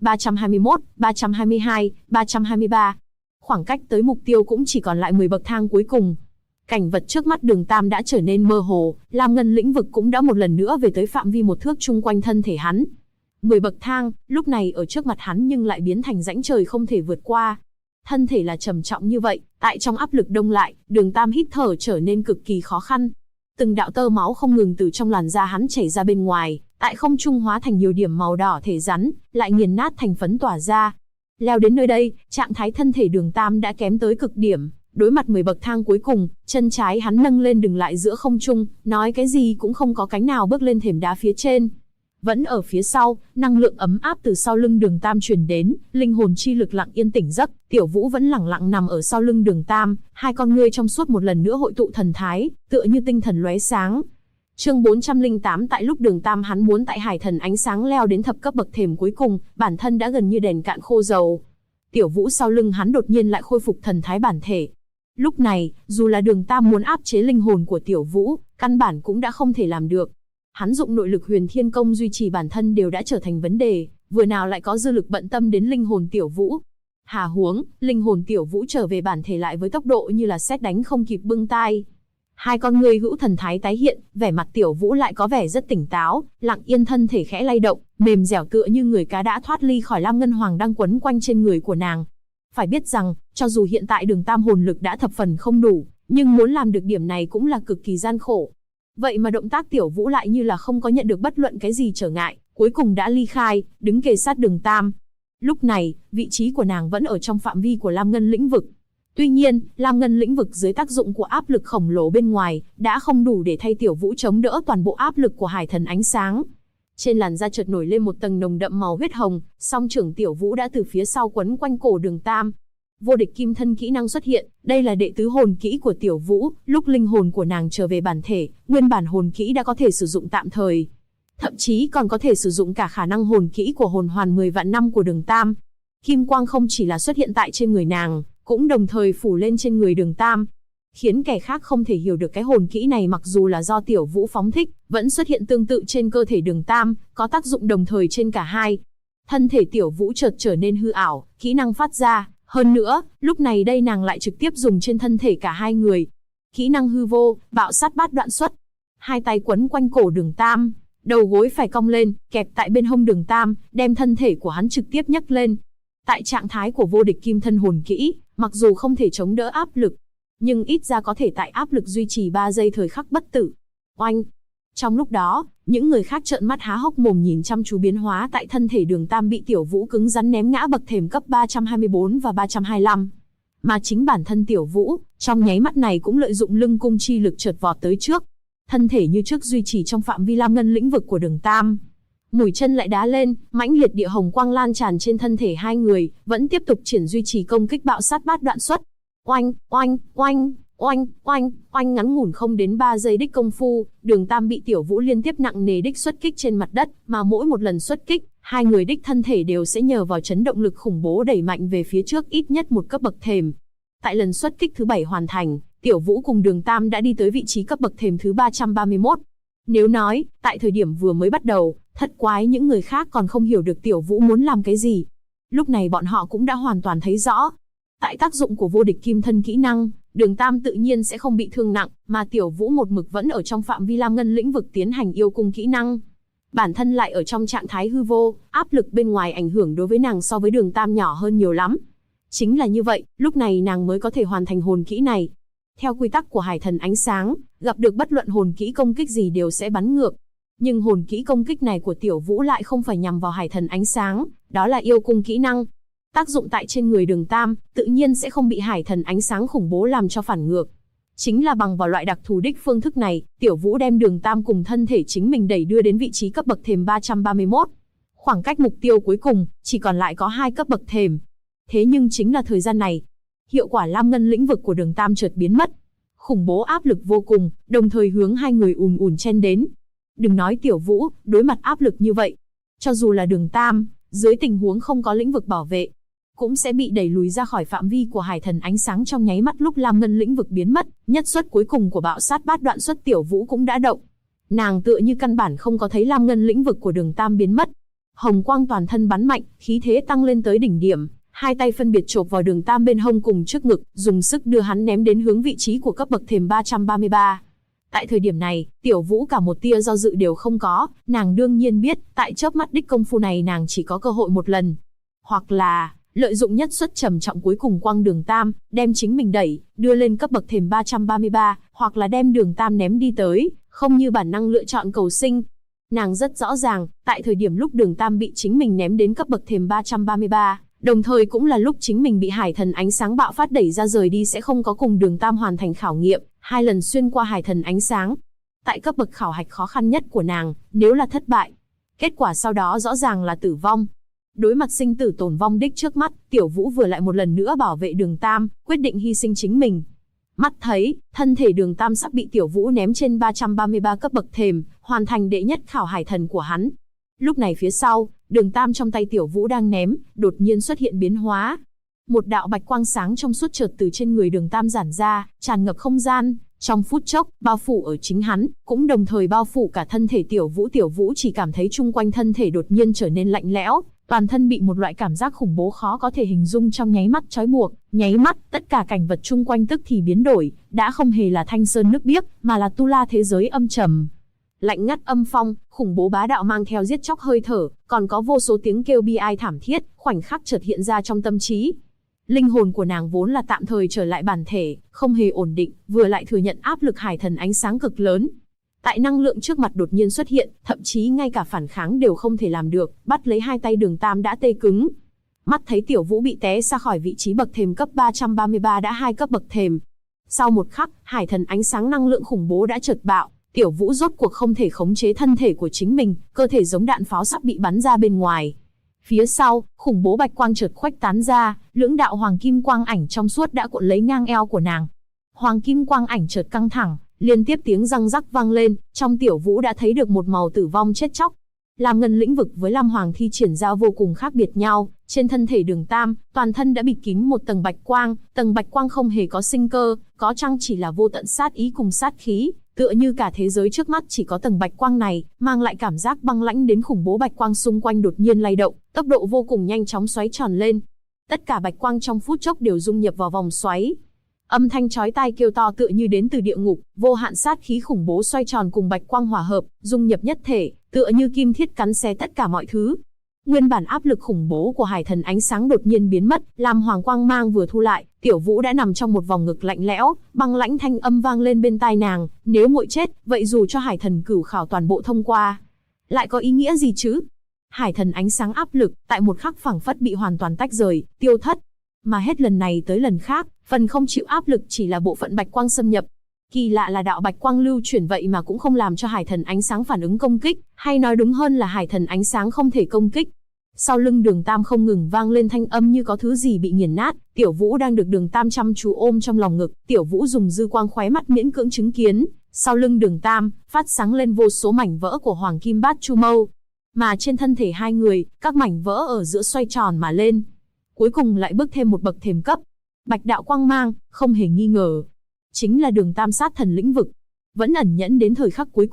321, 322, 323. Khoảng cách tới mục tiêu cũng chỉ còn lại 10 bậc thang cuối cùng. Cảnh vật trước mắt Đường Tam đã trở nên mơ hồ, Lam Ngân lĩnh vực cũng đã một lần nữa về tới phạm vi 1 thước chung quanh thân thể hắn. 10 bậc thang, lúc này ở trước mặt hắn nhưng lại biến thành rãnh trời không thể vượt qua. Thân thể là trầm trọng như vậy, tại trong áp lực đông lại, Đường Tam hít thở trở nên cực kỳ khó khăn. Từng đạo tơ máu không ngừng từ trong làn da hắn chảy ra bên ngoài, tại không trung hóa thành nhiều điểm màu đỏ thể rắn, lại nghiền nát thành phấn tỏa ra. Leo đến nơi đây, trạng thái thân thể Đường Tam đã kém tới cực điểm. Đối mặt 10 bậc thang cuối cùng, chân trái hắn nâng lên đừng lại giữa không trung, nói cái gì cũng không có cánh nào bước lên thềm đá phía trên. Vẫn ở phía sau, năng lượng ấm áp từ sau lưng Đường Tam truyền đến, linh hồn chi lực lặng yên tỉnh giấc, Tiểu Vũ vẫn lẳng lặng nằm ở sau lưng Đường Tam, hai con ngươi trong suốt một lần nữa hội tụ thần thái, tựa như tinh thần lóe sáng. Chương 408 tại lúc Đường Tam hắn muốn tại Hải Thần ánh sáng leo đến thập cấp bậc thềm cuối cùng, bản thân đã gần như đèn cạn khô dầu. Tiểu Vũ sau lưng hắn đột nhiên lại khôi phục thần thái bản thể. Lúc này, dù là Đường Tam muốn áp chế linh hồn của Tiểu Vũ, căn bản cũng đã không thể làm được. Hắn dụng nội lực Huyền Thiên Công duy trì bản thân đều đã trở thành vấn đề, vừa nào lại có dư lực bận tâm đến linh hồn Tiểu Vũ. Hà huống, linh hồn Tiểu Vũ trở về bản thể lại với tốc độ như là sét đánh không kịp bưng tai. Hai con người hữu thần thái tái hiện, vẻ mặt Tiểu Vũ lại có vẻ rất tỉnh táo, lặng yên thân thể khẽ lay động, mềm dẻo tựa như người cá đã thoát ly khỏi Lam Ngân Hoàng đang quấn quanh trên người của nàng. Phải biết rằng, cho dù hiện tại Đường Tam hồn lực đã thập phần không đủ, nhưng muốn làm được điểm này cũng là cực kỳ gian khổ. Vậy mà động tác Tiểu Vũ lại như là không có nhận được bất luận cái gì trở ngại, cuối cùng đã ly khai, đứng kề sát Đường Tam. Lúc này, vị trí của nàng vẫn ở trong phạm vi của Lam Ngân lĩnh vực. Tuy nhiên, Lam Ngân lĩnh vực dưới tác dụng của áp lực khổng lồ bên ngoài, đã không đủ để thay Tiểu Vũ chống đỡ toàn bộ áp lực của Hải Thần ánh sáng. Trên làn da chợt nổi lên một tầng nồng đậm màu huyết hồng, song trưởng Tiểu Vũ đã từ phía sau quấn quanh cổ Đường Tam. Vô địch kim thân kỹ năng xuất hiện, đây là đệ tứ hồn kỹ của Tiểu Vũ, lúc linh hồn của nàng trở về bản thể, nguyên bản hồn kỹ đã có thể sử dụng tạm thời. Thậm chí còn có thể sử dụng cả khả năng hồn kỹ của hồn hoàn 10 vạn năm của Đường Tam. Kim quang không chỉ là xuất hiện tại trên người nàng, cũng đồng thời phủ lên trên người Đường Tam. Khiến kẻ khác không thể hiểu được cái hồn kỹ này mặc dù là do Tiểu Vũ phóng thích, vẫn xuất hiện tương tự trên cơ thể Đường Tam, có tác dụng đồng thời trên cả hai. Thân thể Tiểu Vũ chợt trở nên hư ảo, kỹ năng phát ra. Hơn nữa, lúc này đây nàng lại trực tiếp dùng trên thân thể cả hai người. Kỹ năng hư vô, bạo sát bát đoạn xuất. Hai tay quấn quanh cổ Đường Tam, đầu gối phải cong lên, kẹp tại bên hông Đường Tam, đem thân thể của hắn trực tiếp nhấc lên. Tại trạng thái của vô địch kim thân hồn kỹ, mặc dù không thể chống đỡ áp lực, nhưng ít ra có thể tại áp lực duy trì 3 giây thời khắc bất tử. Oanh! Trong lúc đó, những người khác trợn mắt há hốc mồm nhìn chăm chú biến hóa tại thân thể Đường Tam bị Tiểu Vũ cứng rắn ném ngã bậc thềm cấp 324 và 325. Mà chính bản thân Tiểu Vũ, trong nháy mắt này cũng lợi dụng lưng cung chi lực chợt vọt tới trước. Thân thể như trước duy trì trong phạm vi Lam Ngân lĩnh vực của Đường Tam. Mũi chân lại đá lên, mãnh liệt địa hồng quang lan tràn trên thân thể hai người, vẫn tiếp tục triển duy trì công kích bạo sát bát đoạn xuất. Oanh, oanh, oanh, oanh, oanh, oanh, ngắn ngủn không đến 3 giây đích công phu, Đường Tam bị Tiểu Vũ liên tiếp nặng nề đích xuất kích trên mặt đất, mà mỗi một lần xuất kích, hai người đích thân thể đều sẽ nhờ vào chấn động lực khủng bố đẩy mạnh về phía trước ít nhất một cấp bậc thềm. Tại lần xuất kích thứ 7 hoàn thành, Tiểu Vũ cùng Đường Tam đã đi tới vị trí cấp bậc thềm thứ 331. Nếu nói, tại thời điểm vừa mới bắt đầu, Thất quái những người khác còn không hiểu được Tiểu Vũ muốn làm cái gì. Lúc này bọn họ cũng đã hoàn toàn thấy rõ. Tại tác dụng của vô địch kim thân kỹ năng, Đường Tam tự nhiên sẽ không bị thương nặng, mà Tiểu Vũ một mực vẫn ở trong phạm vi Lam Ngân lĩnh vực tiến hành yêu cung kỹ năng. Bản thân lại ở trong trạng thái hư vô, áp lực bên ngoài ảnh hưởng đối với nàng so với Đường Tam nhỏ hơn nhiều lắm. Chính là như vậy, lúc này nàng mới có thể hoàn thành hồn kỹ này. Theo quy tắc của Hải Thần Ánh Sáng, gặp được bất luận hồn kỹ công kích gì đều sẽ bắn ngược. Nhưng hồn kỹ công kích này của Tiểu Vũ lại không phải nhằm vào Hải Thần Ánh Sáng, đó là yêu cung kỹ năng. Tác dụng tại trên người Đường Tam, tự nhiên sẽ không bị Hải Thần Ánh Sáng khủng bố làm cho phản ngược. Chính là bằng vào loại đặc thù đích phương thức này, Tiểu Vũ đem Đường Tam cùng thân thể chính mình đẩy đưa đến vị trí cấp bậc thềm 331. Khoảng cách mục tiêu cuối cùng, chỉ còn lại có 2 cấp bậc thềm. Thế nhưng chính là thời gian này, hiệu quả Lam Ngân lĩnh vực của Đường Tam chợt biến mất. Khủng bố áp lực vô cùng, đồng thời hướng hai người ùn ùn chen đến. Đừng nói Tiểu Vũ, đối mặt áp lực như vậy, cho dù là Đường Tam, dưới tình huống không có lĩnh vực bảo vệ, cũng sẽ bị đẩy lùi ra khỏi phạm vi của Hải Thần Ánh Sáng trong nháy mắt. Lúc Lam Ngân lĩnh vực biến mất, nhất xuất cuối cùng của bạo sát bát đoạn xuất Tiểu Vũ cũng đã động. Nàng tựa như căn bản không có thấy Lam Ngân lĩnh vực của Đường Tam biến mất. Hồng quang toàn thân bắn mạnh, khí thế tăng lên tới đỉnh điểm, hai tay phân biệt chộp vào Đường Tam bên hông cùng trước ngực, dùng sức đưa hắn ném đến hướng vị trí của cấp bậc thềm 333. Tại thời điểm này, Tiểu Vũ cả một tia do dự đều không có, nàng đương nhiên biết, tại chớp mắt đích công phu này nàng chỉ có cơ hội một lần. Hoặc là lợi dụng nhất xuất trầm trọng cuối cùng quăng Đường Tam, đem chính mình đẩy, đưa lên cấp bậc thềm 333, hoặc là đem Đường Tam ném đi tới, không như bản năng lựa chọn cầu sinh. Nàng rất rõ ràng, tại thời điểm lúc Đường Tam bị chính mình ném đến cấp bậc thềm 333, đồng thời cũng là lúc chính mình bị Hải Thần Ánh Sáng bạo phát đẩy ra rời đi sẽ không có cùng Đường Tam hoàn thành khảo nghiệm, 2 lần xuyên qua Hải Thần Ánh Sáng. Tại cấp bậc khảo hạch khó khăn nhất của nàng, nếu là thất bại, kết quả sau đó rõ ràng là tử vong. Đối mặt sinh tử tồn vong đích trước mắt, Tiểu Vũ vừa lại một lần nữa bảo vệ Đường Tam, quyết định hy sinh chính mình. Mắt thấy, thân thể Đường Tam sắp bị Tiểu Vũ ném trên 333 cấp bậc thềm, hoàn thành đệ nhất khảo hải thần của hắn. Lúc này phía sau, Đường Tam trong tay Tiểu Vũ đang ném, đột nhiên xuất hiện biến hóa. Một đạo bạch quang sáng trong suốt chợt từ trên người Đường Tam giản ra, tràn ngập không gian, trong phút chốc, bao phủ ở chính hắn, cũng đồng thời bao phủ cả thân thể Tiểu Vũ. Tiểu Vũ chỉ cảm thấy chung quanh thân thể đột nhiên trở nên lạnh lẽo, toàn thân bị một loại cảm giác khủng bố khó có thể hình dung trong nháy mắt trói buộc, nháy mắt, tất cả cảnh vật chung quanh tức thì biến đổi, đã không hề là thanh sơn nước biếc, mà là tu la thế giới âm trầm. Lạnh ngắt âm phong, khủng bố bá đạo mang theo giết chóc hơi thở, còn có vô số tiếng kêu bi ai thảm thiết, khoảnh khắc chợt hiện ra trong tâm trí. Linh hồn của nàng vốn là tạm thời trở lại bản thể, không hề ổn định, vừa lại thừa nhận áp lực Hải Thần Ánh Sáng cực lớn. Tại năng lượng trước mặt đột nhiên xuất hiện, thậm chí ngay cả phản kháng đều không thể làm được, bắt lấy hai tay Đường Tam đã tê cứng. Mắt thấy Tiểu Vũ bị té xa khỏi vị trí bậc thềm cấp 333 đã 2 cấp bậc thềm. Sau một khắc, Hải Thần Ánh Sáng năng lượng khủng bố đã chợt bạo, Tiểu Vũ rốt cuộc không thể khống chế thân thể của chính mình, cơ thể giống đạn pháo sắp bị bắn ra bên ngoài. Phía sau, khủng bố bạch quang chợt khuếch tán ra, lưỡng đạo hoàng kim quang ảnh trong suốt đã cuộn lấy ngang eo của nàng. Hoàng kim quang ảnh chợt căng thẳng, liên tiếp tiếng răng rắc vang lên, trong Tiểu Vũ đã thấy được một màu tử vong chết chóc. Lam Ngân lĩnh vực với Lam Hoàng thi triển ra vô cùng khác biệt nhau, trên thân thể Đường Tam, toàn thân đã bịt kín một tầng bạch quang không hề có sinh cơ, có chăng chỉ là vô tận sát ý cùng sát khí, tựa như cả thế giới trước mắt chỉ có tầng bạch quang này, mang lại cảm giác băng lãnh đến khủng bố. Bạch quang xung quanh đột nhiên lay động, tốc độ vô cùng nhanh chóng xoáy tròn lên. Tất cả bạch quang trong phút chốc đều dung nhập vào vòng xoáy. Âm thanh chói tai kêu to tựa như đến từ địa ngục, vô hạn sát khí khủng bố xoay tròn cùng bạch quang hòa hợp, dung nhập nhất thể, tựa như kim thiết cắn xé tất cả mọi thứ. Nguyên bản áp lực khủng bố của Hải Thần Ánh Sáng đột nhiên biến mất, làm hoàng quang mang vừa thu lại, Tiểu Vũ đã nằm trong một vòng ngực lạnh lẽo, băng lãnh thanh âm vang lên bên tai nàng, nếu muội chết, vậy dù cho Hải Thần cửu khảo toàn bộ thông qua, lại có ý nghĩa gì chứ? Hải Thần Ánh Sáng áp lực, tại một khắc phảng phất bị hoàn toàn tách rời, tiêu thất. Mà hết lần này tới lần khác, phần không chịu áp lực chỉ là bộ phận bạch quang xâm nhập. Kỳ lạ là đạo bạch quang lưu chuyển vậy mà cũng không làm cho Hải Thần Ánh Sáng phản ứng công kích, hay nói đúng hơn là Hải Thần Ánh Sáng không thể công kích. Sau lưng Đường Tam không ngừng vang lên thanh âm như có thứ gì bị nghiền nát, Tiểu Vũ đang được Đường Tam chăm chú ôm trong lòng ngực, Tiểu Vũ dùng dư quang khóe mắt miễn cưỡng chứng kiến, sau lưng Đường Tam, phát sáng lên vô số mảnh vỡ của Hoàng Kim Bát Chu Mâu. Mà trên thân thể hai người, các mảnh vỡ ở giữa xoay tròn mà lên. Cuối cùng lại bước thêm một bậc thềm cấp. Bạch đạo quang mang, không hề nghi ngờ, chính là Đường Tam sát thần lĩnh vực. Vẫn ẩn nhẫn đến thời khắc cuối cùng,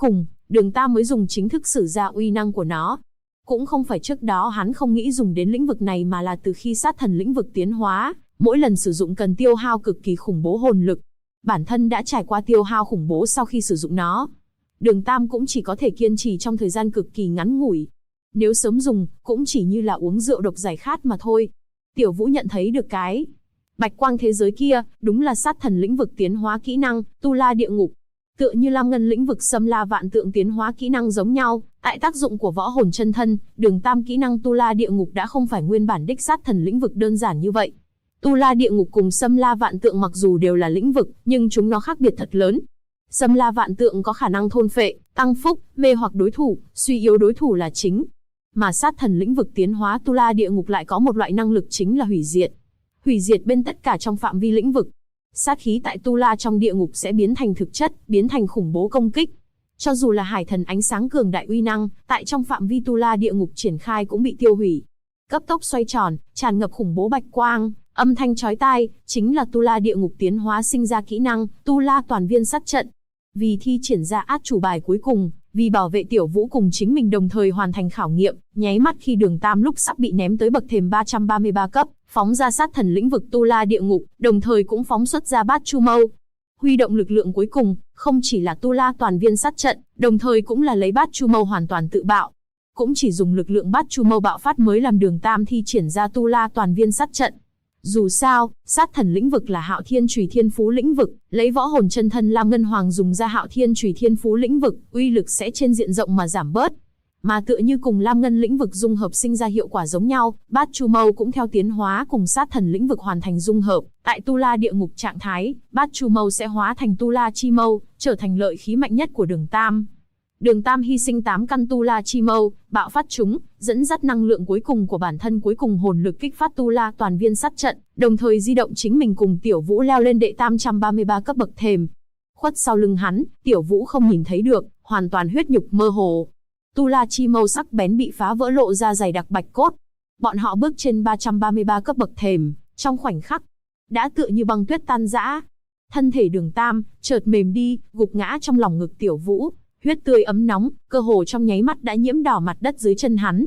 Đường Tam mới dùng chính thức sử ra uy năng của nó. Cũng không phải trước đó hắn không nghĩ dùng đến lĩnh vực này mà là từ khi sát thần lĩnh vực tiến hóa, mỗi lần sử dụng cần tiêu hao cực kỳ khủng bố hồn lực. Bản thân đã trải qua tiêu hao khủng bố sau khi sử dụng nó. Đường Tam cũng chỉ có thể kiên trì trong thời gian cực kỳ ngắn ngủi. Nếu sớm dùng, cũng chỉ như là uống rượu độc giải khát mà thôi. Tiểu Vũ nhận thấy được cái bạch quang thế giới kia, đúng là sát thần lĩnh vực tiến hóa kỹ năng, Tu La Địa Ngục. Tựa như Lam Ngân lĩnh vực Xâm La Vạn Tượng tiến hóa kỹ năng giống nhau, tại tác dụng của võ hồn chân thân, Đường Tam kỹ năng Tu La Địa Ngục đã không phải nguyên bản đích sát thần lĩnh vực đơn giản như vậy. Tu La Địa Ngục cùng Xâm La Vạn Tượng mặc dù đều là lĩnh vực, nhưng chúng nó khác biệt thật lớn. Xâm La Vạn Tượng có khả năng thôn phệ, tăng phúc, mê hoặc đối thủ, suy yếu đối thủ là chính. Mà sát thần lĩnh vực tiến hóa Tu La Địa Ngục lại có một loại năng lực chính là hủy diệt. Hủy diệt bên tất cả trong phạm vi lĩnh vực. Sát khí tại Tu La trong địa ngục sẽ biến thành thực chất, biến thành khủng bố công kích. Cho dù là hải thần ánh sáng cường đại uy năng, tại trong phạm vi Tu La địa ngục triển khai cũng bị tiêu hủy. Cấp tốc xoay tròn, tràn ngập khủng bố bạch quang, âm thanh chói tai, chính là Tu La địa ngục tiến hóa sinh ra kỹ năng, Tu La toàn viên sát trận. Vì thi triển ra át chủ bài cuối cùng, vì bảo vệ Tiểu Vũ cùng chính mình đồng thời hoàn thành khảo nghiệm, nháy mắt khi Đường Tam lúc sắp bị ném tới bậc thềm 333 cấp, phóng ra sát thần lĩnh vực Tu La địa ngục, đồng thời cũng phóng xuất ra Bát Chu Mâu. Huy động lực lượng cuối cùng, không chỉ là Tu La toàn viên sát trận, đồng thời cũng là lấy Bát Chu Mâu hoàn toàn tự bạo. Cũng chỉ dùng lực lượng Bát Chu Mâu bạo phát mới làm Đường Tam thi triển ra Tu La toàn viên sát trận. Dù sao, sát thần lĩnh vực là Hạo Thiên Chùy Thiên Phú lĩnh vực, lấy võ hồn chân thân Lam Ngân Hoàng dùng ra Hạo Thiên Chùy Thiên Phú lĩnh vực, uy lực sẽ trên diện rộng mà giảm bớt. Mà tựa như cùng Lam Ngân lĩnh vực dung hợp sinh ra hiệu quả giống nhau, Bát Chu Mâu cũng theo tiến hóa cùng sát thần lĩnh vực hoàn thành dung hợp, tại Tu La địa ngục trạng thái, Bát Chu Mâu sẽ hóa thành Tu La Chi Mâu, trở thành lợi khí mạnh nhất của Đường Tam. Đường Tam hy sinh 8 căn Tu La Chi Mâu, bạo phát chúng, dẫn dắt năng lượng cuối cùng của bản thân cuối cùng hồn lực kích phát Tu La toàn viên sát trận, đồng thời di động chính mình cùng Tiểu Vũ leo lên đệ 833 cấp bậc thềm. Khuất sau lưng hắn, Tiểu Vũ không nhìn thấy được, hoàn toàn huyết nhục mơ hồ. Tu La Chi Mâu sắc bén bị phá vỡ lộ ra dày đặc bạch cốt. Bọn họ bước trên 333 cấp bậc thềm, trong khoảnh khắc, đã tựa như băng tuyết tan rã. Thân thể Đường Tam, chợt mềm đi, gục ngã trong lòng ngực Tiểu Vũ. Huyết tươi ấm nóng, cơ hồ trong nháy mắt đã nhiễm đỏ mặt đất dưới chân hắn.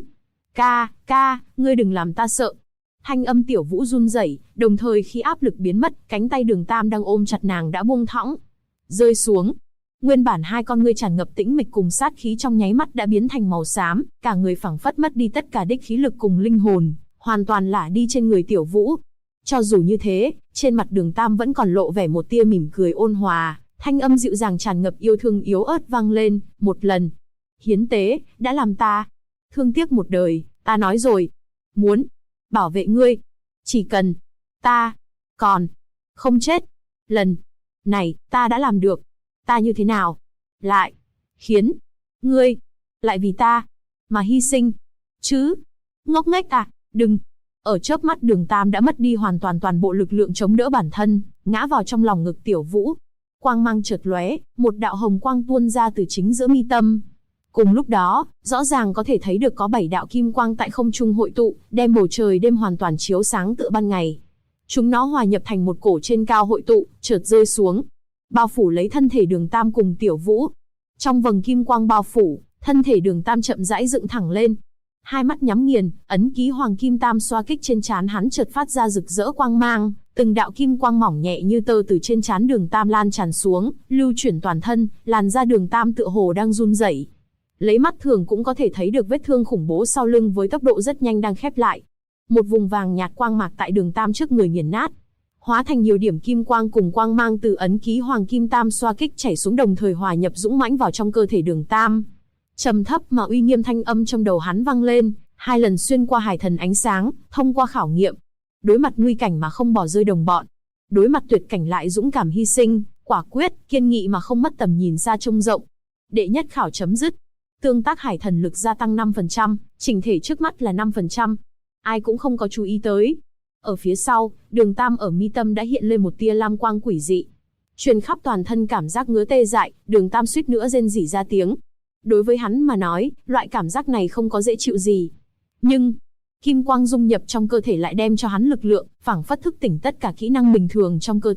Ca, ngươi đừng làm ta sợ. Thanh âm Tiểu Vũ run rẩy, đồng thời khi áp lực biến mất, cánh tay Đường Tam đang ôm chặt nàng đã buông thõng, rơi xuống. Nguyên bản hai con ngươi tràn ngập tĩnh mịch cùng sát khí trong nháy mắt đã biến thành màu xám, cả người phảng phất mất đi tất cả đích khí lực cùng linh hồn, hoàn toàn lả đi trên người Tiểu Vũ. Cho dù như thế, trên mặt Đường Tam vẫn còn lộ vẻ một tia mỉm cười ôn hòa. Thanh âm dịu dàng tràn ngập yêu thương yếu ớt vang lên, một lần. Hiến tế, đã làm ta thương tiếc một đời, ta nói rồi. Muốn bảo vệ ngươi. Chỉ cần ta còn không chết. Lần này, ta đã làm được. Ta như thế nào? Lại khiến ngươi lại vì ta mà hy sinh. Chứ? Ngốc nghếch à? Đừng. Ở chớp mắt Đường Tam đã mất đi hoàn toàn bộ lực lượng chống đỡ bản thân, ngã vào trong lòng ngực Tiểu Vũ. Quang mang chợt lóe, một đạo hồng quang tuôn ra từ chính giữa mi tâm. Cùng lúc đó, rõ ràng có thể thấy được có 7 đạo kim quang tại không trung hội tụ, đem bầu trời đêm hoàn toàn chiếu sáng tựa ban ngày. Chúng nó hòa nhập thành một cổ trên cao hội tụ, chợt rơi xuống, bao phủ lấy thân thể Đường Tam cùng Tiểu Vũ. Trong vầng kim quang bao phủ, thân thể Đường Tam chậm rãi dựng thẳng lên. Hai mắt nhắm nghiền, ấn ký hoàng kim tam xoa kích trên trán hắn chợt phát ra rực rỡ quang mang. Từng đạo kim quang mỏng nhẹ như tơ từ trên trán Đường Tam lan tràn xuống, lưu chuyển toàn thân, làn da Đường Tam tựa hồ đang run rẩy. Lấy mắt thường cũng có thể thấy được vết thương khủng bố sau lưng với tốc độ rất nhanh đang khép lại. Một vùng vàng nhạt quang mạc tại Đường Tam trước người nghiền nát, hóa thành nhiều điểm kim quang cùng quang mang từ ấn ký hoàng kim tam xoa kích chảy xuống đồng thời hòa nhập dũng mãnh vào trong cơ thể Đường Tam. Trầm thấp mà uy nghiêm thanh âm trong đầu hắn vang lên, 2 lần xuyên qua hải thần ánh sáng, thông qua khảo nghiệm. Đối mặt nguy cảnh mà không bỏ rơi đồng bọn, đối mặt tuyệt cảnh lại dũng cảm hy sinh, quả quyết, kiên nghị mà không mất tầm nhìn xa trông rộng. Đệ nhất khảo chấm dứt. Tương tác hải thần lực gia tăng 5%, chỉnh thể trước mắt là 5%. Ai cũng không có chú ý tới. Ở phía sau, Đường Tam ở mi tâm đã hiện lên một tia lam quang quỷ dị. Truyền khắp toàn thân cảm giác ngứa tê dại, Đường Tam suýt nữa rên rỉ ra tiếng. Đối với hắn mà nói, loại cảm giác này không có dễ chịu gì. Nhưng kim quang dung nhập trong cơ thể lại đem cho hắn lực lượng, phảng phất thức tỉnh tất cả kỹ năng bình thường trong cơ thể,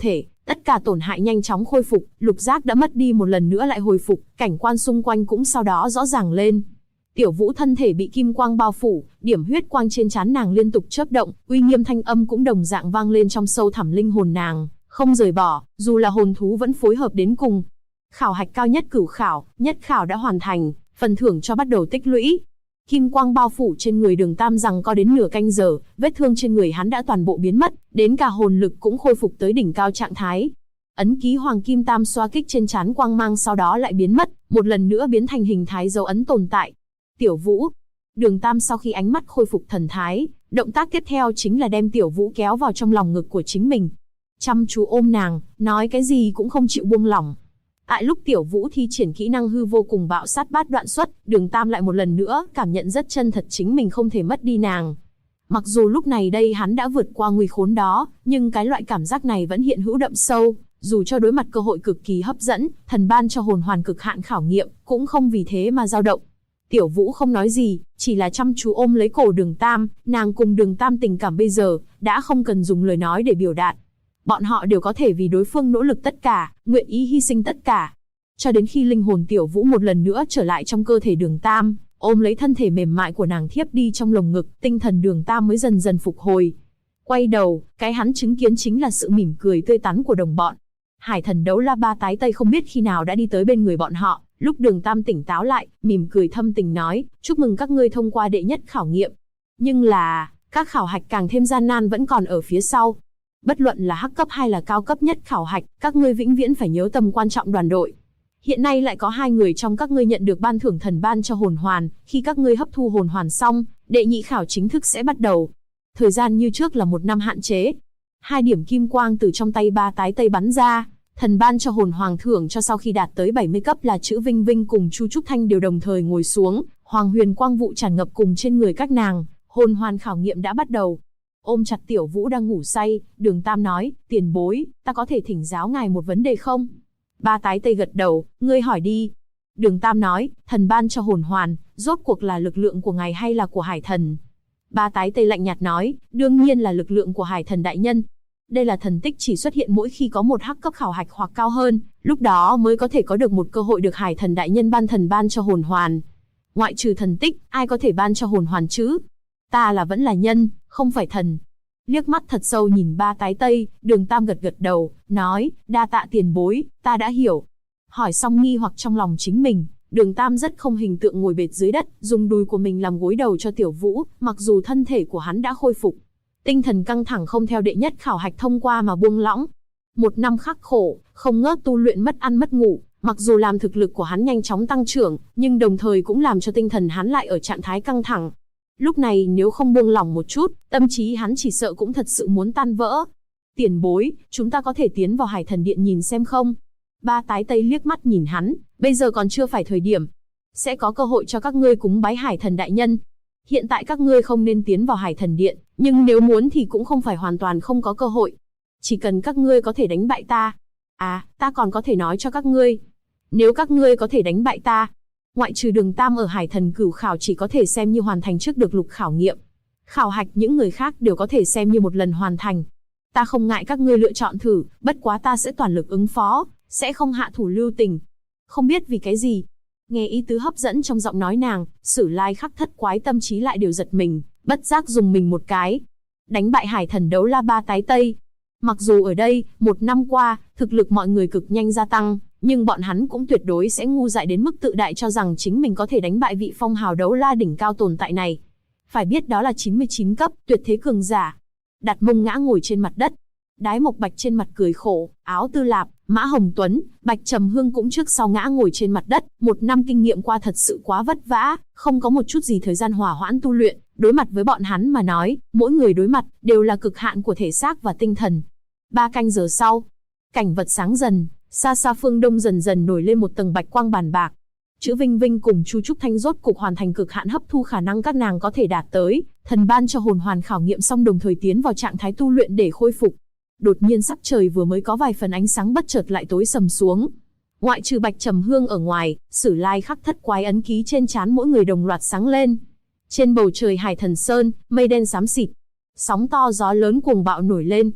Tất cả tổn hại nhanh chóng khôi phục, lục giác đã mất đi một lần nữa lại hồi phục, cảnh quan xung quanh cũng sau đó rõ ràng lên. Tiểu Vũ thân thể bị kim quang bao phủ, điểm huyết quang trên trán nàng liên tục chớp động, uy nghiêm thanh âm cũng đồng dạng vang lên trong sâu thẳm linh hồn nàng, không rời bỏ, dù là hồn thú vẫn phối hợp đến cùng. Khảo hạch cao nhất cửu khảo, nhất khảo đã hoàn thành, phần thưởng cho bắt đầu tích lũy. Kim quang bao phủ trên người Đường Tam rằng có đến nửa canh giờ, vết thương trên người hắn đã toàn bộ biến mất, đến cả hồn lực cũng khôi phục tới đỉnh cao trạng thái. Ấn ký Hoàng Kim Tam xoa kích trên trán quang mang sau đó lại biến mất, một lần nữa biến thành hình thái dấu ấn tồn tại. Tiểu Vũ. Đường Tam sau khi ánh mắt khôi phục thần thái, động tác tiếp theo chính là đem Tiểu Vũ kéo vào trong lòng ngực của chính mình. Chăm chú ôm nàng, nói cái gì cũng không chịu buông lỏng. Tại lúc Tiểu Vũ thi triển kỹ năng hư vô cùng bạo sát bát đoạn xuất, Đường Tam lại một lần nữa cảm nhận rất chân thật chính mình không thể mất đi nàng. Mặc dù lúc này đây hắn đã vượt qua nguy khốn đó, nhưng cái loại cảm giác này vẫn hiện hữu đậm sâu, dù cho đối mặt cơ hội cực kỳ hấp dẫn, thần ban cho hồn hoàn cực hạn khảo nghiệm, cũng không vì thế mà dao động. Tiểu Vũ không nói gì, chỉ là chăm chú ôm lấy cổ Đường Tam, nàng cùng Đường Tam tình cảm bây giờ, đã không cần dùng lời nói để biểu đạt. Bọn họ đều có thể vì đối phương nỗ lực tất cả, nguyện ý hy sinh tất cả. Cho đến khi linh hồn Tiểu Vũ một lần nữa trở lại trong cơ thể Đường Tam, ôm lấy thân thể mềm mại của nàng thiếp đi trong lồng ngực, tinh thần Đường Tam mới dần dần phục hồi. Quay đầu, cái hắn chứng kiến chính là sự mỉm cười tươi tắn của đồng bọn. Hải thần đấu la ba tái tây không biết khi nào đã đi tới bên người bọn họ, lúc Đường Tam tỉnh táo lại, mỉm cười thâm tình nói, chúc mừng các ngươi thông qua đệ nhất khảo nghiệm. Nhưng là, các khảo hạch càng thêm gian nan vẫn còn ở phía sau. Bất luận là hắc cấp hay là cao cấp nhất khảo hạch, các ngươi vĩnh viễn phải nhớ tầm quan trọng đoàn đội. Hiện nay lại có 2 người trong các ngươi nhận được ban thưởng thần ban cho hồn hoàn, khi các ngươi hấp thu hồn hoàn xong, đệ nhị khảo chính thức sẽ bắt đầu. Thời gian như trước là 1 năm hạn chế. 2 điểm kim quang từ trong tay ba tái tây bắn ra, thần ban cho hồn hoàng thưởng cho sau khi đạt tới 70 cấp là chữ Vinh Vinh cùng Chu Trúc Thanh đều đồng thời ngồi xuống, hoàng huyền quang vụ tràn ngập cùng trên người các nàng, hồn hoàn khảo nghiệm đã bắt đầu. Ôm chặt Tiểu Vũ đang ngủ say, Đường Tam nói, tiền bối, ta có thể thỉnh giáo ngài một vấn đề không? Ba tái tây gật đầu, ngươi hỏi đi. Đường Tam nói, thần ban cho hồn hoàn, rốt cuộc là lực lượng của ngài hay là của hải thần? Ba tái tây lạnh nhạt nói, đương nhiên là lực lượng của hải thần đại nhân. Đây là thần tích chỉ xuất hiện mỗi khi có một hắc cấp khảo hạch hoặc cao hơn, lúc đó mới có thể có được một cơ hội được hải thần đại nhân ban thần ban cho hồn hoàn. Ngoại trừ thần tích, ai có thể ban cho hồn hoàn chứ? Ta là vẫn là nhân, không phải thần. Liếc mắt thật sâu nhìn ba tái tây, Đường Tam gật gật đầu, nói, đa tạ tiền bối, ta đã hiểu. Hỏi xong nghi hoặc trong lòng chính mình, Đường Tam rất không hình tượng ngồi bệt dưới đất, dùng đùi của mình làm gối đầu cho Tiểu Vũ, mặc dù thân thể của hắn đã khôi phục. Tinh thần căng thẳng không theo đệ nhất khảo hạch thông qua mà buông lỏng. 1 năm khắc khổ, không ngớt tu luyện mất ăn mất ngủ, mặc dù làm thực lực của hắn nhanh chóng tăng trưởng, nhưng đồng thời cũng làm cho tinh thần hắn lại ở trạng thái căng thẳng. Lúc này nếu không buông lỏng một chút, tâm trí hắn chỉ sợ cũng thật sự muốn tan vỡ. Tiền bối, chúng ta có thể tiến vào Hải Thần Điện nhìn xem không? Ba tái tây liếc mắt nhìn hắn, bây giờ còn chưa phải thời điểm. Sẽ có cơ hội cho các ngươi cúng bái Hải Thần Đại Nhân. Hiện tại các ngươi không nên tiến vào Hải Thần Điện, nhưng nếu muốn thì cũng không phải hoàn toàn không có cơ hội. Chỉ cần các ngươi có thể đánh bại ta. À, ta còn có thể nói cho các ngươi. Nếu các ngươi có thể đánh bại ta, ngoại trừ Đường Tam ở Hải Thần cửu khảo chỉ có thể xem như hoàn thành trước được lục khảo nghiệm. Khảo hạch những người khác đều có thể xem như một lần hoàn thành. Ta không ngại các ngươi lựa chọn thử, bất quá ta sẽ toàn lực ứng phó, sẽ không hạ thủ lưu tình. Không biết vì cái gì. Nghe ý tứ hấp dẫn trong giọng nói nàng, Sử Lai Khắc thất quái tâm trí lại đều giật mình, bất giác dùng mình một cái. Đánh bại Hải Thần đấu la ba tái tây. Mặc dù ở đây, 1 năm qua, thực lực mọi người cực nhanh gia tăng, nhưng bọn hắn cũng tuyệt đối sẽ ngu dại đến mức tự đại cho rằng chính mình có thể đánh bại vị phong hào đấu la đỉnh cao tồn tại này. Phải biết đó là 99 cấp, tuyệt thế cường giả. Đặt mông ngã ngồi trên mặt đất. Đái Mộc Bạch trên mặt cười khổ, Áo Tư Lạp, Mã Hồng Tuấn, Bạch Trầm Hương cũng trước sau ngã ngồi trên mặt đất. 1 năm kinh nghiệm qua thật sự quá vất vả, không có một chút gì thời gian hòa hoãn tu luyện. Đối mặt với bọn hắn mà nói, mỗi người đối mặt đều là cực hạn của thể xác và tinh thần. 3 canh giờ sau, cảnh vật sáng dần, xa xa phương đông dần dần nổi lên một tầng bạch quang bàn bạc. Chữ Vinh Vinh cùng Chu Trúc Thanh rốt cục hoàn thành cực hạn hấp thu khả năng các nàng có thể đạt tới, thần ban cho hồn hoàn khảo nghiệm xong đồng thời tiến vào trạng thái tu luyện để khôi phục. Đột nhiên sắc trời vừa mới có vài phần ánh sáng bất chợt lại tối sầm xuống. Ngoại trừ Bạch Trầm Hương ở ngoài, Sử Lai Khắc thất quái ấn ký trên trán mỗi người đồng loạt sáng lên. Trên bầu trời Hải Thần Sơn, mây đen xám xịt, sóng to gió lớn cuồng bạo nổi lên.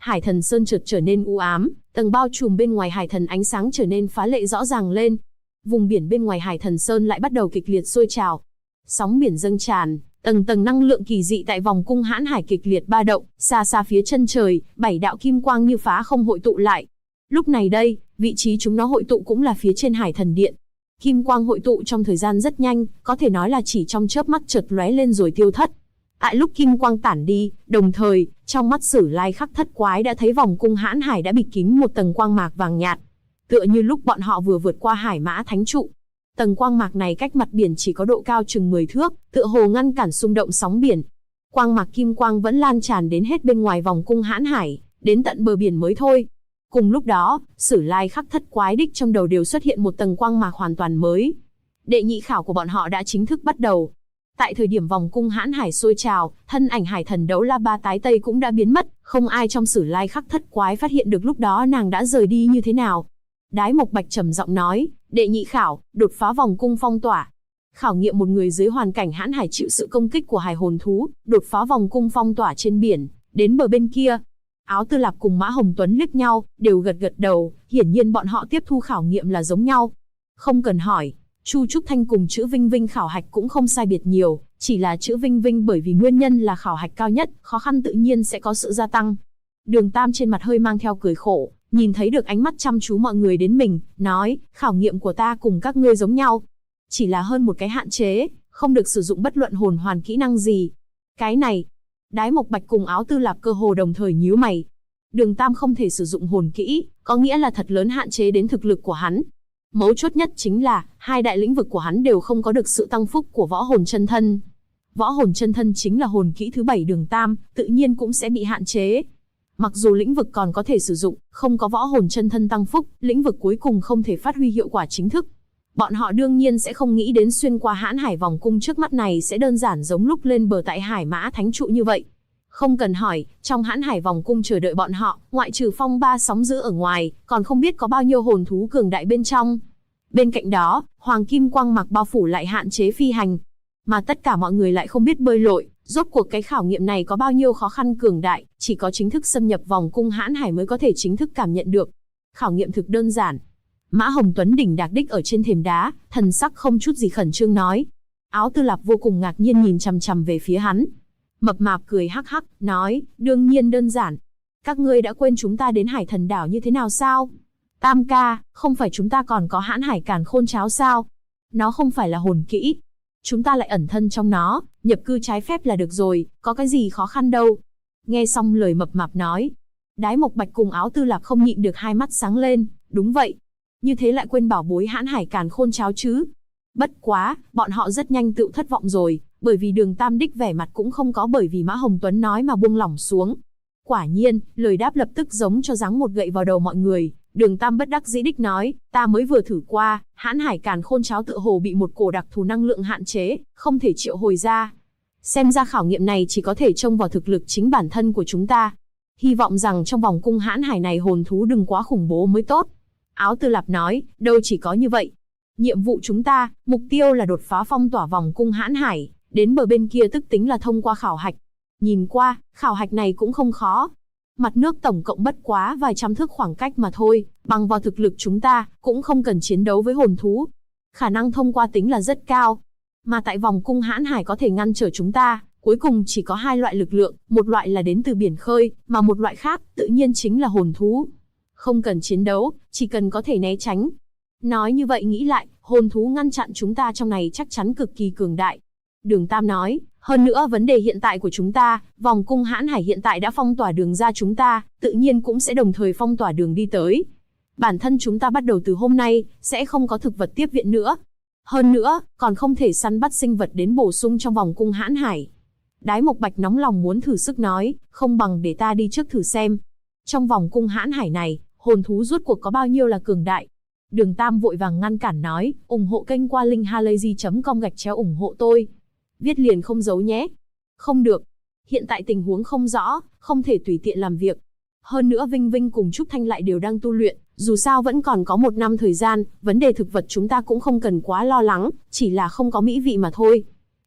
Hải Thần Sơn chợt trở nên u ám, tầng bao trùm bên ngoài Hải Thần ánh sáng trở nên phá lệ rõ ràng lên. Vùng biển bên ngoài Hải Thần Sơn lại bắt đầu kịch liệt sôi trào. Sóng biển dâng tràn, tầng tầng năng lượng kỳ dị tại vòng cung hãn hải kịch liệt ba động, xa xa phía chân trời, 7 đạo kim quang như phá không hội tụ lại. Lúc này đây, vị trí chúng nó hội tụ cũng là phía trên Hải Thần Điện. Kim quang hội tụ trong thời gian rất nhanh, có thể nói là chỉ trong chớp mắt chợt lóe lên rồi tiêu thất. Tại lúc kim quang tản đi, đồng thời, trong mắt Sử Lai Khắc Thất Quái đã thấy vòng cung hãn hải đã bịt kín một tầng quang mạc vàng nhạt. Tựa như lúc bọn họ vừa vượt qua Hải Mã Thánh Trụ. Tầng quang mạc này cách mặt biển chỉ có độ cao chừng 10 thước, tựa hồ ngăn cản xung động sóng biển. Quang mạc kim quang vẫn lan tràn đến hết bên ngoài vòng cung hãn hải, đến tận bờ biển mới thôi. Cùng lúc đó, Sử Lai Khắc Thất Quái đích trong đầu đều xuất hiện một tầng quang mạc hoàn toàn mới. Đệ nhị khảo của bọn họ đã chính thức bắt đầu. Tại thời điểm vòng cung hãn hải sôi trào, thân ảnh Hải Thần Đấu La Ba tái tây cũng đã biến mất, không ai trong Sử Lai Khắc Thất Quái phát hiện được lúc đó nàng đã rời đi như thế nào. Đái Mộc Bạch trầm giọng nói, đệ nhị khảo, đột phá vòng cung phong tỏa. Khảo nghiệm một người dưới hoàn cảnh hãn hải chịu sự công kích của hải hồn thú, đột phá vòng cung phong tỏa trên biển, đến bờ bên kia. Áo Tư Lạp cùng Mã Hồng Tuấn liếc nhau, đều gật gật đầu, hiển nhiên bọn họ tiếp thu khảo nghiệm là giống nhau. Không cần hỏi, Chu Trúc Thanh cùng chữ Vinh Vinh khảo hạch cũng không sai biệt nhiều, chỉ là chữ Vinh Vinh bởi vì nguyên nhân là khảo hạch cao nhất, khó khăn tự nhiên sẽ có sự gia tăng. Đường Tam trên mặt hơi mang theo cười khổ, nhìn thấy được ánh mắt chăm chú mọi người đến mình, nói, khảo nghiệm của ta cùng các ngươi giống nhau. Chỉ là hơn một cái hạn chế, không được sử dụng bất luận hồn hoàn kỹ năng gì. Cái này, Đái Mộc Bạch cùng Áo Tư Lạp cơ hồ đồng thời nhíu mày. Đường Tam không thể sử dụng hồn kỹ, có nghĩa là thật lớn hạn chế đến thực lực của hắn. Mấu chốt nhất chính là, hai đại lĩnh vực của hắn đều không có được sự tăng phúc của võ hồn chân thân. Võ hồn chân thân chính là hồn kỹ thứ 7 Đường Tam, tự nhiên cũng sẽ bị hạn chế. Mặc dù lĩnh vực còn có thể sử dụng, không có võ hồn chân thân tăng phúc, lĩnh vực cuối cùng không thể phát huy hiệu quả chính thức. Bọn họ đương nhiên sẽ không nghĩ đến xuyên qua hãn hải vòng cung trước mắt này sẽ đơn giản giống lúc lên bờ tại Hải Mã Thánh Trụ như vậy. Không cần hỏi, trong hãn hải vòng cung chờ đợi bọn họ, ngoại trừ phong ba sóng dữ ở ngoài, còn không biết có bao nhiêu hồn thú cường đại bên trong. Bên cạnh đó, hoàng kim quang mạc bao phủ lại hạn chế phi hành. Mà tất cả mọi người lại không biết bơi lội, rốt cuộc cái khảo nghiệm này có bao nhiêu khó khăn cường đại, chỉ có chính thức xâm nhập vòng cung hãn hải mới có thể chính thức cảm nhận được. Khảo nghiệm thực đơn giản. Mã Hồng Tuấn đỉnh đạc đích ở trên thềm đá, thần sắc không chút gì khẩn trương nói. Áo Tư Lạp vô cùng ngạc nhiên nhìn chằm chằm về phía hắn. Mập mạp cười hắc hắc, nói, đương nhiên đơn giản. Các ngươi đã quên chúng ta đến Hải Thần Đảo như thế nào sao? Tam ca, không phải chúng ta còn có hãn hải càn khôn cháo sao? Nó không phải là hồn kỹ. Chúng ta lại ẩn thân trong nó, nhập cư trái phép là được rồi, có cái gì khó khăn đâu. Nghe xong lời mập mạp nói, Đái Mộc Bạch cùng Áo Tư Lạp không nhịn được hai mắt sáng lên, đúng vậy. Như thế lại quên bảo bối hãn hải càn khôn cháo chứ. Bất quá, bọn họ rất nhanh tự thất vọng rồi, bởi vì Đường Tam đích vẻ mặt cũng không có bởi vì Mã Hồng Tuấn nói mà buông lỏng xuống. Quả nhiên, lời đáp lập tức giống cho giáng một gậy vào đầu mọi người. Đường Tam bất đắc dĩ đích nói, ta mới vừa thử qua, hãn hải càn khôn cháo tựa hồ bị một cổ đặc thù năng lượng hạn chế, không thể triệu hồi ra. Xem ra khảo nghiệm này chỉ có thể trông vào thực lực chính bản thân của chúng ta. Hy vọng rằng trong vòng cung hãn hải này hồn thú đừng quá khủng bố mới tốt. Áo Tư Lạp nói, đâu chỉ có như vậy. Nhiệm vụ chúng ta, mục tiêu là đột phá phong tỏa vòng cung hãn hải, đến bờ bên kia tức tính là thông qua khảo hạch. Nhìn qua, khảo hạch này cũng không khó. Mặt nước tổng cộng bất quá vài trăm thước khoảng cách mà thôi, bằng vào thực lực chúng ta, cũng không cần chiến đấu với hồn thú. Khả năng thông qua tính là rất cao. Mà tại vòng cung hãn hải có thể ngăn trở chúng ta, cuối cùng chỉ có hai loại lực lượng, một loại là đến từ biển khơi, mà một loại khác, tự nhiên chính là hồn thú. Không cần chiến đấu, chỉ cần có thể né tránh. Nói như vậy nghĩ lại, hồn thú ngăn chặn chúng ta trong này chắc chắn cực kỳ cường đại. Đường Tam nói, hơn nữa vấn đề hiện tại của chúng ta, vòng cung hãn hải hiện tại đã phong tỏa đường ra chúng ta, tự nhiên cũng sẽ đồng thời phong tỏa đường đi tới. Bản thân chúng ta bắt đầu từ hôm nay, sẽ không có thực vật tiếp viện nữa. Hơn nữa, còn không thể săn bắt sinh vật đến bổ sung trong vòng cung hãn hải. Đái Mộc Bạch nóng lòng muốn thử sức nói, không bằng để ta đi trước thử xem. Trong vòng cung hãn hải này, hồn thú rốt cuộc có bao nhiêu là cường đại. Đường Tam vội vàng ngăn cản nói, ủng hộ kênh qua link halayzi.com ủng hộ tôi. Viết liền không giấu nhé. Không được. Hiện tại tình huống không rõ, không thể tùy tiện làm việc. Hơn nữa Vinh Vinh cùng Trúc Thanh lại đều đang tu luyện, dù sao vẫn còn có 1 năm thời gian, vấn đề thực vật chúng ta cũng không cần quá lo lắng, chỉ là không có mỹ vị mà thôi.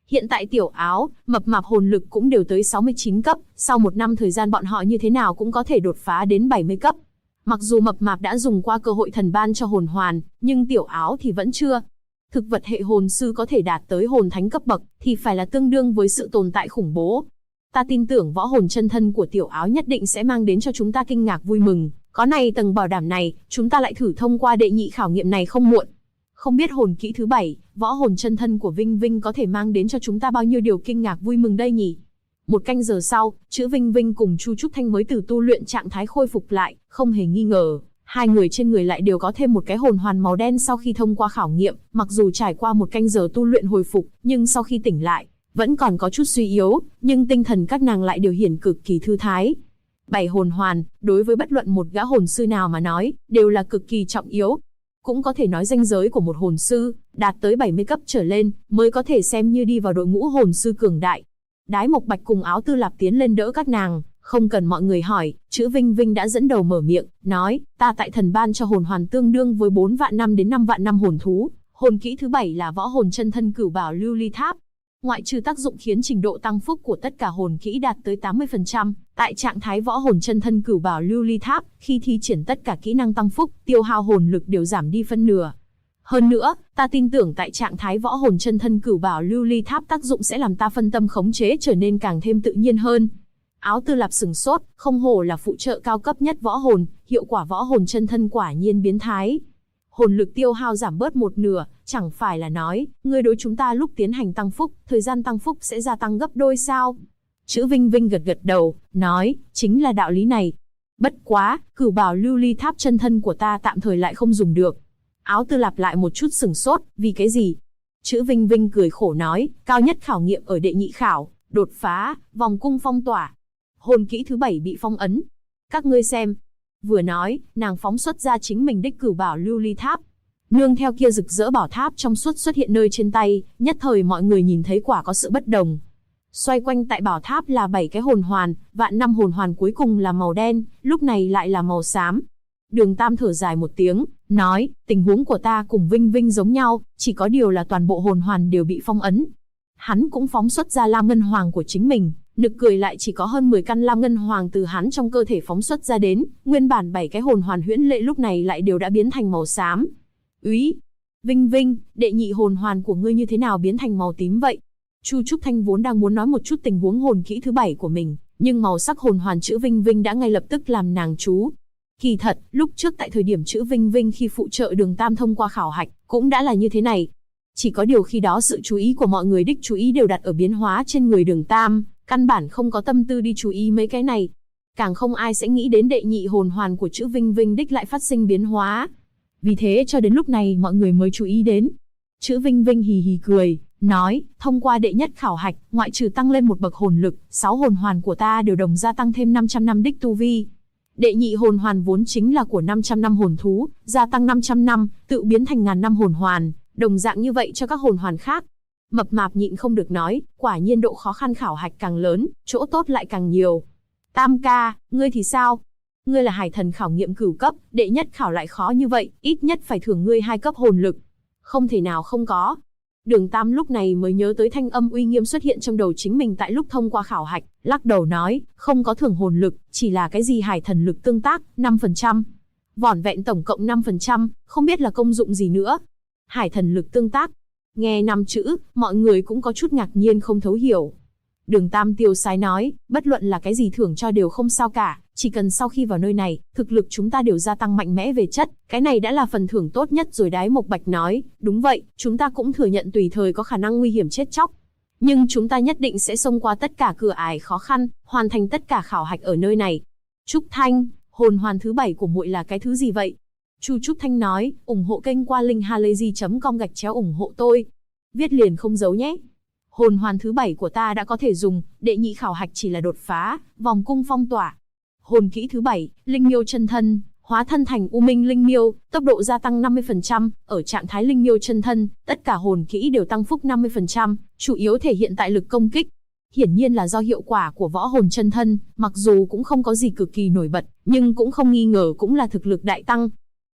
Hiện tại Tiểu Áo, Mập Mạp hồn lực cũng đều tới 69 cấp, sau một năm thời gian bọn họ như thế nào cũng có thể đột phá đến 70 cấp. Mặc dù Mập Mạp đã dùng qua cơ hội thần ban cho hồn hoàn, nhưng Tiểu Áo thì vẫn chưa. Thực vật hệ hồn sư có thể đạt tới hồn thánh cấp bậc, thì phải là tương đương với sự tồn tại khủng bố. Ta tin tưởng võ hồn chân thân của Tiểu Áo nhất định sẽ mang đến cho chúng ta kinh ngạc vui mừng. Có này tầng bảo đảm này, chúng ta lại thử thông qua đệ nhị khảo nghiệm này không muộn. Không biết hồn kỹ thứ 7, võ hồn chân thân của Vinh Vinh có thể mang đến cho chúng ta bao nhiêu điều kinh ngạc vui mừng đây nhỉ? Một canh giờ sau, chữ Vinh Vinh cùng Chu Trúc Thanh mới từ tu luyện trạng thái khôi phục lại, không hề nghi ngờ. Hai người trên người lại đều có thêm một cái hồn hoàn màu đen sau khi thông qua khảo nghiệm, mặc dù trải qua một canh giờ tu luyện hồi phục, nhưng sau khi tỉnh lại, vẫn còn có chút suy yếu, nhưng tinh thần các nàng lại đều hiển cực kỳ thư thái. 7 hồn hoàn, đối với bất luận một gã hồn sư nào mà nói, đều là cực kỳ trọng yếu. Cũng có thể nói ranh giới của một hồn sư, đạt tới 70 cấp trở lên, mới có thể xem như đi vào đội ngũ hồn sư cường đại. Đái Mộc Bạch cùng Áo Tư Lạp tiến lên đỡ các nàng, không cần mọi người hỏi, chữ Vinh Vinh đã dẫn đầu mở miệng, nói, ta tại thần ban cho hồn hoàn tương đương với 4 vạn năm đến 5 vạn năm hồn thú, hồn kỹ thứ 7 là võ hồn chân thân Cửu Bảo Lưu Ly Tháp. Ngoại trừ tác dụng khiến trình độ tăng phúc của tất cả hồn kỹ đạt tới 80%, tại trạng thái võ hồn chân thân Cửu Bảo Lưu Ly Tháp, khi thi triển tất cả kỹ năng tăng phúc, tiêu hao hồn lực đều giảm đi phân nửa. Hơn nữa, ta tin tưởng tại trạng thái võ hồn chân thân Cửu Bảo Lưu Ly Tháp tác dụng sẽ làm ta phân tâm khống chế trở nên càng thêm tự nhiên hơn. Áo Tư Lạp sừng sốt, không hổ là phụ trợ cao cấp nhất võ hồn, hiệu quả võ hồn chân thân quả nhiên biến thái. Hồn lực tiêu hao giảm bớt một nửa, chẳng phải là nói, ngươi đối chúng ta lúc tiến hành tăng phúc, thời gian tăng phúc sẽ gia tăng gấp đôi sao? Chữ Vinh Vinh gật gật đầu, nói, chính là đạo lý này. Bất quá, Cửu Bảo Lưu Ly Tháp chân thân của ta tạm thời lại không dùng được. Áo Tư Lạp lại một chút sừng sốt, vì cái gì? Chữ Vinh Vinh cười khổ nói, cao nhất khảo nghiệm ở đệ nhị khảo, đột phá, vòng cung phong tỏa. Hồn kỹ thứ 7 bị phong ấn. Các ngươi xem. Vừa nói, nàng phóng xuất ra chính mình đích Cửu Bảo Lưu Ly Tháp. Nương theo kia rực rỡ bảo tháp trong suốt xuất hiện nơi trên tay, nhất thời mọi người nhìn thấy quả có sự bất đồng. Xoay quanh tại bảo tháp là 7 cái hồn hoàn, vạn năm hồn hoàn cuối cùng là màu đen, lúc này lại là màu xám. Đường Tam thở dài một tiếng, nói, tình huống của ta cùng Vinh Vinh giống nhau, chỉ có điều là toàn bộ hồn hoàn đều bị phong ấn. Hắn cũng phóng xuất ra Lam Ngân Hoàng của chính mình, nực cười lại chỉ có hơn 10 căn Lam Ngân Hoàng từ hắn trong cơ thể phóng xuất ra đến, nguyên bản 7 cái hồn hoàn huyễn lệ lúc này lại đều đã biến thành màu xám. Úy, Vinh Vinh, đệ nhị hồn hoàn của ngươi như thế nào biến thành màu tím vậy? Chu Trúc Thanh vốn đang muốn nói một chút tình huống hồn kỹ thứ 7 của mình, nhưng màu sắc hồn hoàn chữ Vinh Vinh đã ngay lập tức làm nàng chú. Kỳ thật, lúc trước tại thời điểm chữ Vinh Vinh khi phụ trợ Đường Tam thông qua khảo hạch, cũng đã là như thế này. Chỉ có điều khi đó sự chú ý của mọi người đích chú ý đều đặt ở biến hóa trên người Đường Tam, căn bản không có tâm tư đi chú ý mấy cái này. Càng không ai sẽ nghĩ đến đệ nhị hồn hoàn của chữ Vinh Vinh đích lại phát sinh biến hóa. Vì thế cho đến lúc này mọi người mới chú ý đến. Chữ Vinh Vinh hì hì cười, nói, thông qua đệ nhất khảo hạch, ngoại trừ tăng lên một bậc hồn lực, 6 hồn hoàn của ta đều đồng gia tăng thêm 500 năm đích tu vi. Đệ nhị hồn hoàn vốn chính là của 500 năm hồn thú, gia tăng 500 năm, tự biến thành ngàn năm hồn hoàn, đồng dạng như vậy cho các hồn hoàn khác. Mập Mạp nhịn không được nói, quả nhiên độ khó khăn khảo hạch càng lớn, chỗ tốt lại càng nhiều. Tam ca, ngươi thì sao? Ngươi là hải thần khảo nghiệm cửu cấp, đệ nhất khảo lại khó như vậy, ít nhất phải thưởng ngươi 2 cấp hồn lực. Không thể nào không có. Đường Tam lúc này mới nhớ tới thanh âm uy nghiêm xuất hiện trong đầu chính mình tại lúc thông qua khảo hạch, lắc đầu nói, không có thưởng hồn lực, chỉ là cái gì hải thần lực tương tác, 5%. Vỏn vẹn tổng cộng 5%, không biết là công dụng gì nữa. Hải thần lực tương tác. Nghe 5 chữ, mọi người cũng có chút ngạc nhiên không thấu hiểu. Đường Tam tiêu sái nói, bất luận là cái gì thưởng cho đều không sao cả, chỉ cần sau khi vào nơi này, thực lực chúng ta đều gia tăng mạnh mẽ về chất, cái này đã là phần thưởng tốt nhất rồi. Đái Mộc Bạch nói, đúng vậy, chúng ta cũng thừa nhận tùy thời có khả năng nguy hiểm chết chóc. Nhưng chúng ta nhất định sẽ xông qua tất cả cửa ải khó khăn, hoàn thành tất cả khảo hạch ở nơi này. Trúc Thanh, hồn hoàn thứ 7 của muội là cái thứ gì vậy? Chu Trúc Thanh nói, ủng hộ kênh qua link halayzi.com/ủng hộ tôi. Viết liền không giấu nhé. Hồn hoàn thứ 7 của ta đã có thể dùng, đệ nhị khảo hạch chỉ là đột phá, vòng cung phong tỏa. Hồn kỹ thứ 7, Linh Miêu chân thân, hóa thân thành U Minh Linh Miêu, tốc độ gia tăng 50%, ở trạng thái Linh Miêu chân thân, tất cả hồn kỹ đều tăng phúc 50%, chủ yếu thể hiện tại lực công kích. Hiển nhiên là do hiệu quả của võ hồn chân thân, mặc dù cũng không có gì cực kỳ nổi bật, nhưng cũng không nghi ngờ cũng là thực lực đại tăng.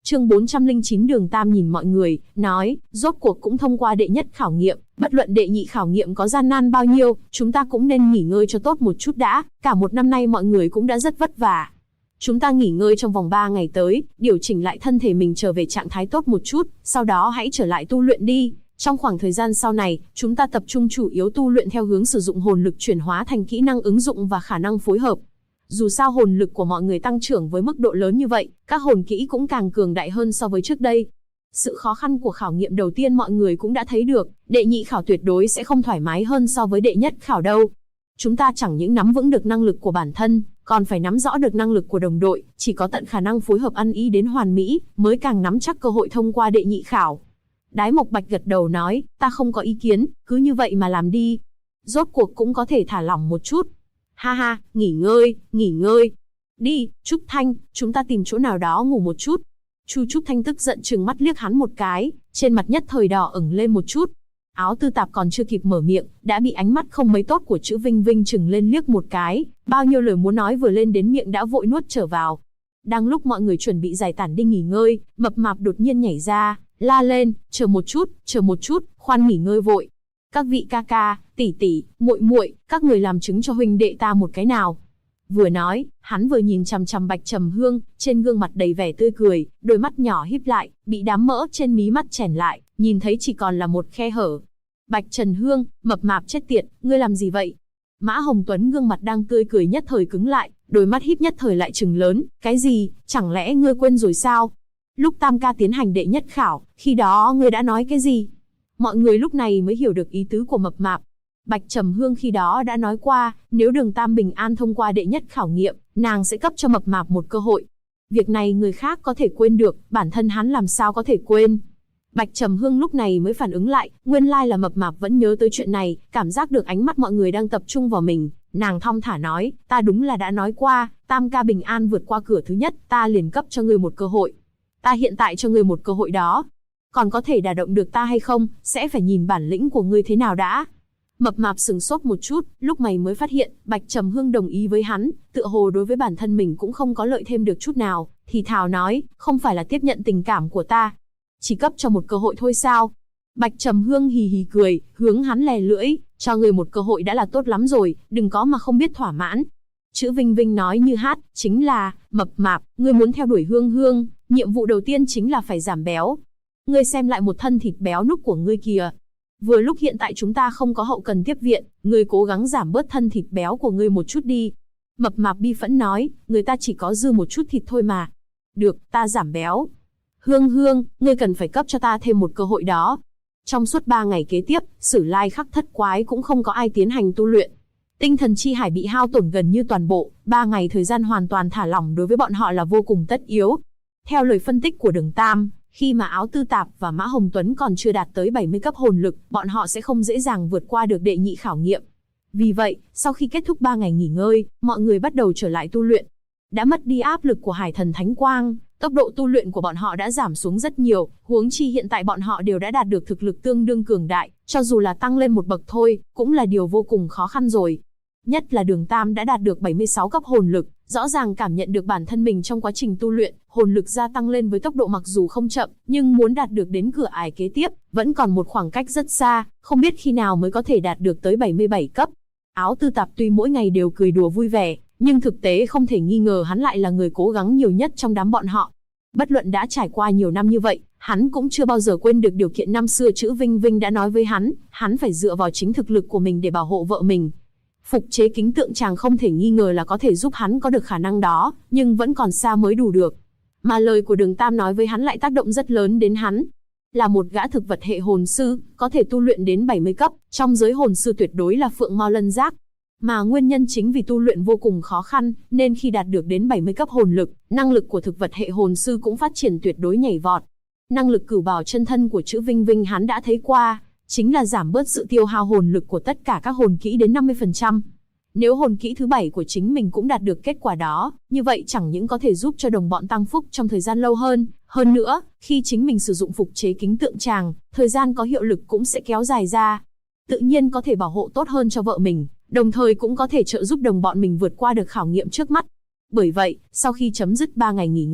Chương 409 Đường Tam nhìn mọi người, nói, rốt cuộc cũng thông qua đệ nhất khảo nghiệm, bất luận đệ nhị khảo nghiệm có gian nan bao nhiêu, chúng ta cũng nên nghỉ ngơi cho tốt một chút đã, cả một năm nay mọi người cũng đã rất vất vả. Chúng ta nghỉ ngơi trong vòng 3 ngày tới, điều chỉnh lại thân thể mình trở về trạng thái tốt một chút, sau đó hãy trở lại tu luyện đi. Trong khoảng thời gian sau này, chúng ta tập trung chủ yếu tu luyện theo hướng sử dụng hồn lực chuyển hóa thành kỹ năng ứng dụng và khả năng phối hợp. Dù sao hồn lực của mọi người tăng trưởng với mức độ lớn như vậy, các hồn kỹ cũng càng cường đại hơn so với trước đây. Sự khó khăn của khảo nghiệm đầu tiên mọi người cũng đã thấy được, đệ nhị khảo tuyệt đối sẽ không thoải mái hơn so với đệ nhất khảo đâu. Chúng ta chẳng những nắm vững được năng lực của bản thân, còn phải nắm rõ được năng lực của đồng đội, chỉ có tận khả năng phối hợp ăn ý đến hoàn mỹ, mới càng nắm chắc cơ hội thông qua đệ nhị khảo. Đái Mộc Bạch gật đầu nói, ta không có ý kiến, cứ như vậy mà làm đi. Rốt cuộc cũng có thể thả lỏng một chút. Ha ha, nghỉ ngơi. Đi, Trúc Thanh, chúng ta tìm chỗ nào đó ngủ một chút. Chu Trúc Thanh tức giận trừng mắt liếc hắn một cái, trên mặt nhất thời đỏ ửng lên một chút. Áo Tư Tạp còn chưa kịp mở miệng, đã bị ánh mắt không mấy tốt của chữ Vinh Vinh trừng lên liếc một cái, bao nhiêu lời muốn nói vừa lên đến miệng đã vội nuốt trở vào. Đang lúc mọi người chuẩn bị giải tản đi nghỉ ngơi, Mập Mạp đột nhiên nhảy ra, la lên, chờ một chút, khoan nghỉ ngơi vội. Các vị ca ca, tỷ tỷ, muội muội, các người làm chứng cho huynh đệ ta một cái nào. Vừa nói, hắn vừa nhìn chằm chằm Bạch Trầm Hương, trên gương mặt đầy vẻ tươi cười, đôi mắt nhỏ híp lại, bị đám mỡ trên mí mắt chèn lại, nhìn thấy chỉ còn là một khe hở. Bạch Trần Hương, Mập Mạp chết tiệt, ngươi làm gì vậy? Mã Hồng Tuấn gương mặt đang tươi cười nhất thời cứng lại, đôi mắt híp nhất thời lại trừng lớn, cái gì, chẳng lẽ ngươi quên rồi sao? Lúc Tam ca tiến hành đệ nhất khảo, khi đó ngươi đã nói cái gì? Mọi người lúc này mới hiểu được ý tứ của Mập Mạp. Bạch Trầm Hương khi đó đã nói qua, nếu Đường Tam bình an thông qua đệ nhất khảo nghiệm, nàng sẽ cấp cho Mập Mạp một cơ hội. Việc này người khác có thể quên được, bản thân hắn làm sao có thể quên. Bạch Trầm Hương lúc này mới phản ứng lại, nguyên lai là Mập Mạp vẫn nhớ tới chuyện này, cảm giác được ánh mắt mọi người đang tập trung vào mình, nàng thong thả nói, ta đúng là đã nói qua, Tam ca bình an vượt qua cửa thứ nhất, ta liền cấp cho ngươi một cơ hội. Ta hiện tại cho ngươi một cơ hội đó. Còn có thể đả động được ta hay không, sẽ phải nhìn bản lĩnh của ngươi thế nào đã. Mập Mạp sừng sốt một chút, lúc này mới phát hiện, Bạch Trầm Hương đồng ý với hắn, tựa hồ đối với bản thân mình cũng không có lợi thêm được chút nào, thì thào nói, không phải là tiếp nhận tình cảm của ta, chỉ cấp cho một cơ hội thôi sao? Bạch Trầm Hương hì hì cười, hướng hắn lè lưỡi, cho ngươi một cơ hội đã là tốt lắm rồi, đừng có mà không biết thỏa mãn. Chữ Vinh Vinh nói như hát, chính là, Mập Mạp, ngươi muốn theo đuổi Hương Hương, nhiệm vụ đầu tiên chính là phải giảm béo. Ngươi xem lại một thân thịt béo núc của ngươi kìa. Vừa lúc hiện tại chúng ta không có hậu cần tiếp viện, ngươi cố gắng giảm bớt thân thịt béo của ngươi một chút đi. Mập Mạp bi phẫn nói, người ta chỉ có dư một chút thịt thôi mà. Được, ta giảm béo. Hương Hương, ngươi cần phải cấp cho ta thêm một cơ hội đó. Trong suốt 3 ngày kế tiếp, Sử Lai Khắc Thất Quái cũng không có ai tiến hành tu luyện. Tinh thần chi hải bị hao tổn gần như toàn bộ, 3 ngày thời gian hoàn toàn thả lỏng đối với bọn họ là vô cùng tất yếu. Theo lời phân tích của Đường Tam, khi mà Áo Tư Tạp và Mã Hồng Tuấn còn chưa đạt tới 70 cấp hồn lực, bọn họ sẽ không dễ dàng vượt qua được đệ nhị khảo nghiệm. Vì vậy, sau khi kết thúc 3 ngày nghỉ ngơi, mọi người bắt đầu trở lại tu luyện. Đã mất đi áp lực của Hải Thần Thánh Quang, tốc độ tu luyện của bọn họ đã giảm xuống rất nhiều, huống chi hiện tại bọn họ đều đã đạt được thực lực tương đương cường đại, cho dù là tăng lên một bậc thôi, cũng là điều vô cùng khó khăn rồi. Nhất là Đường Tam đã đạt được 76 cấp hồn lực, rõ ràng cảm nhận được bản thân mình trong quá trình tu luyện, hồn lực gia tăng lên với tốc độ mặc dù không chậm, nhưng muốn đạt được đến cửa ải kế tiếp, vẫn còn một khoảng cách rất xa, không biết khi nào mới có thể đạt được tới 77 cấp. Áo Tư Tạp tuy mỗi ngày đều cười đùa vui vẻ, nhưng thực tế không thể nghi ngờ hắn lại là người cố gắng nhiều nhất trong đám bọn họ. Bất luận đã trải qua nhiều năm như vậy, hắn cũng chưa bao giờ quên được điều kiện năm xưa chữ Vinh Vinh đã nói với hắn phải dựa vào chính thực lực của mình để bảo hộ vợ mình. Phục chế kính tượng chàng không thể nghi ngờ là có thể giúp hắn có được khả năng đó, nhưng vẫn còn xa mới đủ được. Mà lời của Đường Tam nói với hắn lại tác động rất lớn đến hắn. Là một gã thực vật hệ hồn sư, có thể tu luyện đến 70 cấp, trong giới hồn sư tuyệt đối là phượng mao lân giác. Mà nguyên nhân chính vì tu luyện vô cùng khó khăn, nên khi đạt được đến 70 cấp hồn lực, năng lực của thực vật hệ hồn sư cũng phát triển tuyệt đối nhảy vọt. Năng lực cửu bảo chân thân của chữ Vinh Vinh hắn đã thấy qua, chính là giảm bớt sự tiêu hao hồn lực của tất cả các hồn kỹ đến 50%. Nếu hồn kỹ thứ 7 của chính mình cũng đạt được kết quả đó, như vậy chẳng những có thể giúp cho đồng bọn tăng phúc trong thời gian lâu hơn, hơn nữa, khi chính mình sử dụng phục chế kính tượng tràng, thời gian có hiệu lực cũng sẽ kéo dài ra. Tự nhiên có thể bảo hộ tốt hơn cho vợ mình, đồng thời cũng có thể trợ giúp đồng bọn mình vượt qua được khảo nghiệm trước mắt. Bởi vậy, sau khi chấm dứt 3 ngày nghỉ ngơi,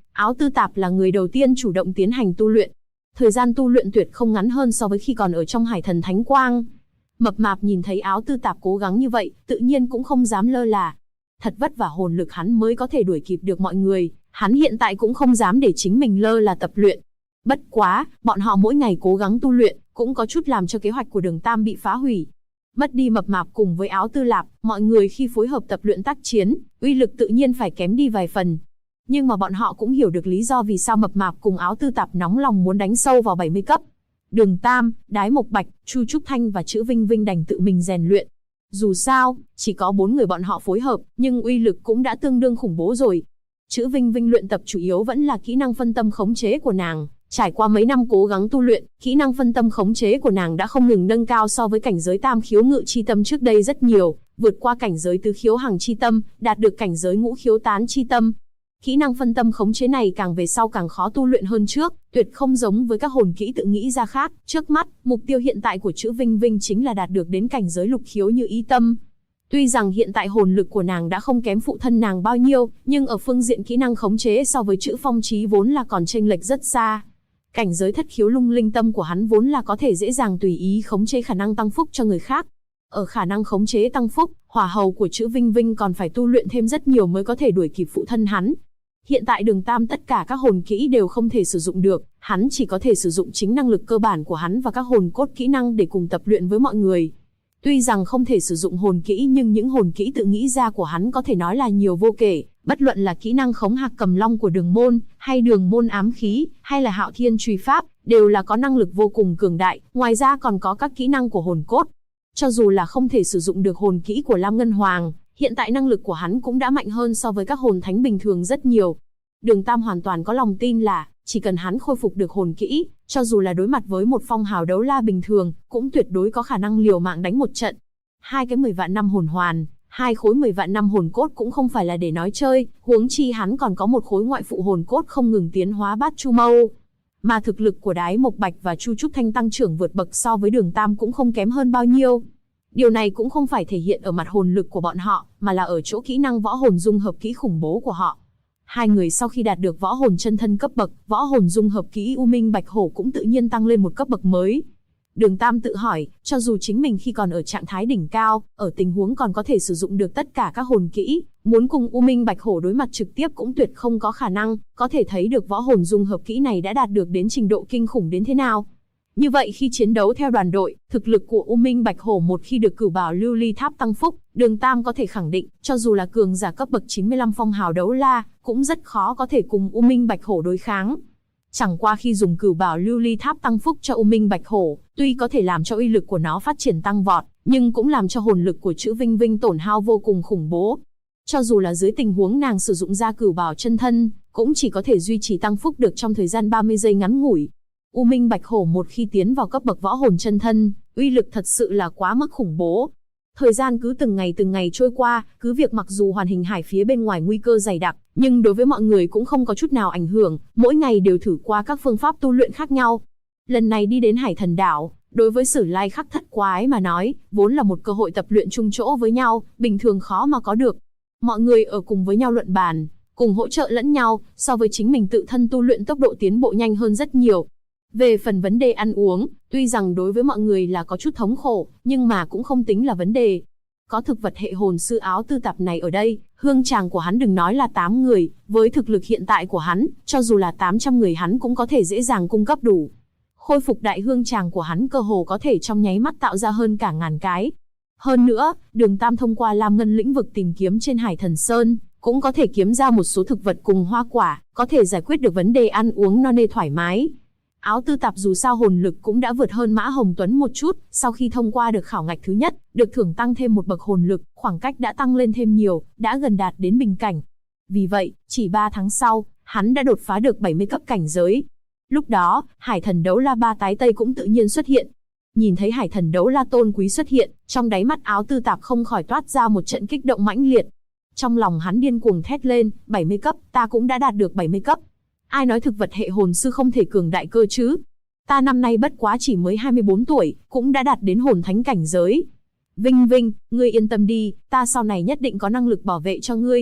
Áo Tư Tạp là người đầu tiên chủ động tiến hành tu luyện. Thời gian tu luyện tuyệt không ngắn hơn so với khi còn ở trong Hải Thần Thánh Quang. Mập mạp nhìn thấy Áo Tư Tạp cố gắng như vậy, tự nhiên cũng không dám lơ là. Thật vất vả hồn lực hắn mới có thể đuổi kịp được mọi người, hắn hiện tại cũng không dám để chính mình lơ là tập luyện. Bất quá, bọn họ mỗi ngày cố gắng tu luyện, cũng có chút làm cho kế hoạch của Đường Tam bị phá hủy. Mất đi Mập Mạp cùng với Áo Tư Lạp, mọi người khi phối hợp tập luyện tác chiến, uy lực tự nhiên phải kém đi vài phần. Nhưng mà bọn họ cũng hiểu được lý do vì sao Mập Mạp cùng Áo Tư Tạp nóng lòng muốn đánh sâu vào 70 cấp. Đường Tam, Đái Mộc Bạch, Chu Trúc Thanh và Chữ Vinh Vinh đành tự mình rèn luyện. Dù sao, chỉ có 4 người bọn họ phối hợp, nhưng uy lực cũng đã tương đương khủng bố rồi. Chữ Vinh Vinh luyện tập chủ yếu vẫn là kỹ năng phân tâm khống chế của nàng. Trải qua mấy năm cố gắng tu luyện, kỹ năng phân tâm khống chế của nàng đã không ngừng nâng cao so với cảnh giới tam khiếu ngự chi tâm trước đây rất nhiều, vượt qua cảnh giới tứ khiếu hằng chi tâm, đạt được cảnh giới ngũ khiếu tán chi tâm. Kỹ năng phân tâm khống chế này càng về sau càng khó tu luyện hơn trước, tuyệt không giống với các hồn kỹ tự nghĩ ra khác. Trước mắt, mục tiêu hiện tại của Chữ Vinh Vinh chính là đạt được đến cảnh giới lục khiếu như ý tâm. Tuy rằng hiện tại hồn lực của nàng đã không kém phụ thân nàng bao nhiêu, nhưng ở phương diện kỹ năng khống chế so với Chữ Phong Chí vốn là còn chênh lệch rất xa. Cảnh giới thất khiếu lung linh tâm của hắn vốn là có thể dễ dàng tùy ý khống chế khả năng tăng phúc cho người khác. Ở khả năng khống chế tăng phúc, hỏa hầu của Chữ Vinh Vinh còn phải tu luyện thêm rất nhiều mới có thể đuổi kịp phụ thân hắn. Hiện tại Đường Tam tất cả các hồn kỹ đều không thể sử dụng được, hắn chỉ có thể sử dụng chính năng lực cơ bản của hắn và các hồn cốt kỹ năng để cùng tập luyện với mọi người. Tuy rằng không thể sử dụng hồn kỹ nhưng những hồn kỹ tự nghĩ ra của hắn có thể nói là nhiều vô kể, bất luận là kỹ năng khống hạc cầm long của Đường Môn, hay Đường Môn ám khí, hay là Hạo Thiên truy pháp, đều là có năng lực vô cùng cường đại, ngoài ra còn có các kỹ năng của hồn cốt. Cho dù là không thể sử dụng được hồn kỹ của Lam Ngân Hoàng, hiện tại năng lực của hắn cũng đã mạnh hơn so với các hồn thánh bình thường rất nhiều. Đường Tam hoàn toàn có lòng tin là, chỉ cần hắn khôi phục được hồn kỹ, cho dù là đối mặt với một phong hào đấu la bình thường, cũng tuyệt đối có khả năng liều mạng đánh một trận. 2 cái 10 vạn năm hồn hoàn, 2 khối 10 vạn năm hồn cốt cũng không phải là để nói chơi, huống chi hắn còn có một khối ngoại phụ hồn cốt không ngừng tiến hóa bát chu mâu. Mà thực lực của Đái Mộc Bạch và Chu Trúc Thanh tăng trưởng vượt bậc so với Đường Tam cũng không kém hơn bao nhiêu. Điều này cũng không phải thể hiện ở mặt hồn lực của bọn họ, mà là ở chỗ kỹ năng võ hồn dung hợp kỹ khủng bố của họ. Hai người sau khi đạt được võ hồn chân thân cấp bậc, võ hồn dung hợp kỹ U Minh Bạch Hổ cũng tự nhiên tăng lên một cấp bậc mới. Đường Tam tự hỏi, cho dù chính mình khi còn ở trạng thái đỉnh cao, ở tình huống còn có thể sử dụng được tất cả các hồn kỹ, muốn cùng U Minh Bạch Hổ đối mặt trực tiếp cũng tuyệt không có khả năng, có thể thấy được võ hồn dung hợp kỹ này đã đạt được đến trình độ kinh khủng đến thế nào. Như vậy khi chiến đấu theo đoàn đội, thực lực của U Minh Bạch Hổ một khi được cửu bảo lưu ly tháp tăng phúc, Đường Tam có thể khẳng định, cho dù là cường giả cấp bậc 95 phong hào đấu la, cũng rất khó có thể cùng U Minh Bạch Hổ đối kháng. Chẳng qua khi dùng cửu bảo lưu ly tháp tăng phúc cho U Minh Bạch Hổ, tuy có thể làm cho uy lực của nó phát triển tăng vọt, nhưng cũng làm cho hồn lực của Chữ Vinh Vinh tổn hao vô cùng khủng bố. Cho dù là dưới tình huống nàng sử dụng ra cửu bảo chân thân, cũng chỉ có thể duy trì tăng phúc được trong thời gian 30 giây ngắn ngủi. U Minh Bạch Hổ một khi tiến vào cấp bậc võ hồn chân thân, uy lực thật sự là quá mức khủng bố. Thời gian cứ từng ngày trôi qua, cứ việc mặc dù hoàn hình hải phía bên ngoài nguy cơ dày đặc, nhưng đối với mọi người cũng không có chút nào ảnh hưởng, mỗi ngày đều thử qua các phương pháp tu luyện khác nhau. Lần này đi đến Hải Thần Đảo, đối với Sử Lai Khắc Thất Quái mà nói, vốn là một cơ hội tập luyện chung chỗ với nhau, bình thường khó mà có được. Mọi người ở cùng với nhau luận bàn, cùng hỗ trợ lẫn nhau, so với chính mình tự thân tu luyện tốc độ tiến bộ nhanh hơn rất nhiều. Về phần vấn đề ăn uống, tuy rằng đối với mọi người là có chút thống khổ, nhưng mà cũng không tính là vấn đề. Có thực vật hệ hồn sư Áo Tư Tạp này ở đây, hương tràng của hắn đừng nói là 8 người, với thực lực hiện tại của hắn, cho dù là 800 người hắn cũng có thể dễ dàng cung cấp đủ. Khôi phục đại hương tràng của hắn cơ hồ có thể trong nháy mắt tạo ra hơn cả 1000 cái. Hơn nữa, Đường Tam thông qua Lam Ngân lĩnh vực tìm kiếm trên Hải Thần Sơn, cũng có thể kiếm ra một số thực vật cùng hoa quả, có thể giải quyết được vấn đề ăn uống no nê thoải mái. Áo Tư Tạp dù sao hồn lực cũng đã vượt hơn Mã Hồng Tuấn một chút, sau khi thông qua được khảo ngạch thứ nhất, được thưởng tăng thêm một bậc hồn lực, khoảng cách đã tăng lên thêm nhiều, đã gần đạt đến bình cảnh. Vì vậy, chỉ 3 tháng sau, hắn đã đột phá được 70 cấp cảnh giới. Lúc đó, Hải Thần Đấu La Ba Tái Tây cũng tự nhiên xuất hiện. Nhìn thấy Hải Thần Đấu La tôn quý xuất hiện, trong đáy mắt Áo Tư Tạp không khỏi toát ra một trận kích động mãnh liệt. Trong lòng hắn điên cuồng thét lên, 70 cấp, ta cũng đã đạt được 70 cấp. Ai nói thực vật hệ hồn sư không thể cường đại cơ chứ? Ta năm nay bất quá chỉ mới 24 tuổi, cũng đã đạt đến hồn thánh cảnh giới. Vinh Vinh, ngươi yên tâm đi, ta sau này nhất định có năng lực bảo vệ cho ngươi.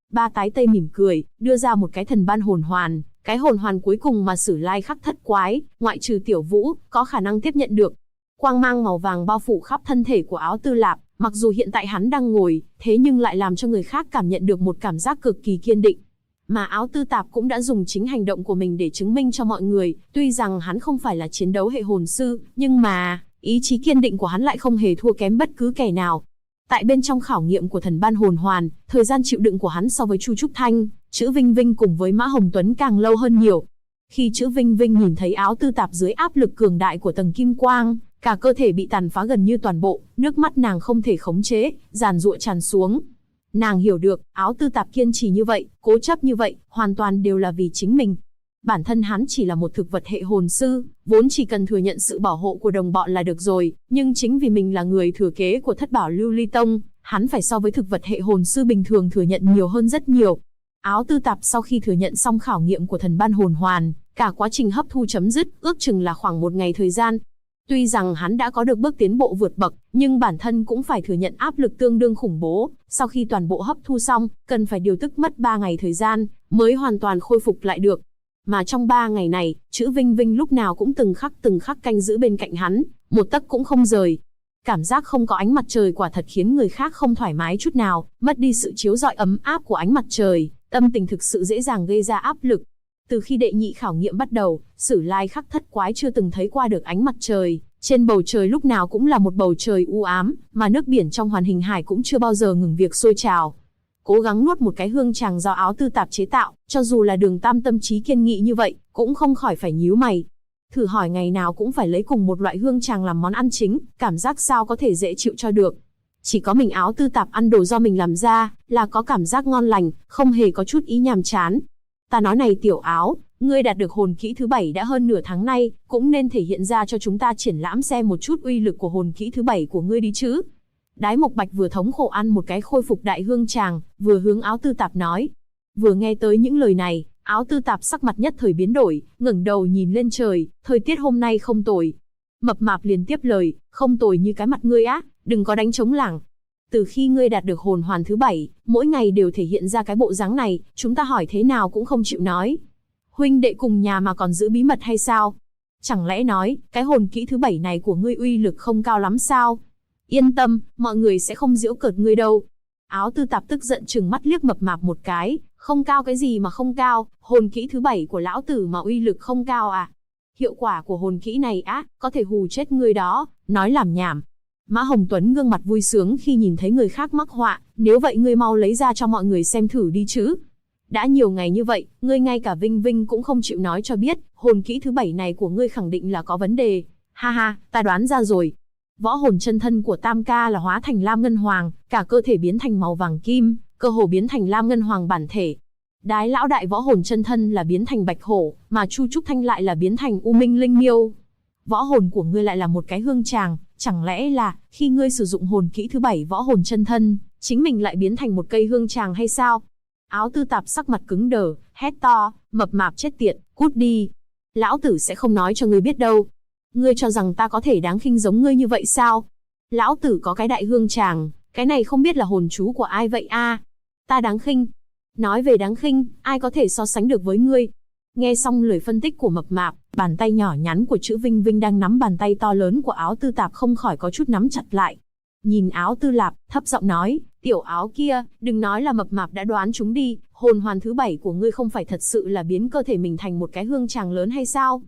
Ba tái tây mỉm cười, đưa ra một cái thần ban hồn hoàn, cái hồn hoàn cuối cùng mà Sử Lai Khắc thất quái, ngoại trừ Tiểu Vũ, có khả năng tiếp nhận được. Quang mang màu vàng bao phủ khắp thân thể của Áo Tư Lạp, mặc dù hiện tại hắn đang ngồi, thế nhưng lại làm cho người khác cảm nhận được một cảm giác cực kỳ kiên định. Mà Áo Tư Tạp cũng đã dùng chính hành động của mình để chứng minh cho mọi người, tuy rằng hắn không phải là chiến đấu hệ hồn sư, nhưng mà, ý chí kiên định của hắn lại không hề thua kém bất cứ kẻ nào. Tại bên trong khảo nghiệm của thần ban hồn hoàn, thời gian chịu đựng của hắn so với Chu Trúc Thanh, Chữ Vinh Vinh cùng với Mã Hồng Tuấn càng lâu hơn nhiều. Khi Chữ Vinh Vinh nhìn thấy Áo Tư Tạp dưới áp lực cường đại của tầng kim quang, cả cơ thể bị tàn phá gần như toàn bộ, nước mắt nàng không thể khống chế, giàn giụa tràn xuống. Nàng hiểu được, Áo Tư Tạp kiên trì như vậy, cố chấp như vậy, hoàn toàn đều là vì chính mình. Bản thân hắn chỉ là một thực vật hệ hồn sư, vốn chỉ cần thừa nhận sự bảo hộ của đồng bọn là được rồi, nhưng chính vì mình là người thừa kế của Thất Bảo Lưu Ly Tông, hắn phải so với thực vật hệ hồn sư bình thường thừa nhận nhiều hơn rất nhiều. Áo Tư Tạp sau khi thừa nhận xong khảo nghiệm của thần ban hồn hoàn, cả quá trình hấp thu chấm dứt, ước chừng là khoảng 1 ngày thời gian. Tuy rằng hắn đã có được bước tiến bộ vượt bậc, nhưng bản thân cũng phải thừa nhận áp lực tương đương khủng bố, sau khi toàn bộ hấp thu xong, cần phải điều tức mất 3 ngày thời gian, mới hoàn toàn khôi phục lại được. Mà trong 3 ngày này, Chữ Vinh Vinh lúc nào cũng từng khắc canh giữ bên cạnh hắn, một tấc cũng không rời. Cảm giác không có ánh mặt trời quả thật khiến người khác không thoải mái chút nào, mất đi sự chiếu rọi ấm áp của ánh mặt trời, tâm tình thực sự dễ dàng gây ra áp lực. Từ khi đệ nhị khảo nghiệm bắt đầu, Sử Lai Khắc thất quái chưa từng thấy qua được ánh mặt trời, trên bầu trời lúc nào cũng là một bầu trời u ám, mà nước biển trong Hoàn Hình Hải cũng chưa bao giờ ngừng việc sôi trào. Cố gắng nuốt một cái hương tràng do Áo Tư Tạp chế tạo, cho dù là Đường Tam tâm trí kiên nghị như vậy, cũng không khỏi phải nhíu mày. Thử hỏi ngày nào cũng phải lấy cùng một loại hương tràng làm món ăn chính, cảm giác sao có thể dễ chịu cho được. Chỉ có mình Áo Tư Tạp ăn đồ do mình làm ra, là có cảm giác ngon lành, không hề có chút ý nhàm chán. Ta nói này Tiểu Áo, ngươi đạt được hồn kỹ thứ 7 đã hơn nửa tháng nay, cũng nên thể hiện ra cho chúng ta triển lãm xem một chút uy lực của hồn kỹ thứ 7 của ngươi đi chứ. Đái Mộc Bạch vừa thống khổ ăn một cái khôi phục đại hương tràng, vừa hướng Áo Tư Tạp nói. Vừa nghe tới những lời này, Áo Tư Tạp sắc mặt nhất thời biến đổi, ngẩng đầu nhìn lên trời, thời tiết hôm nay không tồi. Mập Mạp liền tiếp lời, không tồi như cái mặt ngươi á, đừng có đánh trống lảng. Từ khi ngươi đạt được hồn hoàn thứ 7, mỗi ngày đều thể hiện ra cái bộ dáng này, chúng ta hỏi thế nào cũng không chịu nói. Huynh đệ cùng nhà mà còn giữ bí mật hay sao? Chẳng lẽ nói, cái hồn kỹ thứ 7 này của ngươi uy lực không cao lắm sao? Yên tâm, mọi người sẽ không giễu cợt ngươi đâu. Áo Tư Tạp tức giận trừng mắt liếc Mập Mạp một cái, không cao cái gì mà không cao, hồn kỹ thứ 7 của lão tử mà uy lực không cao à? Hiệu quả của hồn kỹ này á, có thể hù chết ngươi đó, nói làm nhảm. Mã Hồng Tuấn gương mặt vui sướng khi nhìn thấy người khác mắc họa, nếu vậy ngươi mau lấy ra cho mọi người xem thử đi chứ. Đã nhiều ngày như vậy, ngươi ngay cả Vinh Vinh cũng không chịu nói cho biết, hồn kỹ thứ 7 này của ngươi khẳng định là có vấn đề. Ha ha, ta đoán ra rồi. Võ hồn chân thân của Tam ca là hóa thành lam ngân hoàng, cả cơ thể biến thành màu vàng kim, cơ hồ biến thành lam ngân hoàng bản thể. Đái lão đại võ hồn chân thân là biến thành bạch hổ, mà Chu Trúc Thanh lại là biến thành u minh linh miêu. Võ hồn của ngươi lại là một cái hương tràng, chẳng lẽ là khi ngươi sử dụng hồn kỹ thứ 7 võ hồn chân thân, chính mình lại biến thành một cây hương tràng hay sao? Áo Tư Tạp sắc mặt cứng đờ, hét to, Mập Mạp chết tiệt, cút đi. Lão tử sẽ không nói cho ngươi biết đâu. Ngươi cho rằng ta có thể đáng khinh giống ngươi như vậy sao? Lão tử có cái đại hương tràng, cái này không biết là hồn chú của ai vậy a? Ta đáng khinh? Nói về đáng khinh, ai có thể so sánh được với ngươi? Nghe xong lời phân tích của Mập Mạp, bàn tay nhỏ nhắn của Chữ Vinh Vinh đang nắm bàn tay to lớn của Áo Tư Tạp không khỏi có chút nắm chặt lại. Nhìn Áo Tư Lạp, thấp giọng nói, Tiểu Áo kia, đừng nói là Mập Mạp đã đoán chúng đi, hồn hoàn thứ 7 của ngươi không phải thật sự là biến cơ thể mình thành một cái hương tràng lớn hay sao?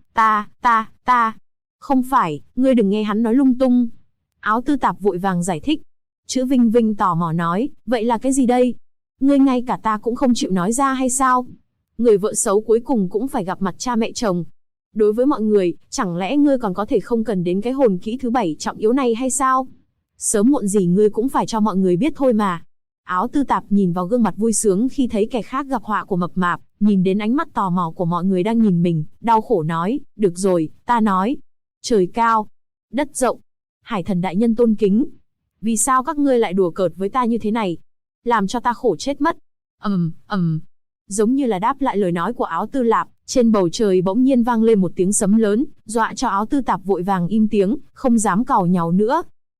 Ta. Không phải, ngươi đừng nghe hắn nói lung tung. Áo Tư Tạp vội vàng giải thích. Chữ Vinh Vinh tò mò nói, vậy là cái gì đây? Ngươi ngay cả ta cũng không chịu nói ra hay sao? Người vợ xấu cuối cùng cũng phải gặp mặt cha mẹ chồng. Đối với mọi người, chẳng lẽ ngươi còn có thể không cần đến cái hồn kỹ thứ 7 trọng yếu này hay sao? Sớm muộn gì ngươi cũng phải cho mọi người biết thôi mà. Áo Tư Tạp nhìn vào gương mặt vui sướng khi thấy kẻ khác gặp họa của Mập Mạp, nhìn đến ánh mắt tò mò của mọi người đang nhìn mình, đau khổ nói, được rồi, ta nói. Trời cao, đất rộng, Hải Thần đại nhân tôn kính. Vì sao các ngươi lại đùa cợt với ta như thế này? Làm cho ta khổ chết mất. Giống như là đáp lại lời nói của Áo Tư Lạp, trên bầu trời bỗng nhiên vang lên một tiếng sấm lớn, dọa cho Áo Tư Tạp vội vàng im tiếng, không dám càu nhàu nữa.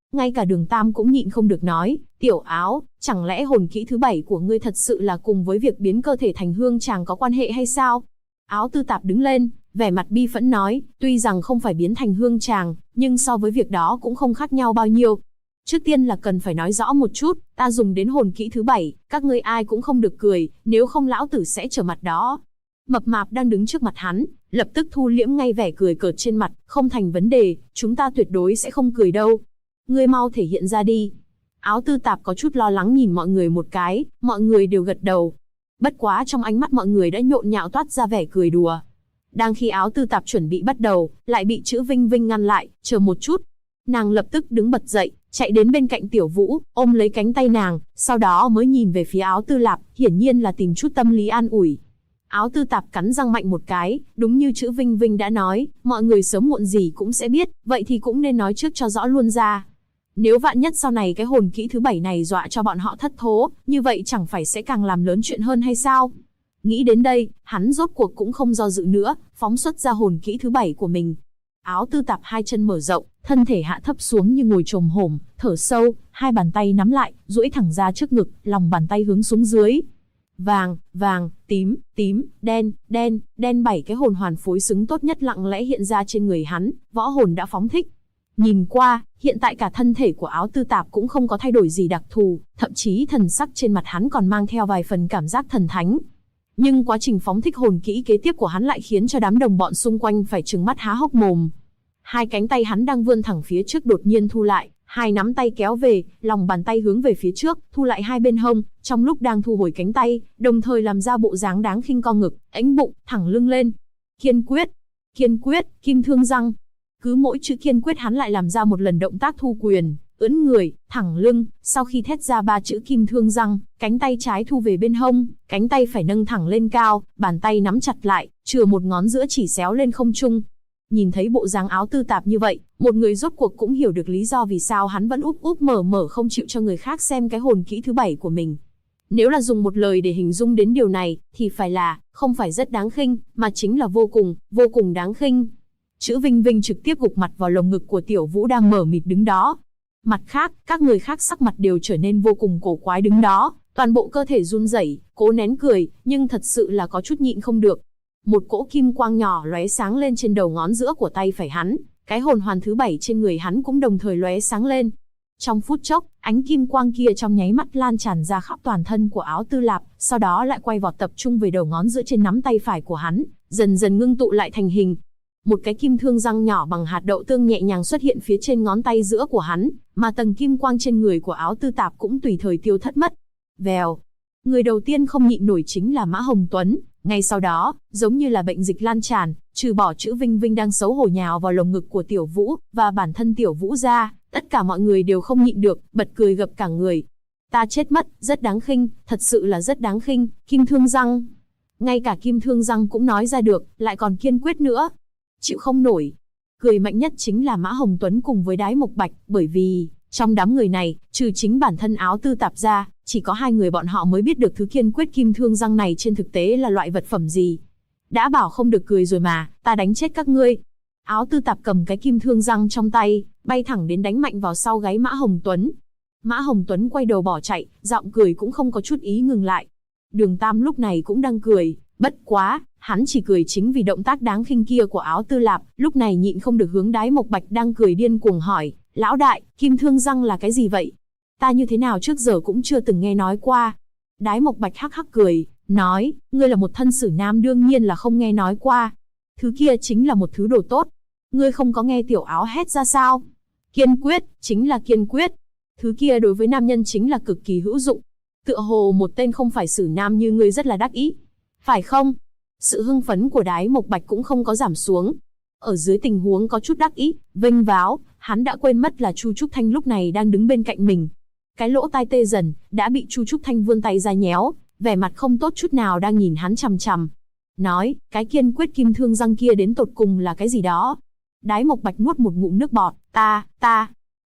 Ngay cả Đường Tam cũng nhịn không được nói, Tiểu Áo, chẳng lẽ hồn kỹ thứ 7 của ngươi thật sự là cùng với việc biến cơ thể thành hương tràng có quan hệ hay sao? Áo Tư Tạp đứng lên, vẻ mặt bi phẫn nói, tuy rằng không phải biến thành hương tràng, nhưng so với việc đó cũng không khác nhau bao nhiêu. Trước tiên là cần phải nói rõ một chút, ta dùng đến hồn kỹ thứ 7, các ngươi ai cũng không được cười, nếu không lão tử sẽ trở mặt đó. Mập mạp đang đứng trước mặt hắn, lập tức thu liễm ngay vẻ cười cợt trên mặt, không thành vấn đề, chúng ta tuyệt đối sẽ không cười đâu. Ngươi mau thể hiện ra đi. Áo Tư Tạp có chút lo lắng nhìn mọi người một cái, mọi người đều gật đầu. Bất quá trong ánh mắt mọi người đã nhộn nhạo toát ra vẻ cười đùa. Đang khi Áo Tư Tạp chuẩn bị bắt đầu, lại bị Chữ Vinh Vinh ngăn lại, chờ một chút. Nàng lập tức đứng bật dậy, chạy đến bên cạnh Tiểu Vũ, ôm lấy cánh tay nàng, sau đó mới nhìn về phía Áo Tư Lạp, hiển nhiên là tìm chút tâm lý an ủi. Áo Tư Tạp cắn răng mạnh một cái, đúng như Chữ Vinh Vinh đã nói, mọi người sớm muộn gì cũng sẽ biết, vậy thì cũng nên nói trước cho rõ luôn ra. Nếu vạn nhất sau này cái hồn kỹ thứ 7 này dọa cho bọn họ thất thố, như vậy chẳng phải sẽ càng làm lớn chuyện hơn hay sao? Nghĩ đến đây, hắn rốt cuộc cũng không do dự nữa, phóng xuất ra hồn kỹ thứ 7 của mình. Áo Tư Tạp hai chân mở rộng, thân thể hạ thấp xuống như ngồi chồm hổm, thở sâu, hai bàn tay nắm lại, duỗi thẳng ra trước ngực, lòng bàn tay hướng xuống dưới. Vàng, vàng, tím, tím, đen, đen, đen, 7 cái hồn hoàn phối xứng tốt nhất lặng lẽ hiện ra trên người hắn, võ hồn đã phóng thích. Nhìn qua, hiện tại cả thân thể của Áo Tư Tạp cũng không có thay đổi gì đặc thù, thậm chí thần sắc trên mặt hắn còn mang theo vài phần cảm giác thần thánh. Nhưng quá trình phóng thích hồn kỹ kế tiếp của hắn lại khiến cho đám đồng bọn xung quanh phải trừng mắt há hốc mồm. Hai cánh tay hắn đang vươn thẳng phía trước đột nhiên thu lại, hai nắm tay kéo về, lòng bàn tay hướng về phía trước, thu lại hai bên hông, trong lúc đang thu hồi cánh tay, đồng thời làm ra bộ dáng đáng khinh co ngực, ếnh bụng, thẳng lưng lên. Kiên quyết, kim thương răng. Cứ mỗi chữ kiên quyết hắn lại làm ra một lần động tác thu quyền, ưỡn người, thẳng lưng, sau khi thét ra 3 chữ kim thương răng, cánh tay trái thu về bên hông, cánh tay phải nâng thẳng lên cao, bàn tay nắm chặt lại, chừa một ngón giữa chỉ xéo lên không trung. Nhìn thấy bộ dáng Áo Tư Tạp như vậy, một người rốt cuộc cũng hiểu được lý do vì sao hắn vẫn úp úp mở mở không chịu cho người khác xem cái hồn kỹ thứ 7 của mình. Nếu là dùng một lời để hình dung đến điều này, thì phải là, không phải rất đáng khinh, mà chính là vô cùng đáng khinh. Chữ Vinh Vinh trực tiếp gục mặt vào lồng ngực của Tiểu Vũ đang mở mịt đứng đó. Mặt khác, các người khác sắc mặt đều trở nên vô cùng cổ quái đứng đó, toàn bộ cơ thể run rẩy, cố nén cười, nhưng thật sự là có chút nhịn không được. Một cỗ kim quang nhỏ lóe sáng lên trên đầu ngón giữa của tay phải hắn, cái hồn hoàn thứ 7 trên người hắn cũng đồng thời lóe sáng lên. Trong phút chốc, ánh kim quang kia trong nháy mắt lan tràn ra khắp toàn thân của Áo Tư Lạp, sau đó lại quay vọt tập trung về đầu ngón giữa trên nắm tay phải của hắn, dần dần ngưng tụ lại thành hình. Một cái kim thương răng nhỏ bằng hạt đậu tương nhẹ nhàng xuất hiện phía trên ngón tay giữa của hắn, mà tầng kim quang trên người của Áo Tư Tạp cũng tùy thời tiêu thất mất. Vèo. Người đầu tiên không nhịn nổi chính là Mã Hồng Tuấn. Ngay sau đó, giống như là bệnh dịch lan tràn, trừ bỏ Chữ Vinh Vinh đang xấu hổ nhào vào lồng ngực của Tiểu Vũ, và bản thân Tiểu Vũ ra, tất cả mọi người đều không nhịn được, bật cười gập cả người. Ta chết mất, rất đáng khinh, thật sự là rất đáng khinh, kim thương răng. Ngay cả kim thương răng cũng nói ra được, lại còn kiên quyết nữa. Chịu không nổi. Cười mạnh nhất chính là Mã Hồng Tuấn cùng với Đái Mộc Bạch, bởi vì, trong đám người này, trừ chính bản thân Áo Tư Tạp ra, chỉ có hai người bọn họ mới biết được thứ kiên quyết kim thương răng này trên thực tế là loại vật phẩm gì. Đã bảo không được cười rồi mà, ta đánh chết các ngươi. Áo Tư Tạp cầm cái kim thương răng trong tay, bay thẳng đến đánh mạnh vào sau gáy Mã Hồng Tuấn. Mã Hồng Tuấn quay đầu bỏ chạy, giọng cười cũng không có chút ý ngừng lại. Đường Tam lúc này cũng đang cười, bất quá, hắn chỉ cười chính vì động tác đáng khinh kia của Áo Tư Lạp, lúc này nhịn không được hướng Đái Mộc Bạch đang cười điên cuồng hỏi, lão đại, kim thương răng là cái gì vậy? Ta như thế nào trước giờ cũng chưa từng nghe nói qua. Đái Mộc Bạch hắc hắc cười, nói, ngươi là một thân sử nam đương nhiên là không nghe nói qua. Thứ kia chính là một thứ đồ tốt. Ngươi không có nghe Tiểu Áo hét ra sao? Kiên quyết, chính là kiên quyết. Thứ kia đối với nam nhân chính là cực kỳ hữu dụng. Tựa hồ một tên không phải sử nam như ngươi rất là đắc ý. Phải không? Sự hưng phấn của Đái Mộc Bạch cũng không có giảm xuống. Ở dưới tình huống có chút đắc ý, vênh váo, hắn đã quên mất là Chu Trúc Thanh lúc này đang đứng bên cạnh mình. Cái lỗ tai tê dần, đã bị Chu Trúc Thanh vươn tay ra nhéo, vẻ mặt không tốt chút nào đang nhìn hắn chằm chằm. Nói, cái kiên quyết kim thương răng kia đến tột cùng là cái gì đó? Đái Mộc Bạch nuốt một ngụm nước bọt, ta.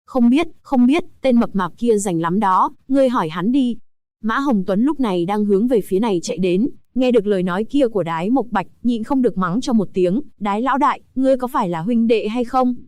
Không biết, tên mập mạp kia rành lắm đó, ngươi hỏi hắn đi. Mã Hồng Tuấn lúc này đang hướng về phía này chạy đến, nghe được lời nói kia của Đái Mộc Bạch, nhịn không được mắng cho một tiếng, Đái lão đại, ngươi có phải là huynh đệ hay không?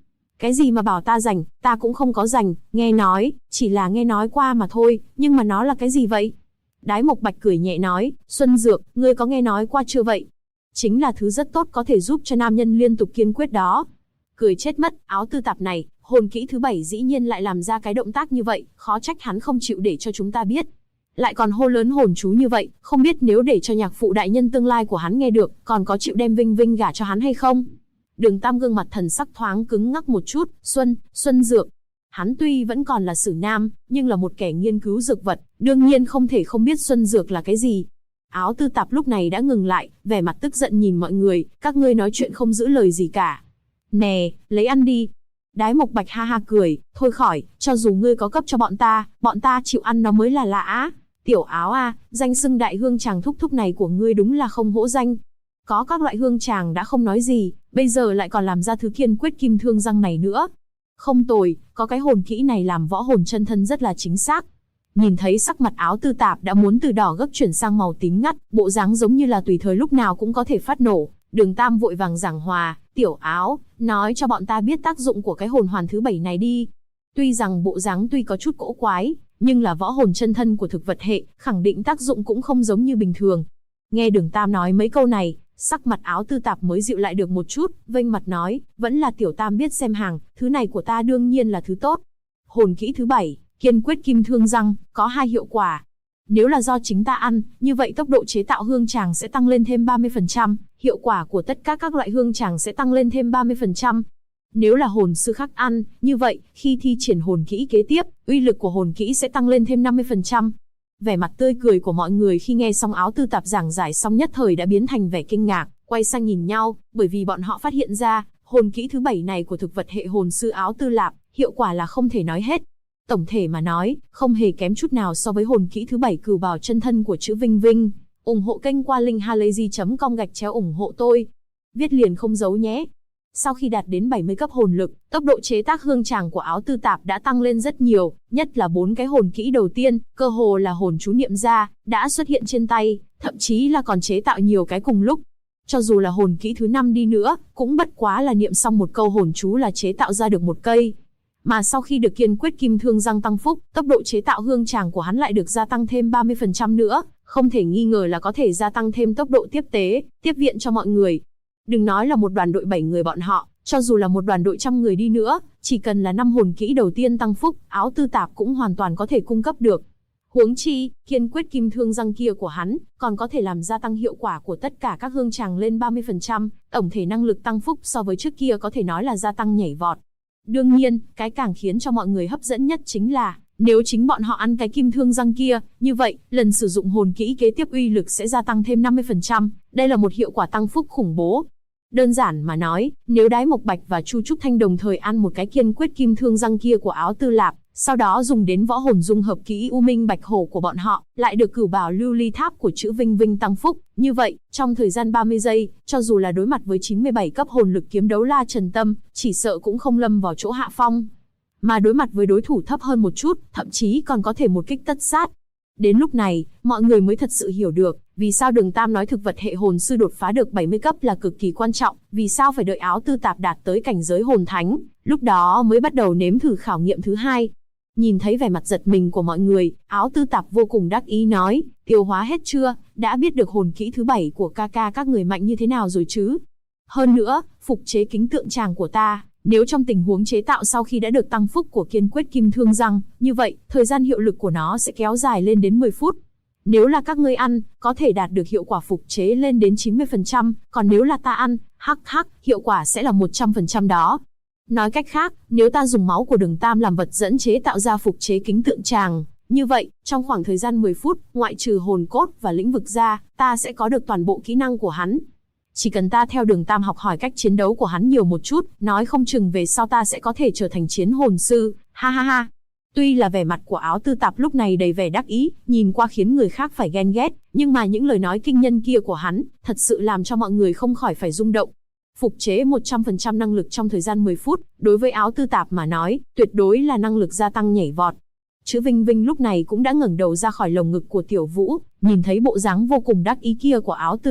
Cái gì mà bảo ta rành, ta cũng không có rành, nghe nói, chỉ là nghe nói qua mà thôi, nhưng mà nó là cái gì vậy? Đái Mộc Bạch cười nhẹ nói, Xuân Dược, ngươi có nghe nói qua chưa vậy? Chính là thứ rất tốt có thể giúp cho nam nhân liên tục kiên quyết đó. Cười chết mất, Áo Tư Tạp này, hồn kỹ thứ 7 dĩ nhiên lại làm ra cái động tác như vậy, khó trách hắn không chịu để cho chúng ta biết. Lại còn hô lớn hồn chú như vậy, không biết nếu để cho nhạc phụ đại nhân tương lai của hắn nghe được, còn có chịu đem Vinh Vinh gả cho hắn hay không? Đường Tam gương mặt thần sắc thoáng cứng ngắc một chút, Xuân Dược. Hắn tuy vẫn còn là sử nam, nhưng là một kẻ nghiên cứu dược vật, đương nhiên không thể không biết Xuân Dược là cái gì. Áo Tư Tạp lúc này đã ngừng lại, vẻ mặt tức giận nhìn mọi người, các ngươi nói chuyện không giữ lời gì cả. Nè, lấy ăn đi. Đái Mộc Bạch ha ha cười, thôi khỏi, cho dù ngươi có cấp cho bọn ta chịu ăn nó mới là lạ. Tiểu Áo à, danh xưng đại hương chàng thúc thúc này của ngươi đúng là không hổ danh. Có các loại hương chàng đã không nói gì, bây giờ lại còn làm ra thứ kiên quyết kim thương răng này nữa. Không tồi, có cái hồn kỹ này làm võ hồn chân thân rất là chính xác. Nhìn thấy sắc mặt Áo Tư Tạp đã muốn từ đỏ gấp chuyển sang màu tím ngắt, bộ dáng giống như là tùy thời lúc nào cũng có thể phát nổ. Đường Tam vội vàng giảng hòa, Tiểu Áo, nói cho bọn ta biết tác dụng của cái hồn hoàn thứ 7 này đi. Tuy rằng bộ dáng tuy có chút cỗ quái, nhưng là võ hồn chân thân của thực vật hệ, khẳng định tác dụng cũng không giống như bình thường. Nghe Đường Tam nói mấy câu này, sắc mặt Áo Tư Tạp mới dịu lại được một chút, vênh mặt nói, vẫn là Tiểu Tam biết xem hàng, thứ này của ta đương nhiên là thứ tốt. Hồn kỹ thứ 7, kiên quyết kim thương răng, có 2 hiệu quả. Nếu là do chính ta ăn, như vậy tốc độ chế tạo hương tràng sẽ tăng lên thêm 30%, hiệu quả của tất cả các loại hương tràng sẽ tăng lên thêm 30%. Nếu là hồn sư khác ăn, như vậy, khi thi triển hồn kỹ kế tiếp, uy lực của hồn kỹ sẽ tăng lên thêm 50%. Vẻ mặt tươi cười của mọi người khi nghe xong Áo Tư Tạp giảng giải xong nhất thời đã biến thành vẻ kinh ngạc, quay sang nhìn nhau, bởi vì bọn họ phát hiện ra, hồn kỹ thứ 7 này của thực vật hệ hồn sư Áo Tư Lạp, hiệu quả là không thể nói hết. Tổng thể mà nói, không hề kém chút nào so với hồn kỹ thứ 7 cửu bảo chân thân của chữ Vinh Vinh. Ủng hộ kênh qua linkhalazy.com/ủng hộ tôi. Viết liền không giấu nhé. Sau khi đạt đến 70 cấp hồn lực, tốc độ chế tác hương tràng của Áo Tư Tạp đã tăng lên rất nhiều, nhất là 4 cái hồn kỹ đầu tiên, cơ hồ là hồn chú niệm ra, đã xuất hiện trên tay, thậm chí là còn chế tạo nhiều cái cùng lúc. Cho dù là hồn kỹ thứ 5 đi nữa, cũng bất quá là niệm xong một câu hồn chú là chế tạo ra được một cây. Mà sau khi được kiên quyết kim thương răng tăng phúc, tốc độ chế tạo hương tràng của hắn lại được gia tăng thêm 30% nữa, không thể nghi ngờ là có thể gia tăng thêm tốc độ tiếp tế, tiếp viện cho mọi người. Đừng nói là một đoàn đội 7 người bọn họ, cho dù là một đoàn đội 100 người đi nữa, chỉ cần là 5 hồn kỹ đầu tiên tăng phúc, Áo Tư Tạp cũng hoàn toàn có thể cung cấp được. Huống chi, kiên quyết kim thương răng kia của hắn, còn có thể làm gia tăng hiệu quả của tất cả các hương tràng lên 30%, tổng thể năng lực tăng phúc so với trước kia có thể nói là gia tăng nhảy vọt. Đương nhiên, cái càng khiến cho mọi người hấp dẫn nhất chính là, nếu chính bọn họ ăn cái kim thương răng kia, như vậy, lần sử dụng hồn kỹ kế tiếp uy lực sẽ gia tăng thêm 50%, đây là một hiệu quả tăng phúc khủng bố. Đơn giản mà nói, nếu Đái Mộc Bạch và Chu Trúc Thanh đồng thời ăn một cái kiên quyết kim thương răng kia của Áo Tư Lạp, sau đó dùng đến võ hồn dung hợp kỹ U Minh Bạch Hổ của bọn họ, lại được cửu bảo lưu ly tháp của chữ Vinh Vinh tăng phúc, như vậy, trong thời gian 30 giây, cho dù là đối mặt với 97 cấp hồn lực kiếm đấu la Trần Tâm, chỉ sợ cũng không lâm vào chỗ hạ phong. Mà đối mặt với đối thủ thấp hơn một chút, thậm chí còn có thể một kích tất sát. Đến lúc này, mọi người mới thật sự hiểu được, vì sao Đường Tam nói thực vật hệ hồn sư đột phá được 70 cấp là cực kỳ quan trọng, vì sao phải đợi Áo Tư Tạp đạt tới cảnh giới hồn thánh, lúc đó mới bắt đầu nếm thử khảo nghiệm thứ 2. Nhìn thấy vẻ mặt giật mình của mọi người, Áo Tư Tạp vô cùng đắc ý nói, tiêu hóa hết chưa, đã biết được hồn kỹ thứ 7 của ca ca các người mạnh như thế nào rồi chứ. Hơn nữa, phục chế kính tượng tràng của ta, nếu trong tình huống chế tạo sau khi đã được tăng phúc của kiên quyết kim thương răng, như vậy, thời gian hiệu lực của nó sẽ kéo dài lên đến 10 phút. Nếu là các ngươi ăn, có thể đạt được hiệu quả phục chế lên đến 90%, còn nếu là ta ăn, hiệu quả sẽ là 100% đó. Nói cách khác, nếu ta dùng máu của Đường Tam làm vật dẫn chế tạo ra phục chế kính tượng tràng, như vậy, trong khoảng thời gian 10 phút, ngoại trừ hồn cốt và lĩnh vực ra, ta sẽ có được toàn bộ kỹ năng của hắn. Chỉ cần ta theo Đường Tam học hỏi cách chiến đấu của hắn nhiều một chút, nói không chừng về sau ta sẽ có thể trở thành chiến hồn sư, ha ha ha. Tuy là vẻ mặt của Áo Tư Tạp lúc này đầy vẻ đắc ý, nhìn qua khiến người khác phải ghen ghét, nhưng mà những lời nói kinh nhân kia của hắn, thật sự làm cho mọi người không khỏi phải rung động. Phục chế 100% năng lực trong thời gian 10 phút, đối với Áo Tư Tạp mà nói, tuyệt đối là năng lực gia tăng nhảy vọt. Chữ Vinh Vinh lúc này cũng đã ngẩng đầu ra khỏi lồng ngực của Tiểu Vũ, nhìn thấy bộ dáng vô cùng đắc ý kia của Áo Tư Lạp,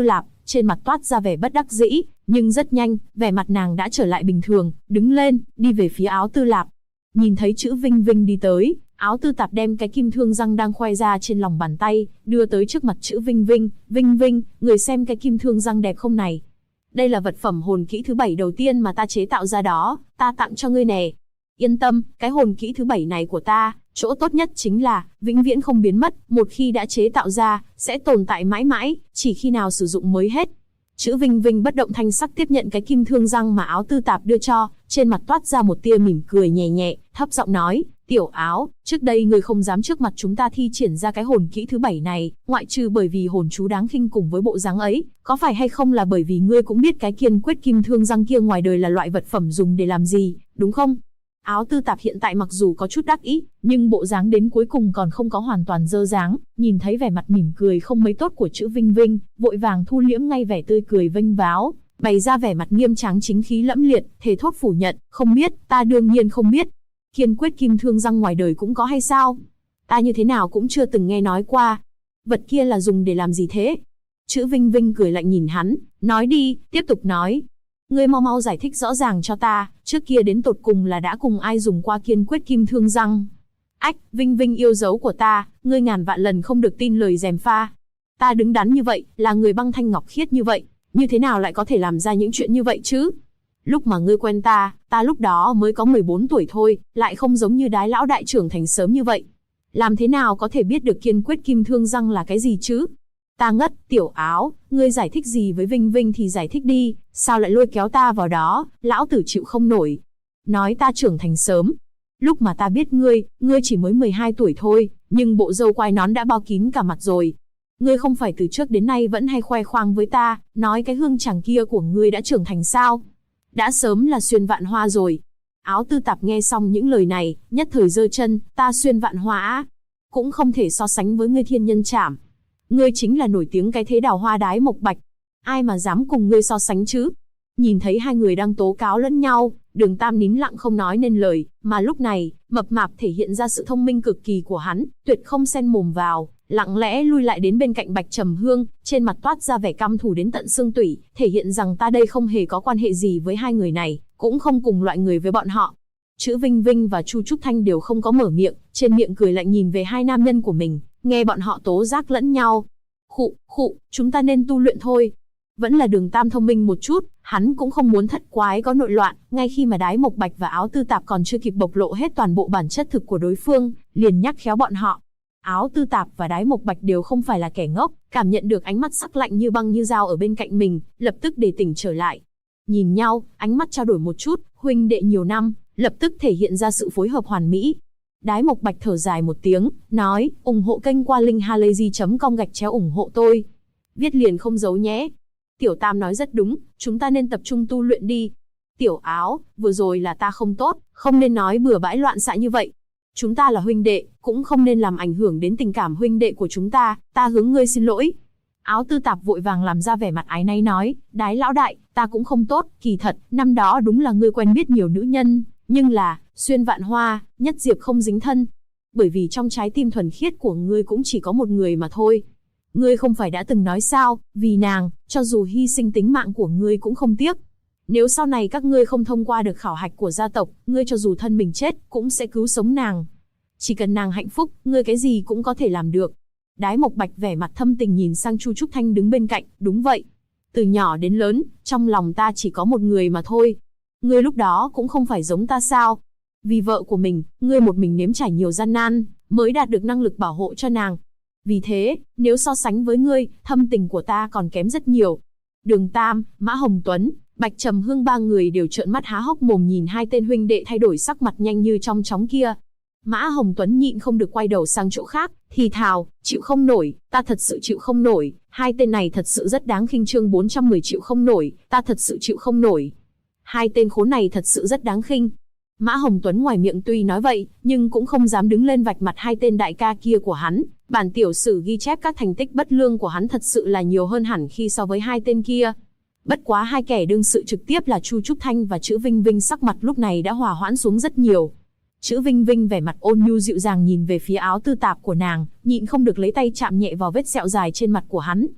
trên mặt toát ra vẻ bất đắc dĩ, nhưng rất nhanh, vẻ mặt nàng đã trở lại bình thường, đứng lên, đi về phía Áo Tư Lạp. Nhìn thấy chữ Vinh Vinh đi tới, Áo Tư Tạp đem cái kim thương răng đang khoe ra trên lòng bàn tay, đưa tới trước mặt chữ Vinh Vinh. Vinh Vinh, người xem cái kim thương răng đẹp không này? Đây là vật phẩm hồn kỹ thứ 7 đầu tiên mà ta chế tạo ra đó, ta tặng cho ngươi nè. Yên tâm, cái hồn kỹ thứ 7 này của ta, chỗ tốt nhất chính là, vĩnh viễn không biến mất, một khi đã chế tạo ra, sẽ tồn tại mãi mãi, chỉ khi nào sử dụng mới hết. Chữ Vinh Vinh bất động thanh sắc tiếp nhận cái kim thương răng mà Áo Tư Tạp đưa cho, trên mặt toát ra một tia mỉm cười nhẹ nhẹ, thấp giọng nói, Tiểu Áo, trước đây ngươi không dám trước mặt chúng ta thi triển ra cái hồn kỹ thứ 7 này, ngoại trừ bởi vì hồn chú đáng khinh cùng với bộ dáng ấy, có phải hay không là bởi vì ngươi cũng biết cái kiên quyết kim thương răng kia ngoài đời là loại vật phẩm dùng để làm gì, đúng không? Áo Tư Tạp hiện tại mặc dù có chút đắc ý, nhưng bộ dáng đến cuối cùng còn không có hoàn toàn dơ dáng, nhìn thấy vẻ mặt mỉm cười không mấy tốt của chữ Vinh Vinh, vội vàng thu liễm ngay vẻ tươi cười vênh váo, bày ra vẻ mặt nghiêm tráng chính khí lẫm liệt, thề thốt phủ nhận, không biết, ta đương nhiên không biết. Kiên quyết kim thương răng ngoài đời cũng có hay sao? Ta như thế nào cũng chưa từng nghe nói qua. Vật kia là dùng để làm gì thế? Chữ Vinh Vinh cười lạnh nhìn hắn, nói đi, tiếp tục nói. Ngươi mau mau giải thích rõ ràng cho ta, trước kia đến tột cùng là đã cùng ai dùng qua kiên quyết kim thương răng? Ách, Vinh Vinh yêu dấu của ta, ngươi ngàn vạn lần không được tin lời gièm pha. Ta đứng đắn như vậy, là người băng thanh ngọc khiết như vậy, như thế nào lại có thể làm ra những chuyện như vậy chứ? Lúc mà ngươi quen ta, ta lúc đó mới có 14 tuổi thôi, lại không giống như Đái lão đại trưởng thành sớm như vậy. Làm thế nào có thể biết được kiên quyết kim thương răng là cái gì chứ? Ta ngất, Tiểu Áo, ngươi giải thích gì với Vinh Vinh thì giải thích đi, sao lại lôi kéo ta vào đó, lão tử chịu không nổi. Nói ta trưởng thành sớm. Lúc mà ta biết ngươi chỉ mới 12 tuổi thôi, nhưng bộ râu quai nón đã bao kín cả mặt rồi. Ngươi không phải từ trước đến nay vẫn hay khoe khoang với ta, nói cái hương chàng kia của ngươi đã trưởng thành sao? Đã sớm là xuyên vạn hoa rồi. Áo Tư Tạp nghe xong những lời này, nhất thời giơ chân, ta xuyên vạn hoa á, cũng không thể so sánh với ngươi thiên nhân trảm. Ngươi chính là nổi tiếng cái thế đào hoa Đái Mộc Bạch. Ai mà dám cùng ngươi so sánh chứ? Nhìn thấy hai người đang tố cáo lẫn nhau, Đường Tam nín lặng không nói nên lời, mà lúc này, mập mạp thể hiện ra sự thông minh cực kỳ của hắn, tuyệt không xen mồm vào, lặng lẽ lui lại đến bên cạnh Bạch Trầm Hương, trên mặt toát ra vẻ căm thù đến tận xương tủy, thể hiện rằng ta đây không hề có quan hệ gì với hai người này, cũng không cùng loại người với bọn họ. Chữ Vinh Vinh và Chu Trúc Thanh đều không có mở miệng, trên miệng cười lạnh nhìn về hai nam nhân của mình, nghe bọn họ tố giác lẫn nhau. Khụ, chúng ta nên tu luyện thôi. Vẫn là Đường Tam thông minh một chút, hắn cũng không muốn thất quái có nội loạn, ngay khi mà Đái Mộc Bạch và Áo Tư Tạp còn chưa kịp bộc lộ hết toàn bộ bản chất thực của đối phương, liền nhắc khéo bọn họ. Áo Tư Tạp và Đái Mộc Bạch đều không phải là kẻ ngốc, cảm nhận được ánh mắt sắc lạnh như băng như dao ở bên cạnh mình, lập tức đề tỉnh trở lại. Nhìn nhau, ánh mắt trao đổi một chút, huynh đệ nhiều năm, lập tức thể hiện ra sự phối hợp hoàn mỹ. Đái Mộc Bạch thở dài một tiếng, nói, ủng hộ kênh qua link halayzi.com ủng hộ tôi. Viết liền không giấu nhé. Tiểu Tam nói rất đúng, chúng ta nên tập trung tu luyện đi. Tiểu Áo, vừa rồi là ta không tốt, không nên nói bừa bãi loạn xạ như vậy. Chúng ta là huynh đệ, cũng không nên làm ảnh hưởng đến tình cảm huynh đệ của chúng ta hướng ngươi xin lỗi. Áo Tư Tạp vội vàng làm ra vẻ mặt áy náy nói, Đái lão đại, ta cũng không tốt, kỳ thật, năm đó đúng là ngươi quen biết nhiều nữ nhân, nhưng là, xuyên vạn hoa, nhất diệp không dính thân. Bởi vì trong trái tim thuần khiết của ngươi cũng chỉ có một người mà thôi. Ngươi không phải đã từng nói sao, vì nàng, cho dù hy sinh tính mạng của ngươi cũng không tiếc. Nếu sau này các ngươi không thông qua được khảo hạch của gia tộc, ngươi cho dù thân mình chết, cũng sẽ cứu sống nàng. Chỉ cần nàng hạnh phúc, ngươi cái gì cũng có thể làm được. Đái Mộc Bạch vẻ mặt thâm tình nhìn sang Chu Trúc Thanh đứng bên cạnh, đúng vậy. Từ nhỏ đến lớn, trong lòng ta chỉ có một người mà thôi. Ngươi lúc đó cũng không phải giống ta sao? Vì vợ của mình, ngươi một mình nếm trải nhiều gian nan, mới đạt được năng lực bảo hộ cho nàng. Vì thế, nếu so sánh với ngươi, thâm tình của ta còn kém rất nhiều. Đường Tam, Mã Hồng Tuấn, Bạch Trầm Hương ba người đều trợn mắt há hốc mồm nhìn hai tên huynh đệ thay đổi sắc mặt nhanh như trong chóng kia. Mã Hồng Tuấn nhịn không được quay đầu sang chỗ khác, thì thào, chịu không nổi, ta thật sự chịu không nổi, hai tên này thật sự rất đáng khinh. Chương 410 chịu không nổi, ta thật sự chịu không nổi. Hai tên khốn này thật sự rất đáng khinh. Mã Hồng Tuấn ngoài miệng tuy nói vậy, nhưng cũng không dám đứng lên vạch mặt hai tên đại ca kia của hắn. Bản tiểu sử ghi chép các thành tích bất lương của hắn thật sự là nhiều hơn hẳn khi so với hai tên kia. Bất quá hai kẻ đương sự trực tiếp là Chu Trúc Thanh và Chữ Vinh Vinh sắc mặt lúc này đã hòa hoãn xuống rất nhiều. Chữ Vinh Vinh vẻ mặt ôn nhu dịu dàng nhìn về phía Áo Tư Tạp của nàng, nhịn không được lấy tay chạm nhẹ vào vết sẹo dài trên mặt của hắn.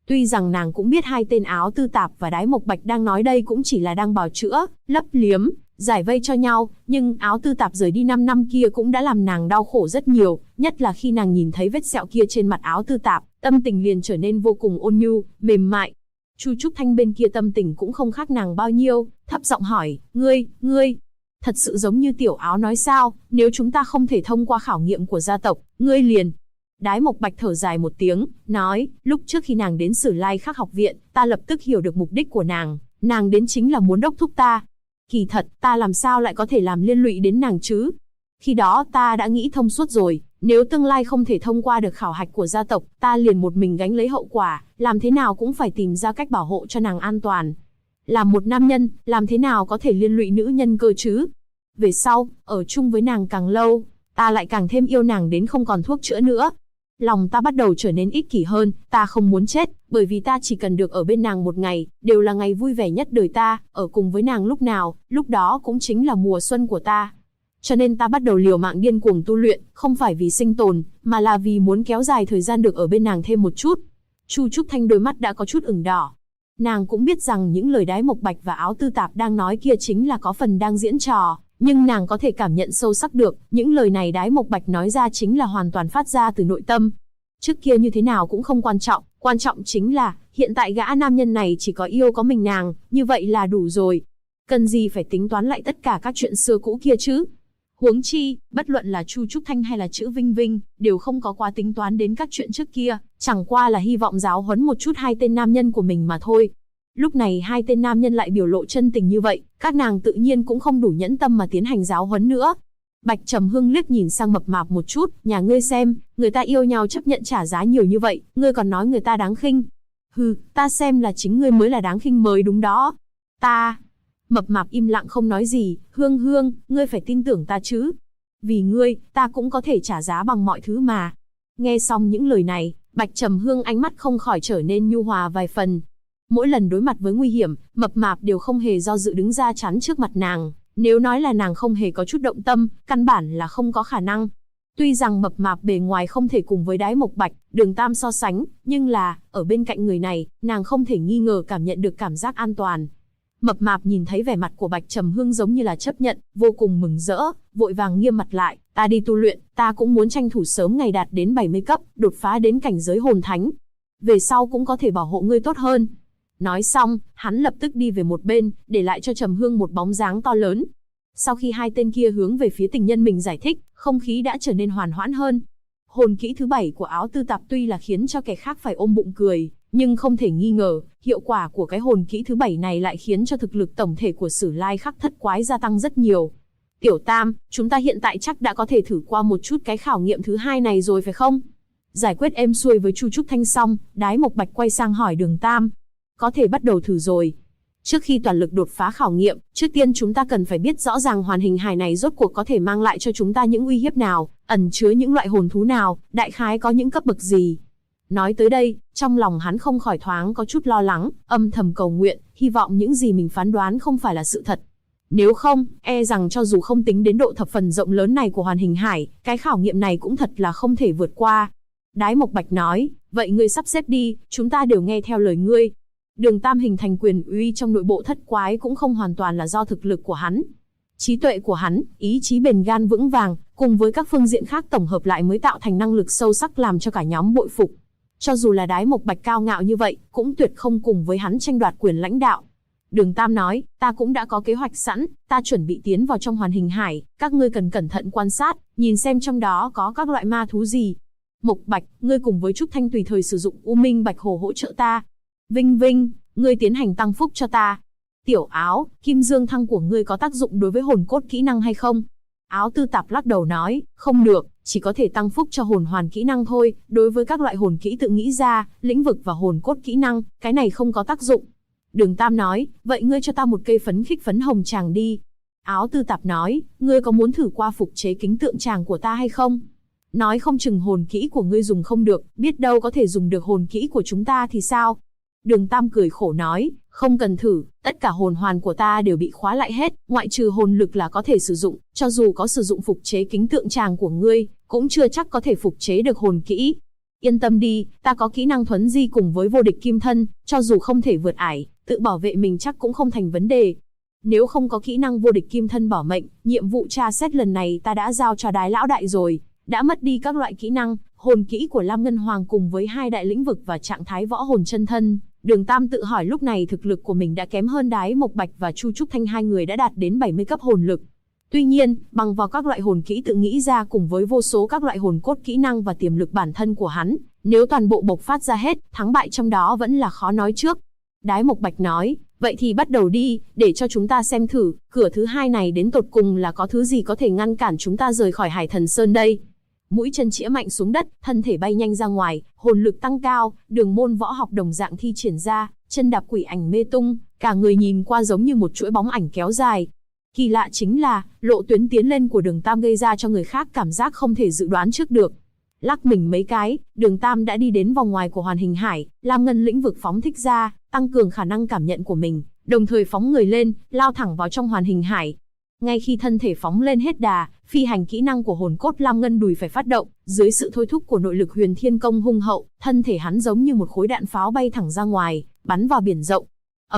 Tuy rằng nàng cũng biết hai tên Áo Tư Tạp và Đái Mộc Bạch đang nói đây cũng chỉ là đang bào chữa, lấp liếm, giải vây cho nhau, nhưng Áo Tư Tạp rời đi 5 năm kia cũng đã làm nàng đau khổ rất nhiều, nhất là khi nàng nhìn thấy vết sẹo kia trên mặt Áo Tư Tạp, tâm tình liền trở nên vô cùng ôn nhu, mềm mại. Chu Trúc Thanh bên kia tâm tình cũng không khác nàng bao nhiêu, thấp giọng hỏi, ngươi, thật sự giống như Tiểu Áo nói sao, nếu chúng ta không thể thông qua khảo nghiệm của gia tộc, ngươi liền. Đái Mộc Bạch thở dài một tiếng, nói, lúc trước khi nàng đến Sử Lai Khắc học viện, ta lập tức hiểu được mục đích của nàng đến chính là muốn đốc thúc ta. Kỳ thật, ta làm sao lại có thể làm liên lụy đến nàng chứ? Khi đó ta đã nghĩ thông suốt rồi, nếu tương lai không thể thông qua được khảo hạch của gia tộc, ta liền một mình gánh lấy hậu quả, làm thế nào cũng phải tìm ra cách bảo hộ cho nàng an toàn. Làm một nam nhân, làm thế nào có thể liên lụy nữ nhân cơ chứ? Về sau, ở chung với nàng càng lâu, ta lại càng thêm yêu nàng đến không còn thuốc chữa nữa. Lòng ta bắt đầu trở nên ích kỷ hơn, ta không muốn chết, bởi vì ta chỉ cần được ở bên nàng một ngày, đều là ngày vui vẻ nhất đời ta, ở cùng với nàng lúc nào, lúc đó cũng chính là mùa xuân của ta. Cho nên ta bắt đầu liều mạng điên cuồng tu luyện, không phải vì sinh tồn, mà là vì muốn kéo dài thời gian được ở bên nàng thêm một chút. Chu Trúc Thanh đôi mắt đã có chút ửng đỏ. Nàng cũng biết rằng những lời Đái Mộc Bạch và Áo Tư Tạp đang nói kia chính là có phần đang diễn trò, nhưng nàng có thể cảm nhận sâu sắc được, những lời này Đái Mộc Bạch nói ra chính là hoàn toàn phát ra từ nội tâm. Trước kia như thế nào cũng không quan trọng chính là, hiện tại gã nam nhân này chỉ có yêu có mình nàng, như vậy là đủ rồi. Cần gì phải tính toán lại tất cả các chuyện xưa cũ kia chứ? Huống chi, bất luận là Chu Trúc Thanh hay là Chữ Vinh Vinh, đều không có quá tính toán đến các chuyện trước kia, chẳng qua là hy vọng giáo huấn một chút hai tên nam nhân của mình mà thôi. Lúc này hai tên nam nhân lại biểu lộ chân tình như vậy, các nàng tự nhiên cũng không đủ nhẫn tâm mà tiến hành giáo huấn nữa. Bạch Trầm Hưng liếc nhìn sang Mập Mạp một chút, nhà ngươi xem, người ta yêu nhau chấp nhận trả giá nhiều như vậy, ngươi còn nói người ta đáng khinh. Hừ, ta xem là chính ngươi mới là đáng khinh mới đúng đó. Ta... Mập Mạp im lặng không nói gì, Hương, ngươi phải tin tưởng ta chứ. Vì ngươi, ta cũng có thể trả giá bằng mọi thứ mà. Nghe xong những lời này, Bạch Trầm Hương ánh mắt không khỏi trở nên nhu hòa vài phần. Mỗi lần đối mặt với nguy hiểm, Mập Mạp đều không hề do dự đứng ra chắn trước mặt nàng. Nếu nói là nàng không hề có chút động tâm, căn bản là không có khả năng. Tuy rằng Mập Mạp bề ngoài không thể cùng với Đái Mộc Bạch, Đường Tam so sánh, nhưng là, ở bên cạnh người này, nàng không thể nghi ngờ cảm nhận được cảm giác an toàn. Mập Mạp nhìn thấy vẻ mặt của Bạch Trầm Hương giống như là chấp nhận, vô cùng mừng rỡ, vội vàng nghiêm mặt lại, ta đi tu luyện, ta cũng muốn tranh thủ sớm ngày đạt đến 70 cấp, đột phá đến cảnh giới hồn thánh. Về sau cũng có thể bảo hộ ngươi tốt hơn. Nói xong, hắn lập tức đi về một bên, để lại cho Trầm Hương một bóng dáng to lớn. Sau khi hai tên kia hướng về phía tình nhân mình giải thích, không khí đã trở nên hòa hoãn hơn. Hồn kỹ thứ 7 của Áo Tư Tạp tuy là khiến cho kẻ khác phải ôm bụng cười, nhưng không thể nghi ngờ, hiệu quả của cái hồn kỹ thứ 7 này lại khiến cho thực lực tổng thể của Sử Lai Khắc thất quái gia tăng rất nhiều. Tiểu Tam, chúng ta hiện tại chắc đã có thể thử qua một chút cái khảo nghiệm thứ 2 này rồi phải không? Giải quyết êm xuôi với Chu Trúc Thanh xong, Đái Mộc Bạch quay sang hỏi Đường Tam. Có thể bắt đầu thử rồi. Trước khi toàn lực đột phá khảo nghiệm, trước tiên chúng ta cần phải biết rõ ràng hoàn hình hài này rốt cuộc có thể mang lại cho chúng ta những uy hiếp nào, ẩn chứa những loại hồn thú nào, đại khái có những cấp bậc gì. Nói tới đây, trong lòng hắn không khỏi thoáng có chút lo lắng, âm thầm cầu nguyện, hy vọng những gì mình phán đoán không phải là sự thật. Nếu không, e rằng cho dù không tính đến độ thập phần rộng lớn này của hoàn hình hải, cái khảo nghiệm này cũng thật là không thể vượt qua. Đái Mộc Bạch nói, vậy ngươi sắp xếp đi, chúng ta đều nghe theo lời ngươi. Đường Tam hình thành quyền uy trong nội bộ thất quái cũng không hoàn toàn là do thực lực của hắn. Trí tuệ của hắn, ý chí bền gan vững vàng, cùng với các phương diện khác tổng hợp lại mới tạo thành năng lực sâu sắc làm cho cả nhóm bội phục. Cho dù là Đái Mộc Bạch cao ngạo như vậy, cũng tuyệt không cùng với hắn tranh đoạt quyền lãnh đạo. Đường Tam nói, ta cũng đã có kế hoạch sẵn, ta chuẩn bị tiến vào trong hoàn hình hải, các ngươi cần cẩn thận quan sát, nhìn xem trong đó có các loại ma thú gì. Mộc Bạch, ngươi cùng với Trúc Thanh tùy thời sử dụng U Minh Bạch Hồ hỗ trợ ta. Vinh Vinh, ngươi tiến hành tăng phúc cho ta. Tiểu Áo, Kim Dương Thăng của ngươi có tác dụng đối với hồn cốt kỹ năng hay không? Áo Tư Tạp lắc đầu nói, không được, chỉ có thể tăng phúc cho hồn hoàn kỹ năng thôi, đối với các loại hồn kỹ tự nghĩ ra, lĩnh vực và hồn cốt kỹ năng, cái này không có tác dụng. Đường Tam nói, vậy ngươi cho ta một cây phấn khích phấn hồng tràng đi. Áo Tư Tạp nói, ngươi có muốn thử qua phục chế kính tượng tràng của ta hay không? Nói không chừng hồn kỹ của ngươi dùng không được, biết đâu có thể dùng được hồn kỹ của chúng ta thì sao? Đường Tam cười khổ nói, không cần thử, tất cả hồn hoàn của ta đều bị khóa lại hết, ngoại trừ hồn lực là có thể sử dụng, cho dù có sử dụng phục chế kính tượng tràng của ngươi, cũng chưa chắc có thể phục chế được hồn kỹ. Yên tâm đi, ta có kỹ năng thuấn di cùng với vô địch kim thân, cho dù không thể vượt ải, tự bảo vệ mình chắc cũng không thành vấn đề. Nếu không có kỹ năng vô địch kim thân bảo mệnh, nhiệm vụ tra xét lần này ta đã giao cho Đái lão đại rồi. Đã mất đi các loại kỹ năng, hồn kỹ của Lam Ngân Hoàng cùng với hai đại lĩnh vực và trạng thái võ hồn chân thân, Đường Tam tự hỏi lúc này thực lực của mình đã kém hơn Đái Mộc Bạch và Chu Trúc Thanh, hai người đã đạt đến 70 cấp hồn lực. Tuy nhiên, bằng vào các loại hồn kỹ tự nghĩ ra cùng với vô số các loại hồn cốt kỹ năng và tiềm lực bản thân của hắn, nếu toàn bộ bộc phát ra hết, thắng bại trong đó vẫn là khó nói trước. Đái Mộc Bạch nói, vậy thì bắt đầu đi, để cho chúng ta xem thử, cửa thứ hai này đến tột cùng là có thứ gì có thể ngăn cản chúng ta rời khỏi Hải Thần Sơn đây. Mũi chân chĩa mạnh xuống đất, thân thể bay nhanh ra ngoài, hồn lực tăng cao, đường môn võ học đồng dạng thi triển ra, chân đạp quỷ ảnh mê tung, cả người nhìn qua giống như một chuỗi bóng ảnh kéo dài. Kỳ lạ chính là, lộ tuyến tiến lên của Đường Tam gây ra cho người khác cảm giác không thể dự đoán trước được. Lắc mình mấy cái, Đường Tam đã đi đến vòng ngoài của Hoàn Hình Hải, Lam Ngân lĩnh vực phóng thích ra, tăng cường khả năng cảm nhận của mình, đồng thời phóng người lên, lao thẳng vào trong Hoàn Hình Hải. Ngay khi thân thể phóng lên hết đà, phi hành kỹ năng của hồn cốt Lam Ngân đùi phải phát động, dưới sự thôi thúc của nội lực Huyền Thiên Công hung hậu, thân thể hắn giống như một khối đạn pháo bay thẳng ra ngoài, bắn vào biển rộng.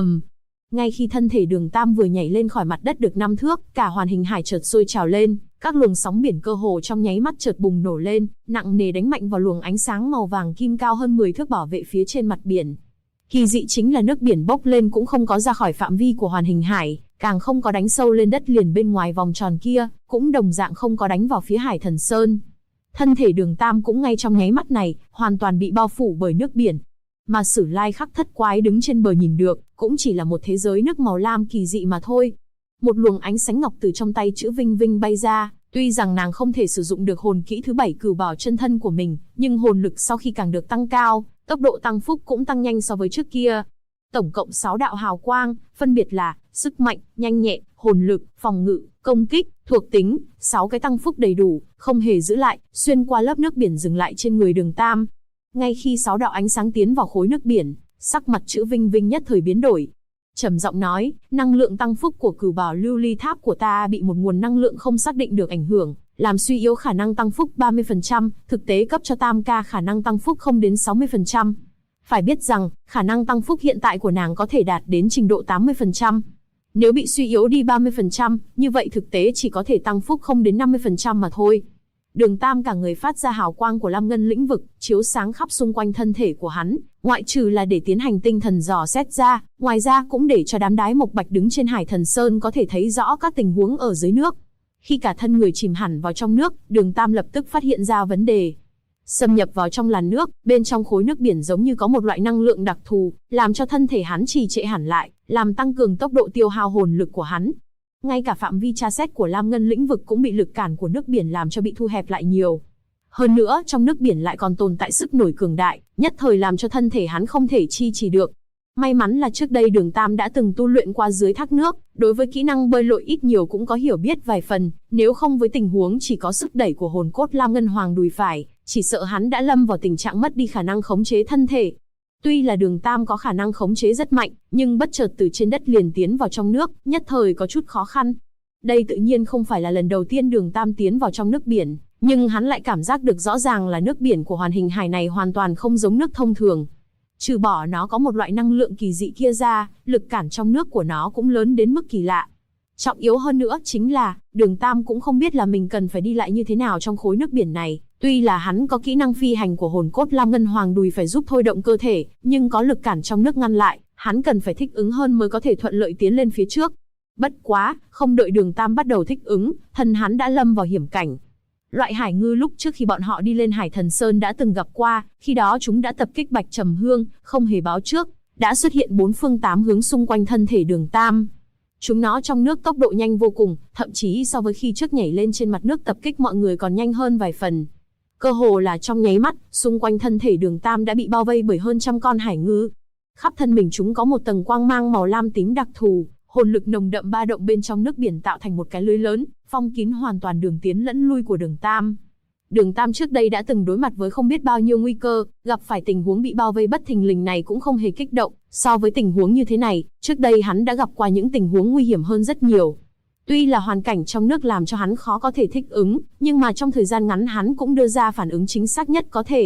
Ngay khi thân thể Đường Tam vừa nhảy lên khỏi mặt đất được 5 thước, cả Hoàn Hình Hải chợt sôi trào lên, các luồng sóng biển cơ hồ trong nháy mắt chợt bùng nổ lên, nặng nề đánh mạnh vào luồng ánh sáng màu vàng kim cao hơn 10 thước bảo vệ phía trên mặt biển. Kỳ dị chính là nước biển bốc lên cũng không có ra khỏi phạm vi của Hoàn Hình Hải, càng không có đánh sâu lên đất liền bên ngoài vòng tròn kia, cũng đồng dạng không có đánh vào phía Hải Thần Sơn. Thân thể Đường Tam cũng ngay trong nháy mắt này, hoàn toàn bị bao phủ bởi nước biển. Mà Sử Lai Khắc Thất Quái đứng trên bờ nhìn được, cũng chỉ là một thế giới nước màu lam kỳ dị mà thôi. Một luồng ánh sánh ngọc từ trong tay chữ Vinh Vinh bay ra, tuy rằng nàng không thể sử dụng được hồn kỹ thứ 7 Cửu Bảo chân thân của mình, nhưng hồn lực sau khi càng được tăng cao, tốc độ tăng phúc cũng tăng nhanh so với trước kia. Tổng cộng 6 đạo hào quang, phân biệt là sức mạnh, nhanh nhẹn, hồn lực, phòng ngự, công kích, thuộc tính, 6 cái tăng phúc đầy đủ, không hề giữ lại, xuyên qua lớp nước biển dừng lại trên người Đường Tam. Ngay khi 6 đạo ánh sáng tiến vào khối nước biển, sắc mặt chữ Vinh Vinh nhất thời biến đổi. Trầm giọng nói, năng lượng tăng phúc của Cửu Bảo lưu ly tháp của ta bị một nguồn năng lượng không xác định được ảnh hưởng, làm suy yếu khả năng tăng phúc 30%, thực tế cấp cho Tam ca khả năng tăng phúc không đến 60%. Phải biết rằng, khả năng tăng phúc hiện tại của nàng có thể đạt đến trình độ 80%. Nếu bị suy yếu đi 30%, như vậy thực tế chỉ có thể tăng phúc không đến 50% mà thôi. Đường Tam cả người phát ra hào quang của Lam Ngân lĩnh vực, chiếu sáng khắp xung quanh thân thể của hắn, ngoại trừ là để tiến hành tinh thần dò xét ra, ngoài ra cũng để cho đám Đái Mộc Bạch đứng trên Hải Thần Sơn có thể thấy rõ các tình huống ở dưới nước. Khi cả thân người chìm hẳn vào trong nước, Đường Tam lập tức phát hiện ra vấn đề. Xâm nhập vào trong làn nước, bên trong khối nước biển giống như có một loại năng lượng đặc thù, làm cho thân thể hắn trì trệ hẳn lại, làm tăng cường tốc độ tiêu hao hồn lực của hắn. Ngay cả phạm vi tra xét của Lam Ngân lĩnh vực cũng bị lực cản của nước biển làm cho bị thu hẹp lại nhiều. Hơn nữa, trong nước biển lại còn tồn tại sức nổi cường đại, nhất thời làm cho thân thể hắn không thể chi trì được. May mắn là trước đây Đường Tam đã từng tu luyện qua dưới thác nước, đối với kỹ năng bơi lội ít nhiều cũng có hiểu biết vài phần, nếu không với tình huống chỉ có sức đẩy của hồn cốt Lam Ngân Hoàng đùi phải, chỉ sợ hắn đã lâm vào tình trạng mất đi khả năng khống chế thân thể. Tuy là Đường Tam có khả năng khống chế rất mạnh, nhưng bất chợt từ trên đất liền tiến vào trong nước, nhất thời có chút khó khăn. Đây tự nhiên không phải là lần đầu tiên Đường Tam tiến vào trong nước biển, nhưng hắn lại cảm giác được rõ ràng là nước biển của Hoàn Hình Hải này hoàn toàn không giống nước thông thường. Trừ bỏ nó có một loại năng lượng kỳ dị kia ra, lực cản trong nước của nó cũng lớn đến mức kỳ lạ. Trọng yếu hơn nữa chính là, Đường Tam cũng không biết là mình cần phải đi lại như thế nào trong khối nước biển này. Tuy là hắn có kỹ năng phi hành của hồn cốt Lam Ngân Hoàng đùi phải giúp thôi động cơ thể, nhưng có lực cản trong nước ngăn lại, hắn cần phải thích ứng hơn mới có thể thuận lợi tiến lên phía trước. Bất quá, không đợi Đường Tam bắt đầu thích ứng, thân hắn đã lâm vào hiểm cảnh. Loại hải ngư lúc trước khi bọn họ đi lên Hải Thần Sơn đã từng gặp qua, khi đó chúng đã tập kích Bạch Trầm Hương, không hề báo trước, đã xuất hiện 4 phương 8 hướng xung quanh thân thể Đường Tam. Chúng nó trong nước tốc độ nhanh vô cùng, thậm chí so với khi trước nhảy lên trên mặt nước tập kích mọi người còn nhanh hơn vài phần. Cơ hồ là trong nháy mắt, xung quanh thân thể Đường Tam đã bị bao vây bởi hơn trăm con hải ngư. Khắp thân mình chúng có một tầng quang mang màu lam tím đặc thù, hồn lực nồng đậm ba động bên trong nước biển tạo thành một cái lưới lớn, phong kín hoàn toàn đường tiến lẫn lui của Đường Tam. Đường Tam trước đây đã từng đối mặt với không biết bao nhiêu nguy cơ, gặp phải tình huống bị bao vây bất thình lình này cũng không hề kích động. So với tình huống như thế này, trước đây hắn đã gặp qua những tình huống nguy hiểm hơn rất nhiều. Tuy là hoàn cảnh trong nước làm cho hắn khó có thể thích ứng, nhưng mà trong thời gian ngắn hắn cũng đưa ra phản ứng chính xác nhất có thể.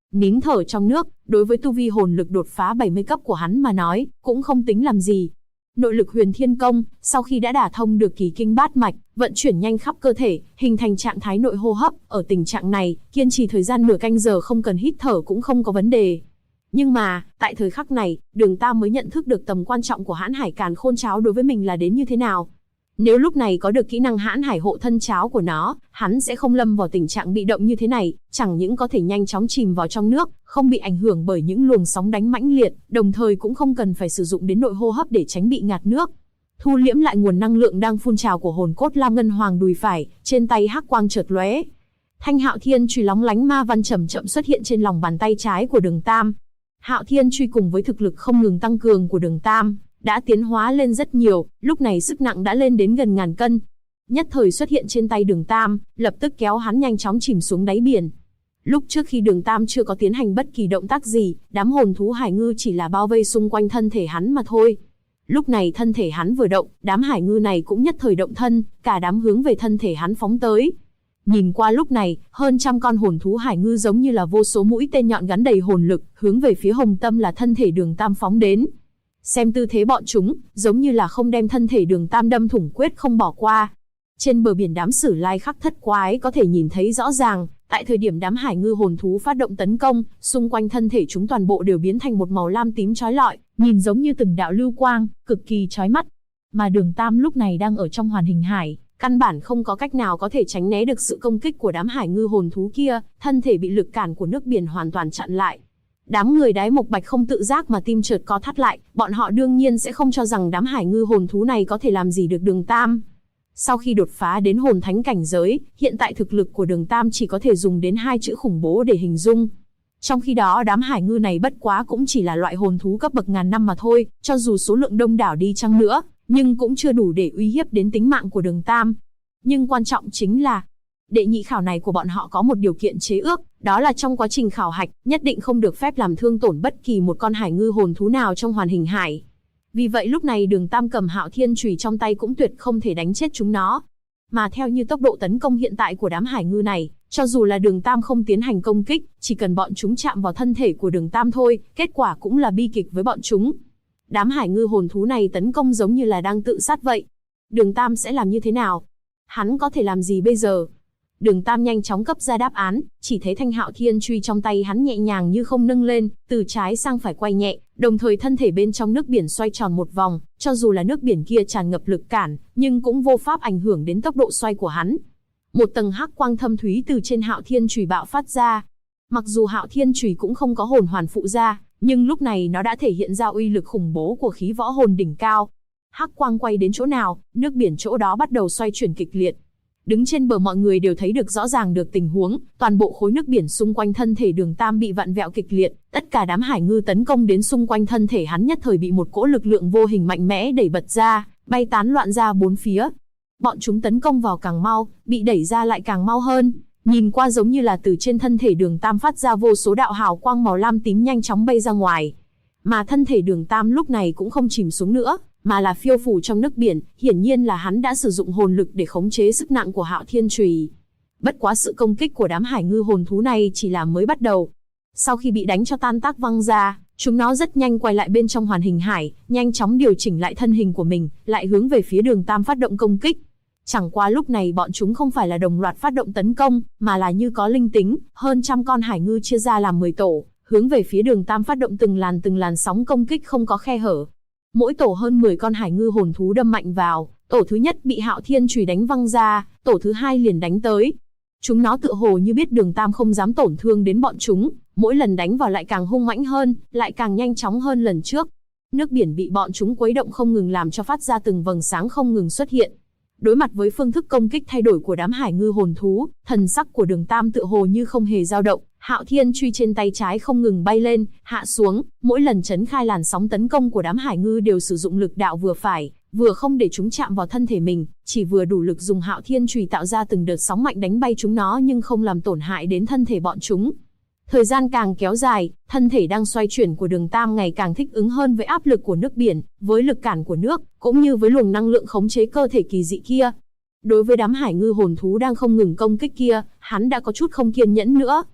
Nín thở trong nước, đối với tu vi hồn lực đột phá 70 cấp của hắn mà nói, cũng không tính làm gì. Nội lực Huyền Thiên Công, sau khi đã đả thông được kỳ kinh bát mạch, vận chuyển nhanh khắp cơ thể, hình thành trạng thái nội hô hấp, ở tình trạng này, kiên trì thời gian nửa canh giờ không cần hít thở cũng không có vấn đề. Nhưng mà, tại thời khắc này, Đường Tam mới nhận thức được tầm quan trọng của Hãn Hải Càn Khôn Cháo đối với mình là đến như thế nào. Nếu lúc này có được kỹ năng Hãn Hải hộ thân cháo của nó, hắn sẽ không lâm vào tình trạng bị động như thế này, chẳng những có thể nhanh chóng chìm vào trong nước, không bị ảnh hưởng bởi những luồng sóng đánh mãnh liệt, đồng thời cũng không cần phải sử dụng đến nội hô hấp để tránh bị ngạt nước. Thu liễm lại nguồn năng lượng đang phun trào của hồn cốt Lam Ngân Hoàng đùi phải, trên tay hắc quang chợt lóe. Thanh Hạo Thiên Chùy lóng lánh ma văn chậm chậm xuất hiện trên lòng bàn tay trái của Đường Tam. Hạo Thiên Chùy cùng với thực lực không ngừng tăng cường của Đường Tam, đã tiến hóa lên rất nhiều, lúc này sức nặng đã lên đến gần 1000 cân. Nhất thời xuất hiện trên tay Đường Tam, lập tức kéo hắn nhanh chóng chìm xuống đáy biển. Lúc trước khi Đường Tam chưa có tiến hành bất kỳ động tác gì, đám hồn thú hải ngư chỉ là bao vây xung quanh thân thể hắn mà thôi. Lúc này thân thể hắn vừa động, đám hải ngư này cũng nhất thời động thân, cả đám hướng về thân thể hắn phóng tới. Nhìn qua lúc này, hơn trăm con hồn thú hải ngư giống như là vô số mũi tên nhọn gắn đầy hồn lực, hướng về phía Hồng Tâm là thân thể Đường Tam phóng đến. Xem tư thế bọn chúng, giống như là không đem thân thể Đường Tam đâm thủng quyết không bỏ qua. Trên bờ biển đám Sử Lai Khắc Thất Quái có thể nhìn thấy rõ ràng, tại thời điểm đám hải ngư hồn thú phát động tấn công, xung quanh thân thể chúng toàn bộ đều biến thành một màu lam tím chói lọi, nhìn giống như từng đạo lưu quang, cực kỳ chói mắt. Mà Đường Tam lúc này đang ở trong hoàn hình hải, căn bản không có cách nào có thể tránh né được sự công kích của đám hải ngư hồn thú kia, thân thể bị lực cản của nước biển hoàn toàn chặn lại. Đám người Đái Mộc Bạch không tự giác mà tim chợt co thắt lại, bọn họ đương nhiên sẽ không cho rằng đám hải ngư hồn thú này có thể làm gì được Đường Tam. Sau khi đột phá đến hồn thánh cảnh giới, hiện tại thực lực của Đường Tam chỉ có thể dùng đến 2 chữ khủng bố để hình dung. Trong khi đó đám hải ngư này bất quá cũng chỉ là loại hồn thú cấp bậc ngàn năm mà thôi, cho dù số lượng đông đảo đi chăng nữa, nhưng cũng chưa đủ để uy hiếp đến tính mạng của Đường Tam. Nhưng quan trọng chính là, đệ nhị khảo này của bọn họ có một điều kiện chế ước, đó là trong quá trình khảo hạch, nhất định không được phép làm thương tổn bất kỳ một con hải ngư hồn thú nào trong hoàn hình hải. Vì vậy lúc này Đường Tam cầm Hạo Thiên Chùy trong tay cũng tuyệt không thể đánh chết chúng nó. Mà theo như tốc độ tấn công hiện tại của đám hải ngư này, cho dù là Đường Tam không tiến hành công kích, chỉ cần bọn chúng chạm vào thân thể của Đường Tam thôi, kết quả cũng là bi kịch với bọn chúng. Đám hải ngư hồn thú này tấn công giống như là đang tự sát vậy. Đường Tam sẽ làm như thế nào? Hắn có thể làm gì bây giờ? Đường Tam nhanh chóng cấp ra đáp án, chỉ thấy thanh Hạo Thiên Chùy trong tay hắn nhẹ nhàng như không nâng lên, từ trái sang phải quay nhẹ, đồng thời thân thể bên trong nước biển xoay tròn một vòng, cho dù là nước biển kia tràn ngập lực cản, nhưng cũng vô pháp ảnh hưởng đến tốc độ xoay của hắn. Một tầng hắc quang thâm thúy từ trên Hạo Thiên Chùy bạo phát ra. Mặc dù Hạo Thiên Chùy cũng không có hồn hoàn phụ ra, nhưng lúc này nó đã thể hiện ra uy lực khủng bố của khí võ hồn đỉnh cao. Hắc quang quay đến chỗ nào, nước biển chỗ đó bắt đầu xoay chuyển kịch liệt. Đứng trên bờ mọi người đều thấy được rõ ràng được tình huống, toàn bộ khối nước biển xung quanh thân thể Đường Tam bị vặn vẹo kịch liệt, tất cả đám hải ngư tấn công đến xung quanh thân thể hắn nhất thời bị một cỗ lực lượng vô hình mạnh mẽ đẩy bật ra, bay tán loạn ra bốn phía. Bọn chúng tấn công vào càng mau, bị đẩy ra lại càng mau hơn, nhìn qua giống như là từ trên thân thể Đường Tam phát ra vô số đạo hào quang màu lam tím nhanh chóng bay ra ngoài. Mà thân thể Đường Tam lúc này cũng không chìm xuống nữa, mà là phiêu phù trong nước biển, hiển nhiên là hắn đã sử dụng hồn lực để khống chế sức nặng của Hạo Thiên Chùy. Bất quá sự công kích của đám hải ngư hồn thú này chỉ là mới bắt đầu. Sau khi bị đánh cho tan tác văng ra, chúng nó rất nhanh quay lại bên trong hoàn hình hải, nhanh chóng điều chỉnh lại thân hình của mình, lại hướng về phía Đường Tam phát động công kích. Chẳng qua lúc này bọn chúng không phải là đồng loạt phát động tấn công, mà là như có linh tính, hơn trăm con hải ngư chia ra làm 10 tổ, hướng về phía Đường Tam phát động từng làn sóng công kích không có khe hở. Mỗi tổ hơn 10 con hải ngư hồn thú đâm mạnh vào, tổ thứ nhất bị Hạo Thiên Chùy đánh văng ra, tổ thứ hai liền đánh tới. Chúng nó tựa hồ như biết Đường Tam không dám tổn thương đến bọn chúng, mỗi lần đánh vào lại càng hung mãnh hơn, lại càng nhanh chóng hơn lần trước. Nước biển bị bọn chúng quấy động không ngừng làm cho phát ra từng vầng sáng không ngừng xuất hiện. Đối mặt với phương thức công kích thay đổi của đám hải ngư hồn thú, thần sắc của Đường Tam tựa hồ như không hề dao động, Hạo Thiên Chùy trên tay trái không ngừng bay lên, hạ xuống, mỗi lần chấn khai làn sóng tấn công của đám hải ngư đều sử dụng lực đạo vừa phải, vừa không để chúng chạm vào thân thể mình, chỉ vừa đủ lực dùng Hạo Thiên Chùy tạo ra từng đợt sóng mạnh đánh bay chúng nó nhưng không làm tổn hại đến thân thể bọn chúng. Thời gian càng kéo dài, thân thể đang xoay chuyển của Đường Tam ngày càng thích ứng hơn với áp lực của nước biển, với lực cản của nước, cũng như với luồng năng lượng khống chế cơ thể kỳ dị kia. Đối với đám hải ngư hồn thú đang không ngừng công kích kia, hắn đã có chút không kiên nhẫn nữa.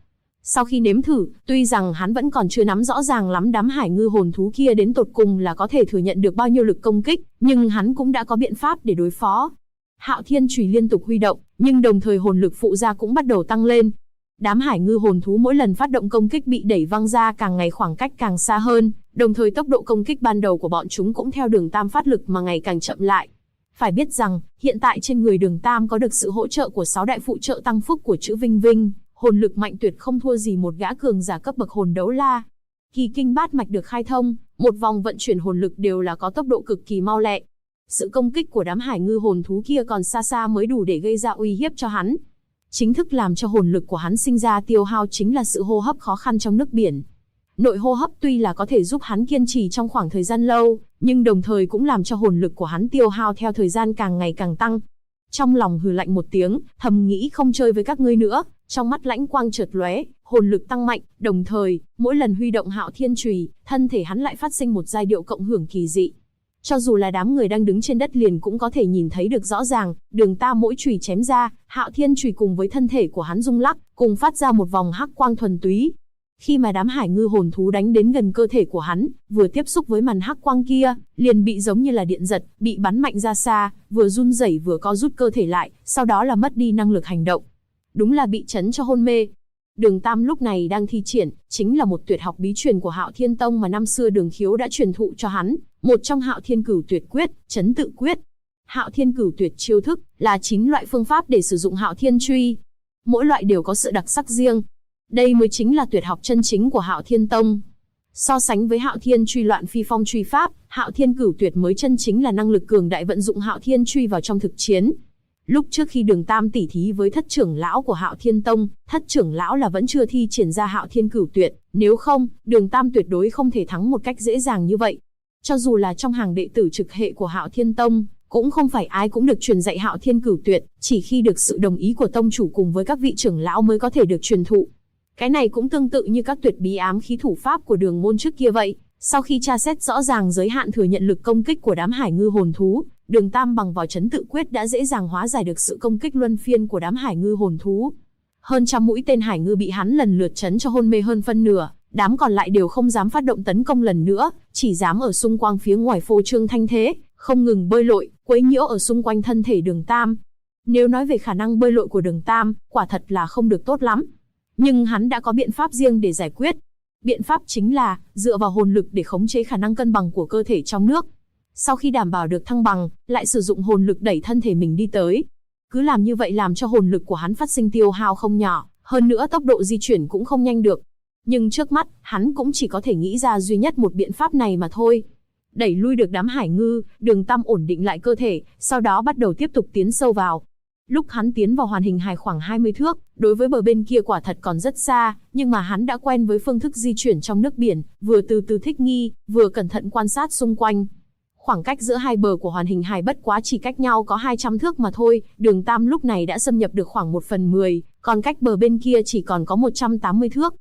Sau khi nếm thử, tuy rằng hắn vẫn còn chưa nắm rõ ràng lắm đám hải ngư hồn thú kia đến tột cùng là có thể thừa nhận được bao nhiêu lực công kích, nhưng hắn cũng đã có biện pháp để đối phó. Hạo Thiên Chùy liên tục huy động, nhưng đồng thời hồn lực phụ ra cũng bắt đầu tăng lên. Đám hải ngư hồn thú mỗi lần phát động công kích bị đẩy văng ra càng ngày khoảng cách càng xa hơn, đồng thời tốc độ công kích ban đầu của bọn chúng cũng theo Đường Tam phát lực mà ngày càng chậm lại. Phải biết rằng, hiện tại trên người Đường Tam có được sự hỗ trợ của 6 đại phụ trợ tăng phúc của chữ Vinh Vinh, hồn lực mạnh tuyệt không thua gì một gã cường giả cấp bậc hồn đấu la. Kỳ kinh bát mạch được khai thông, một vòng vận chuyển hồn lực đều là có tốc độ cực kỳ mau lẹ. Sự công kích của đám hải ngư hồn thú kia còn xa xa mới đủ để gây ra uy hiếp cho hắn. Chính thức làm cho hồn lực của hắn sinh ra tiêu hao chính là sự hô hấp khó khăn trong nước biển. Nội hô hấp tuy là có thể giúp hắn kiên trì trong khoảng thời gian lâu, nhưng đồng thời cũng làm cho hồn lực của hắn tiêu hao theo thời gian càng ngày càng tăng. Trong lòng hừ lạnh một tiếng, thầm nghĩ không chơi với các ngươi nữa, trong mắt lãnh quang chợt lóe, hồn lực tăng mạnh, đồng thời, mỗi lần huy động Hạo Thiên Chùy, thân thể hắn lại phát sinh một giai điệu cộng hưởng kỳ dị. Cho dù là đám người đang đứng trên đất liền cũng có thể nhìn thấy được rõ ràng, Đường Tam mỗi chùy chém ra, Hạo Thiên Chùy cùng với thân thể của hắn rung lắc, cùng phát ra một vòng hắc quang thuần túy. Khi mà đám hải ngư hồn thú đánh đến gần cơ thể của hắn, vừa tiếp xúc với màn hắc quang kia, liền bị giống như là điện giật, bị bắn mạnh ra xa, vừa run rẩy vừa co rút cơ thể lại, sau đó là mất đi năng lực hành động. Đúng là bị chấn cho hôn mê. Đường Tam lúc này đang thi triển, chính là một tuyệt học bí truyền của Hạo Thiên Tông mà năm xưa Đường Khiếu đã truyền thụ cho hắn, một trong Hạo Thiên Cửu Tuyệt Quyết, Chấn Tự Quyết. Hạo Thiên Cửu Tuyệt chiêu thức là 9 loại phương pháp để sử dụng Hạo Thiên Truy. Mỗi loại đều có sự đặc sắc riêng. Đây mới chính là tuyệt học chân chính của Hạo Thiên Tông. So sánh với Hạo Thiên Truy Loạn Phi Phong truy pháp, Hạo Thiên Cửu Tuyệt mới chân chính là năng lực cường đại vận dụng Hạo Thiên Truy vào trong thực chiến. Lúc trước khi Đường Tam tỉ thí với thất trưởng lão của Hạo Thiên Tông, thất trưởng lão là vẫn chưa thi triển ra Hạo Thiên Cửu Tuyệt, nếu không, Đường Tam tuyệt đối không thể thắng một cách dễ dàng như vậy. Cho dù là trong hàng đệ tử trực hệ của Hạo Thiên Tông, cũng không phải ai cũng được truyền dạy Hạo Thiên Cửu Tuyệt, chỉ khi được sự đồng ý của tông chủ cùng với các vị trưởng lão mới có thể được truyền thụ. Cái này cũng tương tự như các tuyệt bí ám khí thủ pháp của Đường môn trước kia vậy. Sau khi tra xét rõ ràng giới hạn thừa nhận lực công kích của đám hải ngư hồn thú, Đường Tam bằng vào Chấn Tự Quyết đã dễ dàng hóa giải được sự công kích luân phiên của đám hải ngư hồn thú. Hơn trăm mũi tên hải ngư bị hắn lần lượt chấn cho hôn mê hơn phân nửa, đám còn lại đều không dám phát động tấn công lần nữa, chỉ dám ở xung quanh phía ngoài phô trương thanh thế, không ngừng bơi lội, quấy nhiễu ở xung quanh thân thể Đường Tam. Nếu nói về khả năng bơi lội của Đường Tam, quả thật là không được tốt lắm. Nhưng hắn đã có biện pháp riêng để giải quyết. Biện pháp chính là dựa vào hồn lực để khống chế khả năng cân bằng của cơ thể trong nước. Sau khi đảm bảo được thăng bằng, lại sử dụng hồn lực đẩy thân thể mình đi tới. Cứ làm như vậy làm cho hồn lực của hắn phát sinh tiêu hao không nhỏ, hơn nữa tốc độ di chuyển cũng không nhanh được. Nhưng trước mắt, hắn cũng chỉ có thể nghĩ ra duy nhất một biện pháp này mà thôi. Đẩy lui được đám hải ngư, Đường Tam ổn định lại cơ thể, sau đó bắt đầu tiếp tục tiến sâu vào. Lúc hắn tiến vào hoàn hình hài khoảng 20 thước, đối với bờ bên kia quả thật còn rất xa, nhưng mà hắn đã quen với phương thức di chuyển trong nước biển, vừa từ từ thích nghi, vừa cẩn thận quan sát xung quanh. Khoảng cách giữa hai bờ của hoàn hình hài bất quá chỉ cách nhau có 200 thước mà thôi, Đường Tam lúc này đã xâm nhập được khoảng 1/10, còn cách bờ bên kia chỉ còn có 180 thước.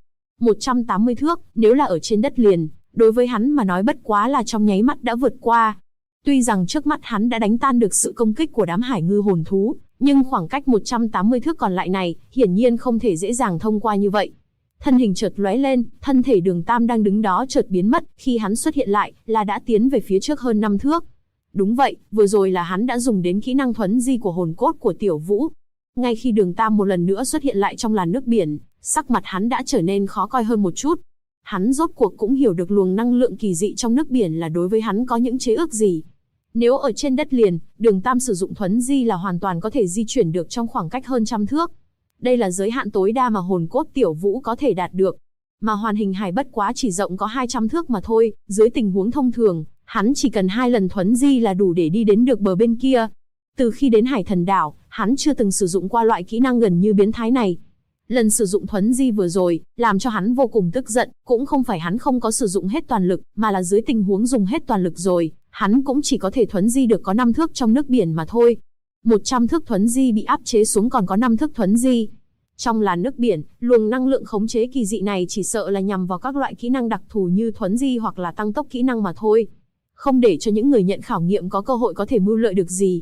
180 thước, nếu là ở trên đất liền, đối với hắn mà nói bất quá là trong nháy mắt đã vượt qua. Tuy rằng trước mắt hắn đã đánh tan được sự công kích của đám hải ngư hồn thú, nhưng khoảng cách 180 thước còn lại này, hiển nhiên không thể dễ dàng thông qua như vậy. Thân hình chợt lóe lên, thân thể Đường Tam đang đứng đó chợt biến mất, khi hắn xuất hiện lại, là đã tiến về phía trước hơn 5 thước. Đúng vậy, vừa rồi là hắn đã dùng đến kỹ năng thuấn di của hồn cốt của Tiểu Vũ. Ngay khi Đường Tam một lần nữa xuất hiện lại trong làn nước biển, sắc mặt hắn đã trở nên khó coi hơn một chút. Hắn rốt cuộc cũng hiểu được luồng năng lượng kỳ dị trong nước biển là đối với hắn có những chế ước gì. Nếu ở trên đất liền, Đường Tam sử dụng thuấn di là hoàn toàn có thể di chuyển được trong khoảng cách hơn trăm thước. Đây là giới hạn tối đa mà hồn cốt Tiểu Vũ có thể đạt được. Mà hoàn hình hài bất quá chỉ rộng có 200 thước mà thôi, dưới tình huống thông thường, hắn chỉ cần 2 lần thuấn di là đủ để đi đến được bờ bên kia. Từ khi đến Hải Thần Đảo, hắn chưa từng sử dụng qua loại kỹ năng gần như biến thái này. Lần sử dụng thuấn di vừa rồi, làm cho hắn vô cùng tức giận, cũng không phải hắn không có sử dụng hết toàn lực, mà là dưới tình huống dùng hết toàn lực rồi, hắn cũng chỉ có thể thuấn di được có 5 thước trong nước biển mà thôi. 100 thước thuấn di bị áp chế xuống còn có 5 thước thuấn di. Trong làn nước biển, luồng năng lượng khống chế kỳ dị này chỉ sợ là nhằm vào các loại kỹ năng đặc thù như thuấn di hoặc là tăng tốc kỹ năng mà thôi. Không để cho những người nhận khảo nghiệm có cơ hội có thể mưu lợi được gì.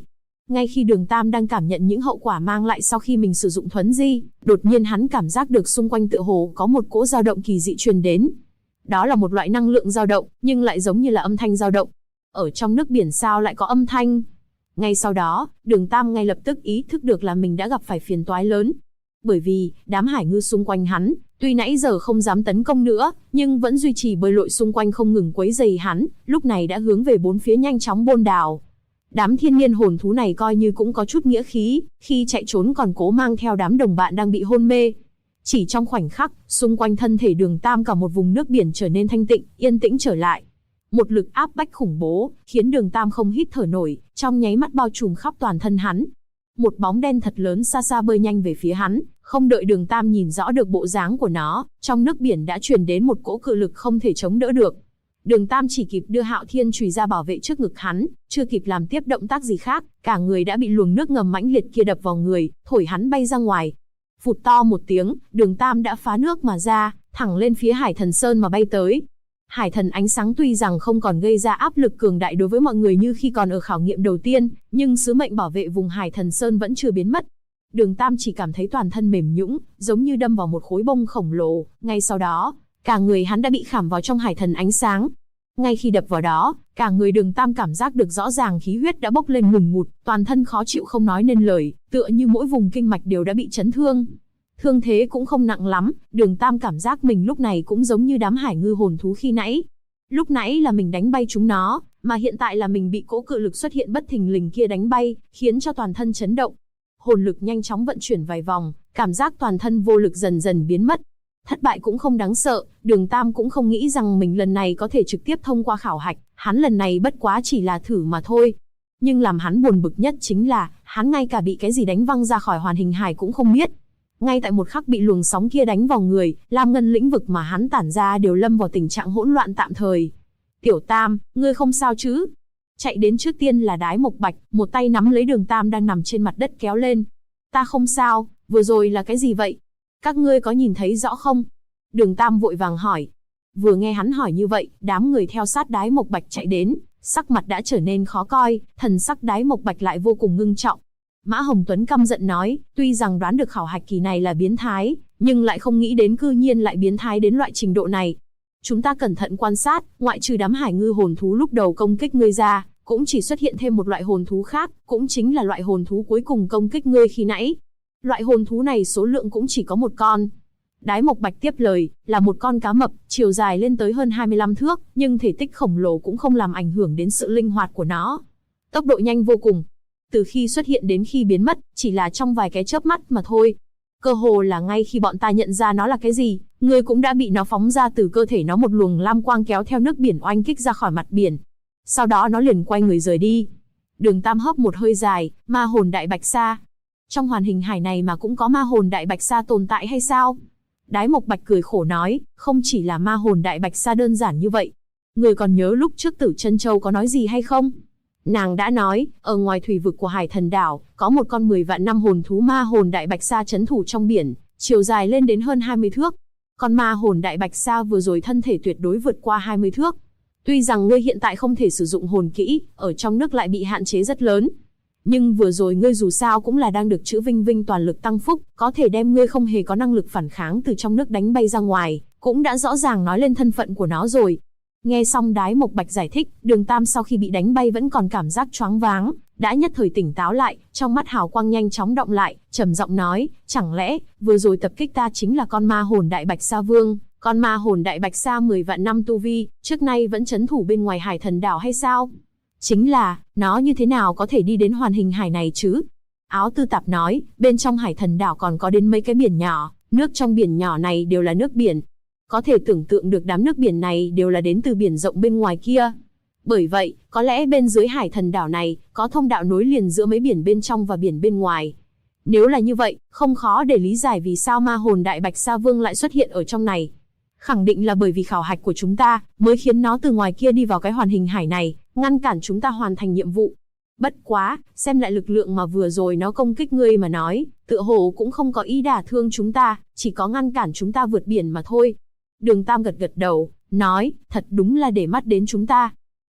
Ngay khi Đường Tam đang cảm nhận những hậu quả mang lại sau khi mình sử dụng thuấn di, đột nhiên hắn cảm giác được xung quanh tựa hồ có một cỗ dao động kỳ dị truyền đến. Đó là một loại năng lượng dao động, nhưng lại giống như là âm thanh dao động. Ở trong nước biển sao lại có âm thanh? Ngay sau đó, Đường Tam ngay lập tức ý thức được là mình đã gặp phải phiền toái lớn. Bởi vì, đám hải ngư xung quanh hắn, tuy nãy giờ không dám tấn công nữa, nhưng vẫn duy trì bơi lội xung quanh không ngừng quấy rầy hắn, lúc này đã hướng về bốn phía nhanh chóng bôn đào. Đám thiên niên hồn thú này coi như cũng có chút nghĩa khí, khi chạy trốn còn cố mang theo đám đồng bạn đang bị hôn mê. Chỉ trong khoảnh khắc, xung quanh thân thể Đường Tam cả một vùng nước biển trở nên thanh tịnh, yên tĩnh trở lại. Một lực áp bách khủng bố, khiến Đường Tam không hít thở nổi, trong nháy mắt bao trùm khắp toàn thân hắn. Một bóng đen thật lớn xa xa bơi nhanh về phía hắn, không đợi Đường Tam nhìn rõ được bộ dáng của nó, trong nước biển đã truyền đến một cỗ cự lực không thể chống đỡ được. Đường Tam chỉ kịp đưa Hạo Thiên chùy ra bảo vệ trước ngực hắn, chưa kịp làm tiếp động tác gì khác, cả người đã bị luồng nước ngầm mãnh liệt kia đập vào người, thổi hắn bay ra ngoài. Phụt to một tiếng, Đường Tam đã phá nước mà ra, thẳng lên phía Hải Thần Sơn mà bay tới. Hải thần ánh sáng tuy rằng không còn gây ra áp lực cường đại đối với mọi người như khi còn ở khảo nghiệm đầu tiên, nhưng sứ mệnh bảo vệ vùng Hải Thần Sơn vẫn chưa biến mất. Đường Tam chỉ cảm thấy toàn thân mềm nhũn, giống như đâm vào một khối bông khổng lồ, ngay sau đó, cả người hắn đã bị khảm vào trong hải thần ánh sáng. Ngay khi đập vào đó, cả người Đường Tam cảm giác được rõ ràng khí huyết đã bốc lên ngùn ngụt, toàn thân khó chịu không nói nên lời, tựa như mỗi vùng kinh mạch đều đã bị chấn thương. Thương thế cũng không nặng lắm, Đường Tam cảm giác mình lúc này cũng giống như đám hải ngư hồn thú khi nãy. Lúc nãy là mình đánh bay chúng nó, mà hiện tại là mình bị cỗ cự lực xuất hiện bất thình lình kia đánh bay, khiến cho toàn thân chấn động. Hồn lực nhanh chóng vận chuyển vài vòng, cảm giác toàn thân vô lực dần dần biến mất. Thất bại cũng không đáng sợ, Đường Tam cũng không nghĩ rằng mình lần này có thể trực tiếp thông qua khảo hạch, hắn lần này bất quá chỉ là thử mà thôi. Nhưng làm hắn buồn bực nhất chính là, hắn ngay cả bị cái gì đánh văng ra khỏi hoàn hình hải cũng không biết. Ngay tại một khắc bị luồng sóng kia đánh vào người, Lam Ngân lĩnh vực mà hắn tản ra đều lâm vào tình trạng hỗn loạn tạm thời. Tiểu Tam, ngươi không sao chứ? Chạy đến trước tiên là Đái Mộc Bạch, một tay nắm lấy Đường Tam đang nằm trên mặt đất kéo lên. Ta không sao, vừa rồi là cái gì vậy? Các ngươi có nhìn thấy rõ không? Đường Tam vội vàng hỏi. Vừa nghe hắn hỏi như vậy, đám người theo sát Đái Mộc Bạch chạy đến, sắc mặt đã trở nên khó coi, thần sắc Đái Mộc Bạch lại vô cùng ngưng trọng. Mã Hồng Tuấn căm giận nói, tuy rằng đoán được khảo hạch kỳ này là biến thái, nhưng lại không nghĩ đến cư nhiên lại biến thái đến loại trình độ này. Chúng ta cẩn thận quan sát, ngoại trừ đám hải ngư hồn thú lúc đầu công kích ngươi ra, cũng chỉ xuất hiện thêm một loại hồn thú khác, cũng chính là loại hồn thú cuối cùng công kích ngươi khi nãy. Loại hồn thú này số lượng cũng chỉ có một con. Đái Mộc Bạch tiếp lời, là một con cá mập, chiều dài lên tới hơn 25 thước, nhưng thể tích khổng lồ cũng không làm ảnh hưởng đến sự linh hoạt của nó. Tốc độ nhanh vô cùng. Từ khi xuất hiện đến khi biến mất, chỉ là trong vài cái chớp mắt mà thôi. Cơ hồ là ngay khi bọn ta nhận ra nó là cái gì, ngươi cũng đã bị nó phóng ra từ cơ thể nó một luồng lam quang kéo theo nước biển oanh kích ra khỏi mặt biển. Sau đó nó liền quay người rời đi. Đường Tam hấp một hơi dài, ma hồn đại bạch sa. Trong hoàn hình hải này mà cũng có ma hồn đại bạch sa tồn tại hay sao? Đái Mộc Bạch cười khổ nói, không chỉ là ma hồn đại bạch sa đơn giản như vậy. Người còn nhớ lúc trước Tử Chân Châu có nói gì hay không? Nàng đã nói, ở ngoài thủy vực của Hải Thần Đảo, có một con 10 vạn năm hồn thú ma hồn đại bạch sa trấn thủ trong biển, chiều dài lên đến hơn 20 thước. Con ma hồn đại bạch sa vừa rồi thân thể tuyệt đối vượt qua 20 thước. Tuy rằng ngươi hiện tại không thể sử dụng hồn kỹ, ở trong nước lại bị hạn chế rất lớn. Nhưng vừa rồi ngươi dù sao cũng là đang được chữ Vinh Vinh toàn lực tăng phúc, có thể đem ngươi không hề có năng lực phản kháng từ trong nước đánh bay ra ngoài, cũng đã rõ ràng nói lên thân phận của nó rồi. Nghe xong Đái Mộc Bạch giải thích, Đường Tam sau khi bị đánh bay vẫn còn cảm giác choáng váng, đã nhất thời tỉnh táo lại, trong mắt hào quang nhanh chóng động lại, trầm giọng nói, chẳng lẽ, vừa rồi tập kích ta chính là con ma hồn đại bạch sa vương, con ma hồn đại bạch sa 10 vạn năm tu vi, trước nay vẫn trấn thủ bên ngoài Hải Thần Đảo hay sao? Chính là, nó như thế nào có thể đi đến hoàn hình hải này chứ? Áo Tư Tạp nói, bên trong Hải Thần Đảo còn có đến mấy cái biển nhỏ, nước trong biển nhỏ này đều là nước biển. Có thể tưởng tượng được đám nước biển này đều là đến từ biển rộng bên ngoài kia. Bởi vậy, có lẽ bên dưới Hải Thần Đảo này, có thông đạo nối liền giữa mấy biển bên trong và biển bên ngoài. Nếu là như vậy, không khó để lý giải vì sao ma hồn đại bạch sa vương lại xuất hiện ở trong này. Khẳng định là bởi vì khảo hạch của chúng ta, mới khiến nó từ ngoài kia đi vào cái hoàn hình hải này, ngăn cản chúng ta hoàn thành nhiệm vụ. Bất quá, xem lại lực lượng mà vừa rồi nó công kích ngươi mà nói, tựa hồ cũng không có ý đả thương chúng ta, chỉ có ngăn cản chúng ta vượt biển mà thôi. Đường Tam gật gật đầu, nói, thật đúng là để mắt đến chúng ta.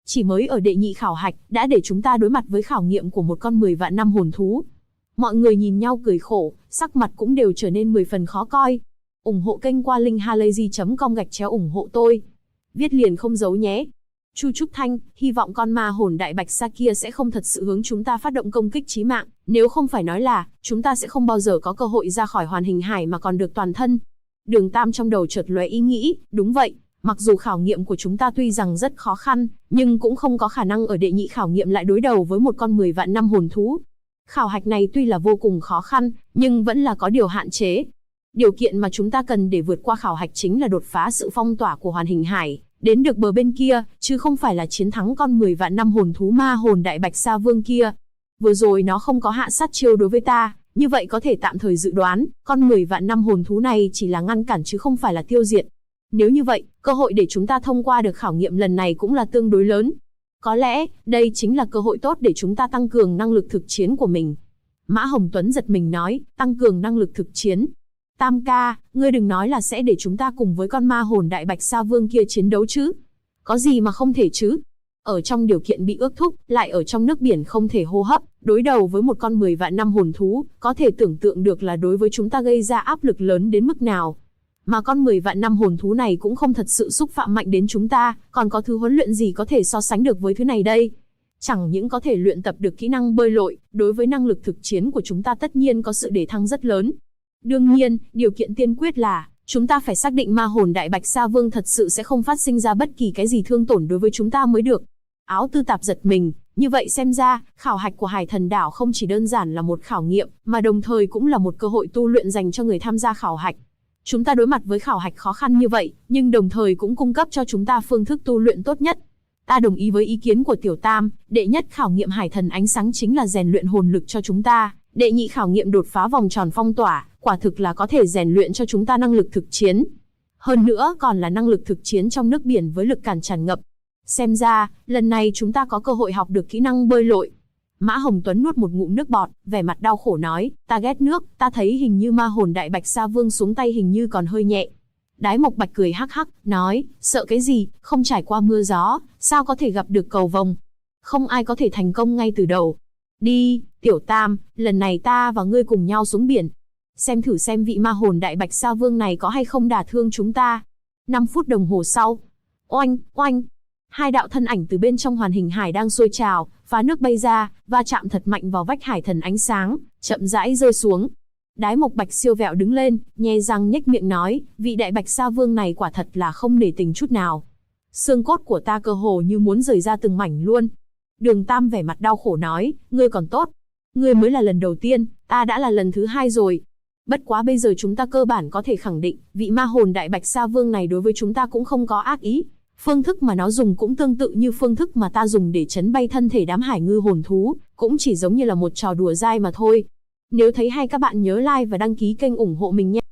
Chỉ mới ở đệ nhị khảo hạch, đã để chúng ta đối mặt với khảo nghiệm của một con 10 vạn năm hồn thú. Mọi người nhìn nhau cười khổ, sắc mặt cũng đều trở nên 10 phần khó coi. Ủng hộ kênh qua linkhalazy.com/ủng hộ tôi. Viết liền không giấu nhé. Chu Trúc Thanh, hy vọng con ma hồn đại bạch sa kia sẽ không thật sự hướng chúng ta phát động công kích chí mạng, nếu không phải nói là, chúng ta sẽ không bao giờ có cơ hội ra khỏi hoàn hình hải mà còn được toàn thân. Đường Tam trong đầu chợt lóe ý nghĩ, đúng vậy, mặc dù khảo nghiệm của chúng ta tuy rằng rất khó khăn, nhưng cũng không có khả năng ở đệ nhị khảo nghiệm lại đối đầu với một con 10 vạn năm hồn thú. Khảo hạch này tuy là vô cùng khó khăn, nhưng vẫn là có điều hạn chế. Điều kiện mà chúng ta cần để vượt qua khảo hạch chính là đột phá sự phong tỏa của hoàn hình hải, đến được bờ bên kia, chứ không phải là chiến thắng con 10 vạn năm hồn thú ma hồn đại bạch sa vương kia. Vừa rồi nó không có hạ sát chiêu đối với ta, như vậy có thể tạm thời dự đoán, con 10 vạn năm hồn thú này chỉ là ngăn cản chứ không phải là tiêu diệt. Nếu như vậy, cơ hội để chúng ta thông qua được khảo nghiệm lần này cũng là tương đối lớn. Có lẽ, đây chính là cơ hội tốt để chúng ta tăng cường năng lực thực chiến của mình. Mã Hồng Tuấn giật mình nói, tăng cường năng lực thực chiến. Tam ca, ngươi đừng nói là sẽ để chúng ta cùng với con ma hồn đại bạch sa vương kia chiến đấu chứ. Có gì mà không thể chứ. Ở trong điều kiện bị ước thúc, lại ở trong nước biển không thể hô hấp, đối đầu với một con 10 vạn năm hồn thú, có thể tưởng tượng được là đối với chúng ta gây ra áp lực lớn đến mức nào. Mà con 10 vạn năm hồn thú này cũng không thật sự xúc phạm mạnh đến chúng ta, còn có thứ huấn luyện gì có thể so sánh được với thứ này đây. Chẳng những có thể luyện tập được kỹ năng bơi lội, đối với năng lực thực chiến của chúng ta tất nhiên có sự đề thăng rất lớn. Đương nhiên, điều kiện tiên quyết là, chúng ta phải xác định ma hồn đại bạch sa vương thật sự sẽ không phát sinh ra bất kỳ cái gì thương tổn đối với chúng ta mới được. Áo Tư Tạp giật mình, như vậy xem ra, khảo hạch của Hải Thần Đảo không chỉ đơn giản là một khảo nghiệm, mà đồng thời cũng là một cơ hội tu luyện dành cho người tham gia khảo hạch. Chúng ta đối mặt với khảo hạch khó khăn như vậy, nhưng đồng thời cũng cung cấp cho chúng ta phương thức tu luyện tốt nhất. Ta đồng ý với ý kiến của Tiểu Tam, đệ nhất khảo nghiệm Hải Thần Ánh Sáng chính là rèn luyện hồn lực cho chúng ta, đệ nhị khảo nghiệm đột phá vòng tròn phong tỏa, quả thực là có thể rèn luyện cho chúng ta năng lực thực chiến. Hơn nữa còn là năng lực thực chiến trong nước biển với lực cản tràn ngập. Xem ra, lần này chúng ta có cơ hội học được kỹ năng bơi lội. Mã Hồng Tuấn nuốt một ngụm nước bọt, vẻ mặt đau khổ nói, ta ghét nước, ta thấy hình như ma hồn đại bạch sa vương xuống tay hình như còn hơi nhẹ. Đái Mộc Bạch cười hắc hắc, nói, sợ cái gì, không trải qua mưa gió, sao có thể gặp được cầu vồng. Không ai có thể thành công ngay từ đầu. Đi, Tiểu Tam, lần này ta và ngươi cùng nhau xuống biển. Xem thử xem vị ma hồn đại bạch sa vương này có hay không đả thương chúng ta. 5 phút đồng hồ sau. Oanh, oanh. Hai đạo thân ảnh từ bên trong hoàn hình hải đang sôi trào, phá nước bay ra, va chạm thật mạnh vào vách Hải Thần Ánh Sáng, chậm rãi rơi xuống. Đái Mộc Bạch siêu vẹo đứng lên, nhe răng nhếch miệng nói, vị đại bạch sa vương này quả thật là không nể tình chút nào. Xương cốt của ta cơ hồ như muốn rời ra từng mảnh luôn. Đường Tam vẻ mặt đau khổ nói, ngươi còn tốt. Ngươi mới là lần đầu tiên, ta đã là lần thứ 2 rồi. Bất quá bây giờ chúng ta cơ bản có thể khẳng định, vị ma hồn đại bạch sa vương này đối với chúng ta cũng không có ác ý. Phương thức mà nó dùng cũng tương tự như phương thức mà ta dùng để chấn bay thân thể đám hải ngư hồn thú, cũng chỉ giống như là một trò đùa dai mà thôi. Nếu thấy hay các bạn nhớ like và đăng ký kênh ủng hộ mình nhé.